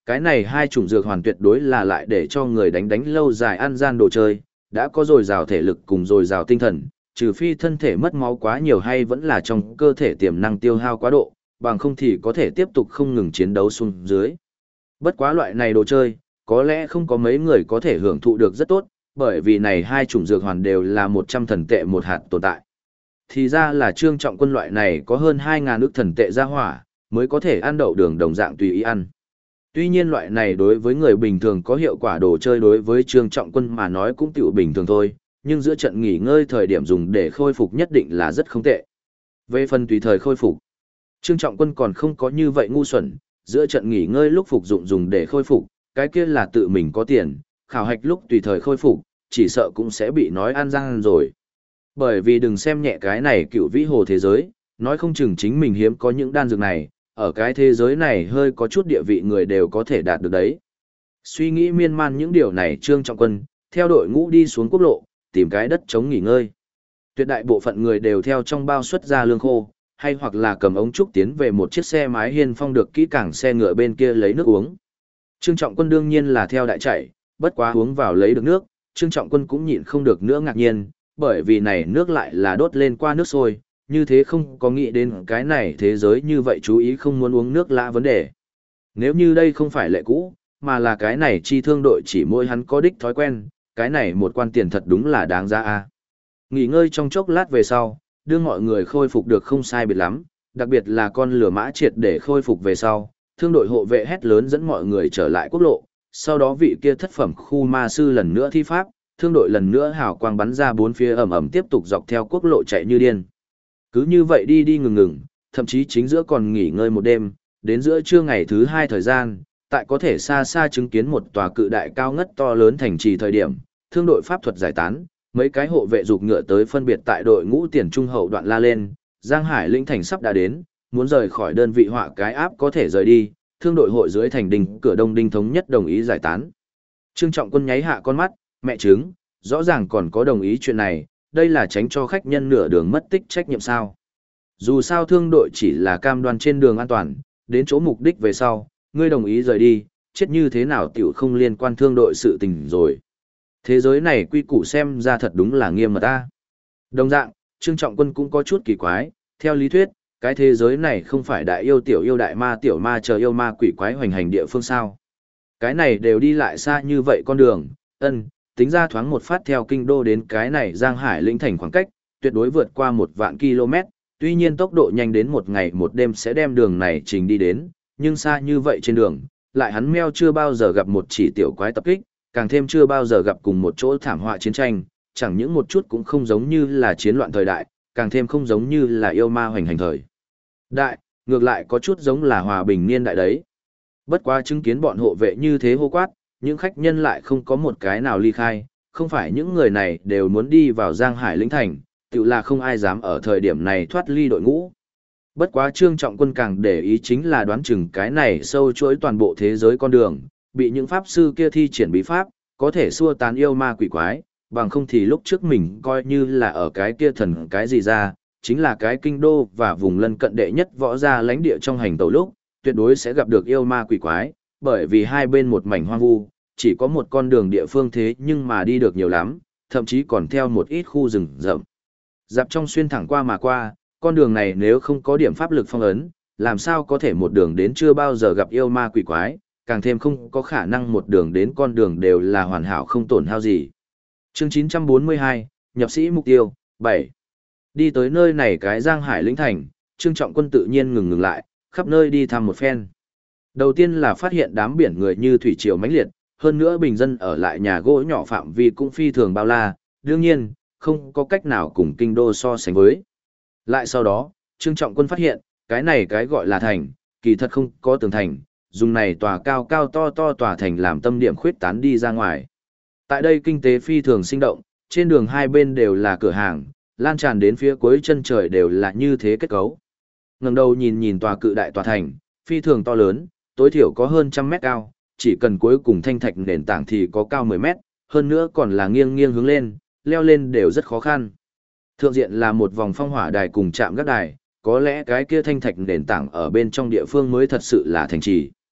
Cái này hai chủng dược hoàn tuyệt đối là lại để cho người đánh lâu dài ăn gian đồ chơi, đã có dồi dào thể lực cùng dồi dào tinh thần, trừ phi thân thể mất máu quá nhiều hay vẫn là trong cơ thể tiềm năng tiêu hao quá độ, bằng không thì có thể tiếp tục không ngừng chiến đấu xuống dưới. Bất quá loại này đồ chơi, có lẽ không có mấy người có thể hưởng thụ được rất tốt, bởi vì này hai chủng dược hoàn đều là 100 thần tệ một hạt tồn tại. Thì ra là Trương Trọng Quân loại này có hơn 2.000 ức thần tệ ra hỏa, mới có thể ăn đậu đường đồng dạng tùy ý ăn. Tuy nhiên loại này đối với người bình thường có hiệu quả đồ chơi đối với Trương Trọng Quân mà nói cũng tiểu bình thường thôi, nhưng giữa trận nghỉ ngơi thời điểm dùng để khôi phục nhất định là rất không tệ. Về phần tùy thời khôi phục, Trương Trọng Quân còn không có như vậy ngu xuẩn, giữa trận nghỉ ngơi lúc phục dụng dùng để khôi phục, cái kia là tự mình có tiền, khảo hạch lúc tùy thời khôi phục, chỉ sợ cũng sẽ bị nói ăn răng rồi. Bởi vì đừng xem nhẹ cái này cựu vĩ hồ thế giới, nói không chừng chính mình hiếm có những đan dược này, ở cái thế giới này hơi có chút địa vị người đều có thể đạt được đấy. Suy nghĩ miên man những điều này Trương Trọng Quân, theo đội ngũ đi xuống quốc lộ, tìm cái đất trống nghỉ ngơi. Tuyệt đại bộ phận người đều theo trong bao xuất ra lương khô, hay hoặc là cầm ống trúc tiến về một chiếc xe mái hiên phong được kỹ càng xe ngựa bên kia lấy nước uống. Trương Trọng Quân đương nhiên là theo đại chạy, bất quá uống vào lấy được nước, Trương Trọng Quân cũng nhịn không được nữa ngạc nhiên, bởi vì này nước lại là đốt lên qua nước sôi, như thế không có nghĩ đến cái này thế giới như vậy chú ý không muốn uống nước lạ vấn đề. Nếu như đây không phải lệ cũ, mà là cái này chi thương đội chỉ mỗi hắn có đích thói quen, cái này một quan tiền thật đúng là đáng giá a. Nghỉ ngơi trong chốc lát về sau, đưa mọi người khôi phục được không sai biệt lắm, đặc biệt là con lửa mã triệt để khôi phục về sau, thương đội hộ vệ hét lớn dẫn mọi người trở lại quốc lộ, sau đó vị kia thất phẩm khu ma sư lần nữa thi pháp, thương đội lần nữa hào quang bắn ra bốn phía ầm ầm tiếp tục dọc theo quốc lộ chạy như điên. Cứ như vậy đi đi ngừng ngừng, thậm chí chính giữa còn nghỉ ngơi một đêm, đến giữa trưa ngày thứ hai thời gian, tại có thể xa xa chứng kiến một tòa cự đại cao ngất to lớn thành trì thời điểm, thương đội pháp thuật giải tán, mấy cái hộ vệ dục ngựa tới phân biệt tại đội ngũ tiền trung hậu đoạn la lên, Giang Hải lĩnh thành sắp đã đến, muốn rời khỏi đơn vị họa cái áp có thể rời đi, thương đội hội dưới thành đình cửa đông đinh thống nhất đồng ý giải tán. Trương Trọng Quân nháy hạ con mắt, mẹ chứng, rõ ràng còn có đồng ý chuyện này, đây là tránh cho khách nhân nửa đường mất tích trách nhiệm sao. Dù sao thương đội chỉ là cam đoan trên đường an toàn, đến chỗ mục đích về sau, ngươi đồng ý rời đi, chết như thế nào tiểu không liên quan thương đội sự tình rồi. Thế giới này quy củ xem ra thật đúng là nghiêm mật ta. Đồng dạng, Trương Trọng Quân cũng có chút kỳ quái, theo lý thuyết, cái thế giới này không phải đại yêu tiểu yêu đại ma tiểu ma chờ yêu ma quỷ quái hoành hành địa phương sao. Cái này đều đi lại xa như vậy con đường, tính ra thoáng một phát theo kinh đô đến cái này Giang Hải lĩnh thành khoảng cách, tuyệt đối vượt qua 1.000 km, tuy nhiên tốc độ nhanh đến một ngày một đêm sẽ đem đường này trình đi đến, nhưng xa như vậy trên đường, lại hắn meo chưa bao giờ gặp một chỉ tiểu quái tập kích, càng thêm chưa bao giờ gặp cùng một chỗ thảm họa chiến tranh, chẳng những một chút cũng không giống như là chiến loạn thời đại, càng thêm không giống như là yêu ma hoành hành thời đại, ngược lại có chút giống là hòa bình niên đại đấy. Bất quá chứng kiến bọn hộ vệ như thế hô quát, những khách nhân lại không có một cái nào ly khai, không phải những người này đều muốn đi vào Giang Hải lĩnh thành, tự là không ai dám ở thời điểm này thoát ly đội ngũ. Bất quá Trương Trọng Quân càng để ý chính là đoán chừng cái này sâu chuỗi toàn bộ thế giới con đường, bị những pháp sư kia thi triển bí pháp, có thể xua tán yêu ma quỷ quái, bằng không thì lúc trước mình coi như là ở cái kia thần cái gì ra, chính là cái kinh đô và vùng lân cận đệ nhất võ gia lãnh địa trong hành tẩu lúc, tuyệt đối sẽ gặp được yêu ma quỷ quái, bởi vì hai bên một mảnh hoang vu, chỉ có một con đường địa phương thế nhưng mà đi được nhiều lắm, thậm chí còn theo một ít khu rừng rậm. Dạp trong xuyên thẳng qua mà qua, con đường này nếu không có điểm pháp lực phong ấn, làm sao có thể một đường đến chưa bao giờ gặp yêu ma quỷ quái, càng thêm không có khả năng một đường đến con đường đều là hoàn hảo không tổn hao gì. Chương 942, nhập sĩ mục tiêu, 7. Đi tới nơi này cái Giang Hải lĩnh thành, Trương Trọng Quân tự nhiên ngừng lại, khắp nơi đi thăm một phen. Đầu tiên là phát hiện đám biển người như thủy triều mãnh liệt, hơn nữa bình dân ở lại nhà gỗ nhỏ phạm vi cũng phi thường bao la, đương nhiên, không có cách nào cùng kinh đô so sánh với. Lại sau đó, Trương Trọng Quân phát hiện, cái này cái gọi là thành, kỳ thật không có tường thành, dùng này tòa cao cao to to tòa thành làm tâm điểm khuyết tán đi ra ngoài. Tại đây kinh tế phi thường sinh động, trên đường hai bên đều là cửa hàng, lan tràn đến phía cuối chân trời đều là như thế kết cấu. Ngẩng đầu nhìn nhìn tòa cự đại tòa thành, phi thường to lớn, tối thiểu có hơn 100 mét cao, chỉ cần cuối cùng thanh thạch nền tảng thì có cao 10 mét, hơn nữa còn là nghiêng nghiêng hướng lên, leo lên đều rất khó khăn. Thượng diện là một vòng phong hỏa đài cùng trạm gác đài, có lẽ cái kia thanh thạch nền tảng ở bên trong địa phương mới thật sự là thành trì.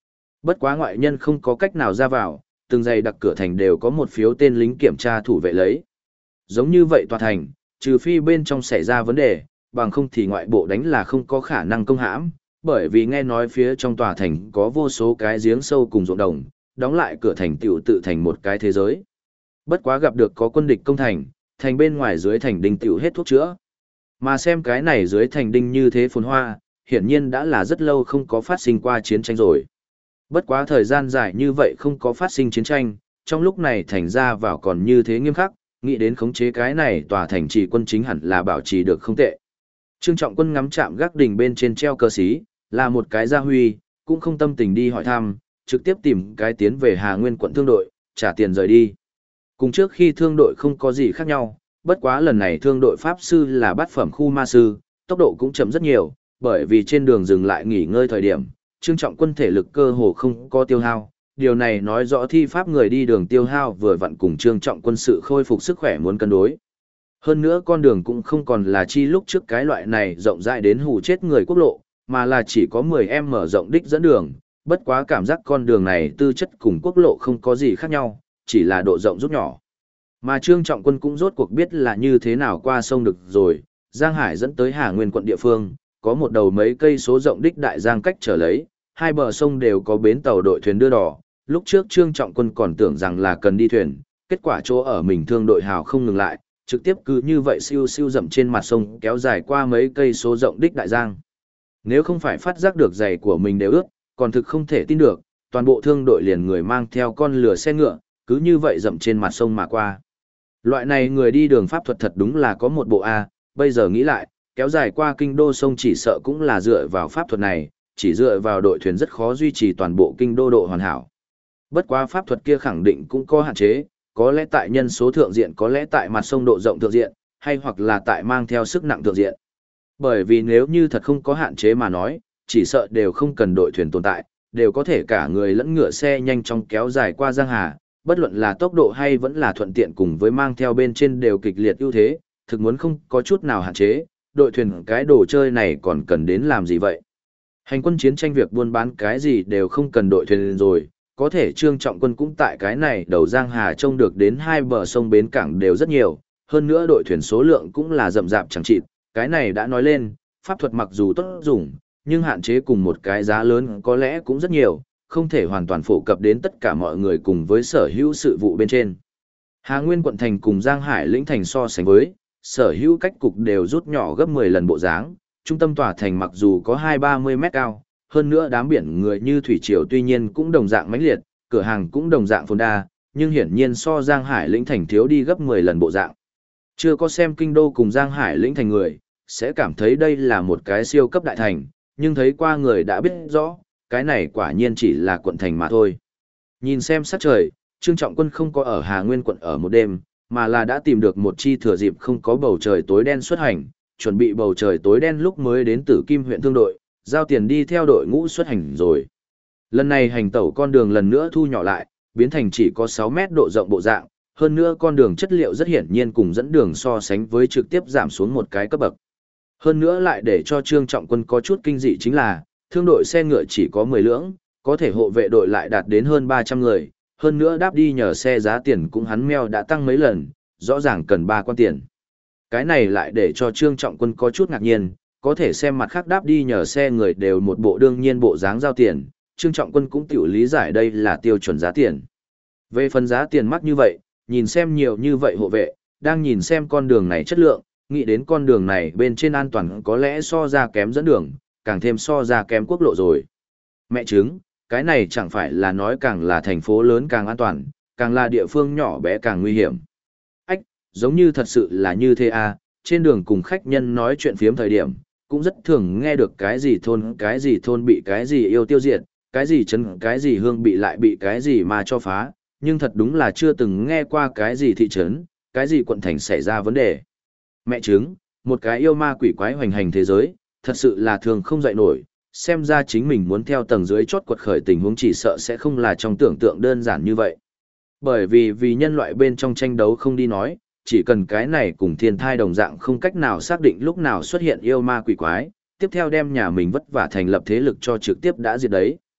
Bất quá ngoại nhân không có cách nào ra vào, từng dãy đặc cửa thành đều có một phiếu tên lính kiểm tra thủ vệ lấy. Giống như vậy tòa thành, trừ phi bên trong xảy ra vấn đề, bằng không thì ngoại bộ đánh là không có khả năng công hãm, bởi vì nghe nói phía trong tòa thành có vô số cái giếng sâu cùng ruộng đồng, đóng lại cửa thành tiểu tự thành một cái thế giới. Bất quá gặp được có quân địch công thành, thành bên ngoài dưới thành đinh tiểu hết thuốc chữa. Mà xem cái này dưới thành đinh như thế phồn hoa, hiển nhiên đã là rất lâu không có phát sinh qua chiến tranh rồi. Bất quá thời gian dài như vậy không có phát sinh chiến tranh, trong lúc này thành ra vào còn như thế nghiêm khắc, nghĩ đến khống chế cái này tòa thành trì quân chính hẳn là bảo trì được không tệ. Trương Trọng Quân ngắm chạm gác đỉnh bên trên treo cờ xí, là một cái gia huy, cũng không tâm tình đi hỏi thăm, trực tiếp tìm cái tiến về Hà Nguyên quận thương đội, trả tiền rời đi. Cùng trước khi thương đội không có gì khác nhau, bất quá lần này thương đội Pháp Sư là bát phẩm khu ma sư, tốc độ cũng chậm rất nhiều, bởi vì trên đường dừng lại nghỉ ngơi thời điểm, Trương Trọng Quân thể lực cơ hồ không có tiêu hao. Điều này nói rõ thi pháp người đi đường tiêu hao vừa vặn cùng Trương Trọng Quân sự khôi phục sức khỏe muốn cân đối. Hơn nữa con đường cũng không còn là chi lúc trước cái loại này rộng rãi đến hù chết người quốc lộ, mà là chỉ có 10 mở rộng đích dẫn đường, bất quá cảm giác con đường này tư chất cùng quốc lộ không có gì khác nhau, chỉ là độ rộng rút nhỏ. Mà Trương Trọng Quân cũng rốt cuộc biết là như thế nào qua sông được rồi, Giang Hải dẫn tới Hà Nguyên quận địa phương, có một đầu mấy cây số rộng đích đại giang cách trở lấy, hai bờ sông đều có bến tàu đội thuyền đưa đò. Lúc trước Trương Trọng Quân còn tưởng rằng là cần đi thuyền, kết quả chỗ ở mình thương đội hào không ngừng lại, trực tiếp cứ như vậy siêu siêu dậm trên mặt sông kéo dài qua mấy cây số rộng đích đại giang. Nếu không phải phát giác được giày của mình đều ướt, còn thực không thể tin được, toàn bộ thương đội liền người mang theo con lừa xe ngựa, cứ như vậy dậm trên mặt sông mà qua. Loại này người đi đường pháp thuật thật đúng là có một bộ A, bây giờ nghĩ lại, kéo dài qua kinh đô sông chỉ sợ cũng là dựa vào pháp thuật này, chỉ dựa vào đội thuyền rất khó duy trì toàn bộ kinh đô độ hoàn hảo. Bất quá pháp thuật kia khẳng định cũng có hạn chế, có lẽ tại nhân số thượng diện, có lẽ tại mặt sông độ rộng thượng diện, hay hoặc là tại mang theo sức nặng thượng diện. Bởi vì nếu như thật không có hạn chế mà nói, chỉ sợ đều không cần đội thuyền tồn tại, đều có thể cả người lẫn ngựa xe nhanh chóng kéo dài qua Giang Hà, bất luận là tốc độ hay vẫn là thuận tiện cùng với mang theo bên trên đều kịch liệt ưu thế, thực muốn không có chút nào hạn chế, đội thuyền cái đồ chơi này còn cần đến làm gì vậy? Hành quân chiến tranh việc buôn bán cái gì đều không cần đội thuyền rồi, có thể Trương Trọng Quân cũng tại cái này đầu Giang Hà trông được đến hai bờ sông bến cảng đều rất nhiều, hơn nữa đội thuyền số lượng cũng là rậm rạp chẳng chịt, cái này đã nói lên, pháp thuật mặc dù tốt dùng, nhưng hạn chế cùng một cái giá lớn có lẽ cũng rất nhiều, không thể hoàn toàn phổ cập đến tất cả mọi người cùng với sở hữu sự vụ bên trên. Hà Nguyên quận thành cùng Giang Hải lĩnh thành so sánh với, sở hữu cách cục đều rút nhỏ gấp 10 lần bộ dáng, trung tâm tòa thành mặc dù có 2-30 mét cao, hơn nữa đám biển người như thủy triều tuy nhiên cũng đồng dạng mãnh liệt, cửa hàng cũng đồng dạng phồn đa, nhưng hiển nhiên so Giang Hải lĩnh thành thiếu đi gấp 10 lần bộ dạng. Chưa có xem kinh đô cùng Giang Hải lĩnh thành người, sẽ cảm thấy đây là một cái siêu cấp đại thành, nhưng thấy qua người đã biết rõ, cái này quả nhiên chỉ là quận thành mà thôi. Nhìn xem sát trời, Trương Trọng Quân không có ở Hà Nguyên quận ở một đêm, mà là đã tìm được một chi thừa dịp không có bầu trời tối đen xuất hành, chuẩn bị bầu trời tối đen lúc mới đến Tử Kim huyện thương đội, giao tiền đi theo đội ngũ xuất hành rồi. Lần này hành tẩu con đường lần nữa thu nhỏ lại, biến thành chỉ có 6 mét độ rộng bộ dạng, hơn nữa con đường chất liệu rất hiển nhiên cùng dẫn đường so sánh với trực tiếp giảm xuống một cái cấp bậc. Hơn nữa lại để cho Trương Trọng Quân có chút kinh dị chính là, thương đội xe ngựa chỉ có 10 lưỡng, có thể hộ vệ đội lại đạt đến hơn 300 người, hơn nữa đáp đi nhờ xe giá tiền cũng hắn meo đã tăng mấy lần, rõ ràng cần 3 quan tiền. Cái này lại để cho Trương Trọng Quân có chút ngạc nhiên, có thể xem mặt khác đáp đi nhờ xe người đều một bộ đương nhiên bộ dáng giao tiền, Trương Trọng Quân cũng tiểu lý giải đây là tiêu chuẩn giá tiền. Về phần giá tiền mắc như vậy, nhìn xem nhiều như vậy hộ vệ, đang nhìn xem con đường này chất lượng, nghĩ đến con đường này bên trên an toàn có lẽ so ra kém dẫn đường, càng thêm so ra kém quốc lộ rồi. Mẹ chứng, cái này chẳng phải là nói càng là thành phố lớn càng an toàn, càng là địa phương nhỏ bé càng nguy hiểm. Ách, giống như thật sự là như thế à, trên đường cùng khách nhân nói chuyện phiếm thời điểm, cũng rất thường nghe được cái gì thôn bị cái gì yêu tiêu diệt, cái gì trấn cái gì hương bị lại bị cái gì mà cho phá, nhưng thật đúng là chưa từng nghe qua cái gì thị trấn, cái gì quận thành xảy ra vấn đề. Mẹ chứng, một cái yêu ma quỷ quái hoành hành thế giới, thật sự là thường không dậy nổi, xem ra chính mình muốn theo tầng dưới chót quật khởi tình huống chỉ sợ sẽ không là trong tưởng tượng đơn giản như vậy. Bởi vì nhân loại bên trong tranh đấu không đi nói, chỉ cần cái này cùng thiên thai đồng dạng không cách nào xác định lúc nào xuất hiện yêu ma quỷ quái, tiếp theo đem nhà mình vất vả thành lập thế lực cho trực tiếp đã diệt đấy.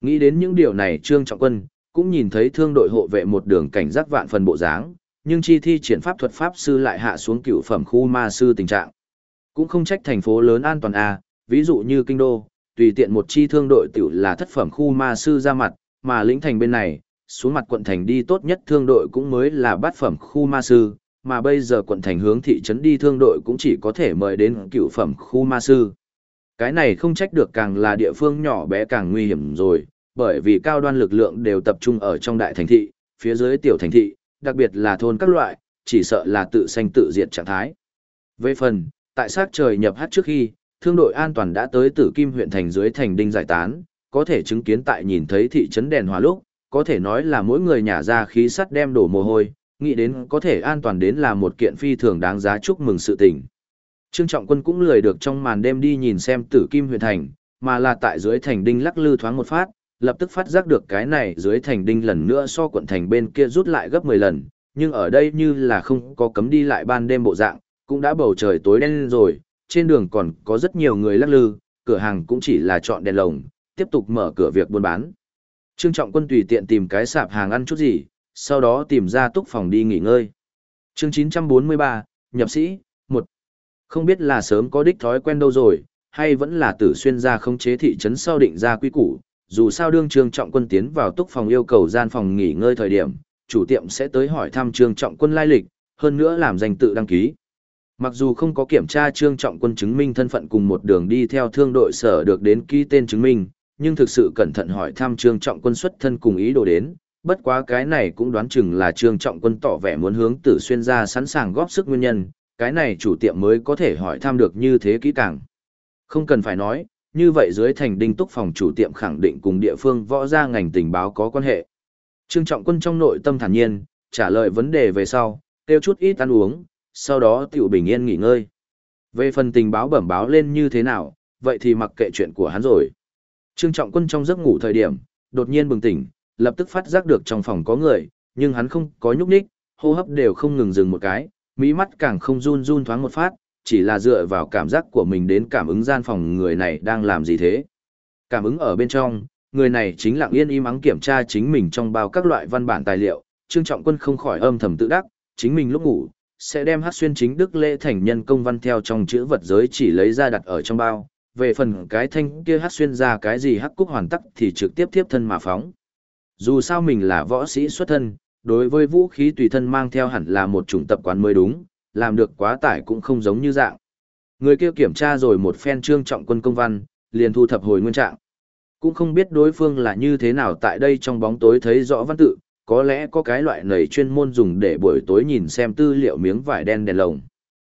Nghĩ đến những điều này Trương Trọng Quân cũng nhìn thấy thương đội hộ vệ một đường cảnh giác vạn phần bộ dáng, nhưng chi thi triển pháp thuật pháp sư lại hạ xuống cựu phẩm khu ma sư tình trạng. Cũng không trách thành phố lớn an toàn a, ví dụ như kinh đô, tùy tiện một chi thương đội tiểu là thất phẩm khu ma sư ra mặt, mà lĩnh thành bên này, xuống mặt quận thành đi tốt nhất thương đội cũng mới là bát phẩm khu ma sư, mà bây giờ quận thành hướng thị trấn đi thương đội cũng chỉ có thể mời đến cựu phẩm khu ma sư. Cái này không trách được, càng là địa phương nhỏ bé càng nguy hiểm rồi, bởi vì cao đoan lực lượng đều tập trung ở trong đại thành thị, phía dưới tiểu thành thị, đặc biệt là thôn các loại, chỉ sợ là tự sanh tự diệt trạng thái. Về phần, tại sát trời nhập hát trước khi, thương đội an toàn đã tới Tử Kim huyện thành dưới thành đinh giải tán, có thể chứng kiến tại nhìn thấy thị trấn đèn hòa lúc, có thể nói là mỗi người nhả ra khí sắt đem đổ mồ hôi, nghĩ đến có thể an toàn đến là một kiện phi thường đáng giá chúc mừng sự tình. Trương Trọng Quân cũng lười được trong màn đêm đi nhìn xem Tử Kim huyện thành, mà là tại dưới thành đinh lắc lư thoáng một phát, lập tức phát giác được cái này dưới thành đinh lần nữa so quận thành bên kia rút lại gấp 10 lần, nhưng ở đây như là không có cấm đi lại ban đêm bộ dạng, cũng đã bầu trời tối đen rồi, trên đường còn có rất nhiều người lắc lư, cửa hàng cũng chỉ là chọn đèn lồng, tiếp tục mở cửa việc buôn bán. Trương Trọng Quân tùy tiện tìm cái sạp hàng ăn chút gì, sau đó tìm ra túc phòng đi nghỉ ngơi. Chương 943, nhập sĩ, 1. Không biết là sớm có đích thói quen đâu rồi, hay vẫn là Tử Xuyên ra khống chế thị trấn sau định ra quy củ, dù sao đương Trương Trọng Quân tiến vào túc phòng yêu cầu gian phòng nghỉ ngơi thời điểm, chủ tiệm sẽ tới hỏi thăm Trương Trọng Quân lai lịch, hơn nữa làm danh tự đăng ký. Mặc dù không có kiểm tra Trương Trọng Quân chứng minh thân phận cùng một đường đi theo thương đội sở được đến ký tên chứng minh, nhưng thực sự cẩn thận hỏi thăm Trương Trọng Quân xuất thân cùng ý đồ đến, bất quá cái này cũng đoán chừng là Trương Trọng Quân tỏ vẻ muốn hướng Tử Xuyên ra sẵn sàng góp sức nguyên nhân, cái này chủ tiệm mới có thể hỏi thăm được như thế kỹ càng. Không cần phải nói, như vậy dưới thành đinh túc phòng chủ tiệm khẳng định cùng địa phương võ gia ngành tình báo có quan hệ. Trương Trọng Quân trong nội tâm thản nhiên, trả lời vấn đề về sau, tiêu chút ít ăn uống, sau đó tiểu bình yên nghỉ ngơi. Về phần tình báo bẩm báo lên như thế nào, vậy thì mặc kệ chuyện của hắn rồi. Trương Trọng Quân trong giấc ngủ thời điểm, đột nhiên bừng tỉnh, lập tức phát giác được trong phòng có người, nhưng hắn không có nhúc nhích, hô hấp đều không ngừng dừng một cái, mí mắt càng không run run thoáng một phát, chỉ là dựa vào cảm giác của mình đến cảm ứng gian phòng người này đang làm gì thế. Cảm ứng ở bên trong, người này chính lặng yên im ắng kiểm tra chính mình trong bao các loại văn bản tài liệu, Trương Trọng Quân không khỏi âm thầm tự đắc, chính mình lúc ngủ sẽ đem Hắc Xuyên chính đức lễ thành nhân công văn theo trong chữ vật giới chỉ lấy ra đặt ở trong bao, về phần cái thanh kia Hắc Xuyên ra cái gì Hắc Cúc hoàn tắc thì trực tiếp tiếp thân mà phóng. Dù sao mình là võ sĩ xuất thân, đối với vũ khí tùy thân mang theo hẳn là một chủng tập quán mới đúng, làm được quá tải cũng không giống như dạng. Người kia kiểm tra rồi một phen Trương Trọng Quân công văn, liền thu thập hồi nguyên trạng. Cũng không biết đối phương là như thế nào tại đây trong bóng tối thấy rõ văn tự, có lẽ có cái loại nầy chuyên môn dùng để buổi tối nhìn xem tư liệu miếng vải đen đèn lồng.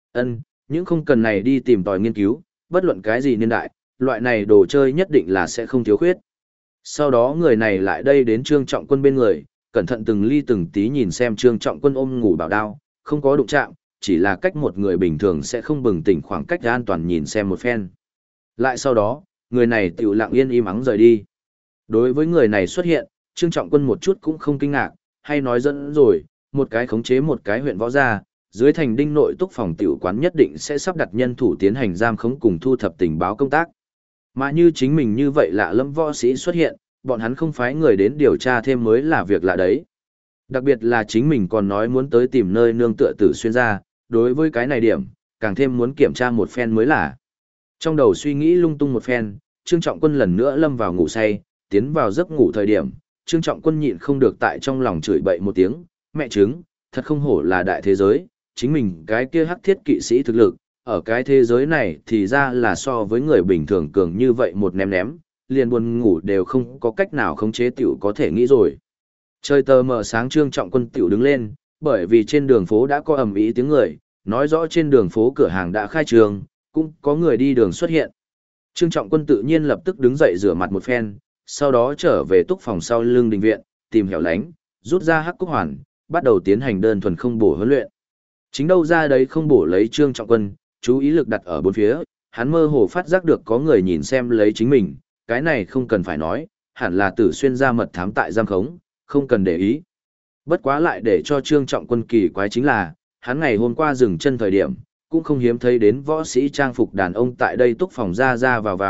Những không cần này đi tìm tòi nghiên cứu, bất luận cái gì niên đại, loại này đồ chơi nhất định là sẽ không thiếu khuyết. Sau đó người này lại đây đến Trương Trọng Quân bên người, cẩn thận từng ly từng tí nhìn xem Trương Trọng Quân ôm ngủ bảo đao, không có đụng chạm, chỉ là cách một người bình thường sẽ không bừng tỉnh khoảng cách an toàn nhìn xem một phen. Lại sau đó, người này tiểu lặng yên im ắng rời đi. Đối với người này xuất hiện, Trương Trọng Quân một chút cũng không kinh ngạc, hay nói dẫn rồi, một cái khống chế một cái huyện võ gia, dưới thành đinh nội túc phòng tiểu quán nhất định sẽ sắp đặt nhân thủ tiến hành giam khống cùng thu thập tình báo công tác. Mà như chính mình như vậy lạ lẫm võ sĩ xuất hiện, bọn hắn không phái người đến điều tra thêm mới là việc lạ đấy. Đặc biệt là chính mình còn nói muốn tới tìm nơi nương tựa Tử Xuyên ra, đối với cái này điểm, càng thêm muốn kiểm tra một phen mới là. Trong đầu suy nghĩ lung tung một phen, Trương Trọng Quân lần nữa lâm vào ngủ say, tiến vào giấc ngủ thời điểm, Trương Trọng Quân nhịn không được tại trong lòng chửi bậy một tiếng, mẹ chứng, thật không hổ là đại thế giới, chính mình cái kia hắc thiết kỵ sĩ thực lực, ở cái thế giới này thì ra là so với người bình thường cường như vậy một ném, liền buồn ngủ đều không có cách nào khống chế tiểu có thể nghĩ rồi. Trời tờ mờ sáng Trương Trọng Quân tiểu đứng lên, bởi vì trên đường phố đã có ầm ĩ tiếng người, nói rõ trên đường phố cửa hàng đã khai trương, cũng có người đi đường xuất hiện. Trương Trọng Quân tự nhiên lập tức đứng dậy rửa mặt một phen, sau đó trở về túc phòng sau lưng đình viện, tìm hẻo lánh, rút ra hắc cúc hoàn, bắt đầu tiến hành đơn thuần không bổ huấn luyện. Chính đâu ra đấy không bổ lấy Trương Trọng Quân, chú ý lực đặt ở bốn phía, hắn mơ hồ phát giác được có người nhìn xem lấy chính mình, cái này không cần phải nói, hẳn là Tử Xuyên ra mật thám tại giam khống, không cần để ý. Bất quá lại để cho Trương Trọng Quân kỳ quái chính là, hắn ngày hôm qua dừng chân thời điểm, cũng không hiếm thấy đến võ sĩ trang phục đàn ông tại đây túc phòng ra vào,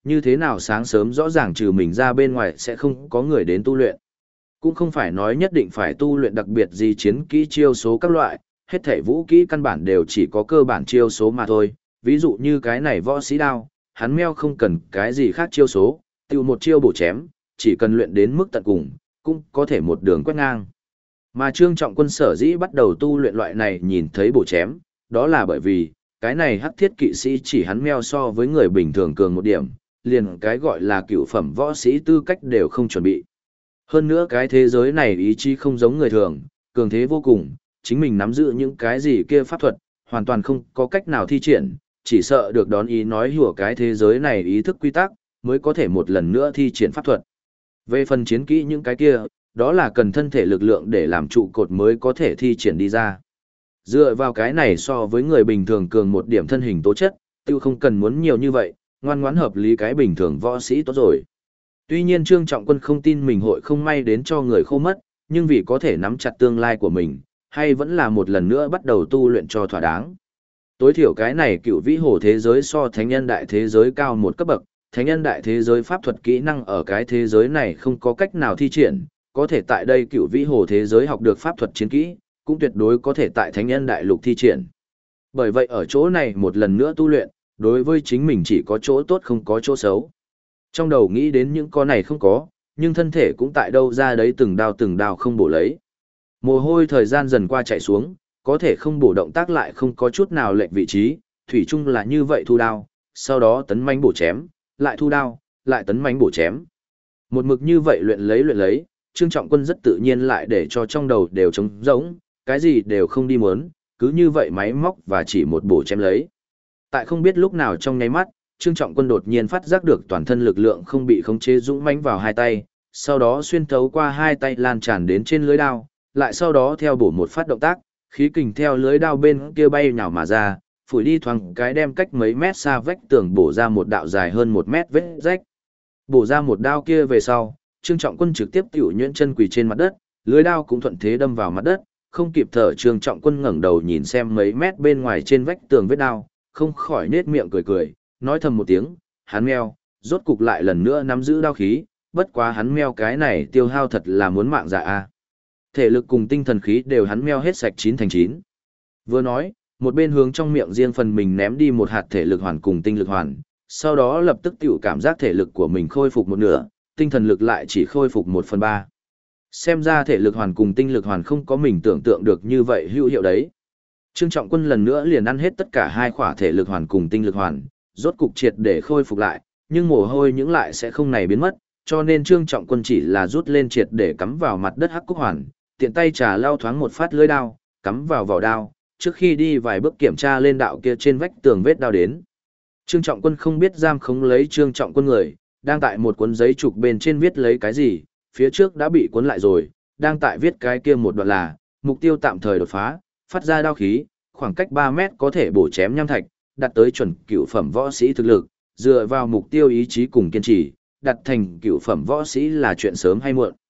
như thế nào sáng sớm rõ ràng trừ mình ra bên ngoài sẽ không có người đến tu luyện. Cũng không phải nói nhất định phải tu luyện đặc biệt gì chiến kỹ chiêu số các loại, hết thể vũ kỹ căn bản đều chỉ có cơ bản chiêu số mà thôi. Ví dụ như cái này võ sĩ đao, hắn meo không cần cái gì khác chiêu số, tiêu một chiêu bổ chém, chỉ cần luyện đến mức tận cùng, cũng có thể một đường quét ngang. Mà Trương Trọng Quân sở dĩ bắt đầu tu luyện loại này nhìn thấy bổ chém, đó là bởi vì, cái này hắc thiết kỵ sĩ chỉ hắn meo so với người bình thường cường một điểm, liền cái gọi là cựu phẩm võ sĩ tư cách đều không chuẩn bị. Hơn nữa cái thế giới này ý chí không giống người thường, cường thế vô cùng, chính mình nắm giữ những cái gì kia pháp thuật, hoàn toàn không có cách nào thi triển, chỉ sợ được đón ý nói hùa cái thế giới này ý thức quy tắc, mới có thể một lần nữa thi triển pháp thuật. Về phần chiến kỹ những cái kia, đó là cần thân thể lực lượng để làm trụ cột mới có thể thi triển đi ra. Dựa vào cái này so với người bình thường cường một điểm thân hình tố chất, tiêu không cần muốn nhiều như vậy, ngoan ngoãn hợp lý cái bình thường võ sĩ tốt rồi. Tuy nhiên Trương Trọng Quân không tin mình hội không may đến cho người khô mất, nhưng vì có thể nắm chặt tương lai của mình, hay vẫn là một lần nữa bắt đầu tu luyện cho thỏa đáng. Tối thiểu cái này cựu vĩ hồ thế giới so thánh nhân đại thế giới cao một cấp bậc, thánh nhân đại thế giới pháp thuật kỹ năng ở cái thế giới này không có cách nào thi triển, có thể tại đây cựu vĩ hồ thế giới học được pháp thuật chiến kỹ, cũng tuyệt đối có thể tại thánh nhân đại lục thi triển. Bởi vậy ở chỗ này một lần nữa tu luyện, đối với chính mình chỉ có chỗ tốt không có chỗ xấu. Trong đầu nghĩ đến những con này không có, nhưng thân thể cũng tại đâu ra đấy từng đao không bổ lấy. Mồ hôi thời gian dần qua chạy xuống, có thể không bổ động tác lại không có chút nào lệch vị trí, thủy chung là như vậy thu đao, sau đó tấn mãnh bổ chém, lại thu đao, lại tấn mãnh bổ chém. Một mực như vậy luyện lấy, Trương Trọng Quân rất tự nhiên lại để cho trong đầu đều trống rỗng, cái gì đều không đi muốn, cứ như vậy máy móc và chỉ một bổ chém lấy. Tại không biết lúc nào trong nháy mắt, Trương Trọng Quân đột nhiên phát giác được toàn thân lực lượng không bị khống chế dũng mãnh vào hai tay, sau đó xuyên thấu qua hai tay lan tràn đến trên lưới đao, lại sau đó theo bổ một phát động tác, khí kình theo lưới đao bên kia bay nhào mà ra, phủi đi thoáng cái đem cách mấy mét xa vách tường bổ ra một đạo dài hơn 1 mét vết rách. Bổ ra một đao kia về sau, Trương Trọng Quân trực tiếp tiểu nhuyễn chân quỳ trên mặt đất, lưới đao cũng thuận thế đâm vào mặt đất, không kịp thở Trương Trọng Quân ngẩng đầu nhìn xem mấy mét bên ngoài trên vách tường vết đao, không khỏi nết miệng cười, nói thầm một tiếng, hắn meo, rốt cục lại lần nữa nắm giữ đao khí, bất quá hắn meo cái này tiêu hao thật là muốn mạng dạ a. Thể lực cùng tinh thần khí đều hắn meo hết sạch 9 thành 9. Vừa nói, một bên hướng trong miệng riêng phần mình ném đi một hạt thể lực hoàn cùng tinh lực hoàn, sau đó lập tức tiểu cảm giác thể lực của mình khôi phục một nửa, tinh thần lực lại chỉ khôi phục 1/3. Xem ra thể lực hoàn cùng tinh lực hoàn không có mình tưởng tượng được như vậy hữu hiệu đấy. Trương Trọng Quân lần nữa liền ăn hết tất cả hai khỏa thể lực hoàn cùng tinh lực hoàn, rốt cục triệt để khôi phục lại, nhưng mồ hôi những lại sẽ không này biến mất, cho nên Trương Trọng Quân chỉ là rút lên triệt để cắm vào mặt đất hắc cúc hoàn, tiện tay trà lao thoáng một phát lưỡi đao, cắm vào vỏ đao, trước khi đi vài bước kiểm tra lên đạo kia trên vách tường vết đao đến. Trương Trọng Quân không biết giam khống lấy Trương Trọng Quân người, đang tại một cuốn giấy trục bên trên viết lấy cái gì, phía trước đã bị cuốn lại rồi, đang tại viết cái kia một đoạn là, mục tiêu tạm thời đột phá, phát ra đao khí, khoảng cách 3 mét có thể bổ chém nham thạch, đạt tới chuẩn cựu phẩm võ sĩ thực lực, dựa vào mục tiêu ý chí cùng kiên trì, đạt thành cựu phẩm võ sĩ là chuyện sớm hay muộn.